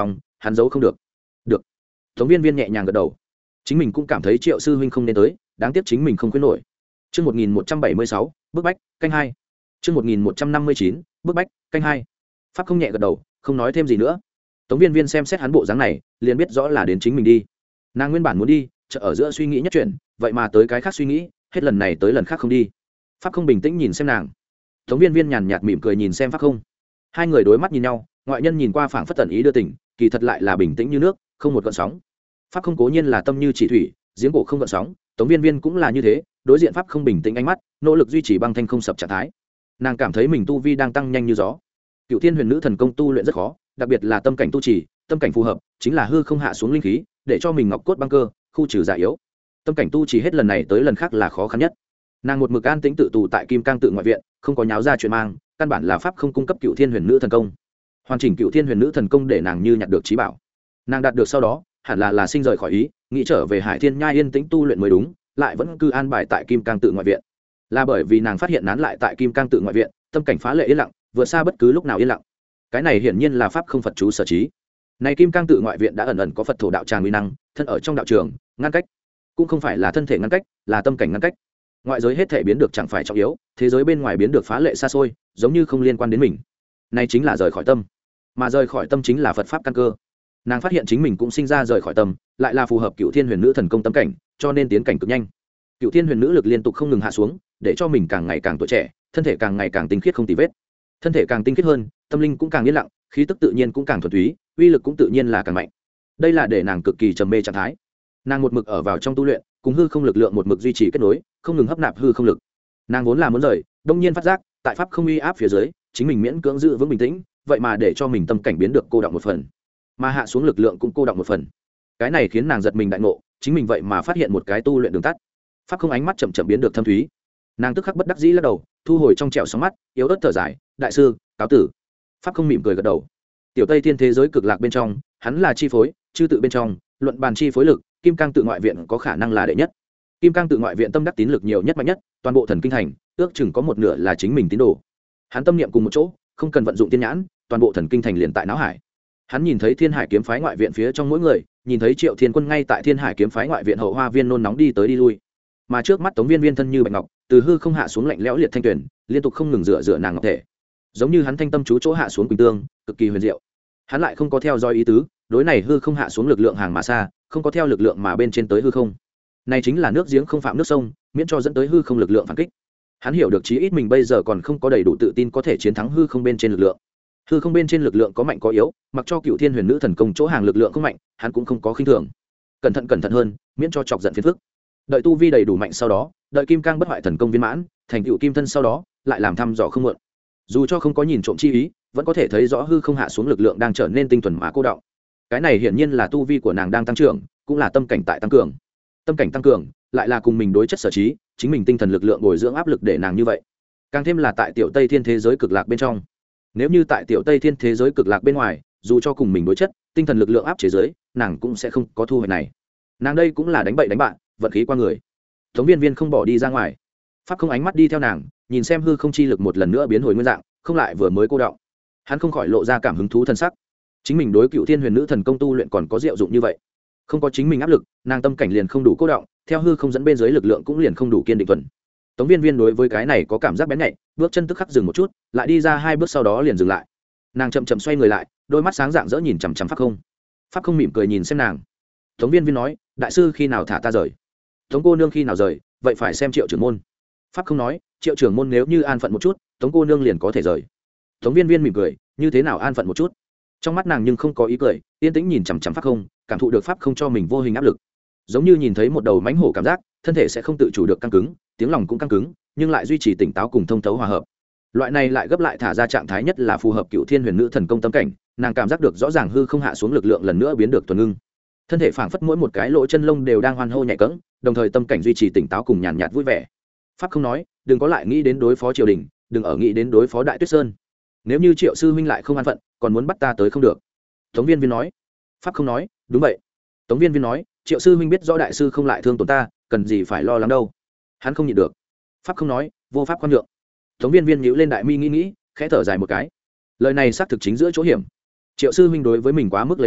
hắn giấu không được. Được. Tống Viên Viên nhẹ nhàng gật đầu. Chính mình cũng cảm thấy Triệu sư huynh không nên tới, đáng tiếc chính mình không khuyến nổi. Chương một nghìn một trăm bảy mươi sáu, bức bách, canh hai. Chương một nghìn một trăm năm mươi chín, bức bách, canh hai. Pháp không nhẹ gật đầu, không nói thêm gì nữa. Tống Viên Viên xem xét hắn bộ dáng này, liền biết rõ là đến chính mình đi. Nàng nguyên bản muốn đi, chợ ở giữa suy nghĩ nhất chuyện, vậy mà tới cái khác suy nghĩ, hết lần này tới lần khác không đi. Pháp không bình tĩnh nhìn xem nàng. Tống Viên Viên nhàn nhạt mỉm cười nhìn xem Pháp không. Hai người đối mắt nhìn nhau, ngoại nhân nhìn qua phảng phất tẩn ý đưa tình, kỳ thật lại là bình tĩnh như nước, không một gợn sóng. Pháp không cố nhiên là tâm như chỉ thủy, giếng cổ không gợn sóng, Tống Viên Viên cũng là như thế, đối diện Pháp không bình tĩnh ánh mắt, nỗ lực duy trì băng thanh không sập trạng thái. Nàng cảm thấy mình tu vi đang tăng nhanh như gió. Cựu Thiên Huyền Nữ thần công tu luyện rất khó, đặc biệt là tâm cảnh tu trì, tâm cảnh phù hợp, chính là hư không hạ xuống linh khí, để cho mình ngọc cốt băng cơ, khu trừ giả yếu. Tâm cảnh tu trì hết lần này tới lần khác là khó khăn nhất. Nàng một mực an tĩnh tự tù tại Kim Cang tự ngoại viện, không có nháo ra chuyện mang, căn bản là Pháp không cung cấp Cựu Thiên Huyền Nữ thần công. Hoàn chỉnh Cựu Thiên Huyền Nữ thần công để nàng như nhặt được trí bảo. Nàng đạt được sau đó, hẳn là là sinh rời khỏi ý, nghĩ trở về Hải Thiên Nhai yên tĩnh tu luyện mới đúng, lại vẫn cư an bài tại Kim Cang tự ngoại viện. Là bởi vì nàng phát hiện nán lại tại Kim Cang tự ngoại viện, tâm cảnh phá lệ yên lặng, vượt xa bất cứ lúc nào yên lặng. Cái này hiển nhiên là pháp không Phật chú sở trí. Này Kim Cang tự ngoại viện đã ẩn ẩn có Phật thổ đạo tràng uy năng, thân ở trong đạo trường, ngăn cách, cũng không phải là thân thể ngăn cách, là tâm cảnh ngăn cách. Ngoại giới hết thể biến được chẳng phải trọng yếu, thế giới bên ngoài biến được phá lệ xa xôi, giống như không liên quan đến mình. Này chính là rời khỏi tâm, mà rời khỏi tâm chính là Phật pháp căn cơ. Nàng phát hiện chính mình cũng sinh ra rời khỏi tâm, lại là phù hợp Cựu Thiên Huyền Nữ thần công tâm cảnh, cho nên tiến cảnh cực nhanh. Cựu Thiên Huyền Nữ lực liên tục không ngừng hạ xuống, để cho mình càng ngày càng tuổi trẻ, thân thể càng ngày càng tinh khiết không tì vết. Thân thể càng tinh khiết hơn, tâm linh cũng càng yên lặng, khí tức tự nhiên cũng càng thuần túy, uy lực cũng tự nhiên là càng mạnh. Đây là để nàng cực kỳ trầm mê trạng thái. Nàng một mực ở vào trong tu luyện, cùng hư không lực lượng một mực duy trì kết nối, không ngừng hấp nạp hư không lực. Nàng vốn là muốn rời, đông nhiên phát giác, tại pháp không uy áp phía dưới, chính mình miễn cưỡng giữ vững bình tĩnh, vậy mà để cho mình tâm cảnh biến được cô đọng một phần, mà hạ xuống lực lượng cũng cô đọng một phần. Cái này khiến nàng giật mình đại ngộ, chính mình vậy mà phát hiện một cái tu luyện đường tắt. Pháp không ánh mắt chậm chậm biến được thâm thúy. Nàng tức khắc bất đắc dĩ lắc đầu, thu hồi trong trẻo sóng mắt, yếu ớt thở dài, đại sư, cáo tử. Pháp không mỉm cười gật đầu. Tiểu Tây Thiên thế giới cực lạc bên trong, hắn là chi phối, chư tự bên trong, luận bàn chi phối lực, Kim Cang tự ngoại viện có khả năng là đệ nhất. Kim Cang tự ngoại viện tâm đắc tín lực nhiều nhất mạnh nhất, toàn bộ thần kinh thành, ước chừng có một nửa là chính mình tín đồ. Hắn tâm niệm cùng một chỗ, không cần vận dụng tiên nhãn, toàn bộ thần kinh thành liền tại não hải. Hắn nhìn thấy Thiên Hải kiếm phái ngoại viện phía trong mỗi người, nhìn thấy Triệu Thiên Quân ngay tại Thiên Hải kiếm phái ngoại viện hậu hoa viên nôn nóng đi tới đi lui. Mà trước mắt Tống Viên Viên thân như bạch ngọc, từ hư không hạ xuống lạnh lẽo liệt thanh tuyển, liên tục không ngừng rửa rửa nàng ngọc thể. Giống như hắn thanh tâm chú chỗ hạ xuống quỳnh tương, cực kỳ huyền diệu. Hắn lại không có theo dõi ý tứ, đối này hư không hạ xuống lực lượng hàng mà xa, không có theo lực lượng mà bên trên tới hư không. Này chính là nước giếng không phạm nước sông, miễn cho dẫn tới hư không lực lượng phản kích. Hắn hiểu được chí ít mình bây giờ còn không có đầy đủ tự tin có thể chiến thắng hư không bên trên lực lượng. Hư không bên trên lực lượng có mạnh có yếu, mặc cho Cựu Thiên Huyền Nữ thần công chỗ hàng lực lượng không mạnh, hắn cũng không có khinh thường. Cẩn thận cẩn thận hơn, miễn cho chọc giận phiền phức. Đợi tu vi đầy đủ mạnh sau đó, đợi Kim Cang bất hoại thần công viên mãn, thành tựu kim thân sau đó, lại làm thăm dò không muộn. Dù cho không có nhìn trộm chi ý, vẫn có thể thấy rõ hư không hạ xuống lực lượng đang trở nên tinh thuần mà cô đọng. Cái này hiển nhiên là tu vi của nàng đang tăng trưởng, cũng là tâm cảnh tại tăng cường. Tâm cảnh tăng cường, lại là cùng mình đối chất sở trí, chính mình tinh thần lực lượng bồi dưỡng áp lực để nàng như vậy. Càng thêm là tại Tiểu Tây Thiên thế giới cực lạc bên trong. Nếu như tại Tiểu Tây Thiên thế giới cực lạc bên ngoài, dù cho cùng mình đối chất, tinh thần lực lượng áp chế giới, nàng cũng sẽ không có thu hoạch này. Nàng đây cũng là đánh bậy đánh bạn, vận khí qua người. Tống Viên Viên không bỏ đi ra ngoài, pháp không ánh mắt đi theo nàng, nhìn xem hư không chi lực một lần nữa biến hồi nguyên dạng, không lại vừa mới cô đọng. Hắn không khỏi lộ ra cảm hứng thú thân sắc. Chính mình đối Cựu Thiên Huyền Nữ thần công tu luyện còn có diệu dụng như vậy. Không có chính mình áp lực, nàng tâm cảnh liền không đủ cô đọng, theo hư không dẫn bên dưới lực lượng cũng liền không đủ kiên định thuần. Tống Viên Viên đối với cái này có cảm giác bén nhạy, bước chân tức khắc dừng một chút, lại đi ra hai bước sau đó liền dừng lại. Nàng chậm chậm xoay người lại, đôi mắt sáng rạng rỡ nhìn chằm chằm pháp không. Pháp không mỉm cười nhìn xem nàng. Tống Viên Viên nói, đại sư khi nào thả ta rời? Tống cô nương khi nào rời, vậy phải xem Triệu trưởng môn. Pháp không nói, Triệu trưởng môn nếu như an phận một chút, Tống cô nương liền có thể rời. Tống Viên Viên mỉm cười, như thế nào an phận một chút? Trong mắt nàng nhưng không có ý cười, yên tĩnh nhìn chằm chằm pháp không, cảm thụ được pháp không cho mình vô hình áp lực, giống như nhìn thấy một đầu mãnh hổ cảm giác, thân thể sẽ không tự chủ được căng cứng, tiếng lòng cũng căng cứng, nhưng lại duy trì tỉnh táo cùng thông thấu hòa hợp. Loại này lại gấp lại thả ra trạng thái nhất là phù hợp Cựu Thiên Huyền Nữ thần công tâm cảnh, nàng cảm giác được rõ ràng hư không hạ xuống lực lượng lần nữa biến được tuần ngưng. Thân thể phảng phất mỗi một cái lỗ chân lông đều đang hoan hô nhẹ cẫng, đồng thời tâm cảnh duy trì tỉnh táo cùng nhàn nhạt vui vẻ. Pháp không nói, đừng có lại nghĩ đến đối phó triều đình, đừng ở nghĩ đến đối phó Đại Tuyết Sơn. Nếu như Triệu sư huynh lại không an phận, còn muốn bắt ta tới không được. Tống Viên Viên nói. Pháp không nói, đúng vậy. Tống Viên Viên nói, Triệu sư huynh biết rõ đại sư không lại thương tổn ta, cần gì phải lo lắng đâu. Hắn không nhịn được. Pháp không nói, vô pháp khoan nhượng. Tống Viên Viên nhíu lên đại mi nghĩ nghĩ, khẽ thở dài một cái. Lời này xác thực chính giữa chỗ hiểm. Triệu sư huynh đối với mình quá mức lấy gấp,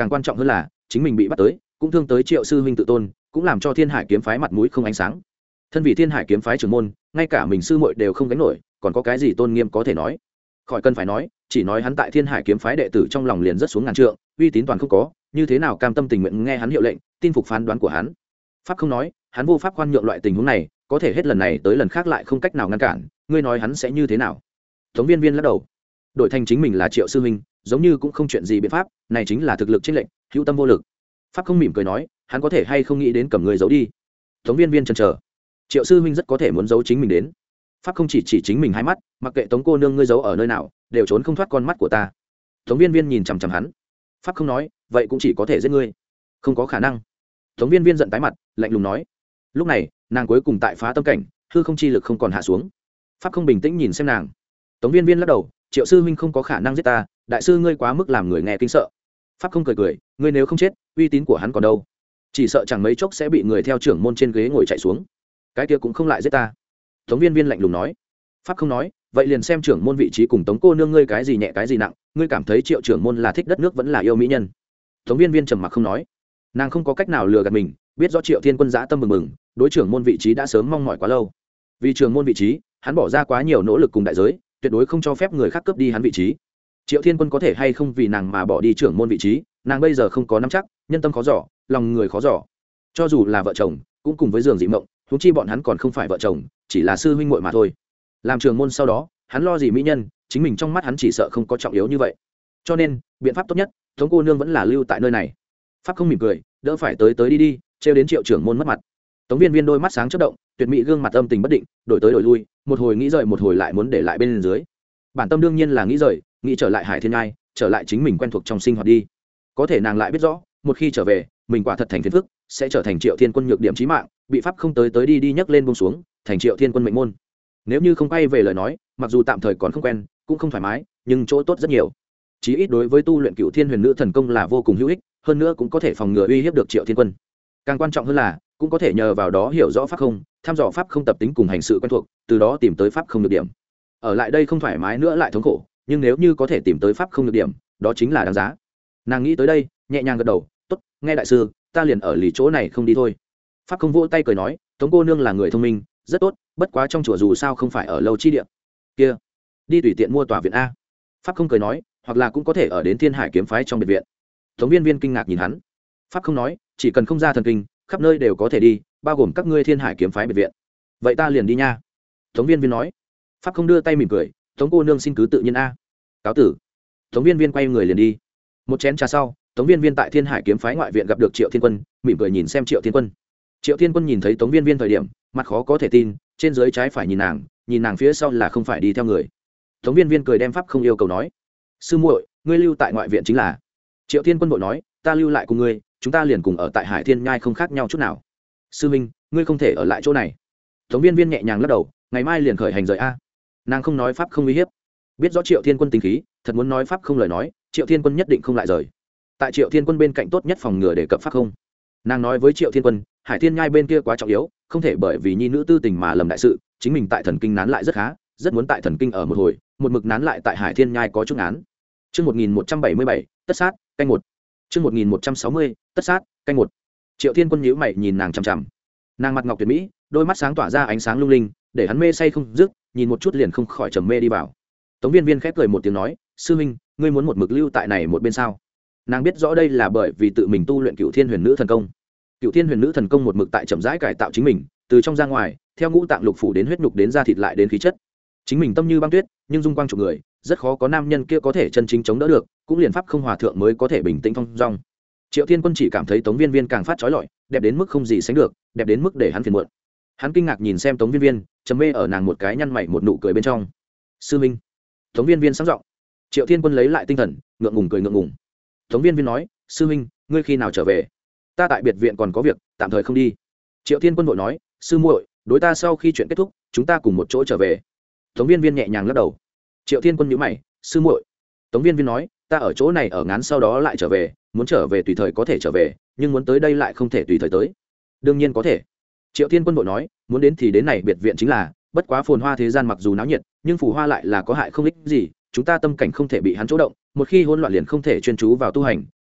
càng quan trọng hơn là chính mình bị bắt tới cũng thương tới Triệu sư huynh tự tôn, cũng làm cho Thiên Hải kiếm phái mặt mũi không ánh sáng. Thân vì Thiên Hải kiếm phái trưởng môn, ngay cả mình sư muội đều không gánh nổi, còn có cái gì tôn nghiêm có thể nói? Khỏi cần phải nói, chỉ nói hắn tại Thiên Hải kiếm phái đệ tử trong lòng liền rất xuống ngàn trượng, uy tín toàn không có, như thế nào cam tâm tình nguyện nghe hắn hiệu lệnh, tin phục phán đoán của hắn. Pháp không nói, hắn vô pháp khoan nhượng loại tình huống này, có thể hết lần này tới lần khác lại không cách nào ngăn cản, ngươi nói hắn sẽ như thế nào? Tống Viên Viên lắc đầu. Đổi thành chính mình là Triệu sư huynh, giống như cũng không chuyện gì biện pháp, này chính là thực lực chênh lệnh, hữu tâm vô lực. Pháp không mỉm cười nói, hắn có thể hay không nghĩ đến cầm người giấu đi. Tống Viên Viên chần chờ. Triệu sư huynh rất có thể muốn giấu chính mình đến. Pháp không chỉ chỉ chính mình hai mắt, mặc kệ Tống cô nương ngươi giấu ở nơi nào, đều trốn không thoát con mắt của ta. Tống Viên Viên nhìn chằm chằm hắn. Pháp không nói, vậy cũng chỉ có thể giết ngươi. Không có khả năng. Tống Viên Viên giận tái mặt, lạnh lùng nói. Lúc này, nàng cuối cùng tại phá tâm cảnh, hư không chi lực không còn hạ xuống. Pháp không bình tĩnh nhìn xem nàng. Tống Viên Viên lắc đầu, Triệu sư huynh không có khả năng giết ta, đại sư ngươi quá mức làm người nghe kinh sợ. Pháp không cười cười, ngươi nếu không chết, uy tín của hắn còn đâu? Chỉ sợ chẳng mấy chốc sẽ bị người theo trưởng môn trên ghế ngồi chạy xuống. Cái kia cũng không lại giết ta. Tống Viên Viên lạnh lùng nói. Pháp không nói, vậy liền xem trưởng môn vị trí cùng Tống cô nương ngươi cái gì nhẹ cái gì nặng, ngươi cảm thấy Triệu trưởng môn là thích đất nước vẫn là yêu mỹ nhân? Tống Viên Viên trầm mặc không nói. Nàng không có cách nào lừa gạt mình, biết rõ Triệu Thiên Quân dã tâm mừng mừng, đối trưởng môn vị trí đã sớm mong mỏi quá lâu. Vì trưởng môn vị trí, hắn bỏ ra quá nhiều nỗ lực cùng đại giới, tuyệt đối không cho phép người khác cướp đi hắn vị trí. Triệu Thiên Quân có thể hay không vì nàng mà bỏ đi trưởng môn vị trí, nàng bây giờ không có nắm chắc, nhân tâm khó dò, lòng người khó dò. Cho dù là vợ chồng, cũng cùng với giường dị mộng, huống chi bọn hắn còn không phải vợ chồng, chỉ là sư huynh muội mà thôi. Làm trưởng môn sau đó, hắn lo gì mỹ nhân, chính mình trong mắt hắn chỉ sợ không có trọng yếu như vậy. Cho nên, biện pháp tốt nhất, Tống cô nương vẫn là lưu tại nơi này. Pháp không mỉm cười, đỡ phải tới tới đi đi, trêu đến Triệu trưởng môn mất mặt. Tống Viên Viên đôi mắt sáng chớp động, tuyệt mỹ gương mặt âm tình bất định, đổi tới đổi lui, một hồi nghĩ rời một hồi lại muốn để lại bên dưới. Bản tâm đương nhiên là nghĩ rời, nghĩ trở lại Hải Thiên Ngai, trở lại chính mình quen thuộc trong sinh hoạt đi. Có thể nàng lại biết rõ, một khi trở về, mình quả thật thành phiền phức, sẽ trở thành Triệu Thiên Quân nhược điểm chí mạng, bị Pháp không tới tới đi đi nhấc lên buông xuống, thành Triệu Thiên Quân mệnh môn. Nếu như không quay về lời nói, mặc dù tạm thời còn không quen, cũng không thoải mái, nhưng chỗ tốt rất nhiều. Chí ít đối với tu luyện Cửu Thiên Huyền Nữ thần công là vô cùng hữu ích, hơn nữa cũng có thể phòng ngừa uy hiếp được Triệu Thiên Quân. Càng quan trọng hơn là, cũng có thể nhờ vào đó hiểu rõ pháp không, thăm dò pháp không tập tính cùng hành sự quen thuộc, từ đó tìm tới pháp không được điểm. Ở lại đây không thoải mái nữa lại thống khổ, nhưng nếu như có thể tìm tới pháp không được điểm, đó chính là đáng giá. Nàng nghĩ tới đây, nhẹ nhàng gật đầu, tốt, nghe đại sư, ta liền ở lì chỗ này không đi thôi. Pháp không vỗ tay cười nói, Tống cô nương là người thông minh, rất tốt, bất quá trong chùa dù sao không phải ở lâu chi địa. Kia, đi tùy tiện mua tòa viện a. Pháp không cười nói, hoặc là cũng có thể ở đến Thiên Hải kiếm phái trong biệt viện. Tống Viên Viên kinh ngạc nhìn hắn. Pháp không nói, chỉ cần không ra thần kinh, khắp nơi đều có thể đi, bao gồm các ngươi Thiên Hải kiếm phái biệt viện. Vậy ta liền đi nha. Tống Viên Viên nói. Pháp không đưa tay mỉm cười, Tống cô nương xin cứ tự nhiên a. Cáo tử. Tống Viên Viên quay người liền đi. Một chén trà sau, Tống Viên Viên tại Thiên Hải kiếm phái ngoại viện gặp được Triệu Thiên Quân, mỉm cười nhìn xem Triệu Thiên Quân. Triệu Thiên Quân nhìn thấy Tống Viên Viên thời điểm, mặt khó có thể tin, trên dưới trái phải nhìn nàng, nhìn nàng phía sau là không phải đi theo người. Tống Viên Viên cười đem Pháp không yêu cầu nói, sư muội, ngươi lưu tại ngoại viện chính là. Triệu Thiên Quân vội nói, ta lưu lại cùng ngươi, chúng ta liền cùng ở tại Hải Thiên Nhai không khác nhau chút nào. Sư minh, ngươi không thể ở lại chỗ này. Tống Viên Viên nhẹ nhàng lắc đầu, ngày mai liền khởi hành rời a. Nàng không nói pháp không uy hiếp, biết rõ Triệu Thiên Quân tính khí, thật muốn nói pháp không lời nói, Triệu Thiên Quân nhất định không lại rời. Tại Triệu Thiên Quân bên cạnh tốt nhất phòng ngừa để cập pháp không. Nàng nói với Triệu Thiên Quân, Hải Thiên Nhai bên kia quá trọng yếu, không thể bởi vì nhi nữ tư tình mà lầm đại sự, chính mình tại thần kinh nán lại rất khá, rất muốn tại thần kinh ở một hồi, một mực nán lại tại Hải Thiên Nhai có chút án. Chương một nghìn một trăm bảy mươi bảy, tất sát, canh một. Chương một nghìn một trăm sáu mươi, tất sát, canh một. Triệu Thiên Quân nhíu mày nhìn nàng chằm chằm. Nàng mặt ngọc tuyệt mỹ, đôi mắt sáng tỏa ra ánh sáng lung linh, để hắn mê say không dứt, nhìn một chút liền không khỏi trầm mê đi vào. Tống Viên Viên khép cười một tiếng nói, sư huynh, ngươi muốn một mực lưu tại này một bên sao? Nàng biết rõ đây là bởi vì tự mình tu luyện Cửu Thiên Huyền Nữ thần công. Cửu Thiên Huyền Nữ thần công một mực tại chậm rãi cải tạo chính mình, từ trong ra ngoài, theo ngũ tạng lục phủ đến huyết nhục đến da thịt lại đến khí chất. Chính mình tâm như băng tuyết, nhưng dung quang chục người, rất khó có nam nhân kia có thể chân chính chống đỡ được, cũng liền pháp không hòa thượng mới có thể bình tĩnh phong dong. Triệu Thiên Quân chỉ cảm thấy Tống Viên Viên càng phát chói lọi, đẹp đến mức không gì sánh được, đẹp đến mức để hắn phiền muộn. Hắn kinh ngạc nhìn xem Tống Viên Viên, trầm mê ở nàng một cái nhăn mày một nụ cười bên trong. Sư minh. Tống Viên Viên sáng giọng. Triệu Thiên Quân lấy lại tinh thần, ngượng ngùng cười ngượng ngùng. Tống Viên Viên nói, sư minh, ngươi khi nào trở về? Ta tại biệt viện còn có việc, tạm thời không đi. Triệu Thiên Quân vội nói, sư muội, đối ta sau khi chuyện kết thúc, chúng ta cùng một chỗ trở về. Tống Viên Viên nhẹ nhàng lắc đầu. Triệu Thiên Quân nhíu mày, sư muội. Tống Viên Viên nói, ta ở chỗ này ở ngán sau đó lại trở về, muốn trở về tùy thời có thể trở về, nhưng muốn tới đây lại không thể tùy thời tới. Đương nhiên có thể. Triệu Thiên Quân vội nói, muốn đến thì đến này biệt viện chính là, bất quá phồn hoa thế gian mặc dù náo nhiệt, nhưng phù hoa lại là có hại không ích gì, chúng ta tâm cảnh không thể bị hắn chỗ động, một khi hỗn loạn liền không thể chuyên chú vào tu hành,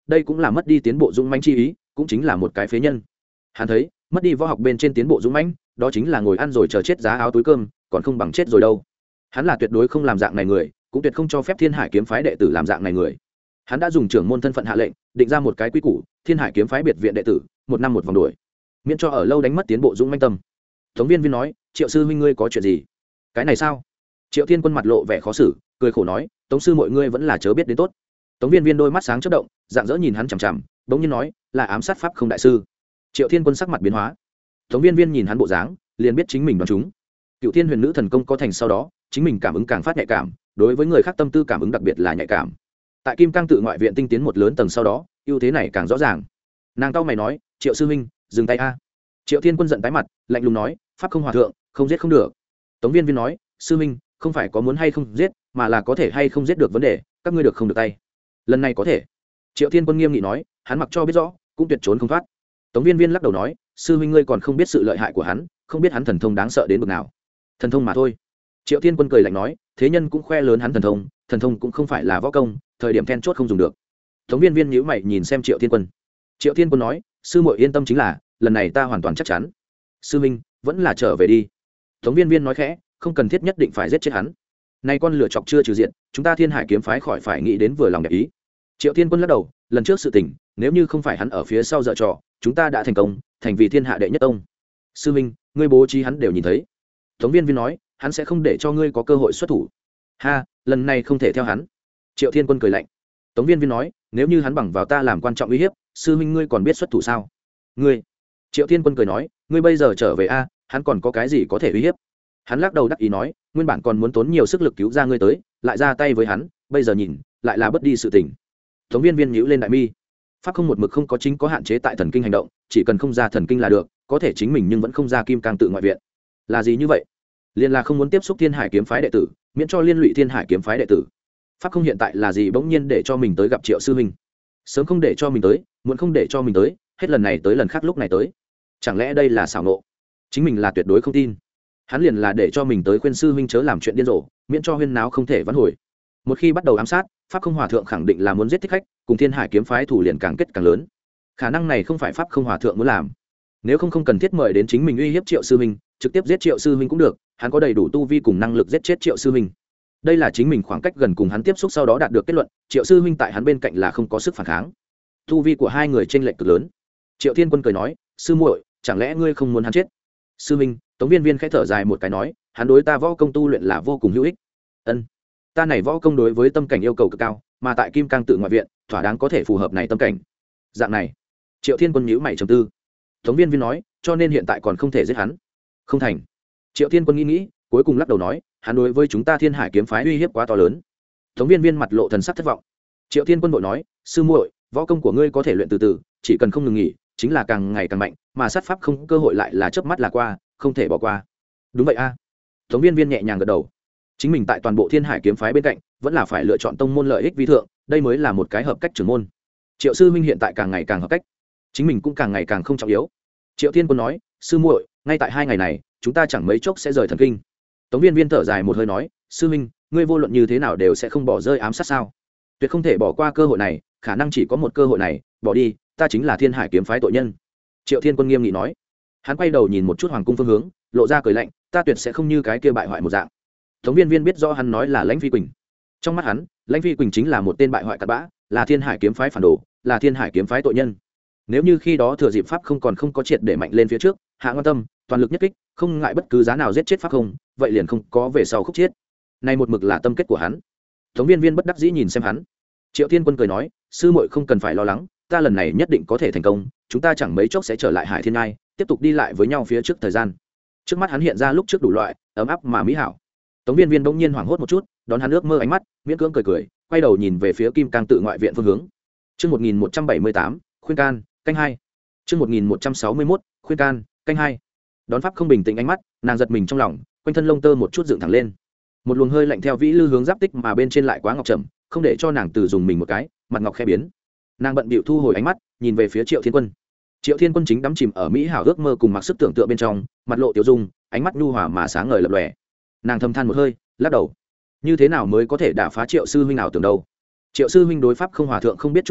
đây cũng là mất đi tiến bộ dũng mãnh chi ý, cũng chính là một cái phế nhân. Hắn thấy mất đi võ học bên trên tiến bộ dũng mãnh, đó chính là ngồi ăn rồi chờ chết giá áo túi cơm, còn không bằng chết rồi đâu. Hắn là tuyệt đối không làm dạng này người, cũng tuyệt không cho phép Thiên Hải kiếm phái đệ tử làm dạng này người. Hắn đã dùng trưởng môn thân phận hạ lệnh, định ra một cái quy củ, Thiên Hải kiếm phái biệt viện đệ tử, một năm một vòng đuổi, miễn cho ở lâu đánh mất tiến bộ dũng mãnh tâm. Tống Viên Viên nói, Triệu sư huynh ngươi có chuyện gì? Cái này sao? Triệu Thiên Quân mặt lộ vẻ khó xử, cười khổ nói, Tống sư mọi ngươi vẫn là chớ biết đến tốt. Tống Viên Viên đôi mắt sáng chớp động, dạng dỡ nhìn hắn chằm chằm, bỗng nhiên nói, là ám sát pháp không đại sư. Triệu Thiên Quân sắc mặt biến hóa. Tống Viên Viên nhìn hắn bộ dáng, liền biết chính mình đoán chúng. Cựu Thiên Huyền Nữ thần công có thành sau đó, chính mình cảm ứng càng phát nhạy cảm, đối với người khác tâm tư cảm ứng đặc biệt là nhạy cảm. Tại Kim Cang tự ngoại viện tinh tiến một lớn tầng sau đó, ưu thế này càng rõ ràng. Nàng cau mày nói, Triệu sư huynh, dừng tay a. Triệu Thiên Quân giận tái mặt, lạnh lùng nói, pháp không hòa thượng, không giết không được. Tống Viên Viên nói, sư huynh, không phải có muốn hay không giết, mà là có thể hay không giết được vấn đề, các ngươi được không được tay. Lần này có thể. Triệu Thiên Quân nghiêm nghị nói, hắn mặc cho biết rõ, cũng tuyệt trốn không thoát. Tống Viên Viên lắc đầu nói, sư huynh ngươi còn không biết sự lợi hại của hắn, không biết hắn thần thông đáng sợ đến bậc nào. Thần thông mà thôi. Triệu Thiên Quân cười lạnh nói, thế nhân cũng khoe lớn hắn thần thông, thần thông cũng không phải là võ công, thời điểm then chốt không dùng được. Tống Viên Viên nhíu mày nhìn xem Triệu Thiên Quân. Triệu Thiên Quân nói, sư muội yên tâm chính là, lần này ta hoàn toàn chắc chắn. Sư huynh, vẫn là trở về đi. Tống Viên Viên nói khẽ, không cần thiết nhất định phải giết chết hắn. Nay con lửa chọc chưa trừ diện, chúng ta Thiên Hải kiếm phái khỏi phải nghĩ đến vừa lòng đẹp ý. Triệu Thiên Quân lắc đầu, lần trước sự tình, nếu như không phải hắn ở phía sau dở trò, chúng ta đã thành công, thành vì thiên hạ đệ nhất tông. Sư huynh, ngươi bố trí hắn đều nhìn thấy. Tống Viên Viên nói, hắn sẽ không để cho ngươi có cơ hội xuất thủ. Ha, lần này không thể theo hắn. Triệu Thiên Quân cười lạnh. Tống Viên Viên nói, nếu như hắn bằng vào ta làm quan trọng uy hiếp, sư huynh ngươi còn biết xuất thủ sao? Ngươi. Triệu Thiên Quân cười nói, ngươi bây giờ trở về a, hắn còn có cái gì có thể uy hiếp? Hắn lắc đầu đắc ý nói, nguyên bản còn muốn tốn nhiều sức lực cứu ra ngươi tới, lại ra tay với hắn, bây giờ nhìn, lại là bất đi sự tình. Tống Viên Viên nhíu lên đại mi. Pháp không một mực không có chính có hạn chế tại thần kinh hành động, chỉ cần không ra thần kinh là được, có thể chính mình nhưng vẫn không ra Kim Cang tự ngoại viện. Là gì như vậy? Liên là không muốn tiếp xúc Thiên Hải kiếm phái đệ tử, miễn cho liên lụy Thiên Hải kiếm phái đệ tử. Pháp không hiện tại là gì bỗng nhiên để cho mình tới gặp Triệu sư huynh. Sớm không để cho mình tới, muộn không để cho mình tới, hết lần này tới lần khác lúc này tới. Chẳng lẽ đây là xảo nộ? Chính mình là tuyệt đối không tin. Hắn liền là để cho mình tới khuyên sư huynh chớ làm chuyện điên rồ, miễn cho huyên náo không thể vãn hồi. Một khi bắt đầu ám sát, Pháp không hòa thượng khẳng định là muốn giết thích khách, cùng Thiên Hải kiếm phái thủ liền càng kết càng lớn. Khả năng này không phải Pháp không hòa thượng muốn làm. Nếu không không cần thiết mời đến chính mình uy hiếp Triệu sư huynh, trực tiếp giết Triệu sư huynh cũng được, hắn có đầy đủ tu vi cùng năng lực giết chết Triệu sư huynh. Đây là chính mình khoảng cách gần cùng hắn tiếp xúc sau đó đạt được kết luận, Triệu sư huynh tại hắn bên cạnh là không có sức phản kháng. Tu vi của hai người chênh lệch cực lớn. Triệu Thiên Quân cười nói, sư muội, chẳng lẽ ngươi không muốn hắn chết? Sư huynh, Tống Viên Viên khẽ thở dài một cái nói, hắn đối ta võ công tu luyện là vô cùng hữu ích. Ân, ta này võ công đối với tâm cảnh yêu cầu cực cao, mà tại Kim Cang tự ngoại viện, thỏa đáng có thể phù hợp này tâm cảnh. Dạng này. Triệu Thiên Quân nhíu mày trầm tư. Tống Viên Viên nói, cho nên hiện tại còn không thể giết hắn. Không thành. Triệu Thiên Quân nghĩ nghĩ, cuối cùng lắc đầu nói, hắn đối với chúng ta Thiên Hải kiếm phái uy hiếp quá to lớn. Tống Viên Viên mặt lộ thần sắc thất vọng. Triệu Thiên Quân vội nói, sư muội, võ công của ngươi có thể luyện từ từ, chỉ cần không ngừng nghỉ, chính là càng ngày càng mạnh, mà sát pháp không cơ hội lại là chớp mắt là qua, không thể bỏ qua. Đúng vậy a. À. Tống Viên Viên nhẹ nhàng gật đầu. Chính mình tại toàn bộ Thiên Hải kiếm phái bên cạnh, vẫn là phải lựa chọn tông môn lợi ích vi thượng, đây mới là một cái hợp cách trưởng môn. Triệu sư huynh hiện tại càng ngày càng hợp cách, chính mình cũng càng ngày càng không trọng yếu. Triệu Thiên Quân nói, sư muội, ngay tại hai ngày này, chúng ta chẳng mấy chốc sẽ rời thần kinh. Tống Viên Viên thở dài một hơi nói, sư huynh, ngươi vô luận như thế nào đều sẽ không bỏ rơi ám sát sao? Tuyệt không thể bỏ qua cơ hội này, khả năng chỉ có một cơ hội này, bỏ đi, ta chính là Thiên Hải kiếm phái tội nhân. Triệu Thiên Quân nghiêm nghị nói. Hắn quay đầu nhìn một chút hoàng cung phương hướng, lộ ra cười lạnh, ta tuyệt sẽ không như cái kia bại hoại một dạng. Tống Viên Viên biết rõ hắn nói là Lãnh Phi Quỳnh. Trong mắt hắn, Lãnh Phi Quỳnh chính là một tên bại hoại cặn bã, là Thiên Hải kiếm phái phản đồ, là Thiên Hải kiếm phái tội nhân. Nếu như khi đó thừa dịp pháp không còn không có triệt để mạnh lên phía trước, hạ ngon tâm, toàn lực nhất kích, không ngại bất cứ giá nào giết chết pháp không, vậy liền không có về sau khúc chết. Này một mực là tâm kết của hắn. Tống Viên Viên bất đắc dĩ nhìn xem hắn. Triệu Thiên Quân cười nói, sư muội không cần phải lo lắng, ta lần này nhất định có thể thành công, chúng ta chẳng mấy chốc sẽ trở lại Hải Thiên Ngai, tiếp tục đi lại với nhau phía trước thời gian. Trước mắt hắn hiện ra lúc trước đủ loại, ấm áp mà mỹ hảo. Tống Viên Viên bỗng nhiên hoảng hốt một chút, đón hắn ước mơ ánh mắt, miễn cưỡng cười cười, quay đầu nhìn về phía Kim Cang tự ngoại viện phương hướng. Chương một nghìn một trăm bảy mươi tám, khuyên can, canh hai. Chương một nghìn một trăm sáu mươi mốt, khuyên can, canh hai. Đón pháp không bình tĩnh ánh mắt, nàng giật mình trong lòng, quanh thân lông tơ một chút dựng thẳng lên. Một luồng hơi lạnh theo vĩ lư hướng giáp tích mà bên trên lại quá ngọc trầm, không để cho nàng từ dùng mình một cái, mặt ngọc khẽ biến. Nàng bận bịu thu hồi ánh mắt, nhìn về phía Triệu Thiên Quân. Triệu Thiên Quân chính đắm chìm ở mỹ hảo ước mơ cùng mặc sức tưởng tượng bên trong, mặt lộ tiểu dung, ánh mắt nhu hòa mà sáng ngời lập lòe. Nàng thầm than một hơi, lắc đầu. Như thế nào mới có thể đả phá Triệu sư huynh nào tưởng đâu? Triệu sư huynh đối pháp không hòa thượng không biết chút nào,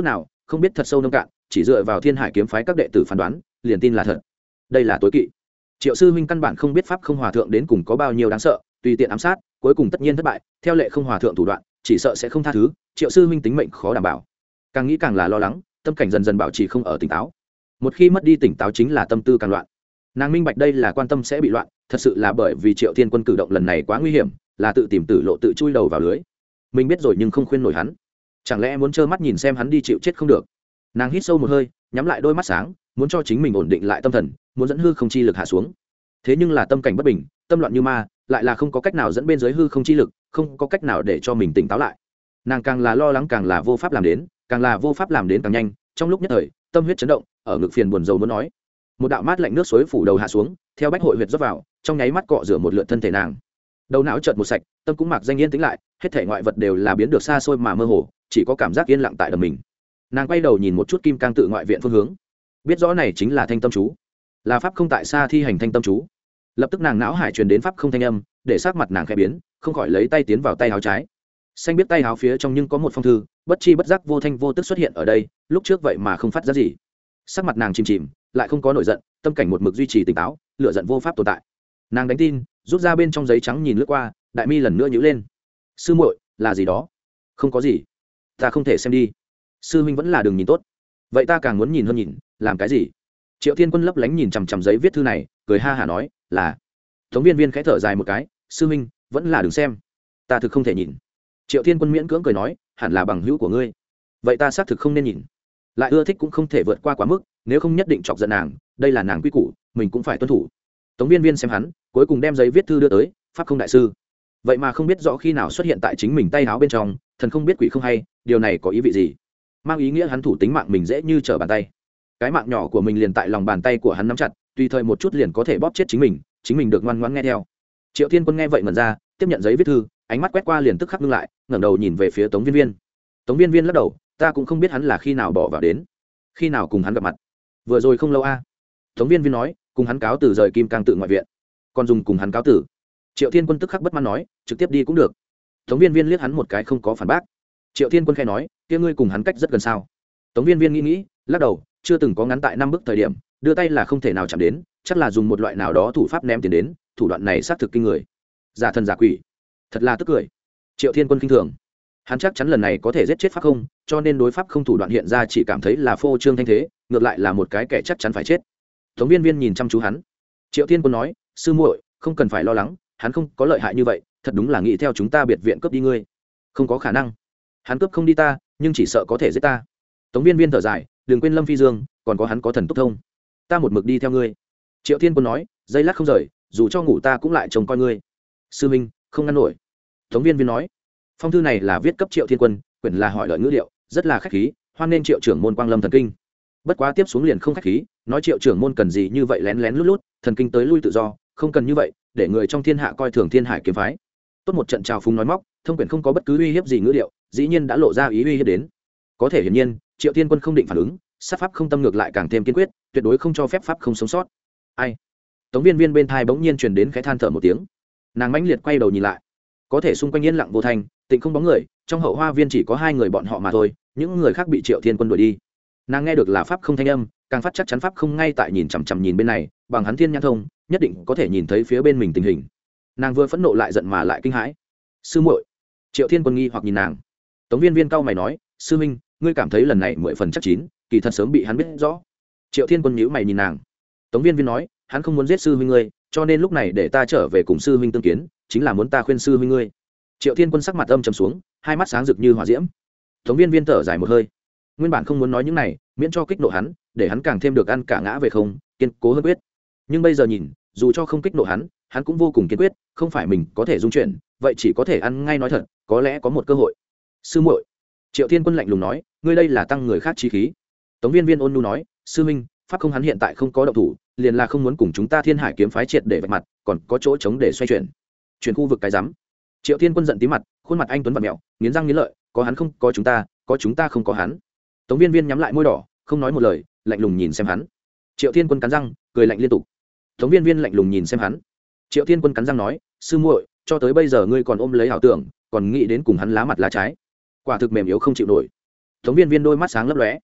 không biết thật sâu nông cạn, chỉ dựa vào thiên hải kiếm phái các đệ tử phán đoán liền tin là thật. Đây là tối kỵ. Triệu sư huynh căn bản không biết pháp không hòa thượng đến cùng có bao nhiêu đáng sợ, tùy tiện ám sát cuối cùng tất nhiên thất bại, theo lệ không hòa thượng thủ đoạn chỉ sợ sẽ không tha thứ. Triệu sư huynh tính mệnh khó đảm bảo, càng nghĩ càng là lo lắng, tâm cảnh dần dần bảo trì không ở tỉnh táo. Một khi mất đi tỉnh táo chính là tâm tư càng loạn. Nàng minh bạch đây là quan tâm sẽ bị loạn, thật sự là bởi vì Triệu Thiên Quân cử động lần này quá nguy hiểm, là tự tìm tử lộ, tự chui đầu vào lưới. Mình biết rồi nhưng không khuyên nổi hắn, chẳng lẽ muốn trơ mắt nhìn xem hắn đi chịu chết không được. Nàng hít sâu một hơi, nhắm lại đôi mắt sáng, muốn cho chính mình ổn định lại tâm thần, muốn dẫn hư không chi lực hạ xuống. Thế nhưng là tâm cảnh bất bình, tâm loạn như ma, lại là không có cách nào dẫn bên dưới hư không chi lực, không có cách nào để cho mình tỉnh táo lại. Nàng càng là lo lắng càng là vô pháp làm đến, càng là vô pháp làm đến càng nhanh. Trong lúc nhất thời tâm huyết chấn động, ở ngực phiền buồn rầu muốn nói. Một đạo mát lạnh nước suối phủ đầu hạ xuống, theo bách hội huyệt rót vào, trong nháy mắt cọ rửa một lượt thân thể nàng. Đầu não chợt một sạch, tâm cũng mặc danh yên tĩnh lại, hết thể ngoại vật đều là biến được xa xôi mà mơ hồ, chỉ có cảm giác yên lặng tại đầm mình. Nàng quay đầu nhìn một chút kim cang tự ngoại viện phương hướng, biết rõ này chính là thanh tâm chú, là pháp không tại xa thi hành thanh tâm chú. Lập tức nàng não hải truyền đến pháp không thanh âm, để sắc mặt nàng khẽ biến, không khỏi lấy tay tiến vào tay áo trái. Xanh biết tay áo phía trong nhưng có một phong thư, bất chi bất giác vô thanh vô tức xuất hiện ở đây, lúc trước vậy mà không phát ra gì. Sắc mặt nàng chìm chìm, lại không có nổi giận, tâm cảnh một mực duy trì tỉnh táo, lửa giận vô pháp tồn tại. Nàng đánh tin, rút ra bên trong giấy trắng nhìn lướt qua, đại mi lần nữa nhíu lên. Sư muội, là gì đó? Không có gì, ta không thể xem đi. Sư huynh vẫn là đừng nhìn tốt. Vậy ta càng muốn nhìn hơn nhìn, làm cái gì? Triệu Thiên Quân lấp lánh nhìn chằm chằm giấy viết thư này, cười ha hả nói, là. Tống Viên Viên khẽ thở dài một cái, sư huynh, vẫn là đừng xem. Ta thực không thể nhìn. Triệu Thiên Quân miễn cưỡng cười nói, hẳn là bằng hữu của ngươi. Vậy ta xác thực không nên nhìn. Lại ưa thích cũng không thể vượt qua quá mức, nếu không nhất định chọc giận nàng, đây là nàng quy củ, mình cũng phải tuân thủ. Tống Viên Viên xem hắn, cuối cùng đem giấy viết thư đưa tới, pháp không đại sư. Vậy mà không biết rõ khi nào xuất hiện tại chính mình tay áo bên trong, thần không biết quỷ không hay, điều này có ý vị gì? Mang ý nghĩa hắn thủ tính mạng mình dễ như trở bàn tay. Cái mạng nhỏ của mình liền tại lòng bàn tay của hắn nắm chặt, tùy thời một chút liền có thể bóp chết chính mình, chính mình được ngoan ngoãn nghe theo. Triệu Thiên Quân nghe vậy ngẩn ra, tiếp nhận giấy viết thư, ánh mắt quét qua liền tức khắc ngưng lại, ngẩng đầu nhìn về phía Tống Viên Viên. Tống Viên Viên lắc đầu, ta cũng không biết hắn là khi nào bỏ vào đến, khi nào cùng hắn gặp mặt. Vừa rồi không lâu a. À. Tống Viên Viên nói, cùng hắn cáo từ rời Kim Cang tự ngoại viện. Còn dùng cùng hắn cáo tử. Triệu Thiên Quân tức khắc bất mãn nói, trực tiếp đi cũng được. Tống Viên Viên liếc hắn một cái không có phản bác. Triệu Thiên Quân khẽ nói, kia ngươi cùng hắn cách rất gần sao? Tống Viên Viên nghĩ nghĩ, lắc đầu, chưa từng có ngắn tại năm bước thời điểm, đưa tay là không thể nào chạm đến, chắc là dùng một loại nào đó thủ pháp ném tiền đến, thủ đoạn này xác thực kinh người. Giả thần giả quỷ, thật là tức cười. Triệu Thiên Quân kinh thường, hắn chắc chắn lần này có thể giết chết pháp không, cho nên đối pháp không thủ đoạn hiện ra chỉ cảm thấy là phô trương thanh thế, ngược lại là một cái kẻ chắc chắn phải chết. Tống Viên Viên nhìn chăm chú hắn. Triệu Thiên Quân nói, sư muội, không cần phải lo lắng, hắn không có lợi hại như vậy, thật đúng là nghĩ theo chúng ta biệt viện cướp đi ngươi, không có khả năng. Hắn cướp không đi ta, nhưng chỉ sợ có thể giết ta. Tống Viên Viên thở dài, đừng quên Lâm Phi Dương, còn có hắn có thần túc thông, ta một mực đi theo ngươi. Triệu Thiên Quân nói, giây lát không rời, dù cho ngủ ta cũng lại trông coi ngươi. Sư minh, không ngăn nổi. Tống Viên Viên nói, phong thư này là viết cấp Triệu Thiên Quân, quyển là hỏi đợi ngữ điệu, rất là khách khí, hoan nên Triệu trưởng môn quang lâm thần kinh. Bất quá tiếp xuống liền không khách khí, nói Triệu trưởng môn cần gì như vậy lén lén lút lút, thần kinh tới lui tự do, không cần như vậy, để người trong thiên hạ coi thường Thiên Hải kiếm phái. Tốt một trận trào phúng nói móc, thông quyển không có bất cứ uy hiếp gì ngữ điệu, dĩ nhiên đã lộ ra ý uy hiếp đến. Có thể hiển nhiên, Triệu Thiên Quân không định phản ứng, sát pháp không tâm ngược lại càng thêm kiên quyết, tuyệt đối không cho phép pháp không sống sót. Ai? Tống Viên Viên bên thai bỗng nhiên truyền đến khẽ than thở một tiếng. Nàng mãnh liệt quay đầu nhìn lại, có thể xung quanh yên lặng vô thành, tịnh không bóng người, trong hậu hoa viên chỉ có hai người bọn họ mà thôi, những người khác bị Triệu Thiên Quân đuổi đi. Nàng nghe được là pháp không thanh âm, càng phát chắc chắn pháp không ngay tại nhìn chằm chằm nhìn bên này, bằng hắn thiên nhãn thông, nhất định có thể nhìn thấy phía bên mình tình hình. Nàng vừa phẫn nộ lại giận mà lại kinh hãi. Sư muội. Triệu Thiên Quân nghi hoặc nhìn nàng. Tống Viên Viên cau mày nói, sư minh, ngươi cảm thấy lần này mười phần chắc chín, kỳ thật sớm bị hắn biết rõ. Triệu Thiên Quân nhíu mày nhìn nàng. Tống Viên Viên nói, hắn không muốn giết sư huynh ngươi, cho nên lúc này để ta trở về cùng sư huynh tương kiến, chính là muốn ta khuyên sư huynh ngươi. Triệu Thiên Quân sắc mặt âm trầm xuống, hai mắt sáng rực như hỏa diễm. Tống Viên Viên thở dài một hơi, nguyên bản không muốn nói những này, miễn cho kích nộ hắn, để hắn càng thêm được ăn cả ngã về không, kiên cố hơn quyết. Nhưng bây giờ nhìn, dù cho không kích nộ hắn, hắn cũng vô cùng kiên quyết, không phải mình có thể dung chuyển, vậy chỉ có thể ăn ngay nói thật, có lẽ có một cơ hội. Sư muội. Triệu Thiên Quân lạnh lùng nói, ngươi đây là tăng người khác chí khí. Tống Viên Viên ôn nhu nói, sư minh, pháp không hắn hiện tại không có động thủ, liền là không muốn cùng chúng ta Thiên Hải kiếm phái triệt để vạch mặt, còn có chỗ trống để xoay chuyển. Chuyển khu vực cái rắm. Triệu Thiên Quân giận tí mặt, khuôn mặt anh tuấn vặn mèo, nghiến răng nghiến lợi, có hắn không có chúng ta, có chúng ta không có hắn. Tống Viên Viên nhắm lại môi đỏ, không nói một lời, lạnh lùng nhìn xem hắn. Triệu Thiên Quân cắn răng, cười lạnh liên tục. Tống Viên Viên lạnh lùng nhìn xem hắn. Triệu Thiên Quân cắn răng nói, sư muội, cho tới bây giờ ngươi còn ôm lấy ảo tưởng, còn nghĩ đến cùng hắn lá mặt lá trái, quả thực mềm yếu không chịu nổi. Tống Viên Viên đôi mắt sáng lấp lóe,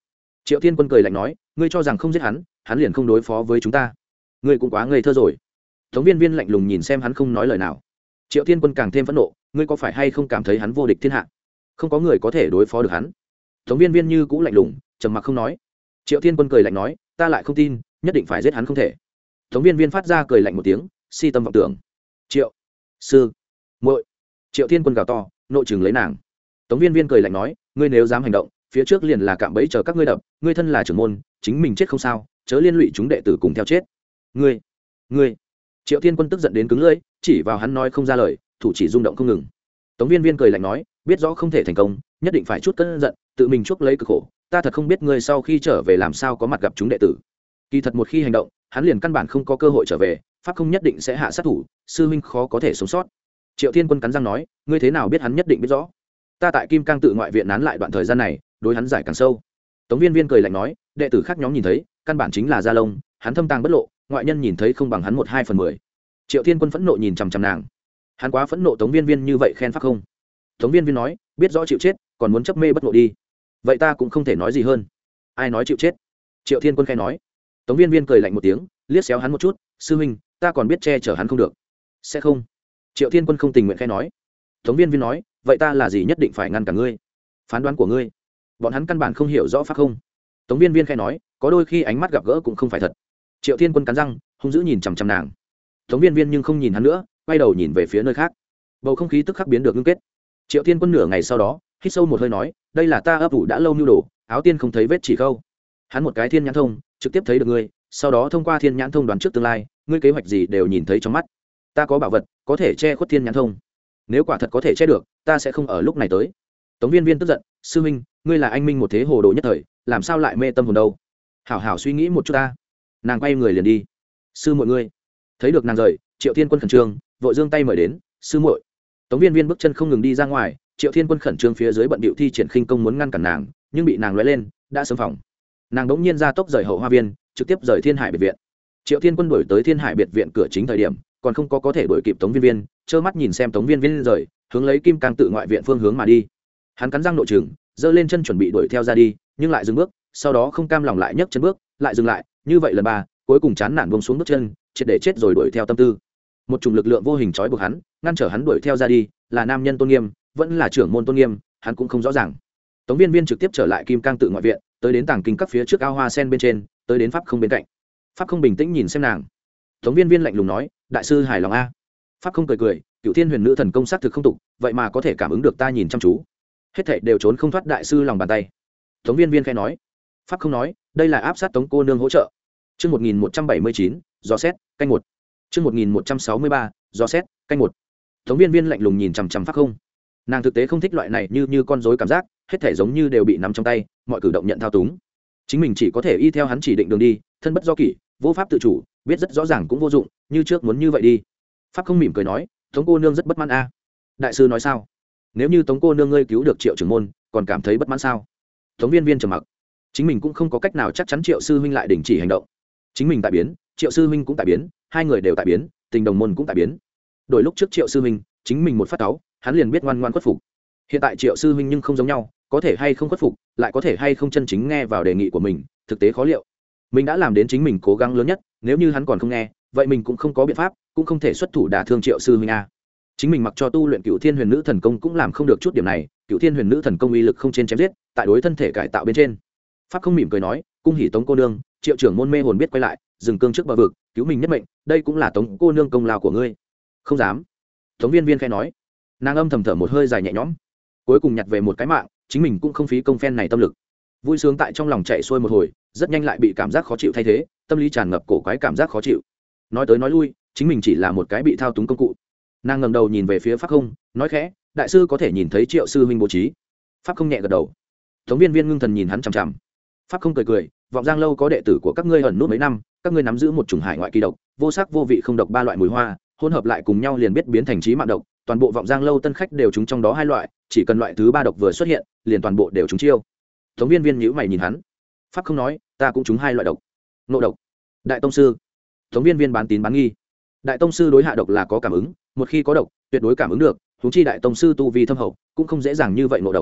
Triệu Thiên Quân cười lạnh nói, ngươi cho rằng không giết hắn hắn liền không đối phó với chúng ta? Ngươi cũng quá ngây thơ rồi. Tống Viên Viên lạnh lùng nhìn xem hắn không nói lời nào. Triệu Thiên Quân càng thêm phẫn nộ, ngươi có phải hay không cảm thấy hắn vô địch thiên hạ, không có người có thể đối phó được hắn? Tống Viên Viên như cũ lạnh lùng trầm mặc không nói. Triệu Thiên Quân cười lạnh nói, ta lại không tin, nhất định phải giết hắn không thể. Tống Viên Viên phát ra cười lạnh một tiếng, si tâm vọng tưởng. Triệu sư muội. Triệu Thiên Quân gào to, nội chừng lấy nàng. Tống Viên Viên cười lạnh nói, ngươi nếu dám hành động, phía trước liền là cạm bẫy chờ các ngươi đập, ngươi thân là trưởng môn, chính mình chết không sao, chớ liên lụy chúng đệ tử cùng theo chết. Ngươi, ngươi. Triệu Thiên Quân tức giận đến cứng lưỡi, chỉ vào hắn nói không ra lời, thủ chỉ rung động không ngừng. Tống Viên Viên cười lạnh nói, biết rõ không thể thành công, nhất định phải chút cơn giận, tự mình chuốc lấy cực khổ, ta thật không biết ngươi sau khi trở về làm sao có mặt gặp chúng đệ tử. Kỳ thật một khi hành động, hắn liền căn bản không có cơ hội trở về, pháp không nhất định sẽ hạ sát thủ, sư huynh khó có thể sống sót. Triệu Thiên Quân cắn răng nói, ngươi thế nào biết hắn nhất định biết rõ? Ta tại Kim Cang tự ngoại viện nán lại đoạn thời gian này, đối hắn giải càng sâu. Tống Viên Viên cười lạnh nói, đệ tử khác nhóm nhìn thấy, căn bản chính là da lông, hắn thâm tàng bất lộ, ngoại nhân nhìn thấy không bằng hắn một hai phần mười. Triệu Thiên Quân phẫn nộ nhìn chằm chằm nàng, hắn quá phẫn nộ Tống Viên Viên như vậy khen pháp không. Tống Viên Viên nói, biết rõ chịu chết, còn muốn chấp mê bất ngộ đi. Vậy ta cũng không thể nói gì hơn. Ai nói chịu chết? Triệu Thiên Quân khẽ nói. Tống Viên Viên cười lạnh một tiếng, liếc xéo hắn một chút, sư huynh, ta còn biết che chở hắn không được. Sẽ không. Triệu Thiên Quân không tình nguyện khẽ nói. Tống Viên Viên nói, vậy ta là gì nhất định phải ngăn cả ngươi? Phán đoán của ngươi. Bọn hắn căn bản không hiểu rõ pháp không. Tống Viên Viên khẽ nói, có đôi khi ánh mắt gặp gỡ cũng không phải thật. Triệu Thiên Quân cắn răng, hung dữ nhìn chằm chằm nàng. Tống Viên Viên nhưng không nhìn hắn nữa, quay đầu nhìn về phía nơi khác. Bầu không khí tức khắc biến được ngưng kết. Triệu Thiên Quân nửa ngày sau đó hít sâu một hơi nói, đây là ta ấp ủ đã lâu nưu đồ, áo tiên không thấy vết chỉ khâu. Hắn một cái thiên nhãn thông trực tiếp thấy được ngươi, sau đó thông qua thiên nhãn thông đoán trước tương lai, ngươi kế hoạch gì đều nhìn thấy trong mắt. Ta có bảo vật có thể che khuất thiên nhãn thông, nếu quả thật có thể che được, ta sẽ không ở lúc này tới. Tống Viên Viên tức giận, sư minh, ngươi là anh minh một thế hồ đồ nhất thời, làm sao lại mê tâm hồn đâu? Hảo hảo suy nghĩ một chút ta. Nàng quay người liền đi. Sư muội ngươi. Thấy được nàng rời, Triệu Thiên Quân khẩn trương, vội giương tay mời đến, sư muội. Tống Viên Viên bước chân không ngừng đi ra ngoài, Triệu Thiên Quân khẩn trương phía dưới bận bịu thi triển khinh công muốn ngăn cản nàng, nhưng bị nàng lóe lên, đã sớm phòng. Nàng đống nhiên ra tốc rời hậu hoa viên, trực tiếp rời Thiên Hải biệt viện. Triệu Thiên Quân đuổi tới Thiên Hải biệt viện cửa chính thời điểm, còn không có có thể đuổi kịp Tống Viên Viên, trơ mắt nhìn xem Tống Viên Viên rời, hướng lấy Kim Cang tự ngoại viện phương hướng mà đi. Hắn cắn răng nội trừng, giơ lên chân chuẩn bị đuổi theo ra đi, nhưng lại dừng bước, sau đó không cam lòng lại nhấc chân bước, lại dừng lại, như vậy lần ba, cuối cùng chán nản buông xuống bước chân, triệt để chết rồi đuổi theo tâm tư. Một chủng lực lượng vô hình trói buộc hắn, ngăn trở hắn đuổi theo ra đi, là nam nhân tôn nghiêm, vẫn là trưởng môn tôn nghiêm, hắn cũng không rõ ràng. Tống Viên Viên trực tiếp trở lại Kim Cang tự ngoại viện, tới đến tàng kinh các phía trước ao hoa sen bên trên, tới đến pháp không bên cạnh. Pháp không bình tĩnh nhìn xem nàng. Tống Viên Viên lạnh lùng nói, đại sư hài lòng a? Pháp không cười cười, Cửu Thiên Huyền Nữ thần công sát thực không tục, vậy mà có thể cảm ứng được ta nhìn chăm chú, hết thảy đều trốn không thoát đại sư lòng bàn tay. Tống Viên Viên khẽ nói. Pháp không nói, đây là áp sát Tống cô nương hỗ trợ. Chương một nghìn một trăm bảy mươi chín, do xét, canh một. Chương một nghìn một trăm sáu mươi ba, do xét, canh một. Tống Viên Viên lạnh lùng nhìn chằm chằm Pháp không. Nàng thực tế không thích loại này như như con rối cảm giác, hết thảy giống như đều bị nắm trong tay, mọi cử động nhận thao túng. Chính mình chỉ có thể y theo hắn chỉ định đường đi, thân bất do kỷ, vô pháp tự chủ, biết rất rõ ràng cũng vô dụng, như trước muốn như vậy đi. Pháp không mỉm cười nói, Tống cô nương rất bất mãn a. Đại sư nói sao? Nếu như Tống cô nương ngươi cứu được Triệu trưởng môn, còn cảm thấy bất mãn sao? Tống Viên Viên trầm mặc. Chính mình cũng không có cách nào chắc chắn Triệu sư huynh lại đình chỉ hành động. Chính mình tại biến, Triệu sư huynh cũng tại biến, hai người đều tại biến, tình đồng môn cũng tại biến. Đổi lúc trước Triệu sư huynh, chính mình một phát táo, hắn liền biết ngoan ngoan khuất phục. Hiện tại Triệu sư huynh nhưng không giống nhau, có thể hay không khuất phục, lại có thể hay không chân chính nghe vào đề nghị của mình, thực tế khó liệu. Mình đã làm đến chính mình cố gắng lớn nhất, nếu như hắn còn không nghe, vậy mình cũng không có biện pháp, cũng không thể xuất thủ đả thương Triệu sư huynh a. Chính mình mặc cho tu luyện Cửu Thiên Huyền Nữ thần công cũng làm không được chút điểm này, Cửu Thiên Huyền Nữ thần công uy lực không trên chém giết, tại đối thân thể cải tạo bên trên. Pháp không mỉm cười nói, cung hỉ Tống cô nương, Triệu trưởng môn mê hồn biết quay lại, dừng cương trước bờ vực, cứu mình nhất mệnh, đây cũng là Tống cô nương công lao của ngươi. Không dám. Tống Viên Viên khẽ nói. Nàng âm thầm thở một hơi dài nhẹ nhõm, cuối cùng nhặt về một cái mạng, chính mình cũng không phí công phen này tâm lực. Vui sướng tại trong lòng chạy xuôi một hồi, rất nhanh lại bị cảm giác khó chịu thay thế, tâm lý tràn ngập cổ quái cảm giác khó chịu. Nói tới nói lui, chính mình chỉ là một cái bị thao túng công cụ. Nàng ngẩng đầu nhìn về phía Pháp không, nói khẽ, đại sư có thể nhìn thấy Triệu sư huynh bố trí. Pháp không nhẹ gật đầu. Tống Viên Viên ngưng thần nhìn hắn chằm chằm. Pháp không cười cười, vọng giang lâu có đệ tử của các ngươi ẩn nút mấy năm, các ngươi nắm giữ một chủng hải ngoại kỳ độc, vô sắc vô vị không độc ba loại mùi hoa, hỗn hợp lại cùng nhau liền biết biến thành chí mạng độc, toàn bộ vọng giang lâu tân khách đều trúng trong đó hai loại, chỉ cần loại thứ ba độc vừa xuất hiện, liền toàn bộ đều trúng chiêu. Tống Viên Viên nhíu mày nhìn hắn. Pháp không nói, ta cũng trúng hai loại độc. Ngộ độc. Đại tông sư. Tống Viên Viên bán tín bán nghi. Đại tông sư đối hạ độc là có cảm ứng, một khi có độc, tuyệt đối cảm ứng được, huống chi đại tông sư tu vi thâm hậu, cũng không dễ dàng như vậy ngộ độc.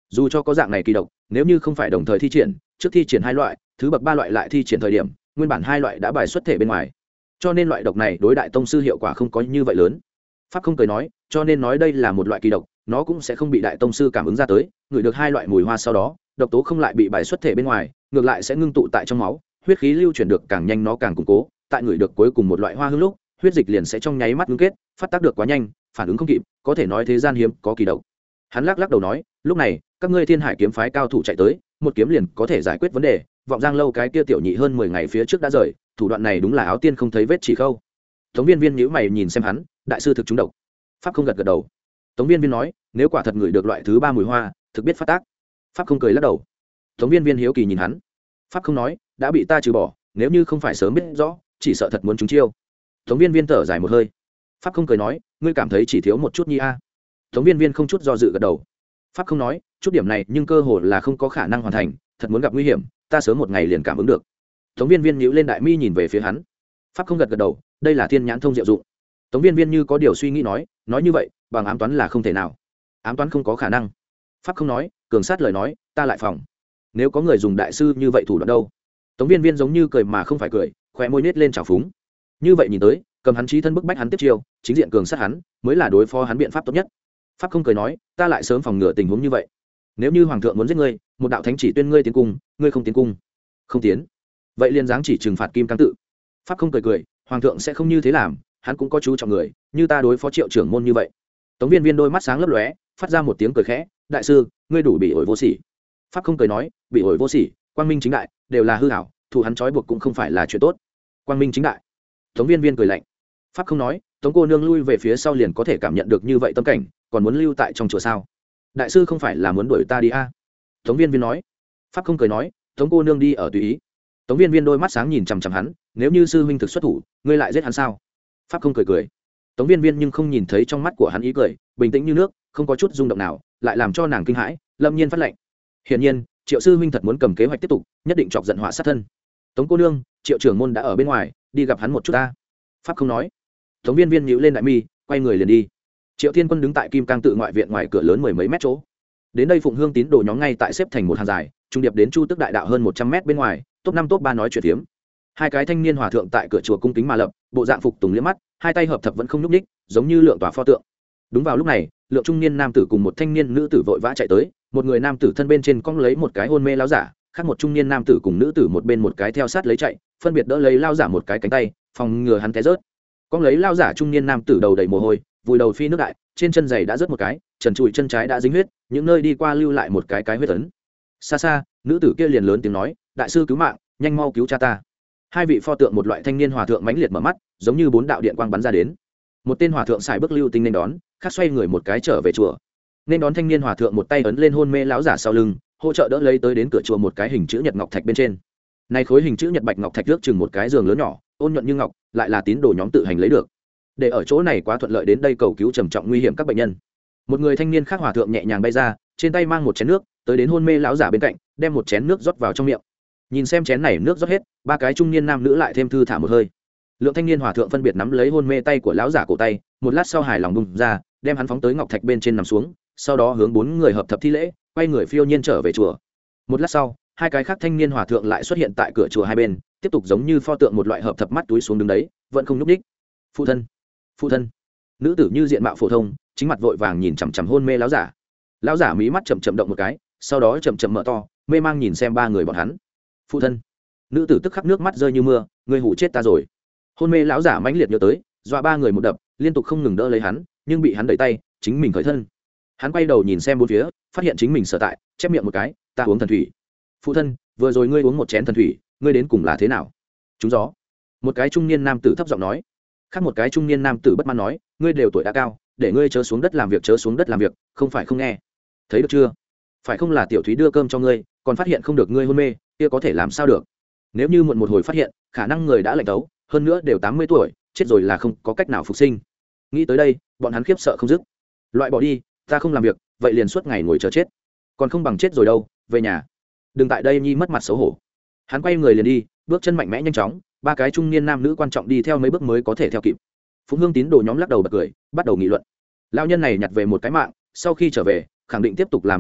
dù cho có dạng này kỳ độc, nếu như không phải đồng thời thi triển, trước thi triển hai loại, thứ bậc ba loại lại thi triển thời điểm, nguyên bản hai loại đã bài xuất thể bên ngoài, cho nên loại độc này đối đại tông sư hiệu quả không có như vậy lớn. Pháp không cười nói, cho nên nói đây là một loại kỳ độc, nó cũng sẽ không bị đại tông sư cảm ứng ra tới, ngửi được hai loại mùi hoa sau đó, độc tố không lại bị bài xuất thể bên ngoài, ngược lại sẽ ngưng tụ tại trong máu, huyết khí lưu chuyển được càng nhanh nó càng củng cố, tại ngửi được cuối cùng một loại hoa hương lúc, huyết dịch liền sẽ trong nháy mắt ngưng kết, phát tác được quá nhanh, phản ứng không kịp, có thể nói thế gian hiếm có kỳ độc. Hắn lắc lắc đầu nói, lúc này, các ngươi Thiên Hải kiếm phái cao thủ chạy tới, một kiếm liền có thể giải quyết vấn đề, vọng giang lâu cái kia tiểu nhị hơn mười ngày phía trước đã rời, thủ đoạn này đúng là áo tiên không thấy vết chỉ khâu. Tống Viên Viên nhíu mày nhìn xem hắn, đại sư thực chúng độc. Pháp không gật gật đầu. Tống Viên Viên nói, nếu quả thật ngửi được loại thứ ba mùi hoa, thực biết phát tác. Pháp không cười lắc đầu. Tống Viên Viên hiếu kỳ nhìn hắn. Pháp không nói, đã bị ta trừ bỏ, nếu như không phải sớm biết rõ, chỉ sợ thật muốn trúng chiêu. Tống Viên Viên thở dài một hơi. Pháp không cười nói, ngươi cảm thấy chỉ thiếu một chút nhi a. Tống Viên Viên không chút do dự gật đầu. Pháp không nói, chút điểm này nhưng cơ hồ là không có khả năng hoàn thành, thật muốn gặp nguy hiểm, ta sớm một ngày liền cảm ứng được. Tống Viên Viên nhíu lên đại mi nhìn về phía hắn. Pháp không gật gật đầu, đây là thiên nhãn thông diệu dụng. Tống Viên Viên như có điều suy nghĩ nói, nói như vậy, bằng ám toán là không thể nào. Ám toán không có khả năng. Pháp không nói, cường sát lời nói, ta lại phòng. Nếu có người dùng đại sư như vậy thủ đoạn đâu? Tống Viên Viên giống như cười mà không phải cười, khóe môi nhếch lên trào phúng. Như vậy nhìn tới, cầm hắn chí thân bức bách hắn tiếp chiêu, chính diện cường sát hắn, mới là đối phó hắn biện pháp tốt nhất. Pháp không cười nói, ta lại sớm phòng ngừa tình huống như vậy. Nếu như hoàng thượng muốn giết ngươi, một đạo thánh chỉ tuyên ngươi tiến cung, ngươi không tiến cung. Không tiến. Vậy liền dáng chỉ trừng phạt Kim Cang tự. Pháp không cười cười, hoàng thượng sẽ không như thế làm, hắn cũng có chú trọng người, như ta đối phó Triệu trưởng môn như vậy. Tống Viên Viên đôi mắt sáng lấp lóe, phát ra một tiếng cười khẽ, đại sư, ngươi đủ bị ổi vô sỉ. Pháp không cười nói, bị ổi vô sỉ, quang minh chính đại, đều là hư ảo, thủ hắn trói buộc cũng không phải là chuyện tốt. Quang minh chính đại. Tống Viên Viên cười lạnh. Pháp không nói, Tống cô nương lui về phía sau liền có thể cảm nhận được như vậy tâm cảnh, còn muốn lưu tại trong chùa sao? Đại sư không phải là muốn đuổi ta đi a? À? Tống Viên Viên nói. Pháp không cười nói, Tống cô nương đi ở tùy ý. Tống Viên Viên đôi mắt sáng nhìn chằm chằm hắn, nếu như sư huynh thực xuất thủ, ngươi lại giết hắn sao? Pháp không cười cười. Tống Viên Viên nhưng không nhìn thấy trong mắt của hắn ý cười, bình tĩnh như nước, không có chút rung động nào, lại làm cho nàng kinh hãi, lâm nhiên phát lệnh. Hiển nhiên, Triệu sư huynh thật muốn cầm kế hoạch tiếp tục, nhất định chọc giận họa sát thân. Tống cô nương, Triệu trưởng môn đã ở bên ngoài, đi gặp hắn một chút ta. Pháp không nói. Tống Viên Viên nhíu lên đại mi, quay người liền đi. Triệu Thiên Quân đứng tại Kim Cang tự ngoại viện ngoài cửa lớn mười mấy mét chỗ. Đến đây Phụng Hương tín đồ nhóm ngay tại xếp thành một hàng dài, trung điệp đến Chu Tức đại đạo hơn một trăm mét bên ngoài, top năm top ba nói chuyện phiếm. Hai cái thanh niên hòa thượng tại cửa chùa cung kính mà lập, bộ dạng phục tùng liếc mắt, hai tay hợp thập vẫn không nhúc nhích, giống như lượng tòa pho tượng. Đúng vào lúc này, lượng trung niên nam tử cùng một thanh niên nữ tử vội vã chạy tới, một người nam tử thân bên trên cong lấy một cái hôn mê lão giả, khác một trung niên nam tử cùng nữ tử một bên một cái theo sát lấy chạy, phân biệt đỡ lấy lão giả một cái cánh tay, phòng ngừa hắn té rớt. Cong lấy lão giả trung niên nam tử đầu đầy mồ hôi, vùi đầu phi nước đại, trên chân giày đã rớt một cái, trần trụi chân trái đã dính huyết, những nơi đi qua lưu lại một cái cái huyết ấn. Xa xa, nữ tử kia liền lớn tiếng nói, đại sư cứu mạng, nhanh mau cứu cha ta. Hai vị pho tượng một loại thanh niên hòa thượng mãnh liệt mở mắt, giống như bốn đạo điện quang bắn ra đến. Một tên hòa thượng xài bước lưu tinh nên đón, khác xoay người một cái trở về chùa. Nên đón thanh niên hòa thượng một tay ấn lên hôn mê lão giả sau lưng, hỗ trợ đỡ lấy tới đến cửa chùa một cái hình chữ nhật ngọc thạch bên trên. Này khối hình chữ nhật bạch ngọc thạch ước chừng một cái giường lớn nhỏ, ôn nhuận như ngọc, lại là tín đồ nhóm tự hành lấy được. Để ở chỗ này quá thuận lợi đến đây cầu cứu trầm trọng nguy hiểm các bệnh nhân. Một người thanh niên khác hòa thượng nhẹ nhàng bay ra, trên tay mang một chén nước, tới đến hôn mê lão giả bên cạnh, đem một chén nước rót vào trong miệng. Nhìn xem chén này nước rót hết, ba cái trung niên nam nữ lại thêm thư thả một hơi. Lượng thanh niên hòa thượng phân biệt nắm lấy hôn mê tay của lão giả cổ tay, một lát sau hài lòng bung ra, đem hắn phóng tới ngọc thạch bên trên nằm xuống, sau đó hướng bốn người hợp thập thi lễ, quay người phiêu nhiên trở về chùa. Một lát sau, hai cái khác thanh niên hòa thượng lại xuất hiện tại cửa chùa hai bên, tiếp tục giống như pho tượng một loại hợp thập mắt túi xuống đứng đấy, vẫn không nhúc nhích. Phụ thân, phụ thân. Nữ tử như diện mạo phổ thông, chính mặt vội vàng nhìn chằm chằm hôn mê lão giả. Lão giả mí mắt chậm chậm động một cái, sau đó chậm chậm mở to, mê mang nhìn xem ba người bọn hắn. Phụ thân. Nữ tử tức khắc nước mắt rơi như mưa, ngươi hủ chết ta rồi. Hôn mê lão giả mãnh liệt nhớ tới, dọa ba người một đập, liên tục không ngừng đỡ lấy hắn, nhưng bị hắn đẩy tay, chính mình khởi thân. Hắn quay đầu nhìn xem bốn phía, phát hiện chính mình sở tại, chép miệng một cái, ta uống thần thủy. Phụ thân, vừa rồi ngươi uống một chén thần thủy, ngươi đến cùng là thế nào? Trúng gió. Một cái trung niên nam tử thấp giọng nói. Khác một cái trung niên nam tử bất mãn nói, ngươi đều tuổi đã cao, để ngươi chớ xuống đất làm việc chớ xuống đất làm việc, không phải không nghe. Thấy được chưa? Phải không là tiểu thúy đưa cơm cho ngươi, còn phát hiện không được ngươi hôn mê, kia có thể làm sao được? Nếu như muộn một hồi phát hiện, khả năng người đã lạnh tấu, hơn nữa đều tám mươi tuổi, chết rồi là không có cách nào phục sinh. Nghĩ tới đây, bọn hắn khiếp sợ không dứt. Loại bỏ đi, ta không làm việc, vậy liền suốt ngày ngồi chờ chết, còn không bằng chết rồi đâu, về nhà. Đừng tại đây nhi mất mặt xấu hổ. Hắn quay người liền đi, bước chân mạnh mẽ nhanh chóng, ba cái trung niên nam nữ quan trọng đi theo mấy bước mới có thể theo kịp. Phụng Hương tín đồ nhóm lắc đầu bật cười, bắt đầu nghị luận. Lão nhân này nhặt về một cái mạng, sau khi trở về, khẳng định tiếp tục làm như vậy,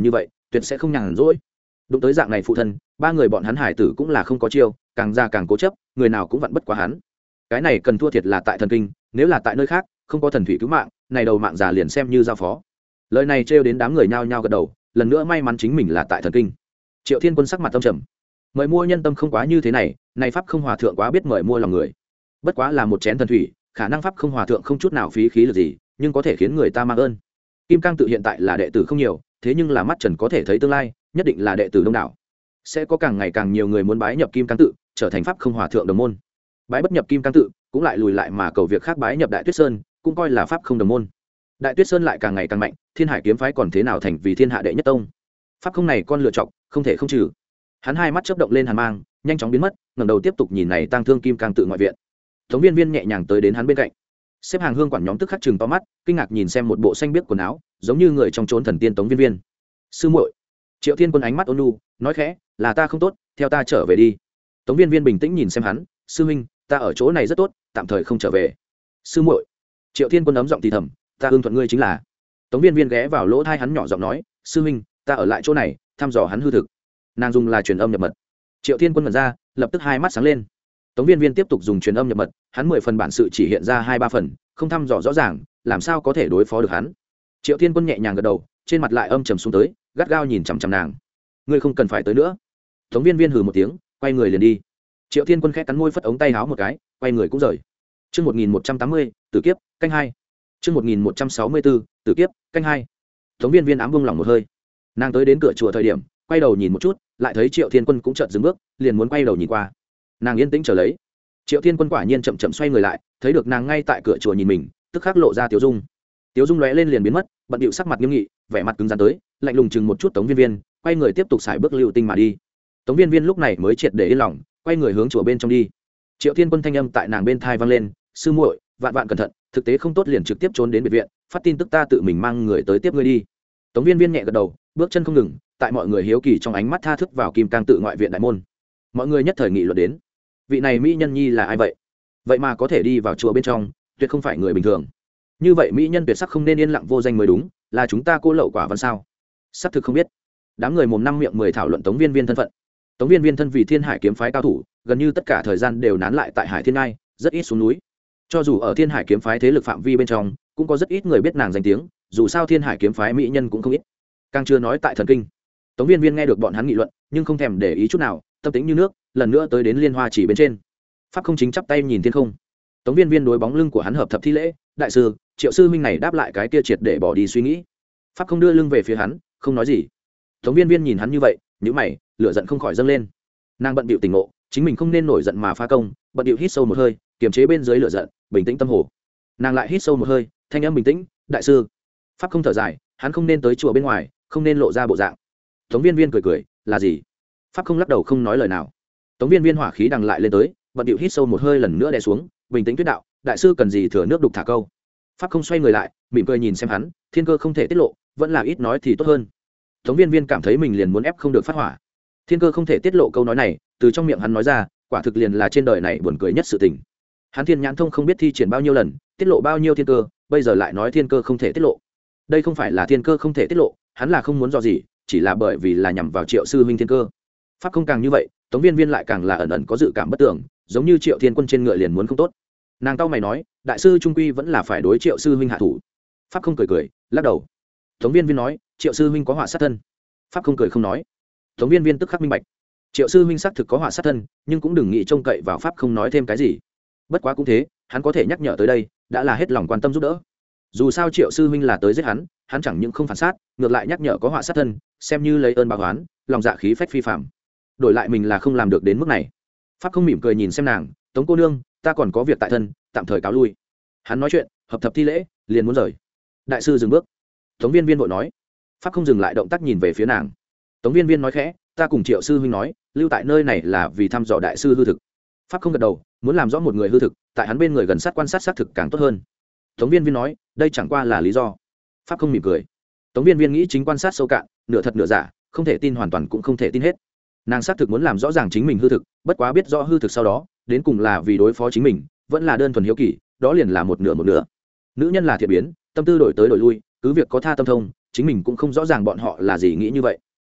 tuyệt sẽ không nhàn rỗi. Đụng tới dạng này phụ thân, ba người bọn hắn hải tử cũng là không có chiêu, càng già càng cố chấp, người nào cũng vặn bất quá hắn. Cái này cần thua thiệt là tại thần kinh, nếu là tại nơi khác không có thần thủy cứu mạng, này đầu mạng già liền xem như giao phó. Lời này trêu đến đám người nhao nhao gật đầu, lần nữa may mắn chính mình là tại thần kinh. Triệu Thiên Quân sắc mặt tâm trầm, mời mua nhân tâm không quá như thế này, này pháp không hòa thượng quá biết mời mua lòng người. Bất quá là một chén thần thủy, khả năng pháp không hòa thượng không chút nào phí khí lực gì, nhưng có thể khiến người ta mang ơn. Kim Cang tự hiện tại là đệ tử không nhiều, thế nhưng là mắt trần có thể thấy tương lai, nhất định là đệ tử đông đảo. Sẽ có càng ngày càng nhiều người muốn bái nhập Kim Cang tự, trở thành pháp không hòa thượng đồng môn. Bái bất nhập Kim Cang tự, cũng lại lùi lại mà cầu việc khác bái nhập Đại Tuyết Sơn, cũng coi là pháp không đồng môn. Đại Tuyết Sơn lại càng ngày càng mạnh, Thiên Hải kiếm phái còn thế nào thành vì thiên hạ đệ nhất tông. Pháp không này con lựa chọc, không thể không trừ. Hắn hai mắt chớp động lên hàn mang, nhanh chóng biến mất, ngẩng đầu tiếp tục nhìn này tang thương Kim Cang tự ngoại viện. Tống Viên Viên nhẹ nhàng tới đến hắn bên cạnh. Xếp hàng hương quản nhóm tức khắc chừng to mắt, kinh ngạc nhìn xem một bộ xanh biếc quần áo, giống như người trong trốn thần tiên Tống Viên Viên. Sư muội. Triệu Thiên Quân ánh mắt ôn nhu, nói khẽ, là ta không tốt, theo ta trở về đi. Tống Viên Viên bình tĩnh nhìn xem hắn, sư huynh, ta ở chỗ này rất tốt, tạm thời không trở về. Sư muội. Triệu Thiên Quân ấm giọng thì thầm, ta ưng thuận ngươi chính là. Tống Viên Viên ghé vào lỗ tai hắn nhỏ giọng nói, sư huynh, ta ở lại chỗ này, thăm dò hắn hư thực. Nàng dùng là truyền âm nhập mật. Triệu Thiên Quân mở ra, lập tức hai mắt sáng lên. Tống Viên Viên tiếp tục dùng truyền âm nhập mật, hắn mười phần bản sự chỉ hiện ra hai ba phần, không thăm dò rõ ràng, làm sao có thể đối phó được hắn. Triệu Thiên Quân nhẹ nhàng gật đầu, trên mặt lại âm trầm xuống tới, gắt gao nhìn chằm chằm nàng. Ngươi không cần phải tới nữa. Tống Viên Viên hừ một tiếng, quay người liền đi. Triệu Thiên Quân khẽ cắn môi phất ống tay áo một cái, quay người cũng rời. Chương một nghìn một trăm tám mươi, Tử kiếp, canh hai. Chương một nghìn một trăm sáu mươi bốn, Tử kiếp, canh hai. Tống Viên Viên ám buông lỏng một hơi. Nàng tới đến cửa chùa thời điểm, quay đầu nhìn một chút, lại thấy Triệu Thiên Quân cũng chợt dừng bước, liền muốn quay đầu nhìn qua. Nàng yên tĩnh chờ lấy. Triệu Thiên Quân quả nhiên chậm chậm xoay người lại, thấy được nàng ngay tại cửa chùa nhìn mình, tức khắc lộ ra tiểu dung. Tiểu dung lóe lên liền biến mất, bận điệu sắc mặt nghiêm nghị, vẻ mặt cứng rắn tới, lạnh lùng chừng một chút Tống Viên Viên, quay người tiếp tục xài bước lưu tinh mà đi. Tống Viên Viên lúc này mới triệt để yên lòng, quay người hướng chùa bên trong đi. Triệu Thiên Quân thanh âm tại nàng bên thai vang lên, sư muội, vạn vạn cẩn thận, thực tế không tốt liền trực tiếp trốn đến biệt viện, phát tin tức ta tự mình mang người tới tiếp ngươi đi. Tống Viên Viên nhẹ gật đầu, bước chân không ngừng, tại mọi người hiếu kỳ trong ánh mắt tha thức vào Kim Cang tự ngoại viện đại môn. Mọi người nhất thời nghị luận đến, vị này mỹ nhân nhi là ai vậy? Vậy mà có thể đi vào chùa bên trong, tuyệt không phải người bình thường. Như vậy mỹ nhân tuyệt sắc không nên yên lặng vô danh mới đúng, là chúng ta cô lậu quả văn sao? Sắp thực không biết. Đám người mồm năm miệng mười thảo luận Tống Viên Viên thân phận. Tống Viên Viên thân vì Thiên Hải kiếm phái cao thủ, gần như tất cả thời gian đều nán lại tại Hải Thiên Ngai, rất ít xuống núi. Cho dù ở Thiên Hải kiếm phái thế lực phạm vi bên trong, cũng có rất ít người biết nàng danh tiếng, dù sao Thiên Hải kiếm phái mỹ nhân cũng không ít. Càng chưa nói tại thần kinh. Tống Viên Viên nghe được bọn hắn nghị luận, nhưng không thèm để ý chút nào, tâm tĩnh như nước, lần nữa tới đến Liên Hoa chỉ bên trên. Pháp không chính chắp tay nhìn thiên không. Tống Viên Viên đối bóng lưng của hắn hợp thập thi lễ, đại sư, Triệu sư minh này đáp lại cái kia triệt để bỏ đi suy nghĩ. Pháp không đưa lưng về phía hắn, không nói gì. Tống Viên Viên nhìn hắn như vậy, nhíu mày, lửa giận không khỏi dâng lên. Nàng bận bịu tỉnh ngộ, chính mình không nên nổi giận mà phá công, bận bịu hít sâu một hơi, kiềm chế bên dưới lửa giận, bình tĩnh tâm hồ. Nàng lại hít sâu một hơi, thanh âm bình tĩnh, đại sư. Pháp không thở dài, hắn không nên tới chùa bên ngoài, không nên lộ ra bộ dạng. Tống Viên Viên cười cười, là gì? Pháp không lắc đầu không nói lời nào. Tống Viên Viên hỏa khí đằng lại lên tới, bận điệu hít sâu một hơi lần nữa đè xuống, bình tĩnh tuyết đạo, đại sư cần gì thừa nước đục thả câu. Pháp không xoay người lại, mỉm cười nhìn xem hắn, thiên cơ không thể tiết lộ, vẫn là ít nói thì tốt hơn. Tống Viên Viên cảm thấy mình liền muốn ép không được phát hỏa. Thiên cơ không thể tiết lộ câu nói này, từ trong miệng hắn nói ra, quả thực liền là trên đời này buồn cười nhất sự tình. Hắn Thiên Nhãn Thông không biết thi triển bao nhiêu lần, tiết lộ bao nhiêu thiên cơ, bây giờ lại nói thiên cơ không thể tiết lộ. Đây không phải là thiên cơ không thể tiết lộ, hắn là không muốn dò gì, chỉ là bởi vì là nhằm vào Triệu sư huynh thiên cơ. Pháp không càng như vậy, Tống Viên Viên lại càng là ẩn ẩn có dự cảm bất tưởng, giống như Triệu Thiên Quân trên ngựa liền muốn không tốt. Nàng cau mày nói, đại sư trung quy vẫn là phải đối Triệu sư huynh hạ thủ. Pháp không cười cười, lắc đầu. Tống Viên Viên nói, Triệu sư huynh có họa sát thân. Pháp không cười không nói. Tống Viên Viên tức khắc minh bạch, Triệu sư huynh xác thực có họa sát thân, nhưng cũng đừng nghĩ trông cậy vào Pháp không nói thêm cái gì. Bất quá cũng thế, hắn có thể nhắc nhở tới đây, đã là hết lòng quan tâm giúp đỡ. Dù sao Triệu sư huynh là tới giết hắn, hắn chẳng những không phản sát, ngược lại nhắc nhở có họa sát thân, xem như lấy ơn báo oán, lòng dạ khí phách phi phàm. Đổi lại mình là không làm được đến mức này. Pháp không mỉm cười nhìn xem nàng, Tống cô nương, ta còn có việc tại thân, tạm thời cáo lui. Hắn nói chuyện, hợp thập thi lễ, liền muốn rời. Đại sư dừng bước. Tống Viên Viên vội nói. Pháp không dừng lại động tác nhìn về phía nàng. Tống Viên Viên nói khẽ, ta cùng Triệu sư huynh nói, lưu tại nơi này là vì thăm dò đại sư hư thực. Pháp không gật đầu, muốn làm rõ một người hư thực, tại hắn bên người gần sát quan sát xác thực càng tốt hơn. Tống Viên Viên nói, đây chẳng qua là lý do. Pháp không mỉm cười. Tống Viên Viên nghĩ chính quan sát sâu cạn, nửa thật nửa giả, không thể tin hoàn toàn cũng không thể tin hết. Nàng xác thực muốn làm rõ ràng chính mình hư thực, bất quá biết rõ hư thực sau đó, đến cùng là vì đối phó chính mình, vẫn là đơn thuần hiếu kỳ, đó liền là một nửa một nửa. Nữ nhân là thiện biến, tâm tư đổi tới đổi lui, cứ việc có tha tâm thông, chính mình cũng không rõ ràng bọn họ là gì nghĩ như vậy.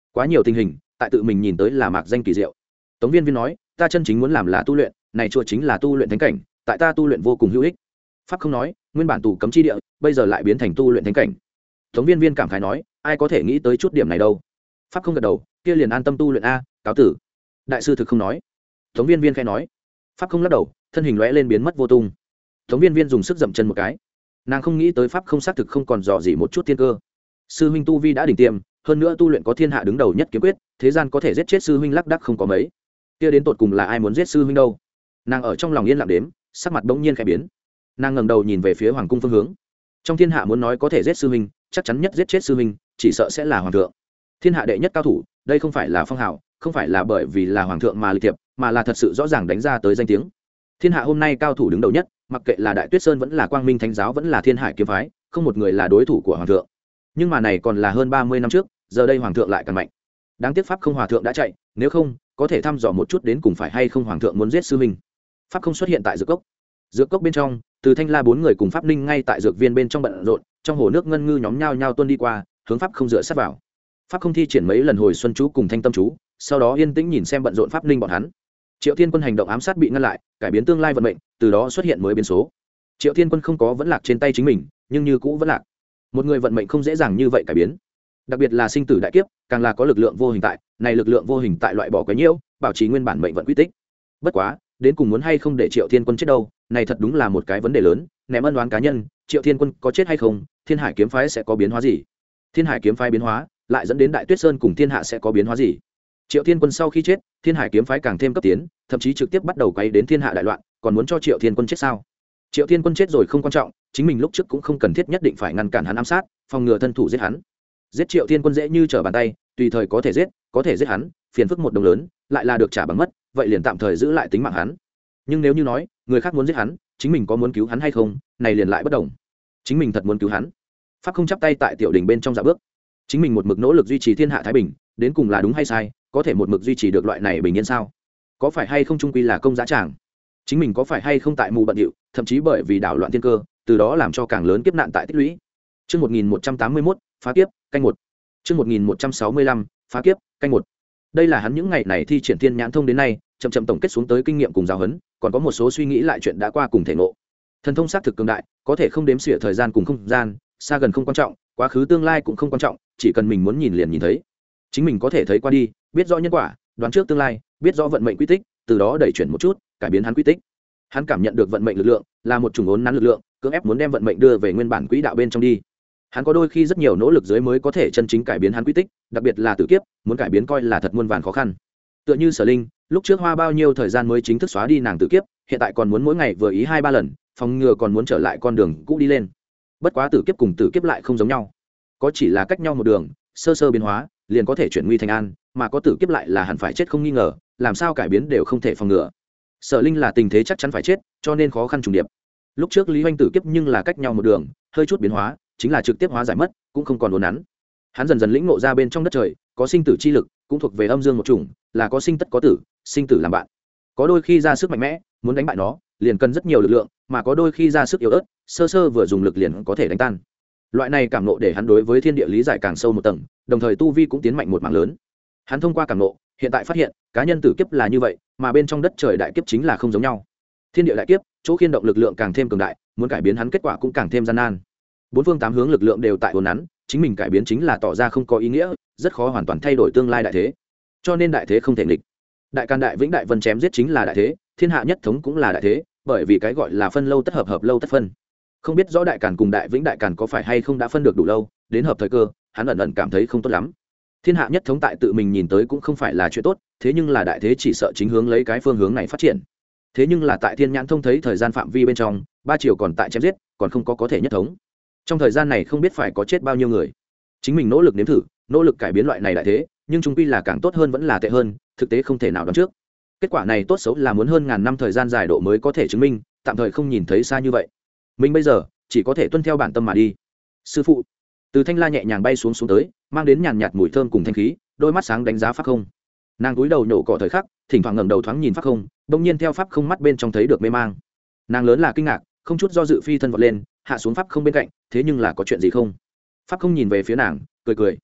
quá nhiều tình hình tại tự mình nhìn tới là mạc danh kỳ diệu. Tống Viên Viên nói, ta chân chính muốn làm là tu luyện, này chùa chính là tu luyện thánh cảnh, tại ta tu luyện vô cùng hữu ích. Pháp không nói, nguyên bản tù cấm chi địa bây giờ lại biến thành tu luyện thánh cảnh. Tống Viên Viên cảm khái nói, ai có thể nghĩ tới chút điểm này đâu. Pháp không gật đầu, kia liền an tâm tu luyện a, cáo tử. Đại sư thực không nói. Tống Viên Viên khẽ nói. Pháp không lắc đầu, thân hình lóe lên biến mất vô tung. Tống Viên Viên dùng sức dậm chân một cái. Nàng không nghĩ tới Pháp không xác thực không còn dò gì một chút thiên cơ. Sư huynh tu vi đã đỉnh tiêm, hơn nữa tu luyện có thiên hạ đứng đầu nhất kiếm quyết, thế gian có thể giết chết sư huynh lắc đắc không có mấy. Kia đến tột cùng là ai muốn giết sư huynh đâu? Nàng ở trong lòng yên lặng đếm, sắc mặt bỗng nhiên khẽ biến. Nàng ngẩng đầu nhìn về phía hoàng cung phương hướng. Trong thiên hạ muốn nói có thể giết sư huynh, chắc chắn nhất giết chết sư huynh, chỉ sợ sẽ là hoàng thượng. Thiên hạ đệ nhất cao thủ, đây không phải là phong hào, không phải là bởi vì là hoàng thượng mà lịch thiệp, mà là thật sự rõ ràng đánh ra tới danh tiếng. Thiên hạ hôm nay cao thủ đứng đầu nhất, mặc kệ là Đại Tuyết Sơn vẫn là Quang Minh Thánh giáo vẫn là Thiên Hải kiếm phái, không một người là đối thủ của hoàng thượng. Nhưng mà này còn là hơn ba mươi năm trước, giờ đây hoàng thượng lại càng mạnh. Đáng tiếc Pháp không hòa thượng đã chạy, nếu không, có thể thăm dò một chút đến cùng phải hay không hoàng thượng muốn giết sư huynh. Pháp không xuất hiện tại dược cốc. Dược cốc bên trong, Từ Thanh La bốn người cùng Pháp Ninh ngay tại dược viên bên trong bận rộn, trong hồ nước ngân ngư nhóm nhao nhao tuôn đi qua, hướng Pháp không dựa sát vào. Pháp không thi triển mấy lần hồi xuân chú cùng thanh tâm chú, sau đó yên tĩnh nhìn xem bận rộn Pháp Ninh bọn hắn. Triệu Thiên Quân hành động ám sát bị ngăn lại, cải biến tương lai vận mệnh, từ đó xuất hiện mới biến số. Triệu Thiên Quân không có vẫn lạc trên tay chính mình, nhưng như cũ vẫn lạc. Một người vận mệnh không dễ dàng như vậy cải biến, đặc biệt là sinh tử đại kiếp, càng là có lực lượng vô hình tại, này lực lượng vô hình tại loại bỏ quấy nhiễu, bảo trì nguyên bản mệnh vận quy tích. Bất quá, đến cùng muốn hay không để Triệu Thiên Quân chết đâu, này thật đúng là một cái vấn đề lớn, ném ân đoán cá nhân, Triệu Thiên Quân có chết hay không, Thiên Hải kiếm phái sẽ có biến hóa gì? Thiên Hải kiếm phái biến hóa, lại dẫn đến Đại Tuyết Sơn cùng Thiên Hạ sẽ có biến hóa gì? Triệu Thiên Quân sau khi chết, Thiên Hải kiếm phái càng thêm cấp tiến, thậm chí trực tiếp bắt đầu quay đến Thiên Hạ đại loạn, còn muốn cho Triệu Thiên Quân chết sao? Triệu Thiên Quân chết rồi không quan trọng, chính mình lúc trước cũng không cần thiết nhất định phải ngăn cản hắn ám sát, phòng ngừa thân thủ giết hắn. Giết Triệu Thiên Quân dễ như trở bàn tay, tùy thời có thể giết, có thể giết hắn, phiền phức một đồng lớn, lại là được trả bằng mất, vậy liền tạm thời giữ lại tính mạng hắn. Nhưng nếu như nói, người khác muốn giết hắn, chính mình có muốn cứu hắn hay không, này liền lại bất đồng. Chính mình thật muốn cứu hắn. Pháp không chắp tay tại tiểu đỉnh bên trong dạ bước. Chính mình một mực nỗ lực duy trì thiên hạ thái bình, đến cùng là đúng hay sai, có thể một mực duy trì được loại này bình yên sao? Có phải hay không trung quy là công giá tràng? Chính mình có phải hay không tại mù bận điệu, thậm chí bởi vì đảo loạn thiên cơ, từ đó làm cho càng lớn kiếp nạn tại tích lũy. Chương một nghìn một trăm tám mươi mốt, phá kiếp, canh một. Chương một nghìn một trăm sáu mươi lăm, phá kiếp, canh một. Đây là hắn những ngày này thi triển thiên nhãn thông đến nay, chậm chậm tổng kết xuống tới kinh nghiệm cùng giáo huấn, còn có một số suy nghĩ lại chuyện đã qua cùng thể ngộ. Thần thông xác thực cường đại, có thể không đếm xỉa thời gian cùng không gian, xa gần không quan trọng, quá khứ tương lai cũng không quan trọng, chỉ cần mình muốn nhìn liền nhìn thấy. Chính mình có thể thấy qua đi, biết rõ nhân quả, đoán trước tương lai, biết rõ vận mệnh quy tích, từ đó đẩy chuyển một chút, cải biến hắn quy tích. Hắn cảm nhận được vận mệnh lực lượng là một chủng ốn nắn lực lượng, cưỡng ép muốn đem vận mệnh đưa về nguyên bản quỹ đạo bên trong đi. Hắn có đôi khi rất nhiều nỗ lực dưới mới có thể chân chính cải biến hắn quy tích, đặc biệt là tử kiếp, muốn cải biến coi là thật muôn vàn khó khăn. Tựa như Sở Linh, lúc trước hoa bao nhiêu thời gian mới chính thức xóa đi nàng tử kiếp, hiện tại còn muốn mỗi ngày vừa ý hai ba lần, phòng ngừa còn muốn trở lại con đường cũ đi lên. Bất quá tử kiếp cùng tử kiếp lại không giống nhau, có chỉ là cách nhau một đường, sơ sơ biến hóa, liền có thể chuyển nguy thành an, mà có tử kiếp lại là hẳn phải chết không nghi ngờ, làm sao cải biến đều không thể phòng ngừa. Sở Linh là tình thế chắc chắn phải chết, cho nên khó khăn trùng điệp. Lúc trước Lý Hoành tử kiếp nhưng là cách nhau một đường, hơi chút biến hóa, chính là trực tiếp hóa giải mất, cũng không còn uốn nắn. Hắn dần dần lĩnh ngộ ra bên trong đất trời, có sinh tử chi lực, cũng thuộc về âm dương một chủng, là có sinh tất có tử, sinh tử làm bạn. Có đôi khi ra sức mạnh mẽ, muốn đánh bại nó, liền cần rất nhiều lực lượng, mà có đôi khi ra sức yếu ớt, sơ sơ vừa dùng lực liền có thể đánh tan. Loại này cảm ngộ để hắn đối với thiên địa lý giải càng sâu một tầng, đồng thời tu vi cũng tiến mạnh một mảng lớn. Hắn thông qua cảm ngộ, hiện tại phát hiện, cá nhân tử kiếp là như vậy, mà bên trong đất trời đại kiếp chính là không giống nhau. Thiên địa đại kiếp, chỗ khiên động lực lượng càng thêm cường đại, muốn cải biến hắn kết quả cũng càng thêm gian nan. Bốn phương tám hướng lực lượng đều tại hồn nắn, chính mình cải biến chính là tỏ ra không có ý nghĩa, rất khó hoàn toàn thay đổi tương lai đại thế. Cho nên đại thế không thể nghịch. Đại Càn Đại Vĩnh Đại Vân chém giết chính là đại thế, thiên hạ nhất thống cũng là đại thế, bởi vì cái gọi là phân lâu tất hợp, hợp lâu tất phân. Không biết rõ Đại Càn cùng Đại Vĩnh Đại Càn có phải hay không đã phân được đủ lâu, đến hợp thời cơ, hắn ẩn ẩn cảm thấy không tốt lắm. Thiên hạ nhất thống tại tự mình nhìn tới cũng không phải là chuyện tốt, thế nhưng là đại thế chỉ sợ chính hướng lấy cái phương hướng này phát triển. Thế nhưng là tại thiên nhãn thông thấy thời gian phạm vi bên trong, ba triều còn tại chém giết, còn không có có thể nhất thống. Trong thời gian này không biết phải có chết bao nhiêu người. Chính mình nỗ lực nếm thử, nỗ lực cải biến loại này đại thế, nhưng chung quy là càng tốt hơn vẫn là tệ hơn, thực tế không thể nào đoán trước. Kết quả này tốt xấu là muốn hơn ngàn năm thời gian dài độ mới có thể chứng minh, tạm thời không nhìn thấy xa như vậy. Mình bây giờ chỉ có thể tuân theo bản tâm mà đi. Sư phụ. Từ Thanh La nhẹ nhàng bay xuống xuống tới, mang đến nhàn nhạt mùi thơm cùng thanh khí, đôi mắt sáng đánh giá Pháp Không. Nàng cúi đầu nhổ cỏ thời khắc, thỉnh thoảng ngẩng đầu thoáng nhìn Pháp Không, bỗng nhiên theo Pháp Không mắt bên trong thấy được mê mang. Nàng lớn là kinh ngạc, không chút do dự phi thân vọt lên, hạ xuống Pháp Không bên cạnh, thế nhưng là có chuyện gì không? Pháp Không nhìn về phía nàng, cười cười.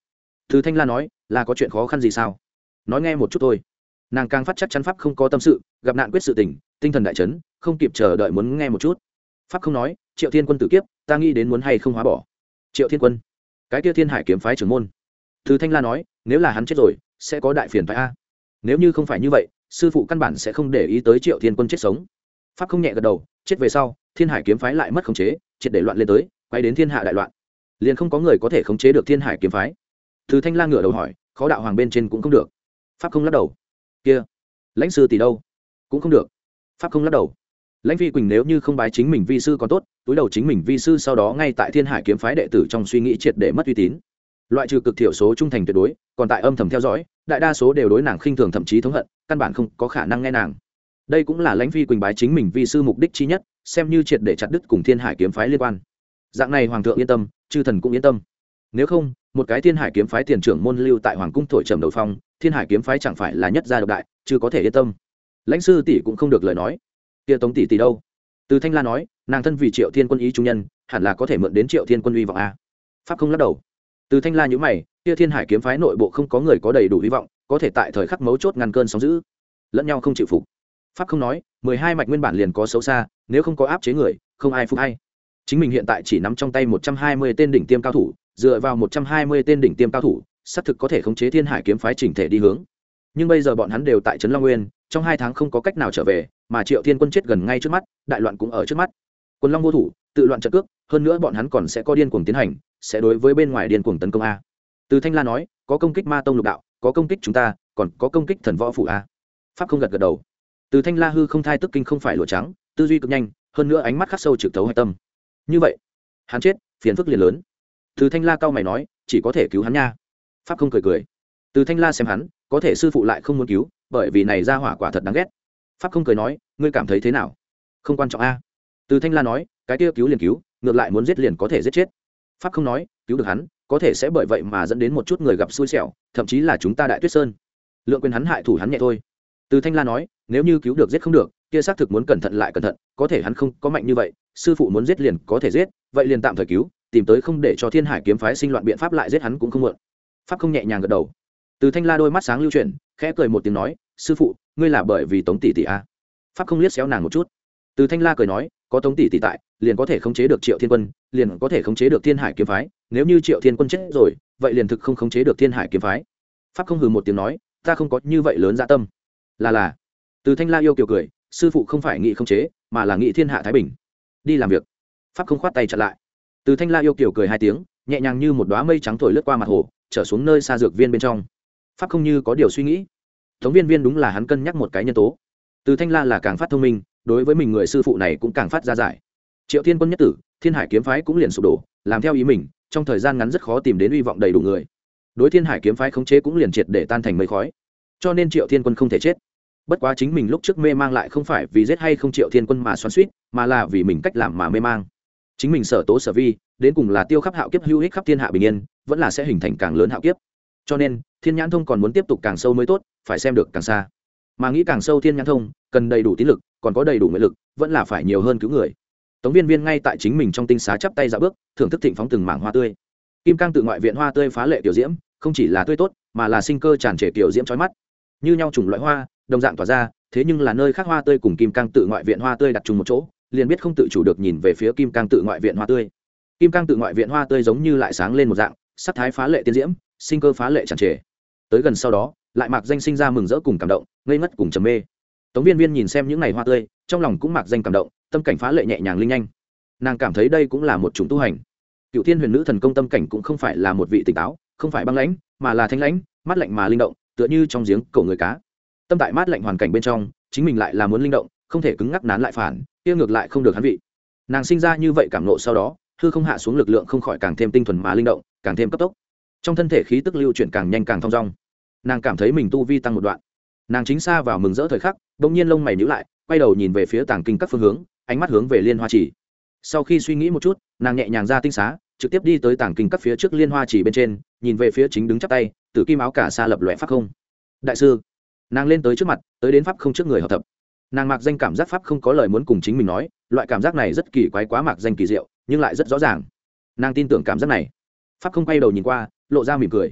Từ Thanh La nói, là có chuyện khó khăn gì sao? Nói nghe một chút thôi. Nàng càng phát chắc chắn pháp không có tâm sự, gặp nạn quyết sự tình, tinh thần đại chấn, không kịp chờ đợi muốn nghe một chút. Pháp không nói, Triệu Thiên Quân tử kiếp, ta nghĩ đến muốn hay không hóa bỏ. Triệu Thiên Quân, cái kia Thiên Hải kiếm phái trưởng môn. Từ Thanh La nói, nếu là hắn chết rồi, sẽ có đại phiền phải a. Nếu như không phải như vậy, sư phụ căn bản sẽ không để ý tới Triệu Thiên Quân chết sống. Pháp không nhẹ gật đầu, chết về sau, Thiên Hải kiếm phái lại mất khống chế, triệt để loạn lên tới, quay đến thiên hạ đại loạn. Liền không có người có thể khống chế được Thiên Hải kiếm phái. Từ Thanh La ngửa đầu hỏi, khó đạo hoàng bên trên cũng không được. Pháp không lắc đầu. Kia, lãnh sư tỷ đâu? Cũng không được. Pháp không lắc đầu. Lãnh Phi Quỳnh nếu như không bái chính mình vi sư còn tốt, túi đầu chính mình vi sư sau đó ngay tại Thiên Hải kiếm phái đệ tử trong suy nghĩ triệt để mất uy tín. Loại trừ cực thiểu số trung thành tuyệt đối, còn tại âm thầm theo dõi, đại đa số đều đối nàng khinh thường thậm chí thống hận, căn bản không có khả năng nghe nàng. Đây cũng là Lãnh Phi Quỳnh bái chính mình vi sư mục đích chi nhất, xem như triệt để chặt đứt cùng Thiên Hải kiếm phái liên quan. Dạng này hoàng thượng yên tâm, chư thần cũng yên tâm. Nếu không, một cái Thiên Hải kiếm phái tiền trưởng môn lưu tại hoàng cung thổi trầm đầu phong, Thiên Hải kiếm phái chẳng phải là nhất gia độc đại, chưa có thể yên tâm. Lãnh sư tỷ cũng không được lời nói. Kia Tống tỷ tỷ đâu? Từ Thanh La nói, nàng thân vì Triệu Thiên Quân ý trung nhân, hẳn là có thể mượn đến Triệu Thiên Quân uy vọng a. Pháp không lắc đầu. Từ Thanh La nhíu mày, kia Thiên Hải kiếm phái nội bộ không có người có đầy đủ hy vọng, có thể tại thời khắc mấu chốt ngăn cơn sóng dữ, lẫn nhau không chịu phục. Pháp không nói, mười hai mạch nguyên bản liền có xấu xa, nếu không có áp chế người, không ai phục ai. Chính mình hiện tại chỉ nắm trong tay một trăm hai mươi tên đỉnh tiêm cao thủ, dựa vào một trăm hai mươi tên đỉnh tiêm cao thủ, xác thực có thể khống chế Thiên Hải kiếm phái chỉnh thể đi hướng. Nhưng bây giờ bọn hắn đều tại trấn Long Nguyên, trong hai tháng không có cách nào trở về, mà Triệu Thiên Quân chết gần ngay trước mắt, đại loạn cũng ở trước mắt. Quân Long vô thủ, tự loạn trận cước, hơn nữa bọn hắn còn sẽ có điên cuồng tiến hành, sẽ đối với bên ngoài điên cuồng tấn công a. Từ Thanh La nói, có công kích Ma Tông lục đạo, có công kích chúng ta, còn có công kích Thần Võ phủ a. Pháp không gật gật đầu. Từ Thanh La hư không thai tức kinh không phải lụa trắng, tư duy cực nhanh, hơn nữa ánh mắt khắc sâu trực thấu hạch tâm. Như vậy, hắn chết, phiền phức liền lớn. Từ Thanh La cao mày nói, chỉ có thể cứu hắn nha. Pháp không cười cười. Từ Thanh La xem hắn, có thể sư phụ lại không muốn cứu, bởi vì này ra hỏa quả thật đáng ghét. Pháp không cười nói, ngươi cảm thấy thế nào? Không quan trọng a. Từ Thanh La nói, cái kia cứu liền cứu, ngược lại muốn giết liền có thể giết chết. Pháp không nói, cứu được hắn, có thể sẽ bởi vậy mà dẫn đến một chút người gặp xui xẻo, thậm chí là chúng ta Đại Tuyết Sơn. Lượng quyền hắn hại thủ hắn nhẹ thôi. Từ Thanh La nói, nếu như cứu được giết không được, kia xác thực muốn cẩn thận lại cẩn thận, có thể hắn không có mạnh như vậy, sư phụ muốn giết liền có thể giết, vậy liền tạm thời cứu, tìm tới không để cho Thiên Hải kiếm phái sinh loạn biện pháp lại giết hắn cũng không muộn. Pháp không nhẹ nhàng gật đầu. Từ Thanh La đôi mắt sáng lưu chuyển, khẽ cười một tiếng nói, sư phụ, ngươi là bởi vì Tống tỷ tỷ a. Pháp không liếc xéo nàng một chút. Từ Thanh La cười nói, có Tống tỷ tỷ tại, liền có thể khống chế được Triệu Thiên Quân, liền có thể khống chế được Thiên Hải kiếm phái, nếu như Triệu Thiên Quân chết rồi, vậy liền thực không khống chế được Thiên Hải kiếm phái. Pháp không hừ một tiếng nói, ta không có như vậy lớn dạ tâm. Là là. Từ Thanh La yêu kiều cười, sư phụ không phải nghĩ khống chế, mà là nghĩ thiên hạ thái bình. Đi làm việc. Pháp không khoát tay chặn lại. Từ Thanh La yêu kiều cười hai tiếng, nhẹ nhàng như một đóa mây trắng thổi lướt qua mặt hồ, trở xuống nơi xa dược viên bên trong. Pháp không như có điều suy nghĩ. Tống Viên Viên đúng là hắn cân nhắc một cái nhân tố. Từ Thanh La là càng phát thông minh, đối với mình người sư phụ này cũng càng phát ra giải. Triệu Thiên Quân nhất tử, Thiên Hải kiếm phái cũng liền sụp đổ, làm theo ý mình, trong thời gian ngắn rất khó tìm đến uy vọng đầy đủ người. Đối Thiên Hải kiếm phái khống chế cũng liền triệt để tan thành mây khói. Cho nên Triệu Thiên Quân không thể chết. Bất quá chính mình lúc trước mê mang lại không phải vì giết hay không Triệu Thiên Quân mà xoắn xuýt, mà là vì mình cách làm mà mê mang. Chính mình sở tố sở vi, đến cùng là tiêu khắp hạo kiếp hữu ích khắp thiên hạ bình yên, vẫn là sẽ hình thành càng lớn hạo kiếp. Cho nên, Thiên Nhãn Thông còn muốn tiếp tục càng sâu mới tốt, phải xem được càng xa. Mà nghĩ càng sâu Thiên Nhãn Thông, cần đầy đủ tín lực, còn có đầy đủ nguyện lực, vẫn là phải nhiều hơn cứu người. Tống Viên Viên ngay tại chính mình trong tinh xá chắp tay dạo bước, thưởng thức thịnh phóng từng mảng hoa tươi. Kim Cang tự ngoại viện hoa tươi phá lệ tiểu diễm, không chỉ là tươi tốt, mà là sinh cơ tràn trề tiểu diễm chói mắt. Như nhau chủng loại hoa, đồng dạng tỏa ra, thế nhưng là nơi khác hoa tươi cùng Kim Cang tự ngoại viện hoa tươi đặt chung một chỗ, liền biết không tự chủ được nhìn về phía Kim Cang tự ngoại viện hoa tươi. Kim Cang tự ngoại viện hoa tươi giống như lại sáng lên một dạng, sắc thái phá lệ tiên diễm, sinh cơ phá lệ tràn trề. Tới gần sau đó, lại mạc danh sinh ra mừng rỡ cùng cảm động, ngây ngất cùng trầm mê. Tống Viên Viên nhìn xem những ngày hoa tươi, trong lòng cũng mạc danh cảm động, tâm cảnh phá lệ nhẹ nhàng linh nhanh. Nàng cảm thấy đây cũng là một chủng tu hành. Cựu Thiên Huyền Nữ thần công tâm cảnh cũng không phải là một vị tỉnh táo, không phải băng lãnh, mà là thanh lãnh, mát lạnh mà linh động, tựa như trong giếng cổ người cá. Tâm tại mát lạnh hoàn cảnh bên trong, chính mình lại là muốn linh động, không thể cứng ngắc nán lại phản, kia ngược lại không được hắn vị. Nàng sinh ra như vậy cảm nộ sau đó, hư không hạ xuống lực lượng không khỏi càng thêm tinh thuần mà linh động, càng thêm cấp tốc. Trong thân thể khí tức lưu chuyển càng nhanh càng thong dong. Nàng cảm thấy mình tu vi tăng một đoạn. Nàng chính xa vào mừng rỡ thời khắc, bỗng nhiên lông mày nhíu lại, quay đầu nhìn về phía tàng kinh các phương hướng, ánh mắt hướng về Liên Hoa Chỉ. Sau khi suy nghĩ một chút, nàng nhẹ nhàng ra tinh xá, trực tiếp đi tới tàng kinh các phía trước Liên Hoa Chỉ bên trên, nhìn về phía chính đứng chắp tay, tử kim áo cả sa lập loè pháp không. Đại sư. Nàng lên tới trước mặt, tới đến pháp không trước người hợp thập. Nàng mặc danh cảm giác pháp không có lời muốn cùng chính mình nói, loại cảm giác này rất kỳ quái quá mặc danh kỳ diệu, nhưng lại rất rõ ràng. Nàng tin tưởng cảm giác này. Pháp không quay đầu nhìn qua, lộ ra mỉm cười.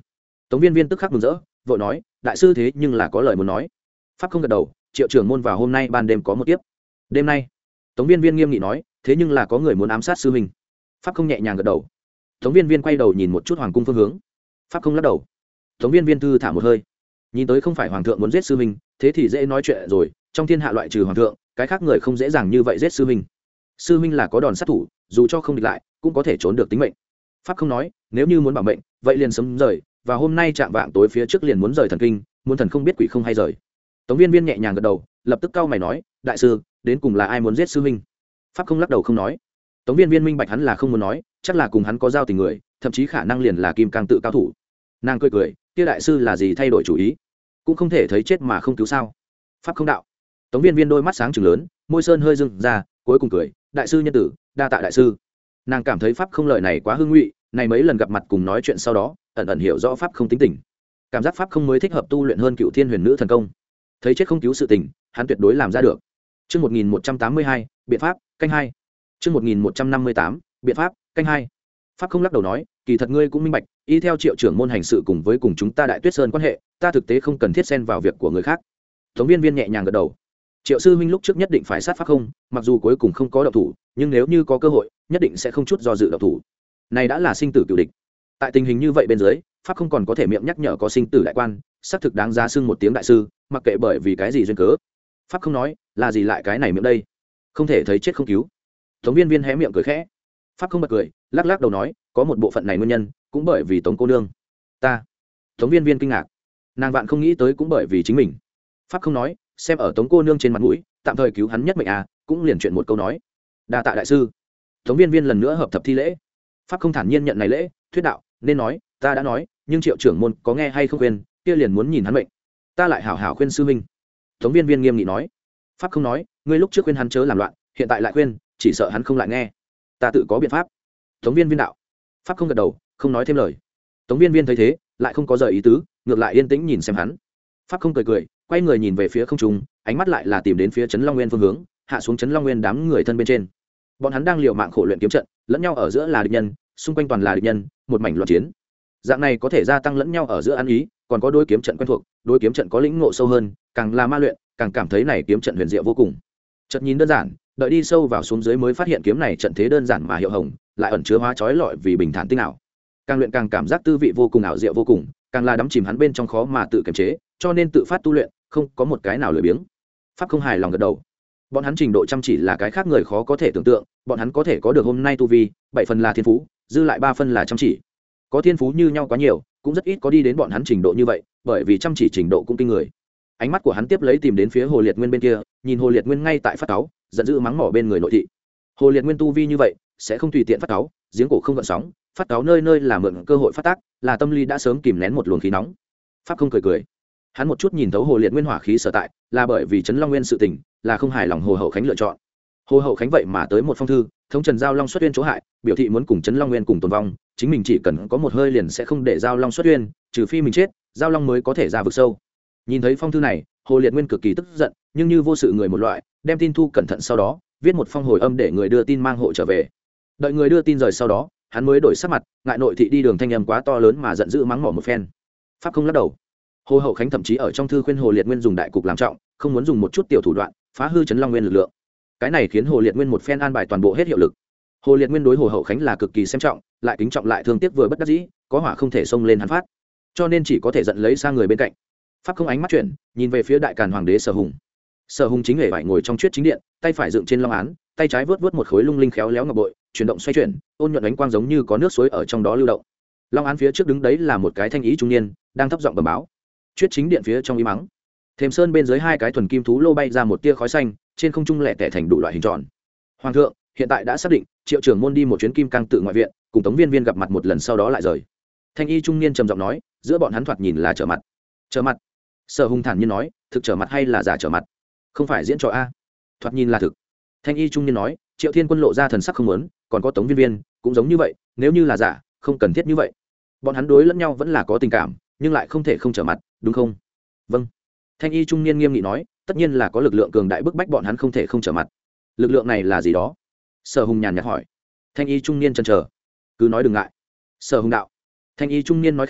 Tống viên viên tức khắc mừng rỡ, vội nói đại sư thế nhưng là có lời muốn nói. Pháp không gật đầu, triệu trưởng môn vào hôm nay ban đêm có một tiếp. Đêm nay? Tống viên viên nghiêm nghị nói, thế nhưng là có người muốn ám sát sư huynh. Pháp không nhẹ nhàng gật đầu. Tống viên viên quay đầu nhìn một chút hoàng cung phương hướng. Pháp không lắc đầu. Tống viên viên thư thả một hơi, nhìn tới không phải hoàng thượng muốn giết sư huynh, thế thì dễ nói chuyện rồi, trong thiên hạ loại trừ hoàng thượng, cái khác người không dễ dàng như vậy giết sư huynh. Sư huynh là có đòn sát thủ, dù cho không địch lại cũng có thể trốn được tính mệnh. Pháp không nói, nếu như muốn bảo mệnh vậy liền sớm rời, và hôm nay chạm vạng tối phía trước liền muốn rời thần kinh, muốn thần không biết quỷ không hay rời. Tống viên viên nhẹ nhàng gật đầu, lập tức cau mày nói, đại sư đến cùng là ai muốn giết sư huynh? Pháp không lắc đầu không nói. Tống viên viên minh bạch hắn là không muốn nói, chắc là cùng hắn có giao tình người, thậm chí khả năng liền là kim cang tự cao thủ. Nàng cười cười, kia đại sư là gì thay đổi chủ ý? Cũng không thể thấy chết mà không cứu sao? Pháp không đạo. Tống viên viên đôi mắt sáng trừng lớn, môi sơn hơi dưng ra, cuối cùng cười, đại sư nhân tử, đa tạ đại sư. Nàng cảm thấy pháp không lời này quá hư ngụy, này mấy lần gặp mặt cùng nói chuyện sau đó ẩn ẩn hiểu rõ pháp không tính tình, cảm giác pháp không mới thích hợp tu luyện hơn cựu thiên huyền nữ thần công. Thấy chết không cứu sự tình, hắn tuyệt đối làm ra được. Chương một nghìn một trăm tám mươi hai, biện pháp, canh hai. Chương một nghìn một trăm năm mươi tám, biện pháp, canh hai. Pháp không lắc đầu nói, kỳ thật ngươi cũng minh bạch, y theo triệu trưởng môn hành sự cùng với cùng chúng ta Đại Tuyết Sơn quan hệ, ta thực tế không cần thiết xen vào việc của người khác. Tống viên viên nhẹ nhàng gật đầu. Triệu sư huynh lúc trước nhất định phải sát pháp không, mặc dù cuối cùng không có động thủ, nhưng nếu như có cơ hội nhất định sẽ không chút do dự động thủ. Này đã là sinh tử cửu địch. Tại tình hình như vậy bên dưới, pháp không còn có thể miệng nhắc nhở có sinh tử đại quan, xác thực đáng giá xưng một tiếng đại sư, mặc kệ bởi vì cái gì duyên cớ. Pháp không nói, là gì lại cái này miệng đây, không thể thấy chết không cứu. Tống viên viên hé miệng cười khẽ. Pháp không bật cười, lắc lắc đầu nói, có một bộ phận này nguyên nhân cũng bởi vì Tống cô nương. Ta. Tống viên viên kinh ngạc, nàng vạn không nghĩ tới cũng bởi vì chính mình. Pháp không nói, xem ở Tống cô nương trên mặt mũi, tạm thời cứu hắn nhất mệnh à, cũng liền chuyện một câu nói, đa tạ đại sư. Tống viên viên lần nữa hợp thập thi lễ. Pháp không thản nhiên nhận này lễ, thuyết đạo, nên nói ta đã nói, nhưng triệu trưởng môn có nghe hay không khuyên, kia liền muốn nhìn hắn mệnh, ta lại hảo hảo khuyên sư huynh. Tống viên viên nghiêm nghị nói. Pháp không nói, ngươi lúc trước khuyên hắn chớ làm loạn, hiện tại lại khuyên, chỉ sợ hắn không lại nghe, ta tự có biện pháp. Tống viên viên đạo. Pháp không gật đầu, không nói thêm lời. Tống viên viên thấy thế, lại không có rời ý tứ, ngược lại yên tĩnh nhìn xem hắn. Pháp không cười cười, quay người nhìn về phía không trung, ánh mắt lại là tìm đến phía trấn Long Nguyên phương hướng, hạ xuống trấn Long Nguyên đám người thân bên trên. Bọn hắn đang liều mạng khổ luyện kiếm trận, lẫn nhau ở giữa là địch nhân, xung quanh toàn là địch nhân, một mảnh loạn chiến. Dạng này có thể gia tăng lẫn nhau ở giữa ăn ý, còn có đối kiếm trận quen thuộc, đối kiếm trận có lĩnh ngộ sâu hơn, càng là ma luyện, càng cảm thấy này kiếm trận huyền diệu vô cùng. Chợt nhìn đơn giản, đợi đi sâu vào xuống dưới mới phát hiện kiếm này trận thế đơn giản mà hiệu hồng, lại ẩn chứa hóa chói lọi vì bình thản tinh ảo. Càng luyện càng cảm giác tư vị vô cùng ảo diệu vô cùng, càng là đắm chìm hắn bên trong khó mà tự kiềm chế, cho nên tự phát tu luyện, không có một cái nào lười biếng. Pháp không hài lòng gật đầu. Bọn hắn trình độ chăm chỉ là cái khác người khó có thể tưởng tượng, bọn hắn có thể có được hôm nay tu vi, bảy phần là thiên phú, dư lại ba phần là chăm chỉ. Có thiên phú như nhau quá nhiều, cũng rất ít có đi đến bọn hắn trình độ như vậy, bởi vì chăm chỉ trình độ cũng kinh người. Ánh mắt của hắn tiếp lấy tìm đến phía Hồ Liệt Nguyên bên kia, nhìn Hồ Liệt Nguyên ngay tại phát cáu, giận dữ mắng mỏ bên người nội thị. Hồ Liệt Nguyên tu vi như vậy, sẽ không tùy tiện phát cáu, giếng cổ không gợn sóng, phát cáu nơi nơi là mượn cơ hội phát tác, là tâm lý đã sớm kìm nén một luồng khí nóng. Pháp không cười cười, hắn một chút nhìn thấu Hồ Liệt Nguyên hỏa khí sở tại, là bởi vì Trấn Long Nguyên sự tình, là không hài lòng Hồ Hậu Khánh lựa chọn. Hồ Hậu Khánh vậy mà tới một phong thư, thống Trần Giao Long xuất uyên chỗ hại, biểu thị muốn cùng Trấn Long Nguyên cùng tồn vong, chính mình chỉ cần có một hơi liền sẽ không để Giao Long xuất uyên, trừ phi mình chết, Giao Long mới có thể ra vực sâu. Nhìn thấy phong thư này, Hồ Liệt Nguyên cực kỳ tức giận, nhưng như vô sự người một loại, đem tin thu cẩn thận sau đó, viết một phong hồi âm để người đưa tin mang hộ trở về. Đợi người đưa tin rời sau đó, hắn mới đổi sắc mặt, ngại nội thị đi đường thanh âm quá to lớn mà giận dữ mắng mỏ một phen. Pháp không lắc đầu. Hồ Hậu Khánh thậm chí ở trong thư khuyên Hồ Liệt Nguyên dùng đại cục làm trọng, không muốn dùng một chút tiểu thủ đoạn phá hư Trấn Long Nguyên lực lượng. Cái này khiến Hồ Liệt Nguyên một phen an bài toàn bộ hết hiệu lực. Hồ Liệt Nguyên đối Hồ Hậu Khánh là cực kỳ xem trọng, lại kính trọng lại thương tiếc vừa bất đắc dĩ, có hỏa không thể xông lên hắn phát, cho nên chỉ có thể giận lấy sang người bên cạnh. Pháp không ánh mắt chuyển, nhìn về phía Đại Càn Hoàng đế Sở Hùng. Sở Hùng chính hề phải ngồi trong chuyết chính điện, tay phải dựng trên long án, tay trái vớt vớt một khối lung linh khéo léo ngọc bội, chuyển động xoay chuyển, ôn nhuận ánh quang giống như có nước suối ở trong đó lưu động. Long án phía trước đứng đấy là một cái thanh ý trung niên, đang thấp giọng bẩm báo. Chuyết chính điện phía trong ý mắng. Thềm sơn bên dưới hai cái thuần kim thú lô bay ra một tia khói xanh, trên không trung lẻ tẻ thành đủ loại hình tròn. Hoàng thượng, hiện tại đã xác định, Triệu trưởng môn đi một chuyến kim cang tự ngoại viện, cùng Tống Viên Viên gặp mặt một lần sau đó lại rời. Thanh y trung niên trầm giọng nói, giữa bọn hắn thoạt nhìn là trở mặt. Trở mặt? Sở Hùng thản nhiên nói, thực trở mặt hay là giả trở mặt? Không phải diễn trò a. Thoạt nhìn là thực. Thanh y trung niên nói, Triệu Thiên Quân lộ ra thần sắc không muốn, còn có Tống Viên Viên cũng giống như vậy, nếu như là giả, không cần thiết như vậy. Bọn hắn đối lẫn nhau vẫn là có tình cảm, nhưng lại không thể không trở mặt, đúng không? Vâng. Thanh y trung niên nghiêm nghị nói, tất nhiên là có lực lượng cường đại bức bách bọn hắn không thể không trở mặt. Lực lượng này là gì đó? Sở Hùng nhàn nhạt hỏi. Thanh y trung niên chần chờ. Cứ nói đừng ngại. Sở Hùng đạo. Thanh y trung niên nói khẽ,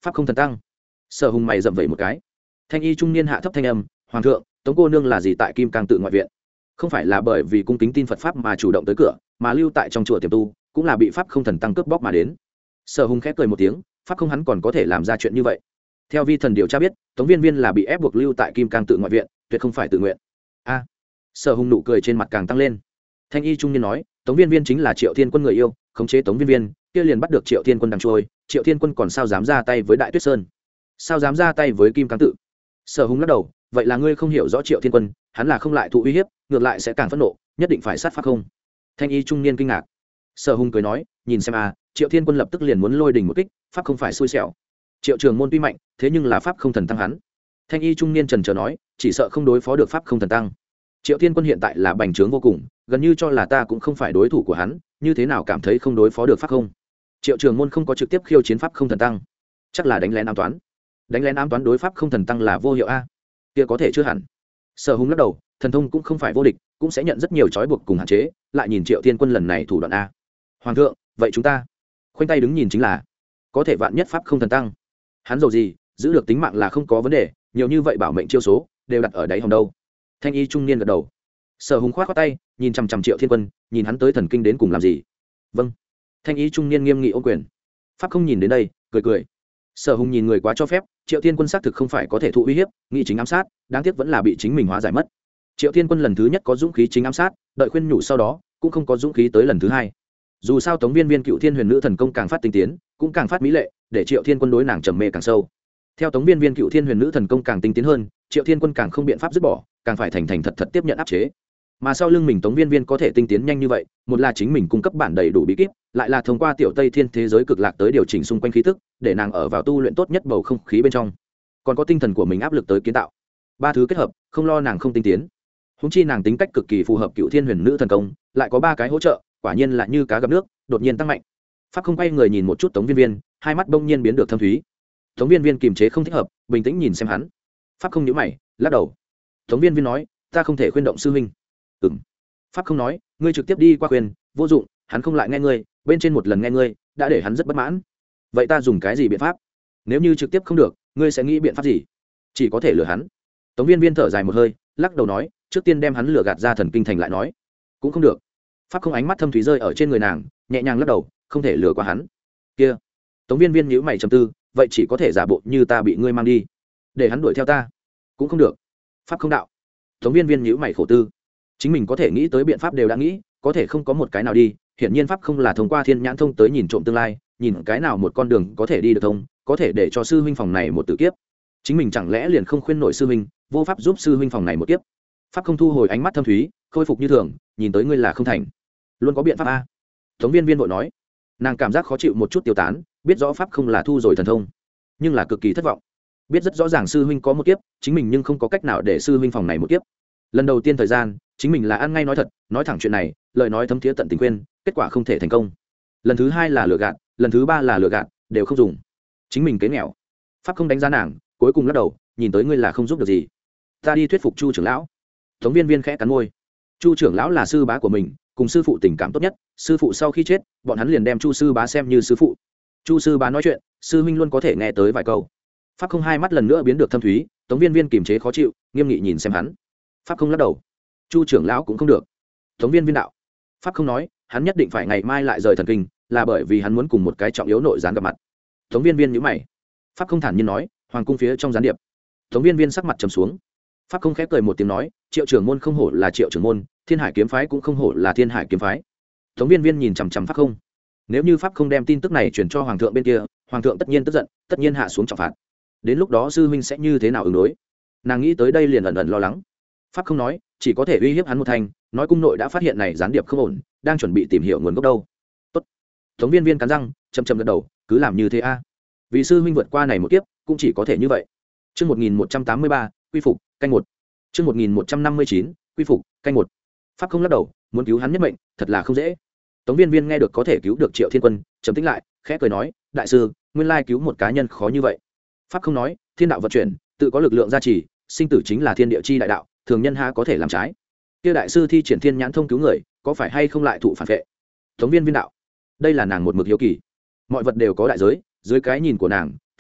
pháp không thần tăng. Sở Hùng mày dậm vẩy một cái. Thanh y trung niên hạ thấp thanh âm, hoàng thượng, Tống cô nương là gì tại Kim Cang tự ngoại viện? Không phải là bởi vì cung kính tin Phật pháp mà chủ động tới cửa, mà lưu tại trong chùa tiềm tu, cũng là bị pháp không thần tăng cướp bóc mà đến. Sở Hùng khẽ cười một tiếng, pháp không hắn còn có thể làm ra chuyện như vậy. Theo vi thần điều tra biết, Tống Viên Viên là bị ép buộc lưu tại Kim Cang tự ngoại viện, tuyệt không phải tự nguyện. A. À, Sở Hùng nụ cười trên mặt càng tăng lên. Thanh y trung niên nói, Tống Viên Viên chính là Triệu Thiên Quân người yêu, khống chế Tống Viên Viên, kia liền bắt được Triệu Thiên Quân đằng trôi, Triệu Thiên Quân còn sao dám ra tay với Đại Tuyết Sơn? Sao dám ra tay với Kim Cang tự? Sở Hùng lắc đầu, vậy là ngươi không hiểu rõ Triệu Thiên Quân, hắn là không lại thụ uy hiếp, ngược lại sẽ càng phẫn nộ, nhất định phải sát pháp không? Thanh y trung niên kinh ngạc. Sở Hùng cười nói, nhìn xem a, Triệu Thiên Quân lập tức liền muốn lôi đình một kích, pháp không phải xui xẻo. Triệu Trường Môn tuy mạnh, thế nhưng là pháp không thần tăng hắn. Thanh y trung niên trần trờ nói, chỉ sợ không đối phó được pháp không thần tăng. Triệu Thiên Quân hiện tại là bành trướng vô cùng, gần như cho là ta cũng không phải đối thủ của hắn, như thế nào cảm thấy không đối phó được pháp không? Triệu Trường Môn không có trực tiếp khiêu chiến pháp không thần tăng, chắc là đánh lén ám toán. Đánh lén ám toán đối pháp không thần tăng là vô hiệu a. Kia có thể chưa hẳn. Sở Hùng lắc đầu, thần thông cũng không phải vô địch, cũng sẽ nhận rất nhiều trói buộc cùng hạn chế, lại nhìn Triệu Thiên Quân lần này thủ đoạn a. Hoàng thượng, vậy chúng ta khoanh tay đứng nhìn chính là, có thể vạn nhất pháp không thần tăng, hắn giàu gì, giữ được tính mạng là không có vấn đề, nhiều như vậy bảo mệnh chiêu số đều đặt ở đáy hòm đâu. Thanh y trung niên gật đầu. Sở Hùng khoát khoát tay, nhìn chằm chằm Triệu Thiên Quân, nhìn hắn tới thần kinh đến cùng làm gì. Vâng. Thanh y trung niên nghiêm nghị ôm quyền. Pháp không nhìn đến đây, cười cười. Sở Hùng nhìn người quá cho phép, Triệu Thiên Quân xác thực không phải có thể thụ uy hiếp, nghị chính ám sát, đáng tiếc vẫn là bị chính mình hóa giải mất. Triệu Thiên Quân lần thứ nhất có dũng khí chính ám sát, đợi khuyên nhủ sau đó, cũng không có dũng khí tới lần thứ hai. Dù sao Tống Viên Viên cựu Thiên Huyền Nữ thần công càng phát tinh tiến, cũng càng phát mỹ lệ, để Triệu Thiên Quân đối nàng trầm mê càng sâu. Theo Tống Viên Viên cựu Thiên Huyền Nữ thần công càng tinh tiến hơn, Triệu Thiên Quân càng không biện pháp dứt bỏ, càng phải thành thành thật thật tiếp nhận áp chế. Mà sau lưng mình Tống Viên Viên có thể tinh tiến nhanh như vậy, một là chính mình cung cấp bản đầy đủ bí kíp, lại là thông qua tiểu Tây Thiên thế giới cực lạc tới điều chỉnh xung quanh khí tức, để nàng ở vào tu luyện tốt nhất bầu không khí bên trong. Còn có tinh thần của mình áp lực tới kiến tạo. Ba thứ kết hợp, không lo nàng không tinh tiến. Huống chi nàng tính cách cực kỳ phù hợp cựu Thiên Huyền Nữ thần công, lại có ba cái hỗ trợ, quả nhiên là như cá gặp nước, đột nhiên tăng mạnh. Pháp không quay người nhìn một chút Tống Viên Viên, hai mắt bỗng nhiên biến được thâm thúy. Tống Viên Viên kiềm chế không thích hợp, bình tĩnh nhìn xem hắn. Pháp không nhíu mày, lắc đầu. Tống Viên Viên nói, ta không thể khuyên động sư huynh. Ừm. Pháp không nói, ngươi trực tiếp đi qua khuyên, vô dụng, hắn không lại nghe ngươi, bên trên một lần nghe ngươi, đã để hắn rất bất mãn. Vậy ta dùng cái gì biện pháp? Nếu như trực tiếp không được, ngươi sẽ nghĩ biện pháp gì? Chỉ có thể lừa hắn. Tống Viên Viên thở dài một hơi, lắc đầu nói, trước tiên đem hắn lừa gạt ra thần kinh thành lại nói. Cũng không được. Pháp không ánh mắt thâm thúy rơi ở trên người nàng, nhẹ nhàng lắc đầu, không thể lừa qua hắn. Kia. Tống Viên Viên nhíu mày trầm tư, vậy chỉ có thể giả bộ như ta bị ngươi mang đi, để hắn đuổi theo ta. Cũng không được. Pháp không đạo. Tống Viên Viên nhíu mày khổ tư. Chính mình có thể nghĩ tới biện pháp đều đã nghĩ, có thể không có một cái nào đi, hiển nhiên pháp không là thông qua thiên nhãn thông tới nhìn trộm tương lai, nhìn cái nào một con đường có thể đi được thông, có thể để cho sư huynh phòng này một tử kiếp. Chính mình chẳng lẽ liền không khuyên nổi sư huynh, vô pháp giúp sư huynh phòng này một kiếp. Pháp không thu hồi ánh mắt thâm thúy, khôi phục như thường, nhìn tới ngươi là không thành, luôn có biện pháp a. Tống Viên Viên vội nói. Nàng cảm giác khó chịu một chút tiêu tán, biết rõ pháp không là thu rồi thần thông, nhưng là cực kỳ thất vọng. Biết rất rõ ràng sư huynh có một kiếp, chính mình nhưng không có cách nào để sư huynh phòng này một kiếp. Lần đầu tiên thời gian, chính mình là ăn ngay nói thật, nói thẳng chuyện này, lời nói thấm thía tận tình khuyên, kết quả không thể thành công. Lần thứ hai là lừa gạt, lần thứ ba là lừa gạt, đều không dùng. Chính mình kế nghèo. Pháp không đánh giá nàng, cuối cùng lắc đầu, nhìn tới ngươi là không giúp được gì. Ta đi thuyết phục Chu trưởng lão. Tống Viên Viên khẽ cắn môi. Chu trưởng lão là sư bá của mình, cùng sư phụ tình cảm tốt nhất, sư phụ sau khi chết, bọn hắn liền đem Chu sư bá xem như sư phụ. Chu sư bá nói chuyện, sư huynh luôn có thể nghe tới vài câu. Pháp không hai mắt lần nữa biến được thâm thúy, Tống Viên Viên kiềm chế khó chịu, nghiêm nghị nhìn xem hắn. Pháp không lắc đầu. Chu trưởng lão cũng không được. Tống Viên Viên đạo. Pháp không nói, hắn nhất định phải ngày mai lại rời thần kinh, là bởi vì hắn muốn cùng một cái trọng yếu nội gián gặp mặt. Tống Viên Viên nhíu mày. Pháp không thản nhiên nói, hoàng cung phía trong gián điệp. Tống Viên Viên sắc mặt trầm xuống. Pháp không khép cười một tiếng nói, Triệu trưởng môn không hổ là Triệu trưởng môn, Thiên Hải kiếm phái cũng không hổ là Thiên Hải kiếm phái. Tống Viên Viên nhìn chằm chằm Pháp không. Nếu như Pháp không đem tin tức này truyền cho hoàng thượng bên kia, hoàng thượng tất nhiên tức giận, tất nhiên hạ xuống trọng phạt. Đến lúc đó sư huynh sẽ như thế nào ứng đối? Nàng nghĩ tới đây liền ẩn ẩn lo lắng. Pháp không nói, chỉ có thể uy hiếp hắn một thành, nói cung nội đã phát hiện này gián điệp không ổn, đang chuẩn bị tìm hiểu nguồn gốc đâu. Tốt. Tống Viên Viên cắn răng, chậm chậm gật đầu, cứ làm như thế a. Vì sư huynh vượt qua này một kiếp, cũng chỉ có thể như vậy. Chương một nghìn một trăm tám mươi ba, quy phục, canh một. Chương một nghìn một trăm năm mươi chín, quy phục, canh một. Pháp không lắc đầu, muốn cứu hắn nhất mệnh, thật là không dễ. Tống Viên Viên nghe được có thể cứu được Triệu Thiên Quân, trầm tĩnh lại, khẽ cười nói, đại sư, nguyên lai cứu một cá nhân khó như vậy. Pháp không nói, thiên đạo vận chuyển, tự có lực lượng gia trì, sinh tử chính là thiên địa chi đại đạo, thường nhân ha có thể làm trái. Kia đại sư thi triển thiên nhãn thông cứu người, có phải hay không lại thụ phản vệ? Tống Viên Viên đạo, đây là nàng một mực hiếu kỳ. Mọi vật đều có đại giới, dưới cái nhìn của nàng,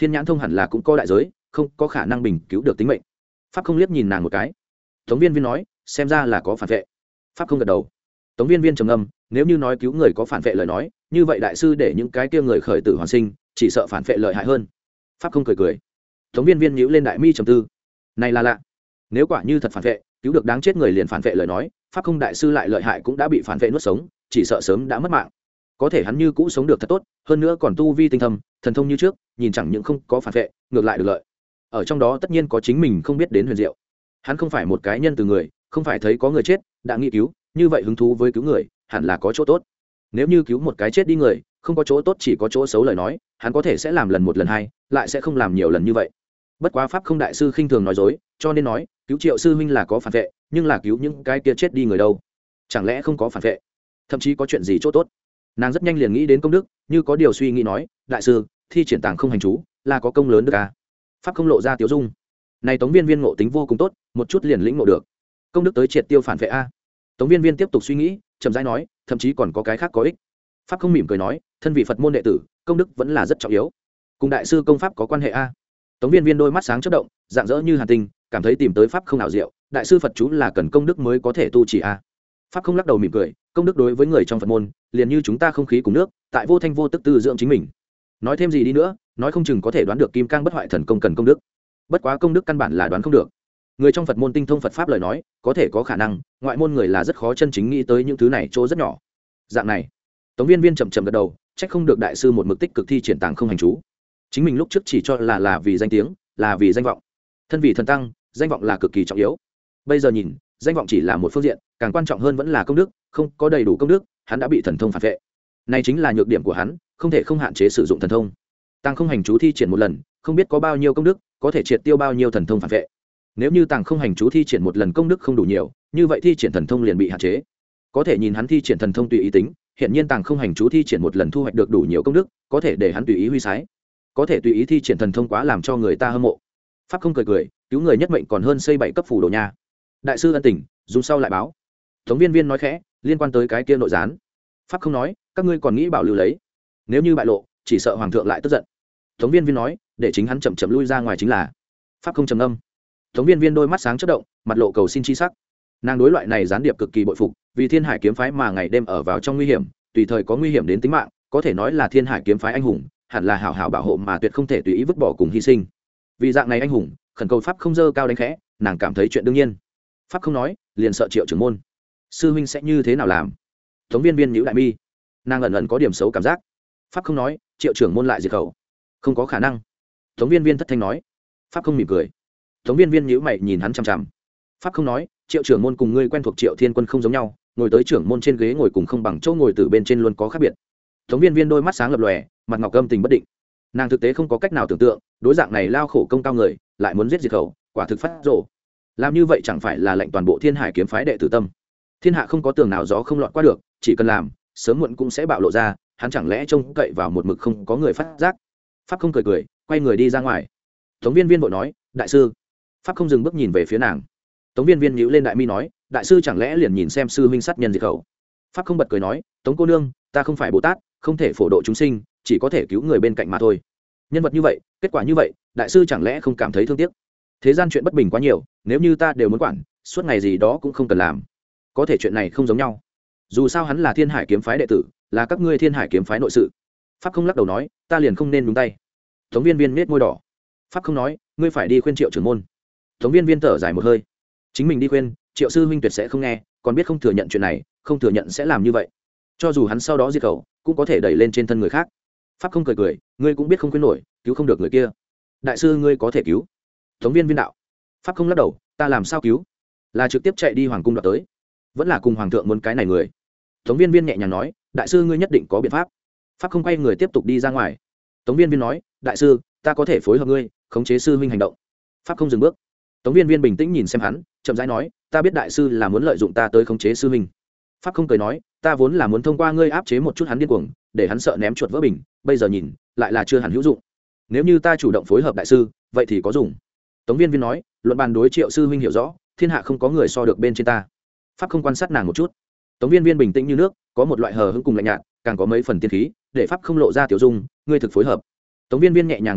thiên nhãn thông hẳn là cũng có đại giới, không có khả năng bình cứu được tính mệnh. Pháp không liếc nhìn nàng một cái. Tống viên viên nói, xem ra là có phản vệ. Pháp không gật đầu. Tống viên viên trầm ngâm, nếu như nói cứu người có phản vệ lời nói, như vậy đại sư để những cái kia người khởi tử hoàn sinh, chỉ sợ phản vệ lợi hại hơn. Pháp không cười cười. Tống viên viên nhíu lên đại mi trầm tư. Này là lạ, nếu quả như thật phản vệ, cứu được đáng chết người liền phản vệ lời nói, Pháp không đại sư lại lợi hại cũng đã bị phản vệ nuốt sống, chỉ sợ sớm đã mất mạng. Có thể hắn như cũ sống được thật tốt, hơn nữa còn tu vi tinh thâm, thần thông như trước, nhìn chẳng những không có phản vệ, ngược lại được lợi. Ở trong đó tất nhiên có chính mình không biết đến huyền diệu. Hắn không phải một cái nhân từ người, không phải thấy có người chết đã nghĩ cứu, như vậy hứng thú với cứu người hẳn là có chỗ tốt. Nếu như cứu một cái chết đi người không có chỗ tốt chỉ có chỗ xấu lời nói, hắn có thể sẽ làm lần một lần hai, lại sẽ không làm nhiều lần như vậy. Bất quá Pháp không đại sư khinh thường nói dối, cho nên nói cứu Triệu sư huynh là có phản vệ, nhưng là cứu những cái kia chết đi người đâu, chẳng lẽ không có phản vệ, thậm chí có chuyện gì chỗ tốt. Nàng rất nhanh liền nghĩ đến công đức, như có điều suy nghĩ nói, đại sư thi triển tàng không hành chú là có công lớn được à? Pháp không lộ ra tiểu dung. Này Tống viên viên ngộ tính vô cùng tốt, một chút liền lĩnh ngộ được công đức tới triệt tiêu phản vệ a. Tống viên viên tiếp tục suy nghĩ, chậm rãi nói, thậm chí còn có cái khác có ích. Pháp không mỉm cười nói, thân vị Phật môn đệ tử công đức vẫn là rất trọng yếu, cùng đại sư công pháp có quan hệ a. Tống viên viên đôi mắt sáng chớp động, dạng dỡ như hàn tinh, cảm thấy tìm tới pháp không ảo diệu, đại sư Phật chú là cần công đức mới có thể tu trì a. Pháp không lắc đầu mỉm cười, công đức đối với người trong Phật môn liền như chúng ta không khí cùng nước, tại vô thanh vô tức tư dưỡng chính mình. Nói thêm gì đi nữa, nói không chừng có thể đoán được kim cang bất hoại thần công cần công đức, bất quá công đức căn bản là đoán không được. Người trong Phật môn tinh thông Phật pháp lời nói có thể có khả năng, ngoại môn người là rất khó chân chính nghĩ tới những thứ này chỗ rất nhỏ. Dạng này Tống viên viên chậm chậm gật đầu, trách không được đại sư một mực tích cực thi triển tàng không hành chú. Chính mình lúc trước chỉ cho là là vì danh tiếng, là vì danh vọng, thân vì thần tăng danh vọng là cực kỳ trọng yếu. Bây giờ nhìn danh vọng chỉ là một phương diện, càng quan trọng hơn vẫn là công đức, không có đầy đủ công đức hắn đã bị thần thông phản vệ. Này chính là nhược điểm của hắn, không thể không hạn chế sử dụng thần thông. Tàng không hành chú thi triển một lần không biết có bao nhiêu công đức, có thể triệt tiêu bao nhiêu thần thông phản vệ. Nếu như tàng không hành chú thi triển một lần công đức không đủ nhiều, như vậy thi triển thần thông liền bị hạn chế. Có thể nhìn hắn thi triển thần thông tùy ý tính, hiện nhiên tàng không hành chú thi triển một lần thu hoạch được đủ nhiều công đức, có thể để hắn tùy ý huy sái. Có thể tùy ý thi triển thần thông quá làm cho người ta hâm mộ. Pháp không cười cười, cứu người nhất mệnh còn hơn xây bảy cấp phủ đồ nha. Đại sư ân tình, dùng sau lại báo. Tống viên viên nói khẽ, liên quan tới cái kia nội gián. Pháp không nói, các ngươi còn nghĩ bảo lưu lấy, nếu như bại lộ chỉ sợ hoàng thượng lại tức giận. Tống viên viên nói, để chính hắn chậm chậm lui ra ngoài chính là. Pháp không trầm âm. Tống viên viên đôi mắt sáng chớp động, mặt lộ cầu xin chi sắc. Nàng đối loại này gián điệp cực kỳ bội phục, vì Thiên Hải kiếm phái mà ngày đêm ở vào trong nguy hiểm, tùy thời có nguy hiểm đến tính mạng, có thể nói là Thiên Hải kiếm phái anh hùng, hẳn là hảo hảo bảo hộ mà tuyệt không thể tùy ý vứt bỏ cùng hy sinh. Vì dạng này anh hùng, khẩn cầu Pháp không dơ cao đánh khẽ, nàng cảm thấy chuyện đương nhiên. Pháp không nói, liền sợ Triệu trưởng môn sư huynh sẽ như thế nào làm. Tống viên viên nhíu đại mi, nàng ẩn ẩn có điểm xấu cảm giác. Pháp không nói, Triệu trưởng môn lại diệt khẩu, không có khả năng. Tống viên viên thất thanh nói. Pháp không mỉm cười. Tống viên viên nhíu mày nhìn hắn chằm chằm. Pháp không nói, Triệu trưởng môn cùng ngươi quen thuộc Triệu Thiên Quân không giống nhau, ngồi tới trưởng môn trên ghế ngồi cùng không bằng chỗ ngồi từ bên trên luôn có khác biệt. Tống viên viên đôi mắt sáng lập lòe, mặt ngọc âm tình bất định. Nàng thực tế không có cách nào tưởng tượng, đối dạng này lao khổ công cao người lại muốn giết diệt khẩu, quả thực phát rồ. Làm như vậy chẳng phải là lệnh toàn bộ Thiên Hải kiếm phái đệ tử tâm. Thiên hạ không có tường nào gió không lọt qua được, chỉ cần làm, sớm muộn cũng sẽ bạo lộ ra, hắn chẳng lẽ trông cậy vào một mực không có người phát giác. Pháp không cười cười, quay người đi ra ngoài. Tống viên viên vội nói, đại sư. Pháp không dừng bước nhìn về phía nàng. Tống viên viên nhíu lên đại mi nói, đại sư chẳng lẽ liền nhìn xem sư huynh sát nhân diệt khẩu. Pháp không bật cười nói, Tống cô nương, ta không phải Bồ Tát, không thể phổ độ chúng sinh, chỉ có thể cứu người bên cạnh mà thôi. Nhân vật như vậy, kết quả như vậy, đại sư chẳng lẽ không cảm thấy thương tiếc. Thế gian chuyện bất bình quá nhiều, nếu như ta đều muốn quản, suốt ngày gì đó cũng không cần làm. Có thể chuyện này không giống nhau, dù sao hắn là Thiên Hải kiếm phái đệ tử, là các ngươi Thiên Hải kiếm phái nội sự. Pháp không lắc đầu nói, ta liền không nên đúng tay. Tống viên viên nết môi đỏ. Pháp không nói, ngươi phải đi khuyên Triệu trưởng môn. Tống viên viên thở dài một hơi, chính mình đi khuyên Triệu sư huynh tuyệt sẽ không nghe, còn biết không thừa nhận chuyện này, không thừa nhận sẽ làm như vậy, cho dù hắn sau đó diệt khẩu cũng có thể đẩy lên trên thân người khác. Pháp không cười cười, ngươi cũng biết không khuyên nổi, cứu không được người kia. Đại sư ngươi có thể cứu. Tống viên viên đạo. Pháp không lắc đầu, ta làm sao cứu, là trực tiếp chạy đi hoàng cung đoạt tới, vẫn là cùng hoàng thượng muốn cái này người. Tống viên viên nhẹ nhàng nói, đại sư ngươi nhất định có biện pháp. Pháp không quay người tiếp tục đi ra ngoài. Tống viên viên nói, đại sư ta có thể phối hợp ngươi khống chế sư huynh hành động. Pháp không dừng bước. Tống viên viên bình tĩnh nhìn xem hắn, chậm rãi nói, ta biết đại sư là muốn lợi dụng ta tới khống chế sư huynh. Pháp không cười nói, ta vốn là muốn thông qua ngươi áp chế một chút hắn điên cuồng, để hắn sợ ném chuột vỡ bình, bây giờ nhìn lại là chưa hẳn hữu dụng. Nếu như ta chủ động phối hợp đại sư, vậy thì có dùng. Tống viên viên nói, luận bàn đối Triệu sư huynh hiểu rõ, thiên hạ không có người so được bên trên ta. Pháp không quan sát nàng một chút. Tống viên viên bình tĩnh như nước, có một loại hờ hững cùng lạnh nhạt, càng có mấy phần tiên khí, để Pháp không lộ ra tiểu dung, ngươi thực phối hợp. Tống viên viên nhẹ nhàng gật đầu,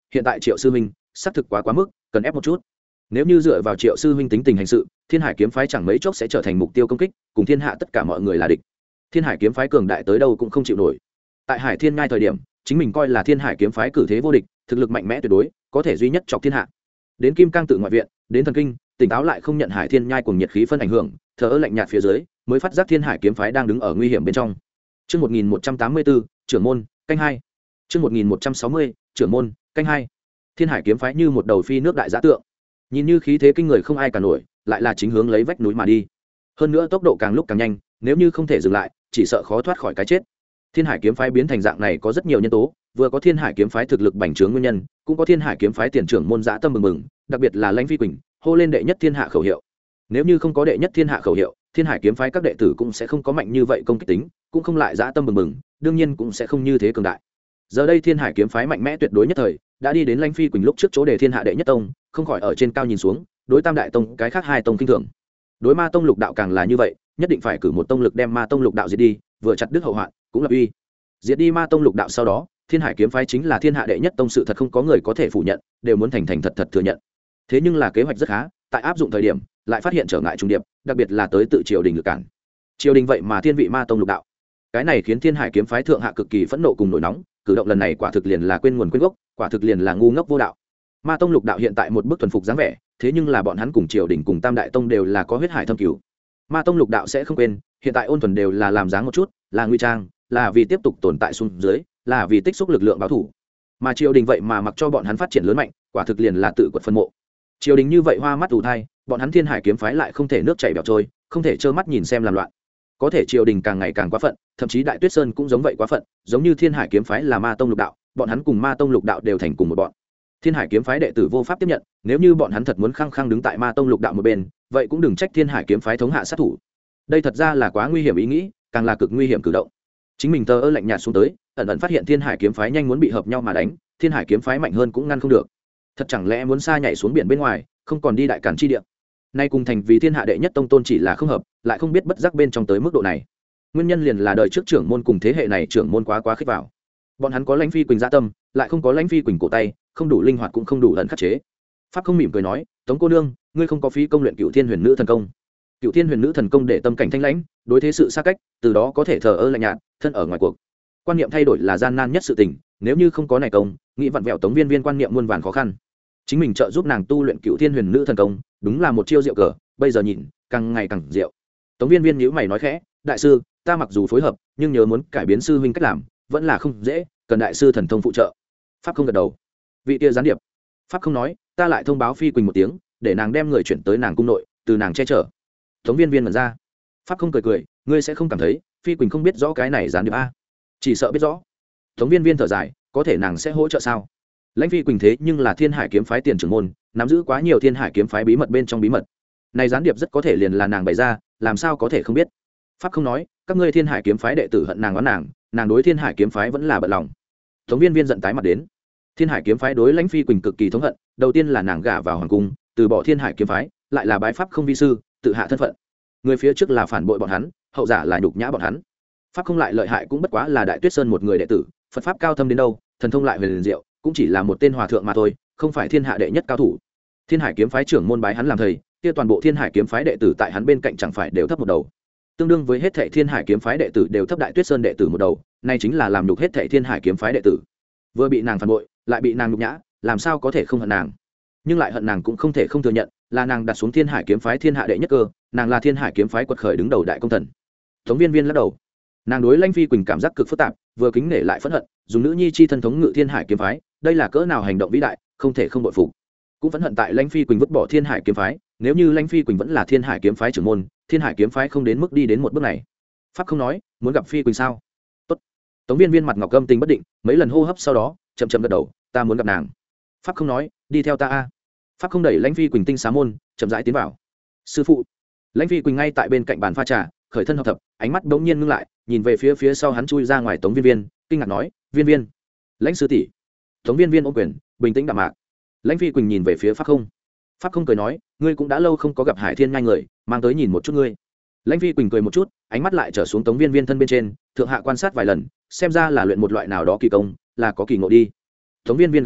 hiện tại Triệu sư huynh xác thực quá quá mức, cần ép một chút. Nếu như dựa vào Triệu sư huynh tính tình hành sự, Thiên Hải kiếm phái chẳng mấy chốc sẽ trở thành mục tiêu công kích, cùng thiên hạ tất cả mọi người là địch. Thiên Hải kiếm phái cường đại tới đâu cũng không chịu nổi. Tại Hải Thiên Ngai thời điểm, chính mình coi là Thiên Hải kiếm phái cử thế vô địch, thực lực mạnh mẽ tuyệt đối, có thể duy nhất chọc thiên hạ. Đến Kim Cang tự ngoại viện, đến thần kinh, tỉnh táo lại không nhận Hải Thiên Nhai cùng nhiệt khí phân ảnh hưởng, thờ ơ lạnh nhạt phía dưới, mới phát giác Thiên Hải kiếm phái đang đứng ở nguy hiểm bên trong. Chương một nghìn một trăm tám mươi bốn, trưởng môn, canh hai. Chương một nghìn một trăm sáu mươi, trưởng môn, canh hai. Thiên Hải kiếm phái như một đầu phi nước đại giá tượng, nhìn như khí thế kinh người không ai cả nổi, lại là chính hướng lấy vách núi mà đi. Hơn nữa tốc độ càng lúc càng nhanh, nếu như không thể dừng lại, chỉ sợ khó thoát khỏi cái chết. Thiên Hải kiếm phái biến thành dạng này có rất nhiều nhân tố, vừa có Thiên Hải kiếm phái thực lực bành trướng nguyên nhân, cũng có Thiên Hải kiếm phái tiền trưởng môn dã tâm mừng mừng, đặc biệt là Lãnh Phi Quỳnh, hô lên đệ nhất thiên hạ khẩu hiệu. Nếu như không có đệ nhất thiên hạ khẩu hiệu, Thiên Hải kiếm phái các đệ tử cũng sẽ không có mạnh như vậy công kích tính, cũng không lại dã tâm mừng mừng, đương nhiên cũng sẽ không như thế cường đại. Giờ đây Thiên Hải kiếm phái mạnh mẽ tuyệt đối nhất thời, đã đi đến Lãnh Phi Quỳnh lúc trước chỗ đề thiên hạ đệ nhất tông, không khỏi ở trên cao nhìn xuống, đối Tam đại tông cái khác hai tông kinh thường. Đối Ma tông lục đạo càng là như vậy, nhất định phải cử một tông lực đem Ma tông lục đạo diệt đi, vừa chặt đứt hậu hoạn, cũng lập uy. Diệt đi Ma tông lục đạo sau đó, Thiên Hải kiếm phái chính là thiên hạ đệ nhất tông, sự thật không có người có thể phủ nhận, đều muốn thành thành thật thật thừa nhận. Thế nhưng là kế hoạch rất khá, tại áp dụng thời điểm, lại phát hiện trở ngại trùng điệp, đặc biệt là tới tự triều đình lực cản. Triều đình vậy mà thiên vị Ma tông lục đạo. Cái này khiến Thiên Hải kiếm phái thượng hạ cực kỳ phẫn nộ cùng nổi nóng, cử động lần này quả thực liền là quên nguồn quên gốc, quả thực liền là ngu ngốc vô đạo. Ma tông lục đạo hiện tại một bước thuần phục dáng vẻ, thế nhưng là bọn hắn cùng triều đình cùng Tam đại tông đều là có huyết hải thâm cứu. Ma tông lục đạo sẽ không quên, hiện tại ôn thuần đều là làm dáng một chút, là nguy trang, là vì tiếp tục tồn tại xuống dưới, là vì tích xúc lực lượng báo thủ. Mà triều đình vậy mà mặc cho bọn hắn phát triển lớn mạnh, quả thực liền là tự quật phân mộ. Triều đình như vậy hoa mắt ù thai, bọn hắn Thiên Hải kiếm phái lại không thể nước chảy bẻo trôi, không thể trơ mắt nhìn xem làm loạn. Có thể triều đình càng ngày càng quá phận, thậm chí Đại Tuyết Sơn cũng giống vậy quá phận, giống như Thiên Hải kiếm phái là Ma tông lục đạo, bọn hắn cùng Ma tông lục đạo đều thành cùng một bọn. Thiên Hải kiếm phái đệ tử vô pháp tiếp nhận, nếu như bọn hắn thật muốn khăng khăng đứng tại Ma tông lục đạo một bên, vậy cũng đừng trách Thiên Hải kiếm phái thống hạ sát thủ. Đây thật ra là quá nguy hiểm ý nghĩ, càng là cực nguy hiểm cử động. Chính mình thờ ơ lạnh nhạt xuống tới, ẩn ẩn phát hiện Thiên Hải kiếm phái nhanh muốn bị hợp nhau mà đánh, Thiên Hải kiếm phái mạnh hơn cũng ngăn không được. Thật chẳng lẽ muốn xa nhảy xuống biển bên ngoài, không còn đi đại càn chi địa. Nay cùng thành vì thiên hạ đệ nhất tông tôn chỉ là không hợp, lại không biết bất giác bên trong tới mức độ này. Nguyên nhân liền là đời trước trưởng môn cùng thế hệ này trưởng môn quá quá khích vào. Bọn hắn có Lãnh Phi Quỳnh dạ tâm, lại không có Lãnh Phi Quỳnh cổ tay, không đủ linh hoạt cũng không đủ ẩn khắc chế. Pháp không mỉm cười nói, Tống cô nương, ngươi không có phí công luyện Cửu Thiên Huyền Nữ thần công. Cửu Thiên Huyền Nữ thần công để tâm cảnh thanh lãnh, đối thế sự xa cách, từ đó có thể thờ ơ lạnh nhạt, thân ở ngoài cuộc. Quan niệm thay đổi là gian nan nhất sự tình, nếu như không có này công, nghĩ vặn vẹo Tống Viên Viên quan niệm muôn vàn khó khăn. Chính mình trợ giúp nàng tu luyện Cửu Thiên Huyền Nữ thần công, đúng là một chiêu diệu cờ, bây giờ nhìn, càng ngày càng diệu. Tống Viên Viên nhíu mày nói khẽ, đại sư, ta mặc dù phối hợp, nhưng nhớ muốn cải biến sư huynh cách làm, vẫn là không dễ, cần đại sư thần thông phụ trợ. Pháp không gật đầu. Vị kia gián điệp. Pháp không nói, ta lại thông báo Phi Quỳnh một tiếng, để nàng đem người chuyển tới nàng cung nội, từ nàng che chở. Tống Viên Viên mở ra. Pháp không cười cười, ngươi sẽ không cảm thấy Phi Quỳnh không biết rõ cái này gián điệp a? Chỉ sợ biết rõ. Tống Viên Viên thở dài, có thể nàng sẽ hỗ trợ sao? Lãnh Phi Quỳnh thế nhưng là Thiên Hải kiếm phái tiền trưởng môn, nắm giữ quá nhiều Thiên Hải kiếm phái bí mật bên trong bí mật. Này gián điệp rất có thể liền là nàng bày ra, làm sao có thể không biết? Pháp không nói, các ngươi Thiên Hải kiếm phái đệ tử hận nàng oán nàng, nàng đối Thiên Hải kiếm phái vẫn là bận lòng. Tống Viên Viên giận tái mặt đến. Thiên Hải kiếm phái đối Lãnh Phi Quỳnh cực kỳ thống hận, đầu tiên là nàng gả vào hoàng cung, từ bỏ Thiên Hải kiếm phái, lại là bái pháp không vi sư, tự hạ thân phận. Người phía trước là phản bội bọn hắn, hậu giả là nhục nhã bọn hắn. Pháp không lại lợi hại cũng bất quá là Đại Tuyết Sơn một người đệ tử, Phật pháp cao thâm đến đâu, thần thông lại huyền liền diệu, cũng chỉ là một tên hòa thượng mà thôi, không phải thiên hạ đệ nhất cao thủ. Thiên Hải kiếm phái trưởng môn bái hắn làm thầy, kia toàn bộ Thiên Hải kiếm phái đệ tử tại hắn bên cạnh chẳng phải đều thấp một đầu. Tương đương với hết thảy Thiên Hải kiếm phái đệ tử đều thấp Đại Tuyết Sơn đệ tử một đầu, nay chính là làm nhục hết thảy Thiên Hải kiếm phái đệ tử. Vừa bị nàng phản bội, lại bị nàng nhục nhã, làm sao có thể không hận nàng? Nhưng lại hận nàng cũng không thể không thừa nhận, là nàng đặt xuống Thiên Hải kiếm phái thiên hạ đệ nhất cơ, nàng là Thiên Hải kiếm phái quật khởi đứng đầu đại công thần. Tống Viên Viên lắc đầu. Nàng đối Lãnh Phi Quỳnh cảm giác cực phức tạp, vừa kính nể lại phẫn hận, dùng nữ nhi chi thân thống ngự Thiên Hải kiếm phái, đây là cỡ nào hành động vĩ đại, không thể không bội phục. Cũng phẫn hận tại Lãnh Phi Quỳnh vứt bỏ Thiên Hải kiếm phái, nếu như Lãnh Phi Quỳnh vẫn là Thiên Hải kiếm phái trưởng môn, Thiên Hải kiếm phái không đến mức đi đến một bước này. Pháp không nói, muốn gặp Phi Quỳnh sao? Tốt. Tống Viên Viên mặt ngọc âm tình bất định, mấy lần hô hấp sau đó, chậm chậm gật đầu, ta muốn gặp nàng. Pháp không nói, đi theo ta a. Pháp không đẩy Lãnh Phi Quỳnh tinh xá môn, chậm rãi tiến vào. Sư phụ. Lãnh Phi Quỳnh ngay tại bên cạnh bàn pha trà, khởi thân hợp thập, ánh mắt bỗng nhiên ngưng lại, nhìn về phía phía sau hắn chui ra ngoài Tống Viên Viên, kinh ngạc nói, Viên Viên, Lãnh sư tỷ. Tống Viên Viên ôm quyền, bình tĩnh đạm mạc. Lãnh Phi Quỳnh nhìn về phía Pháp không. Pháp không cười nói, ngươi cũng đã lâu không có gặp Hải Thiên Nhai người, mang tới nhìn một chút ngươi. Lãnh Phi Quỳnh cười một chút, ánh mắt lại trở xuống Tống Viên Viên thân bên trên, thượng hạ quan sát vài lần, xem ra là luyện một loại nào đó kỳ công, là có kỳ ngộ đi. Tống Viên Viên gật đầu,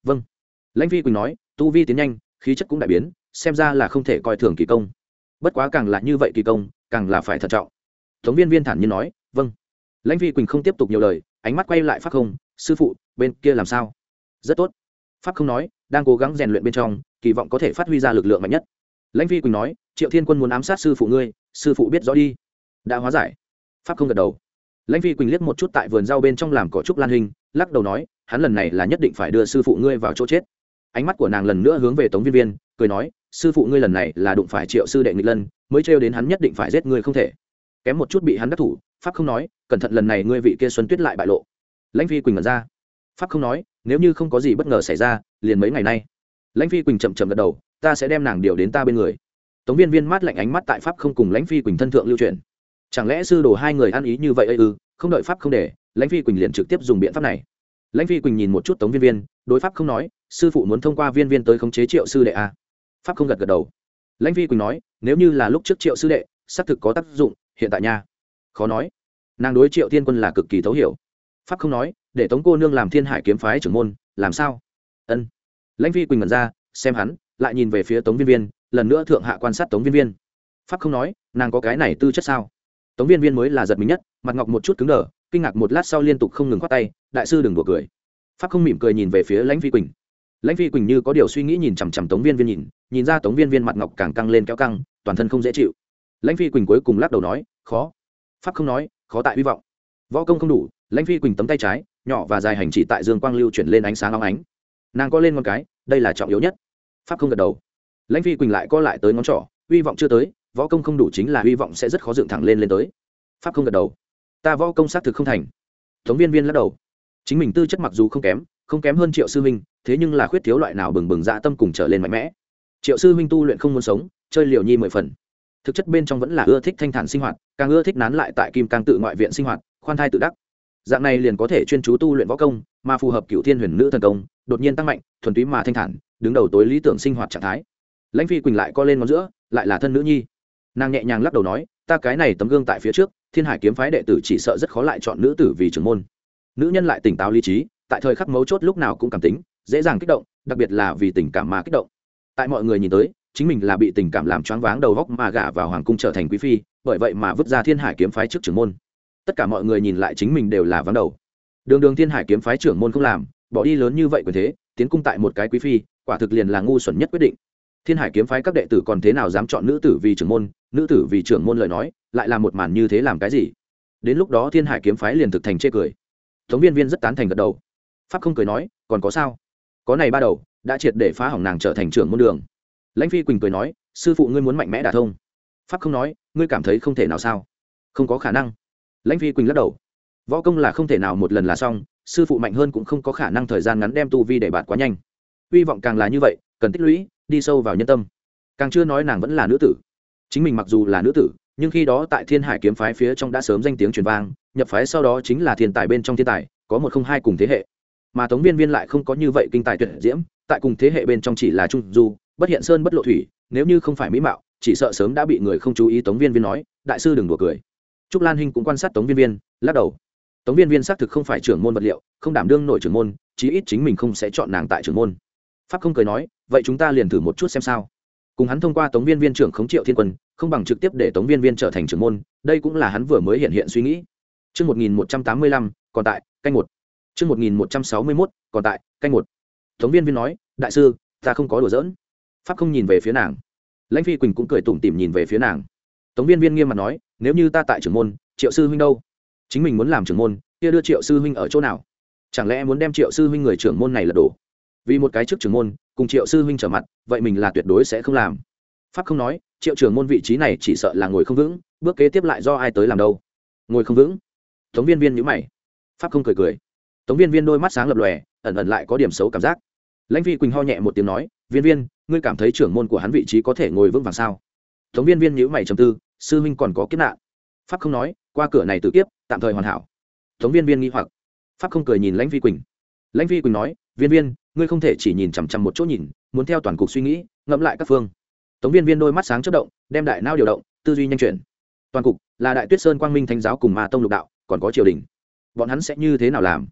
vâng. Lãnh phi quỳnh nói, tu vi tiến nhanh, khí chất cũng đại biến, xem ra là không thể coi thường kỳ công. Bất quá càng là như vậy kỳ công càng là phải thận trọng. Tống viên viên thản nhiên nói, vâng. Lãnh phi quỳnh không tiếp tục nhiều lời, ánh mắt quay lại Pháp Không, sư phụ bên kia làm sao? Rất tốt. Pháp Không nói, đang cố gắng rèn luyện bên trong, kỳ vọng có thể phát huy ra lực lượng mạnh nhất. Lãnh phi quỳnh nói, Triệu Thiên Quân muốn ám sát sư phụ ngươi, sư phụ biết rõ đi. Đã hóa giải. Pháp Không gật đầu. Lãnh phi quỳnh liếc một chút tại vườn rau bên trong làm cỏ trúc lan hình, lắc đầu nói, hắn lần này là nhất định phải đưa sư phụ ngươi vào chỗ chết. Ánh mắt của nàng lần nữa hướng về Tống viên viên, cười nói, sư phụ ngươi lần này là đụng phải Triệu sư đệ nghịch lân, mới trêu đến hắn nhất định phải giết ngươi không thể. Kém một chút bị hắn đắc thủ. Pháp Không nói, cẩn thận lần này ngươi vị kia Xuân Tuyết lại bại lộ. Lãnh phi quỳnh ngẩn ra. Pháp Không nói, nếu như không có gì bất ngờ xảy ra, liền mấy ngày nay. Lãnh phi quỳnh chậm chậm gật đầu, ta sẽ đem nàng điều đến ta bên người. Tống viên viên mát lạnh ánh mắt tại Pháp Không cùng Lãnh phi quỳnh thân thượng lưu truyền. Chẳng lẽ sư đồ hai người ăn ý như vậy ư? Ừ, không đợi Pháp Không để, Lãnh phi quỳnh liền trực tiếp dùng biện pháp này. Lãnh phi quỳnh nhìn một chút Tống viên viên, đối Pháp Không nói, sư phụ muốn thông qua viên viên tới khống chế Triệu sư đệ à? Pháp Không gật gật đầu. Lãnh phi quỳnh nói, nếu như là lúc trước Triệu sư đệ xác thực có tác dụng, hiện tại nha khó nói. Nàng đối Triệu Thiên Quân là cực kỳ thấu hiểu. Pháp Không nói, để Tống cô nương làm Thiên Hải kiếm phái trưởng môn, làm sao? Ân. Lãnh phi quỳnh ngẩn ra, xem hắn, lại nhìn về phía Tống viên viên, lần nữa thượng hạ quan sát Tống viên viên. Pháp Không nói, nàng có cái này tư chất sao? Tống viên viên mới là giật mình nhất, mặt ngọc một chút cứng đờ, kinh ngạc một lát sau liên tục không ngừng khoát tay, đại sư đừng đùa cười. Pháp Không mỉm cười nhìn về phía Lãnh phi quỳnh. Lãnh phi quỳnh như có điều suy nghĩ nhìn chằm chằm Tống viên viên nhìn, nhìn ra Tống viên viên mặt ngọc càng căng lên kéo căng, toàn thân không dễ chịu. Lãnh phi quỳnh cuối cùng lắc đầu nói, khó. Pháp Không nói, khó tại hy vọng. Võ công không đủ. Lãnh phi quỳnh tấm tay trái nhỏ và dài hành chỉ tại dương quang lưu chuyển lên ánh sáng óng ánh. Nàng có lên ngón cái, đây là trọng yếu nhất. Pháp Không gật đầu. Lãnh phi quỳnh lại co lại tới ngón trỏ, hy vọng chưa tới, võ công không đủ chính là hy vọng sẽ rất khó dựng thẳng lên lên tới. Pháp Không gật đầu. Ta võ công xác thực không thành. Tống viên viên lắc đầu. Chính mình tư chất mặc dù không kém, không kém hơn Triệu sư huynh, thế nhưng là khuyết thiếu loại nào bừng bừng dạ tâm cùng trở lên mạnh mẽ. Triệu sư huynh tu luyện không muốn sống, chơi liều nhi mười phần. Thực chất bên trong vẫn là ưa thích thanh thản sinh hoạt, càng ưa thích nán lại tại Kim Cang tự ngoại viện sinh hoạt, khoan thai tự đắc. Dạng này liền có thể chuyên chú tu luyện võ công, mà phù hợp Cửu Thiên Huyền Nữ thần công, đột nhiên tăng mạnh, thuần túy mà thanh thản, đứng đầu tối lý tưởng sinh hoạt trạng thái. Lãnh phi quỳnh lại co lên ngón giữa, lại là thân nữ nhi. Nàng nhẹ nhàng lắc đầu nói, ta cái này tấm gương tại phía trước, Thiên Hải kiếm phái đệ tử chỉ sợ rất khó lại chọn nữ tử vì trưởng môn. Nữ nhân lại tỉnh táo lý trí, tại thời khắc mấu chốt lúc nào cũng cảm tính, dễ dàng kích động, đặc biệt là vì tình cảm mà kích động. Tại mọi người nhìn tới, chính mình là bị tình cảm làm choáng váng đầu óc mà gả vào hoàng cung trở thành quý phi, bởi vậy mà vứt ra Thiên Hải kiếm phái trước trưởng môn. Tất cả mọi người nhìn lại chính mình đều là vắng đầu. Đường đường Thiên Hải kiếm phái trưởng môn không làm, bỏ đi lớn như vậy quyền thế, tiến cung tại một cái quý phi, quả thực liền là ngu xuẩn nhất quyết định. Thiên Hải kiếm phái các đệ tử còn thế nào dám chọn nữ tử vì trưởng môn, nữ tử vì trưởng môn lời nói, lại làm một màn như thế làm cái gì? Đến lúc đó Thiên Hải kiếm phái liền thực thành chê cười. Tống viên viên rất tán thành gật đầu. Pháp Không cười nói, còn có sao? Có này ba đầu, đã triệt để phá hỏng nàng trở thành trưởng môn đường. Lãnh phi quỳnh cười nói, sư phụ ngươi muốn mạnh mẽ đả thông. Pháp Không nói, ngươi cảm thấy không thể nào sao? Không có khả năng. Lãnh phi quỳnh lắc đầu. Võ công là không thể nào một lần là xong, sư phụ mạnh hơn cũng không có khả năng thời gian ngắn đem tu vi để bạt quá nhanh. Hy vọng càng là như vậy, cần tích lũy, đi sâu vào nhân tâm. Càng chưa nói nàng vẫn là nữ tử. Chính mình mặc dù là nữ tử, nhưng khi đó tại Thiên Hải kiếm phái phía trong đã sớm danh tiếng truyền vang, nhập phái sau đó chính là thiên tài bên trong thiên tài, có một không hai cùng thế hệ. Mà Tống viên viên lại không có như vậy kinh tài tuyệt diễm, tại cùng thế hệ bên trong chỉ là trung du, bất hiện sơn bất lộ thủy, nếu như không phải mỹ mạo, chỉ sợ sớm đã bị người không chú ý. Tống viên viên nói, đại sư đừng đùa cười. Trúc Lan Hinh cũng quan sát Tống viên viên, lắc đầu. Tống viên viên xác thực không phải trưởng môn vật liệu, không đảm đương nổi trưởng môn, chí ít chính mình không sẽ chọn nàng tại trưởng môn. Pháp Không cười nói, vậy chúng ta liền thử một chút xem sao. Cùng hắn thông qua Tống viên viên trưởng khống Triệu Thiên Quân, không bằng trực tiếp để Tống viên viên trở thành trưởng môn, đây cũng là hắn vừa mới hiện hiện suy nghĩ. Chương một nghìn một trăm tám mươi lăm, còn tại, canh một. Chương một nghìn một trăm sáu mươi mốt, còn tại, canh một. Tống viên viên nói, đại sư, ta không có đùa giỡn. Pháp Không nhìn về phía nàng. Lãnh phi quỳnh cũng cười tủm tỉm nhìn về phía nàng. Tống viên viên nghiêm mặt nói, nếu như ta tại trưởng môn, Triệu sư huynh đâu? Chính mình muốn làm trưởng môn, kia đưa Triệu sư huynh ở chỗ nào? Chẳng lẽ muốn đem Triệu sư huynh người trưởng môn này lật đổ? Vì một cái trước trưởng môn, cùng Triệu sư huynh trở mặt, vậy mình là tuyệt đối sẽ không làm. Pháp Không nói, Triệu trưởng môn vị trí này chỉ sợ là ngồi không vững, bước kế tiếp lại do ai tới làm đâu? Ngồi không vững. Tống viên viên nhíu mày. Pháp Không cười cười. Tống viên viên đôi mắt sáng lập lòe, ẩn ẩn lại có điểm xấu cảm giác. Lãnh phi quỳnh ho nhẹ một tiếng nói, viên viên, ngươi cảm thấy trưởng môn của hắn vị trí có thể ngồi vững vàng sao? Tống viên viên nhíu mày trầm tư, sư huynh còn có kiếp nạn. Pháp Không nói, qua cửa này tự kiếp, tạm thời hoàn hảo. Tống viên viên nghi hoặc. Pháp Không cười nhìn Lãnh phi quỳnh. Lãnh phi quỳnh nói, viên viên, ngươi không thể chỉ nhìn chằm chằm một chỗ nhìn, muốn theo toàn cục suy nghĩ, ngẫm lại các phương. Tống viên viên đôi mắt sáng chớp động, đem đại não điều động, tư duy nhanh chuyển. Toàn cục là Đại Tuyết Sơn Quang Minh Thánh giáo cùng Ma tông lục đạo, còn có triều đình, bọn hắn sẽ như thế nào làm?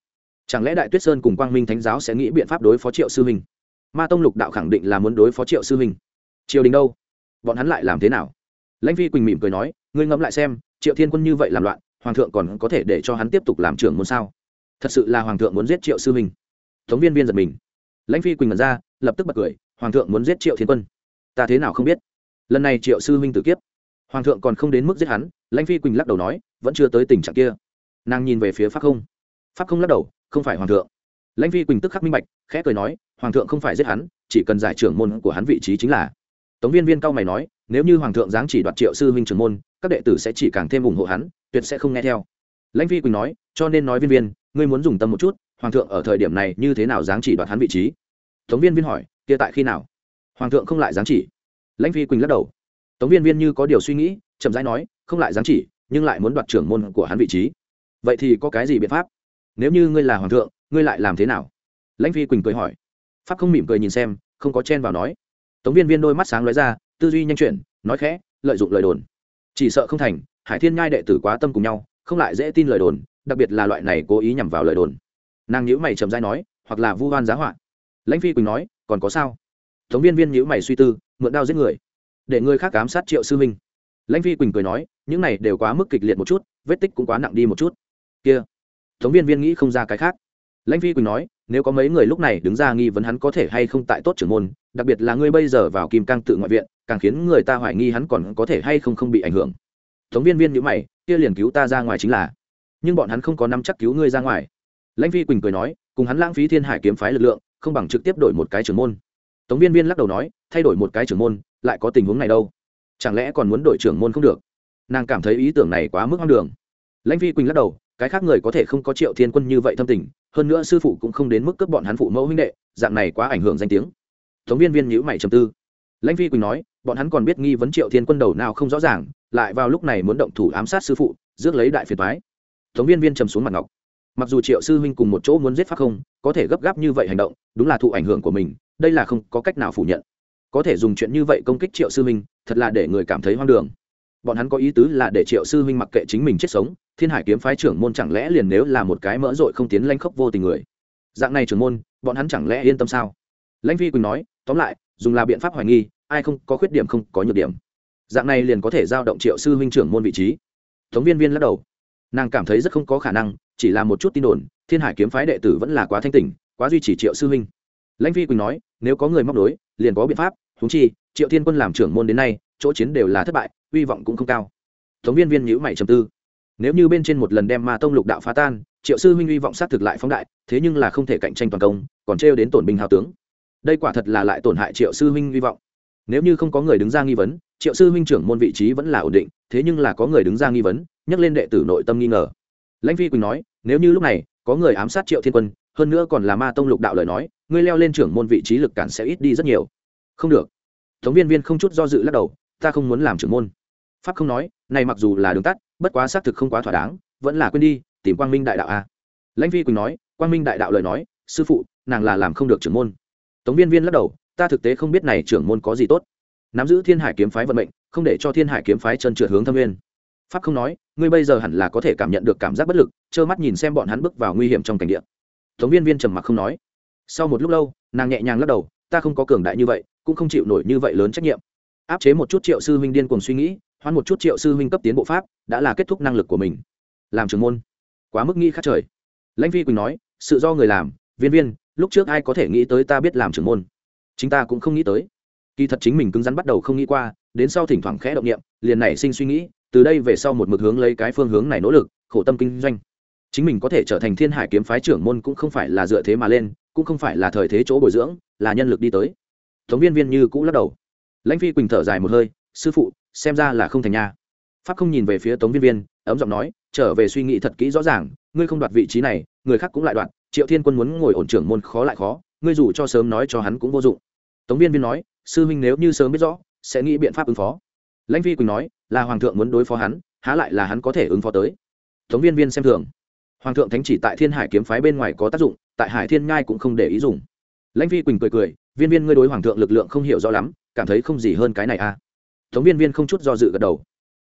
chẳng lẽ đại tuyết sơn cùng quang minh thánh giáo sẽ nghĩ biện pháp đối phó triệu sư huynh? Ma tông lục đạo khẳng định là muốn đối phó triệu sư huynh. Triều đình đâu, bọn hắn lại làm thế nào? Lãnh Phi Quỳnh mỉm cười nói, ngươi ngẫm lại xem, triệu thiên quân như vậy làm loạn, hoàng thượng còn có thể để cho hắn tiếp tục làm trưởng môn sao? Thật sự là hoàng thượng muốn giết triệu sư huynh? Tống Viên Viên giật mình. Lãnh Phi Quỳnh ngẩn ra, lập tức bật cười, hoàng thượng muốn giết triệu thiên quân, ta thế nào không biết? Lần này triệu sư huynh tử kiếp, hoàng thượng còn không đến mức giết hắn. Lãnh Phi Quỳnh lắc đầu nói, vẫn chưa tới tình trạng kia. Nàng nhìn về phía Pháp Không. Pháp Không lắc đầu, không phải hoàng thượng. Lãnh Phi Quỳnh tức khắc minh bạch, khẽ cười nói, hoàng thượng không phải giết hắn, chỉ cần giải trưởng môn của hắn vị trí chính là. Tống Viên Viên cao mày nói, nếu như hoàng thượng giáng chỉ đoạt triệu sư huynh trưởng môn, các đệ tử sẽ chỉ càng thêm ủng hộ hắn, tuyệt sẽ không nghe theo. Lãnh Phi Quỳnh nói, cho nên nói Viên Viên, ngươi muốn dùng tâm một chút, hoàng thượng ở thời điểm này như thế nào giáng chỉ đoạt hắn vị trí? Tống Viên Viên hỏi, kia tại khi nào? Hoàng thượng không lại giáng chỉ. Lãnh Phi Quỳnh lắc đầu. Tống Viên Viên như có điều suy nghĩ, chậm rãi nói, không lại giáng chỉ, nhưng lại muốn đoạt trưởng môn của hắn vị trí. Vậy thì có cái gì biện pháp? Nếu như ngươi là hoàng thượng, ngươi lại làm thế nào? Lãnh Phi Quỳnh cười hỏi. Pháp Không mỉm cười nhìn xem, không có chen vào nói. Tống Viên Viên đôi mắt sáng lóe ra, tư duy nhanh chuyển, nói khẽ, lợi dụng lời đồn, chỉ sợ không thành. Hải Thiên Nhai đệ tử quá tâm cùng nhau, không lại dễ tin lời đồn, đặc biệt là loại này cố ý nhằm vào lời đồn. Nàng nhíu mày chậm rãi nói, hoặc là vu oan giá họa. Lãnh Phi Quỳnh nói, còn có sao? Tống Viên Viên nhíu mày suy tư, mượn đao giết người, để người khác ám sát triệu sư minh. Lãnh Phi Quỳnh cười nói, những này đều quá mức kịch liệt một chút, vết tích cũng quá nặng đi một chút. Kia, Tống Viên Viên nghĩ không ra cái khác. Lãnh Phi Quỳnh nói, nếu có mấy người lúc này đứng ra nghi vấn hắn có thể hay không tại tốt trưởng môn, đặc biệt là ngươi bây giờ vào Kim Cang tự ngoại viện, càng khiến người ta hoài nghi hắn còn có thể hay không không bị ảnh hưởng. Tống Viên Viên nhíu mày, kia liền cứu ta ra ngoài chính là. Nhưng bọn hắn không có nắm chắc cứu ngươi ra ngoài. Lãnh Phi Quỳnh cười nói, cùng hắn lãng phí Thiên Hải kiếm phái lực lượng, không bằng trực tiếp đổi một cái trưởng môn. Tống Viên Viên lắc đầu nói, thay đổi một cái trưởng môn, lại có tình huống này đâu? Chẳng lẽ còn muốn đổi trưởng môn không được? Nàng cảm thấy ý tưởng này quá mức hoang đường. Lãnh Phi Quỳnh lắc đầu, cái khác người có thể không có Triệu Thiên Quân như vậy thâm tình, hơn nữa sư phụ cũng không đến mức cướp bọn hắn phụ mẫu huynh đệ, dạng này quá ảnh hưởng danh tiếng. Tống Viên Viên nhíu mày trầm tư. Lãnh Phi Quỳnh nói, bọn hắn còn biết nghi vấn Triệu Thiên Quân đầu nào không rõ ràng, lại vào lúc này muốn động thủ ám sát sư phụ, rước lấy đại phiền toái. Tống Viên Viên trầm xuống mặt ngọc. Mặc dù Triệu sư huynh cùng một chỗ muốn giết Pháp Không, có thể gấp gáp như vậy hành động, đúng là thụ ảnh hưởng của mình, đây là không có cách nào phủ nhận. Có thể dùng chuyện như vậy công kích Triệu sư huynh, thật là để người cảm thấy hoang đường. Bọn hắn có ý tứ là để Triệu sư huynh mặc kệ chính mình chết sống, Thiên Hải kiếm phái trưởng môn chẳng lẽ liền nếu là một cái mỡ dội không tiến lanh khốc vô tình người. Dạng này trưởng môn, bọn hắn chẳng lẽ yên tâm sao? Lãnh Phi Quỳnh nói, tóm lại, dùng là biện pháp hoài nghi, ai không có khuyết điểm không có nhược điểm. Dạng này liền có thể giao động Triệu sư huynh trưởng môn vị trí. Tống Viên Viên lắc đầu. Nàng cảm thấy rất không có khả năng, chỉ là một chút tin đồn, Thiên Hải kiếm phái đệ tử vẫn là quá thanh tỉnh, quá duy trì Triệu sư huynh. Lãnh Phi Quỳnh nói, nếu có người móc đối, liền có biện pháp, huống chi, Triệu Thiên Quân làm trưởng môn đến nay, chỗ chiến đều là thất bại, uy vọng cũng không cao. Tống Viên Viên nhíu mày trầm tư. Nếu như bên trên một lần đem Ma tông lục đạo phá tan, Triệu sư huynh uy vọng sát thực lại phóng đại, thế nhưng là không thể cạnh tranh toàn công, còn trêu đến tổn binh hao tướng. Đây quả thật là lại tổn hại Triệu sư huynh uy vọng. Nếu như không có người đứng ra nghi vấn, Triệu sư huynh trưởng môn vị trí vẫn là ổn định, thế nhưng là có người đứng ra nghi vấn, nhắc lên đệ tử nội tâm nghi ngờ. Lãnh Phi Quỳnh nói, nếu như lúc này có người ám sát Triệu Thiên Quân, hơn nữa còn là Ma tông lục đạo lời nói, ngươi leo lên trưởng môn vị trí lực cản sẽ ít đi rất nhiều. Không được. Tống Viên Viên không chút do dự lắc đầu, ta không muốn làm trưởng môn. Pháp Không nói, này mặc dù là đường tắt, bất quá xác thực không quá thỏa đáng, vẫn là quên đi, tìm Quang Minh đại đạo a. Lãnh Phi Quỳnh nói, Quang Minh đại đạo lời nói, sư phụ, nàng là làm không được trưởng môn. Tống Viên Viên lắc đầu, ta thực tế không biết này trưởng môn có gì tốt. Nắm giữ Thiên Hải kiếm phái vận mệnh, không để cho Thiên Hải kiếm phái chân trượt hướng thâm nguyên. Pháp Không nói, ngươi bây giờ hẳn là có thể cảm nhận được cảm giác bất lực, trơ mắt nhìn xem bọn hắn bước vào nguy hiểm trong cảnh địa. Tống Viên Viên trầm mặc không nói. Sau một lúc lâu, nàng nhẹ nhàng lắc đầu, ta không có cường đại như vậy, cũng không chịu nổi như vậy lớn trách nhiệm. Áp chế một chút Triệu sư huynh điên cuồng suy nghĩ, hoan một chút Triệu sư huynh cấp tiến bộ pháp, đã là kết thúc năng lực của mình. Làm trưởng môn, quá mức nghĩ khác trời. Lãnh Phi Quỳnh nói, sự do người làm, Viên Viên, lúc trước ai có thể nghĩ tới ta biết làm trưởng môn, chính ta cũng không nghĩ tới. Kỳ thật chính mình cứng rắn bắt đầu không nghĩ qua, đến sau thỉnh thoảng khẽ động niệm, liền nảy sinh suy nghĩ, từ đây về sau một mực hướng lấy cái phương hướng này nỗ lực, khổ tâm kinh doanh. Chính mình có thể trở thành Thiên Hải kiếm phái trưởng môn cũng không phải là dựa thế mà lên, cũng không phải là thời thế chỗ bồi dưỡng, là nhân lực đi tới. Tống Viên Viên như cũ lắc đầu. Lãnh Phi Quỳnh thở dài một hơi, sư phụ, xem ra là không thành nha. Pháp Không nhìn về phía Tống Viên Viên, ấm giọng nói, trở về suy nghĩ thật kỹ rõ ràng, ngươi không đoạt vị trí này, người khác cũng lại đoạt, Triệu Thiên Quân muốn ngồi ổn trưởng môn khó lại khó, ngươi dù cho sớm nói cho hắn cũng vô dụng. Tống Viên Viên nói, sư huynh nếu như sớm biết rõ, sẽ nghĩ biện pháp ứng phó. Lãnh Phi Quỳnh nói, là hoàng thượng muốn đối phó hắn, há lại là hắn có thể ứng phó tới. Tống Viên Viên xem thường. Hoàng thượng thánh chỉ tại Thiên Hải kiếm phái bên ngoài có tác dụng, tại Hải Thiên Nhai cũng không để ý dùng. Lãnh Phi Quỳnh cười cười, Viên Viên ngươi đối hoàng thượng lực lượng không hiểu rõ lắm, cảm thấy không gì hơn cái này à? Tống Viên Viên không chút do dự gật đầu.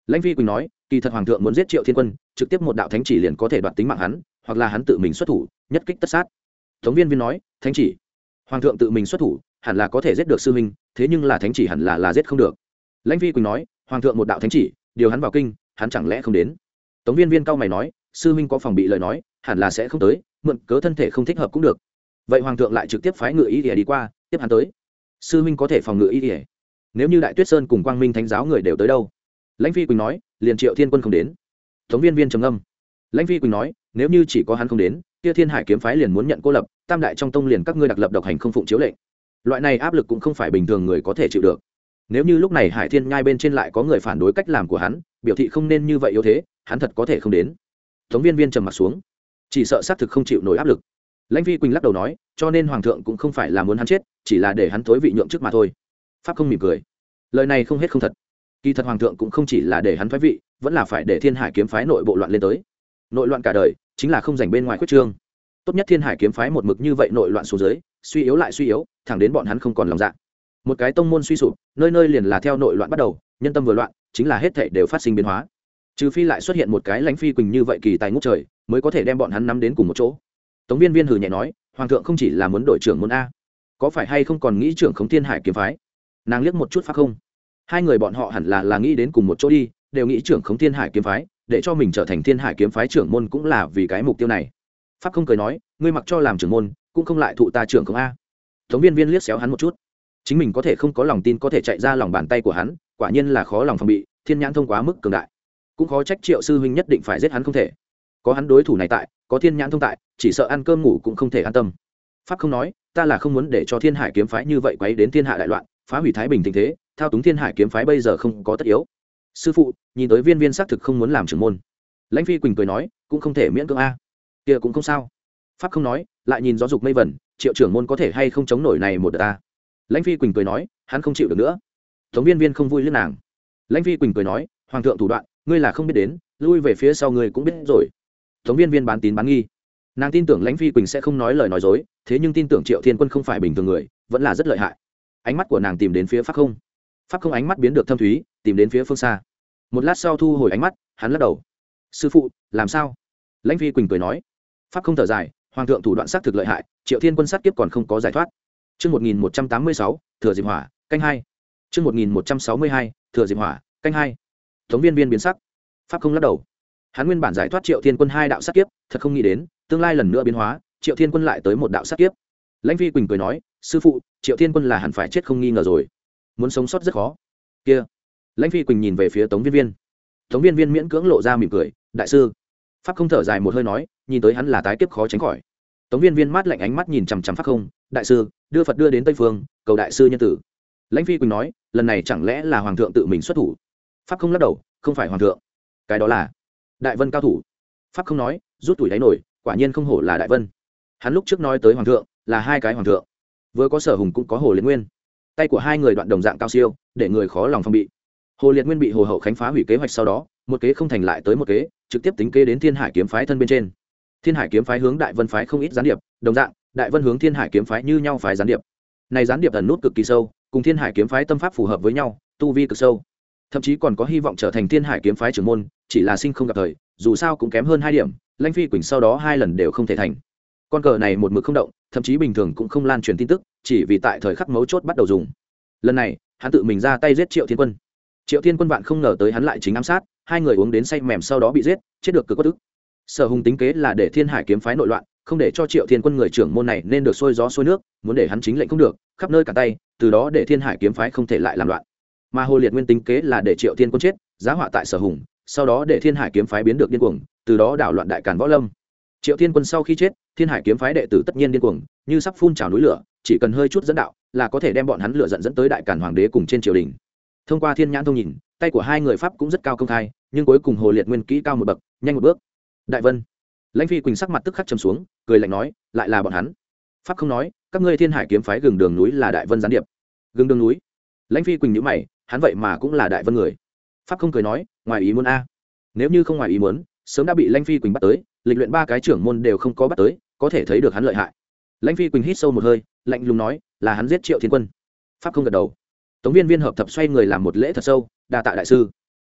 Lãnh Phi Quỳnh nói, kỳ thật hoàng thượng muốn giết Triệu Thiên Quân, trực tiếp một đạo thánh chỉ liền có thể đoạt tính mạng hắn, hoặc là hắn tự mình xuất thủ, nhất kích tất sát. Tống Viên Viên nói, thánh chỉ, hoàng thượng tự mình xuất thủ, hẳn là có thể giết được sư huynh, thế nhưng là thánh chỉ hẳn là là giết không được. Lãnh Phi Quỳnh nói, hoàng thượng một đạo thánh chỉ, điều hắn vào kinh, hắn chẳng lẽ không đến? Tống Viên Viên cau mày nói, sư huynh có phòng bị lời nói, hẳn là sẽ không tới, mượn cớ thân thể không thích hợp cũng được. Vậy hoàng thượng lại trực tiếp phái ngự y đi qua, tiếp hắn tới. Sư huynh có thể phòng ngự y đi. Nếu như Đại Tuyết Sơn cùng Quang Minh Thánh giáo người đều tới đâu? Lãnh Phi Quỳnh nói, liền Triệu Thiên Quân không đến. Tống Viên Viên trầm ngâm. Lãnh Phi Quỳnh nói, nếu như chỉ có hắn không đến, kia Thiên Hải kiếm phái liền muốn nhận cô lập, tam đại trong tông liền các ngươi đặc lập độc hành không phụng chiếu lệnh. Loại này áp lực cũng không phải bình thường người có thể chịu được. Nếu như lúc này Hải Thiên nhai bên trên lại có người phản đối cách làm của hắn, biểu thị không nên như vậy yếu thế, hắn thật có thể không đến. Tống Viên Viên trầm mặt xuống, chỉ sợ xác thực không chịu nổi áp lực. Lãnh Phi Quỳnh lắc đầu nói, cho nên hoàng thượng cũng không phải là muốn hắn chết, chỉ là để hắn tối vị nhượng chức mà thôi. Pháp không mỉm cười, lời này không hết không thật. Kỳ thật hoàng thượng cũng không chỉ là để hắn thoái vị, vẫn là phải để Thiên Hải kiếm phái nội bộ loạn lên tới. Nội loạn cả đời, chính là không dành bên ngoài quyết trương. Tốt nhất Thiên Hải kiếm phái một mực như vậy nội loạn xuống dưới, suy yếu lại suy yếu, thẳng đến bọn hắn không còn lòng dạ. Một cái tông môn suy sụp, nơi nơi liền là theo nội loạn bắt đầu, nhân tâm vừa loạn, chính là hết thảy đều phát sinh biến hóa. Trừ phi lại xuất hiện một cái Lãnh Phi Quỳnh như vậy kỳ tài ngút trời, mới có thể đem bọn hắn nắm đến cùng một chỗ. Tống Viên Viên hừ nhẹ nói, hoàng thượng không chỉ là muốn đổi trưởng môn a, có phải hay không còn nghĩ trưởng khống Thiên Hải kiếm phái? Nàng liếc một chút Pháp không, hai người bọn họ hẳn là là nghĩ đến cùng một chỗ đi, đều nghĩ trưởng khống Thiên Hải kiếm phái, để cho mình trở thành Thiên Hải kiếm phái trưởng môn cũng là vì cái mục tiêu này. Pháp không cười nói, ngươi mặc cho làm trưởng môn, cũng không lại thụ ta trưởng khống a. Tống Viên Viên liếc xéo hắn một chút, chính mình có thể không có lòng tin có thể chạy ra lòng bàn tay của hắn, quả nhiên là khó lòng phòng bị, thiên nhãn thông quá mức cường đại, cũng khó trách Triệu sư huynh nhất định phải giết hắn không thể. Có hắn đối thủ này tại, có thiên nhãn thông tại, chỉ sợ ăn cơm ngủ cũng không thể an tâm. Pháp không nói, ta là không muốn để cho Thiên Hải kiếm phái như vậy quấy đến thiên hạ đại loạn, phá hủy thái bình tình thế, thao túng Thiên Hải kiếm phái bây giờ không có tất yếu. Sư phụ, nhìn tới Viên Viên xác thực không muốn làm trưởng môn. Lãnh Phi Quỳnh cười nói, cũng không thể miễn cưỡng a. Kia cũng không sao. Pháp không nói, lại nhìn gió dục mây vẩn, Triệu trưởng môn có thể hay không chống nổi này một đợt ta. Lãnh Phi Quỳnh cười nói, hắn không chịu được nữa. Tống Viên Viên không vui lên nàng. Lãnh Phi Quỳnh cười nói, hoàng thượng thủ đoạn, ngươi là không biết đến, lui về phía sau ngươi cũng biết rồi. Tống Viên Viên bán tín bán nghi, nàng tin tưởng Lãnh Phi Quỳnh sẽ không nói lời nói dối, thế nhưng tin tưởng Triệu Thiên Quân không phải bình thường người, vẫn là rất lợi hại. Ánh mắt của nàng tìm đến phía Pháp không, Pháp không ánh mắt biến được thâm thúy, tìm đến phía phương xa. Một lát sau thu hồi ánh mắt, hắn lắc đầu. Sư phụ, làm sao? Lãnh Phi Quỳnh cười nói. Pháp không thở dài, hoàng thượng thủ đoạn sát thực lợi hại, Triệu Thiên Quân sát kiếp còn không có giải thoát. Chương một nghìn một trăm tám mươi sáu, thừa dịp hỏa, canh hai. Chương một nghìn một trăm sáu mươi hai, thừa dịp hỏa, canh hai. Tống Viên Viên biến sắc. Pháp không lắc đầu. Hắn nguyên bản giải thoát Triệu Thiên Quân hai đạo sát kiếp, thật không nghĩ đến, tương lai lần nữa biến hóa, Triệu Thiên Quân lại tới một đạo sát kiếp. Lãnh Phi Quỳnh cười nói, sư phụ, Triệu Thiên Quân là hẳn phải chết không nghi ngờ rồi, muốn sống sót rất khó. Kia. Lãnh Phi Quỳnh nhìn về phía Tống Viên Viên. Tống Viên Viên miễn cưỡng lộ ra mỉm cười, đại sư. Pháp không thở dài một hơi nói, nhìn tới hắn là tái kiếp khó tránh khỏi. Tống Viên Viên mát lạnh ánh mắt nhìn chằm chằm Pháp không, đại sư, đưa Phật đưa đến Tây Phương, cầu đại sư nhân tử. Lãnh Phi Quỳnh nói, lần này chẳng lẽ là hoàng thượng tự mình xuất thủ? Pháp không lắc đầu, không phải hoàng thượng, cái đó là Đại Vân cao thủ. Pháp không nói, rút tuổi đáy nổi, quả nhiên không hổ là Đại Vân. Hắn lúc trước nói tới hoàng thượng, là hai cái hoàng thượng, vừa có Sở Hùng cũng có Hồ Liệt Nguyên. Tay của hai người đoạn đồng dạng cao siêu, để người khó lòng phòng bị. Hồ Liệt Nguyên bị Hồ Hậu Khánh phá hủy kế hoạch sau đó, một kế không thành lại tới một kế, trực tiếp tính kế đến Thiên Hải kiếm phái thân bên trên. Thiên Hải kiếm phái hướng Đại Vân phái không ít gián điệp, đồng dạng, Đại Vân hướng Thiên Hải kiếm phái như nhau phái gián điệp. Này gián điệp ẩn nút cực kỳ sâu, cùng Thiên Hải kiếm phái tâm pháp phù hợp với nhau, tu vi cực sâu, thậm chí còn có hy vọng trở thành Thiên Hải kiếm phái trưởng môn, chỉ là sinh không gặp thời, dù sao cũng kém hơn hai điểm. Lãnh Phi Quỳnh sau đó hai lần đều không thể thành. Con cờ này một mực không động, thậm chí bình thường cũng không lan truyền tin tức, chỉ vì tại thời khắc mấu chốt bắt đầu dùng. Lần này, hắn tự mình ra tay giết Triệu Thiên Quân. Triệu Thiên Quân vạn không ngờ tới hắn lại chính ám sát, hai người uống đến say mềm sau đó bị giết, chết được cực bất ức. Sở Hùng tính kế là để Thiên Hải kiếm phái nội loạn, không để cho Triệu Thiên Quân người trưởng môn này nên được xuôi gió xuôi nước, muốn để hắn chính lệnh không được, khắp nơi cả tay, từ đó để Thiên Hải kiếm phái không thể lại làm loạn. Mà Hồ Liệt Nguyên tính kế là để Triệu Thiên Quân chết, giá họa tại Sở Hùng, sau đó để Thiên Hải kiếm phái biến được điên cuồng, từ đó đảo loạn đại càn võ lâm. Triệu Thiên Quân sau khi chết, Thiên Hải kiếm phái đệ tử tất nhiên điên cuồng, như sắp phun trào núi lửa, chỉ cần hơi chút dẫn đạo, là có thể đem bọn hắn lửa giận dẫn tới đại càn hoàng đế cùng trên triều đình. Thông qua thiên nhãn thông nhìn, tay của hai người pháp cũng rất cao công khai, nhưng cuối cùng Hồ Liệt Nguyên kỹ cao một bậc, nhanh một bước. Đại Vân. Lãnh Phi Quỳnh sắc mặt tức khắc trầm xuống, cười lạnh nói, lại là bọn hắn. Pháp không nói, các ngươi Thiên Hải kiếm phái gừng đường núi là Đại Vân gián điệp. Gừng đường núi? Lãnh Phi Quỳnh nhíu mày, hắn vậy mà cũng là Đại Vân người. Pháp không cười nói, ngoài ý muốn a. Nếu như không ngoài ý muốn, sớm đã bị Lãnh Phi Quỳnh bắt tới, lịch luyện ba cái trưởng môn đều không có bắt tới, có thể thấy được hắn lợi hại. Lãnh Phi Quỳnh hít sâu một hơi, lạnh lùng nói, là hắn giết Triệu Thiên Quân. Pháp không gật đầu. Tống Viên Viên hợp thập xoay người làm một lễ thật sâu, đa tạ đại sư.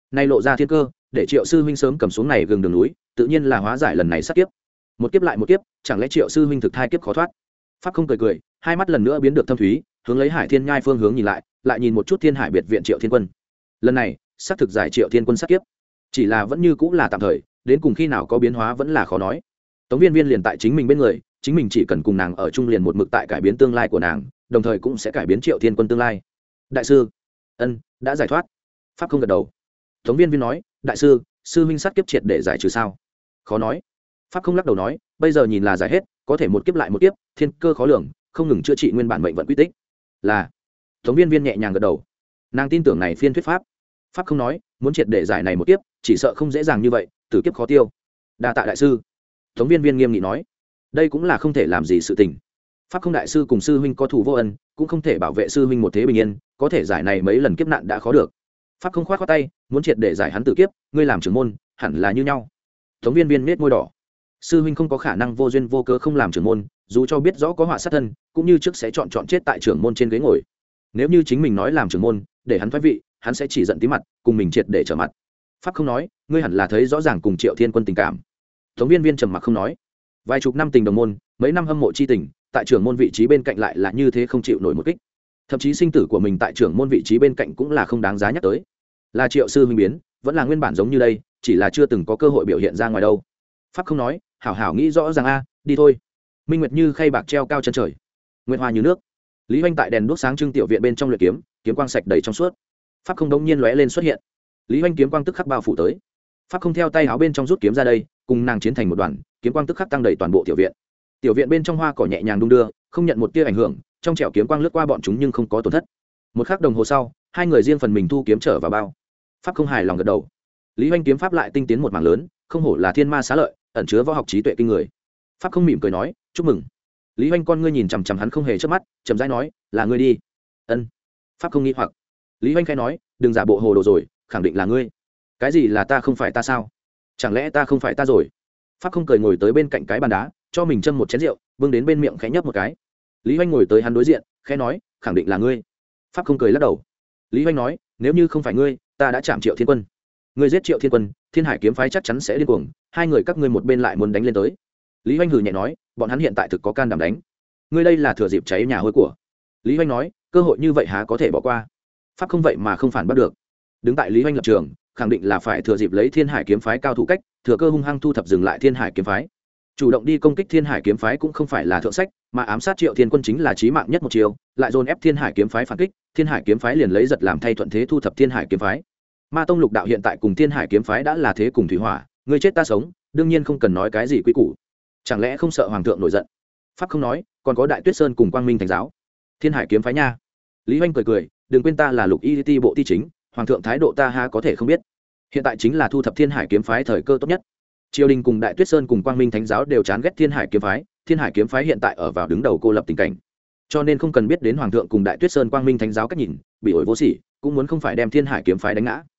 nay lộ ra thiên cơ để Triệu sư huynh sớm cầm xuống này gừng đường núi, tự nhiên là hóa giải lần này sát kiếp. Một kiếp lại một kiếp, chẳng lẽ Triệu sư huynh thực thai kiếp khó thoát? Pháp không cười cười, hai mắt lần nữa biến được thâm thúy, hướng lấy Hải Thiên Nhai phương hướng nhìn lại, lại nhìn một chút Thiên Hải biệt viện Triệu Thiên Quân. Lần này, xác thực giải Triệu Thiên Quân sát kiếp, chỉ là vẫn như cũng là tạm thời, đến cùng khi nào có biến hóa vẫn là khó nói. Tống Viên Viên liền tại chính mình bên người, chính mình chỉ cần cùng nàng ở chung liền một mực tại cải biến tương lai của nàng, đồng thời cũng sẽ cải biến Triệu Thiên Quân tương lai. Đại sư, ân, đã giải thoát. Pháp không gật đầu. Tống Viên Viên nói, đại sư, sư huynh sát kiếp triệt để giải trừ sao? Khó nói. Pháp không lắc đầu nói, bây giờ nhìn là giải hết, có thể một kiếp lại một kiếp, thiên cơ khó lường, không ngừng chữa trị nguyên bản mệnh vận quy tích. Là. Tống Viên Viên nhẹ nhàng gật đầu. Nàng tin tưởng này phiên thuyết pháp. Pháp không nói, muốn triệt để giải này một kiếp, chỉ sợ không dễ dàng như vậy, tử kiếp khó tiêu. Đa tạ đại sư. Tống Viên Viên nghiêm nghị nói, đây cũng là không thể làm gì sự tình. Pháp không đại sư cùng sư huynh có thù vô ân, cũng không thể bảo vệ sư huynh một thế bình yên, có thể giải này mấy lần kiếp nạn đã khó được. Pháp không khoát khoát tay, muốn triệt để giải hắn tử kiếp, ngươi làm trưởng môn, hẳn là như nhau. Tống Viên Viên nét môi đỏ. Sư huynh không có khả năng vô duyên vô cớ không làm trưởng môn, dù cho biết rõ có họa sát thân, cũng như trước sẽ chọn chọn chết tại trưởng môn trên ghế ngồi. Nếu như chính mình nói làm trưởng môn, để hắn thoái vị, hắn sẽ chỉ giận tí mặt, cùng mình triệt để trở mặt. Pháp không nói, ngươi hẳn là thấy rõ ràng cùng Triệu Thiên Quân tình cảm. Tống Viên Viên trầm mặc không nói. Vài chục năm tình đồng môn, mấy năm hâm mộ chi tình, tại trưởng môn vị trí bên cạnh lại là như thế không chịu nổi một kích. Thậm chí sinh tử của mình tại trưởng môn vị trí bên cạnh cũng là không đáng giá nhắc tới. Là Triệu sư huynh biến, vẫn là nguyên bản giống như đây, chỉ là chưa từng có cơ hội biểu hiện ra ngoài đâu. Pháp không nói, hảo hảo nghĩ rõ ràng a, đi thôi. Minh Nguyệt như khay bạc treo cao chân trời, nguyệt hoa như nước. Lý Hoành tại đèn đuốc sáng trưng tiểu viện bên trong luyện kiếm, kiếm quang sạch đầy trong suốt. Pháp không đống nhiên lóe lên xuất hiện. Lý Hoành kiếm quang tức khắc bao phủ tới. Pháp không theo tay áo bên trong rút kiếm ra đây, cùng nàng chiến thành một đoàn, kiếm quang tức khắc tăng đầy toàn bộ tiểu viện. Tiểu viện bên trong hoa cỏ nhẹ nhàng đung đưa, không nhận một tia ảnh hưởng, trong trẻo kiếm quang lướt qua bọn chúng nhưng không có tổn thất. Một khắc đồng hồ sau, hai người riêng phần mình thu kiếm trở vào bao. Pháp không hài lòng gật đầu. Lý Hoành kiếm pháp lại tinh tiến một mảng lớn, không hổ là thiên ma xá lợi, ẩn chứa võ học trí tuệ kinh người. Pháp không mỉm cười nói, chúc mừng. Lý Hoành con ngươi nhìn chằm chằm hắn không hề chớp mắt, chậm rãi nói, là ngươi đi. Ân. Pháp không nghĩ hoặc. Lý Hoành khẽ nói, đừng giả bộ hồ đồ rồi, khẳng định là ngươi. Cái gì là ta không phải ta sao? Chẳng lẽ ta không phải ta rồi? Pháp không cười ngồi tới bên cạnh cái bàn đá, cho mình châm một chén rượu, bưng đến bên miệng khẽ nhấp một cái. Lý Hoành ngồi tới hắn đối diện, khẽ nói, khẳng định là ngươi. Pháp không cười lắc đầu. Lý Hoành nói, nếu như không phải ngươi, ta đã chạm Triệu Thiên Quân. Ngươi giết Triệu Thiên Quân, Thiên Hải kiếm phái chắc chắn sẽ điên cuồng, hai người các ngươi một bên lại muốn đánh lên tới. Lý Hoành hừ nhẹ nói, bọn hắn hiện tại thực có can đảm đánh. Ngươi đây là thừa dịp cháy nhà hôi của. Lý Hoành nói, cơ hội như vậy há có thể bỏ qua. Pháp không vậy mà không phản bắt được. Đứng tại Lý Hoành lập trường, khẳng định là phải thừa dịp lấy Thiên Hải kiếm phái cao thủ cách, thừa cơ hung hăng thu thập dừng lại Thiên Hải kiếm phái. Chủ động đi công kích Thiên Hải kiếm phái cũng không phải là thượng sách, mà ám sát Triệu Thiên Quân chính là chí mạng nhất một chiều, lại dồn ép Thiên Hải kiếm phái phản kích, Thiên Hải kiếm phái liền lấy giật làm thay thuận thế thu thập Thiên Hải kiếm phái. Ma tông Lục đạo hiện tại cùng Thiên Hải kiếm phái đã là thế cùng thủy hỏa, ngươi chết ta sống, đương nhiên không cần nói cái gì quý củ. Chẳng lẽ không sợ hoàng thượng nổi giận? Pháp không nói, còn có Đại Tuyết Sơn cùng Quang Minh Thánh giáo. Thiên Hải kiếm phái nha. Lý Hoành cười cười, đừng quên ta là Lục Y Ti bộ ti chính, hoàng thượng thái độ ta ha có thể không biết. Hiện tại chính là thu thập Thiên Hải kiếm phái thời cơ tốt nhất. Triều đình cùng Đại Tuyết Sơn cùng Quang Minh Thánh giáo đều chán ghét Thiên Hải kiếm phái, Thiên Hải kiếm phái hiện tại ở vào đứng đầu cô lập tình cảnh. Cho nên không cần biết đến hoàng thượng cùng Đại Tuyết Sơn Quang Minh Thánh giáo cách nhìn, bị ổi vô sỉ, cũng muốn không phải đem Thiên Hải kiếm phái đánh ngã.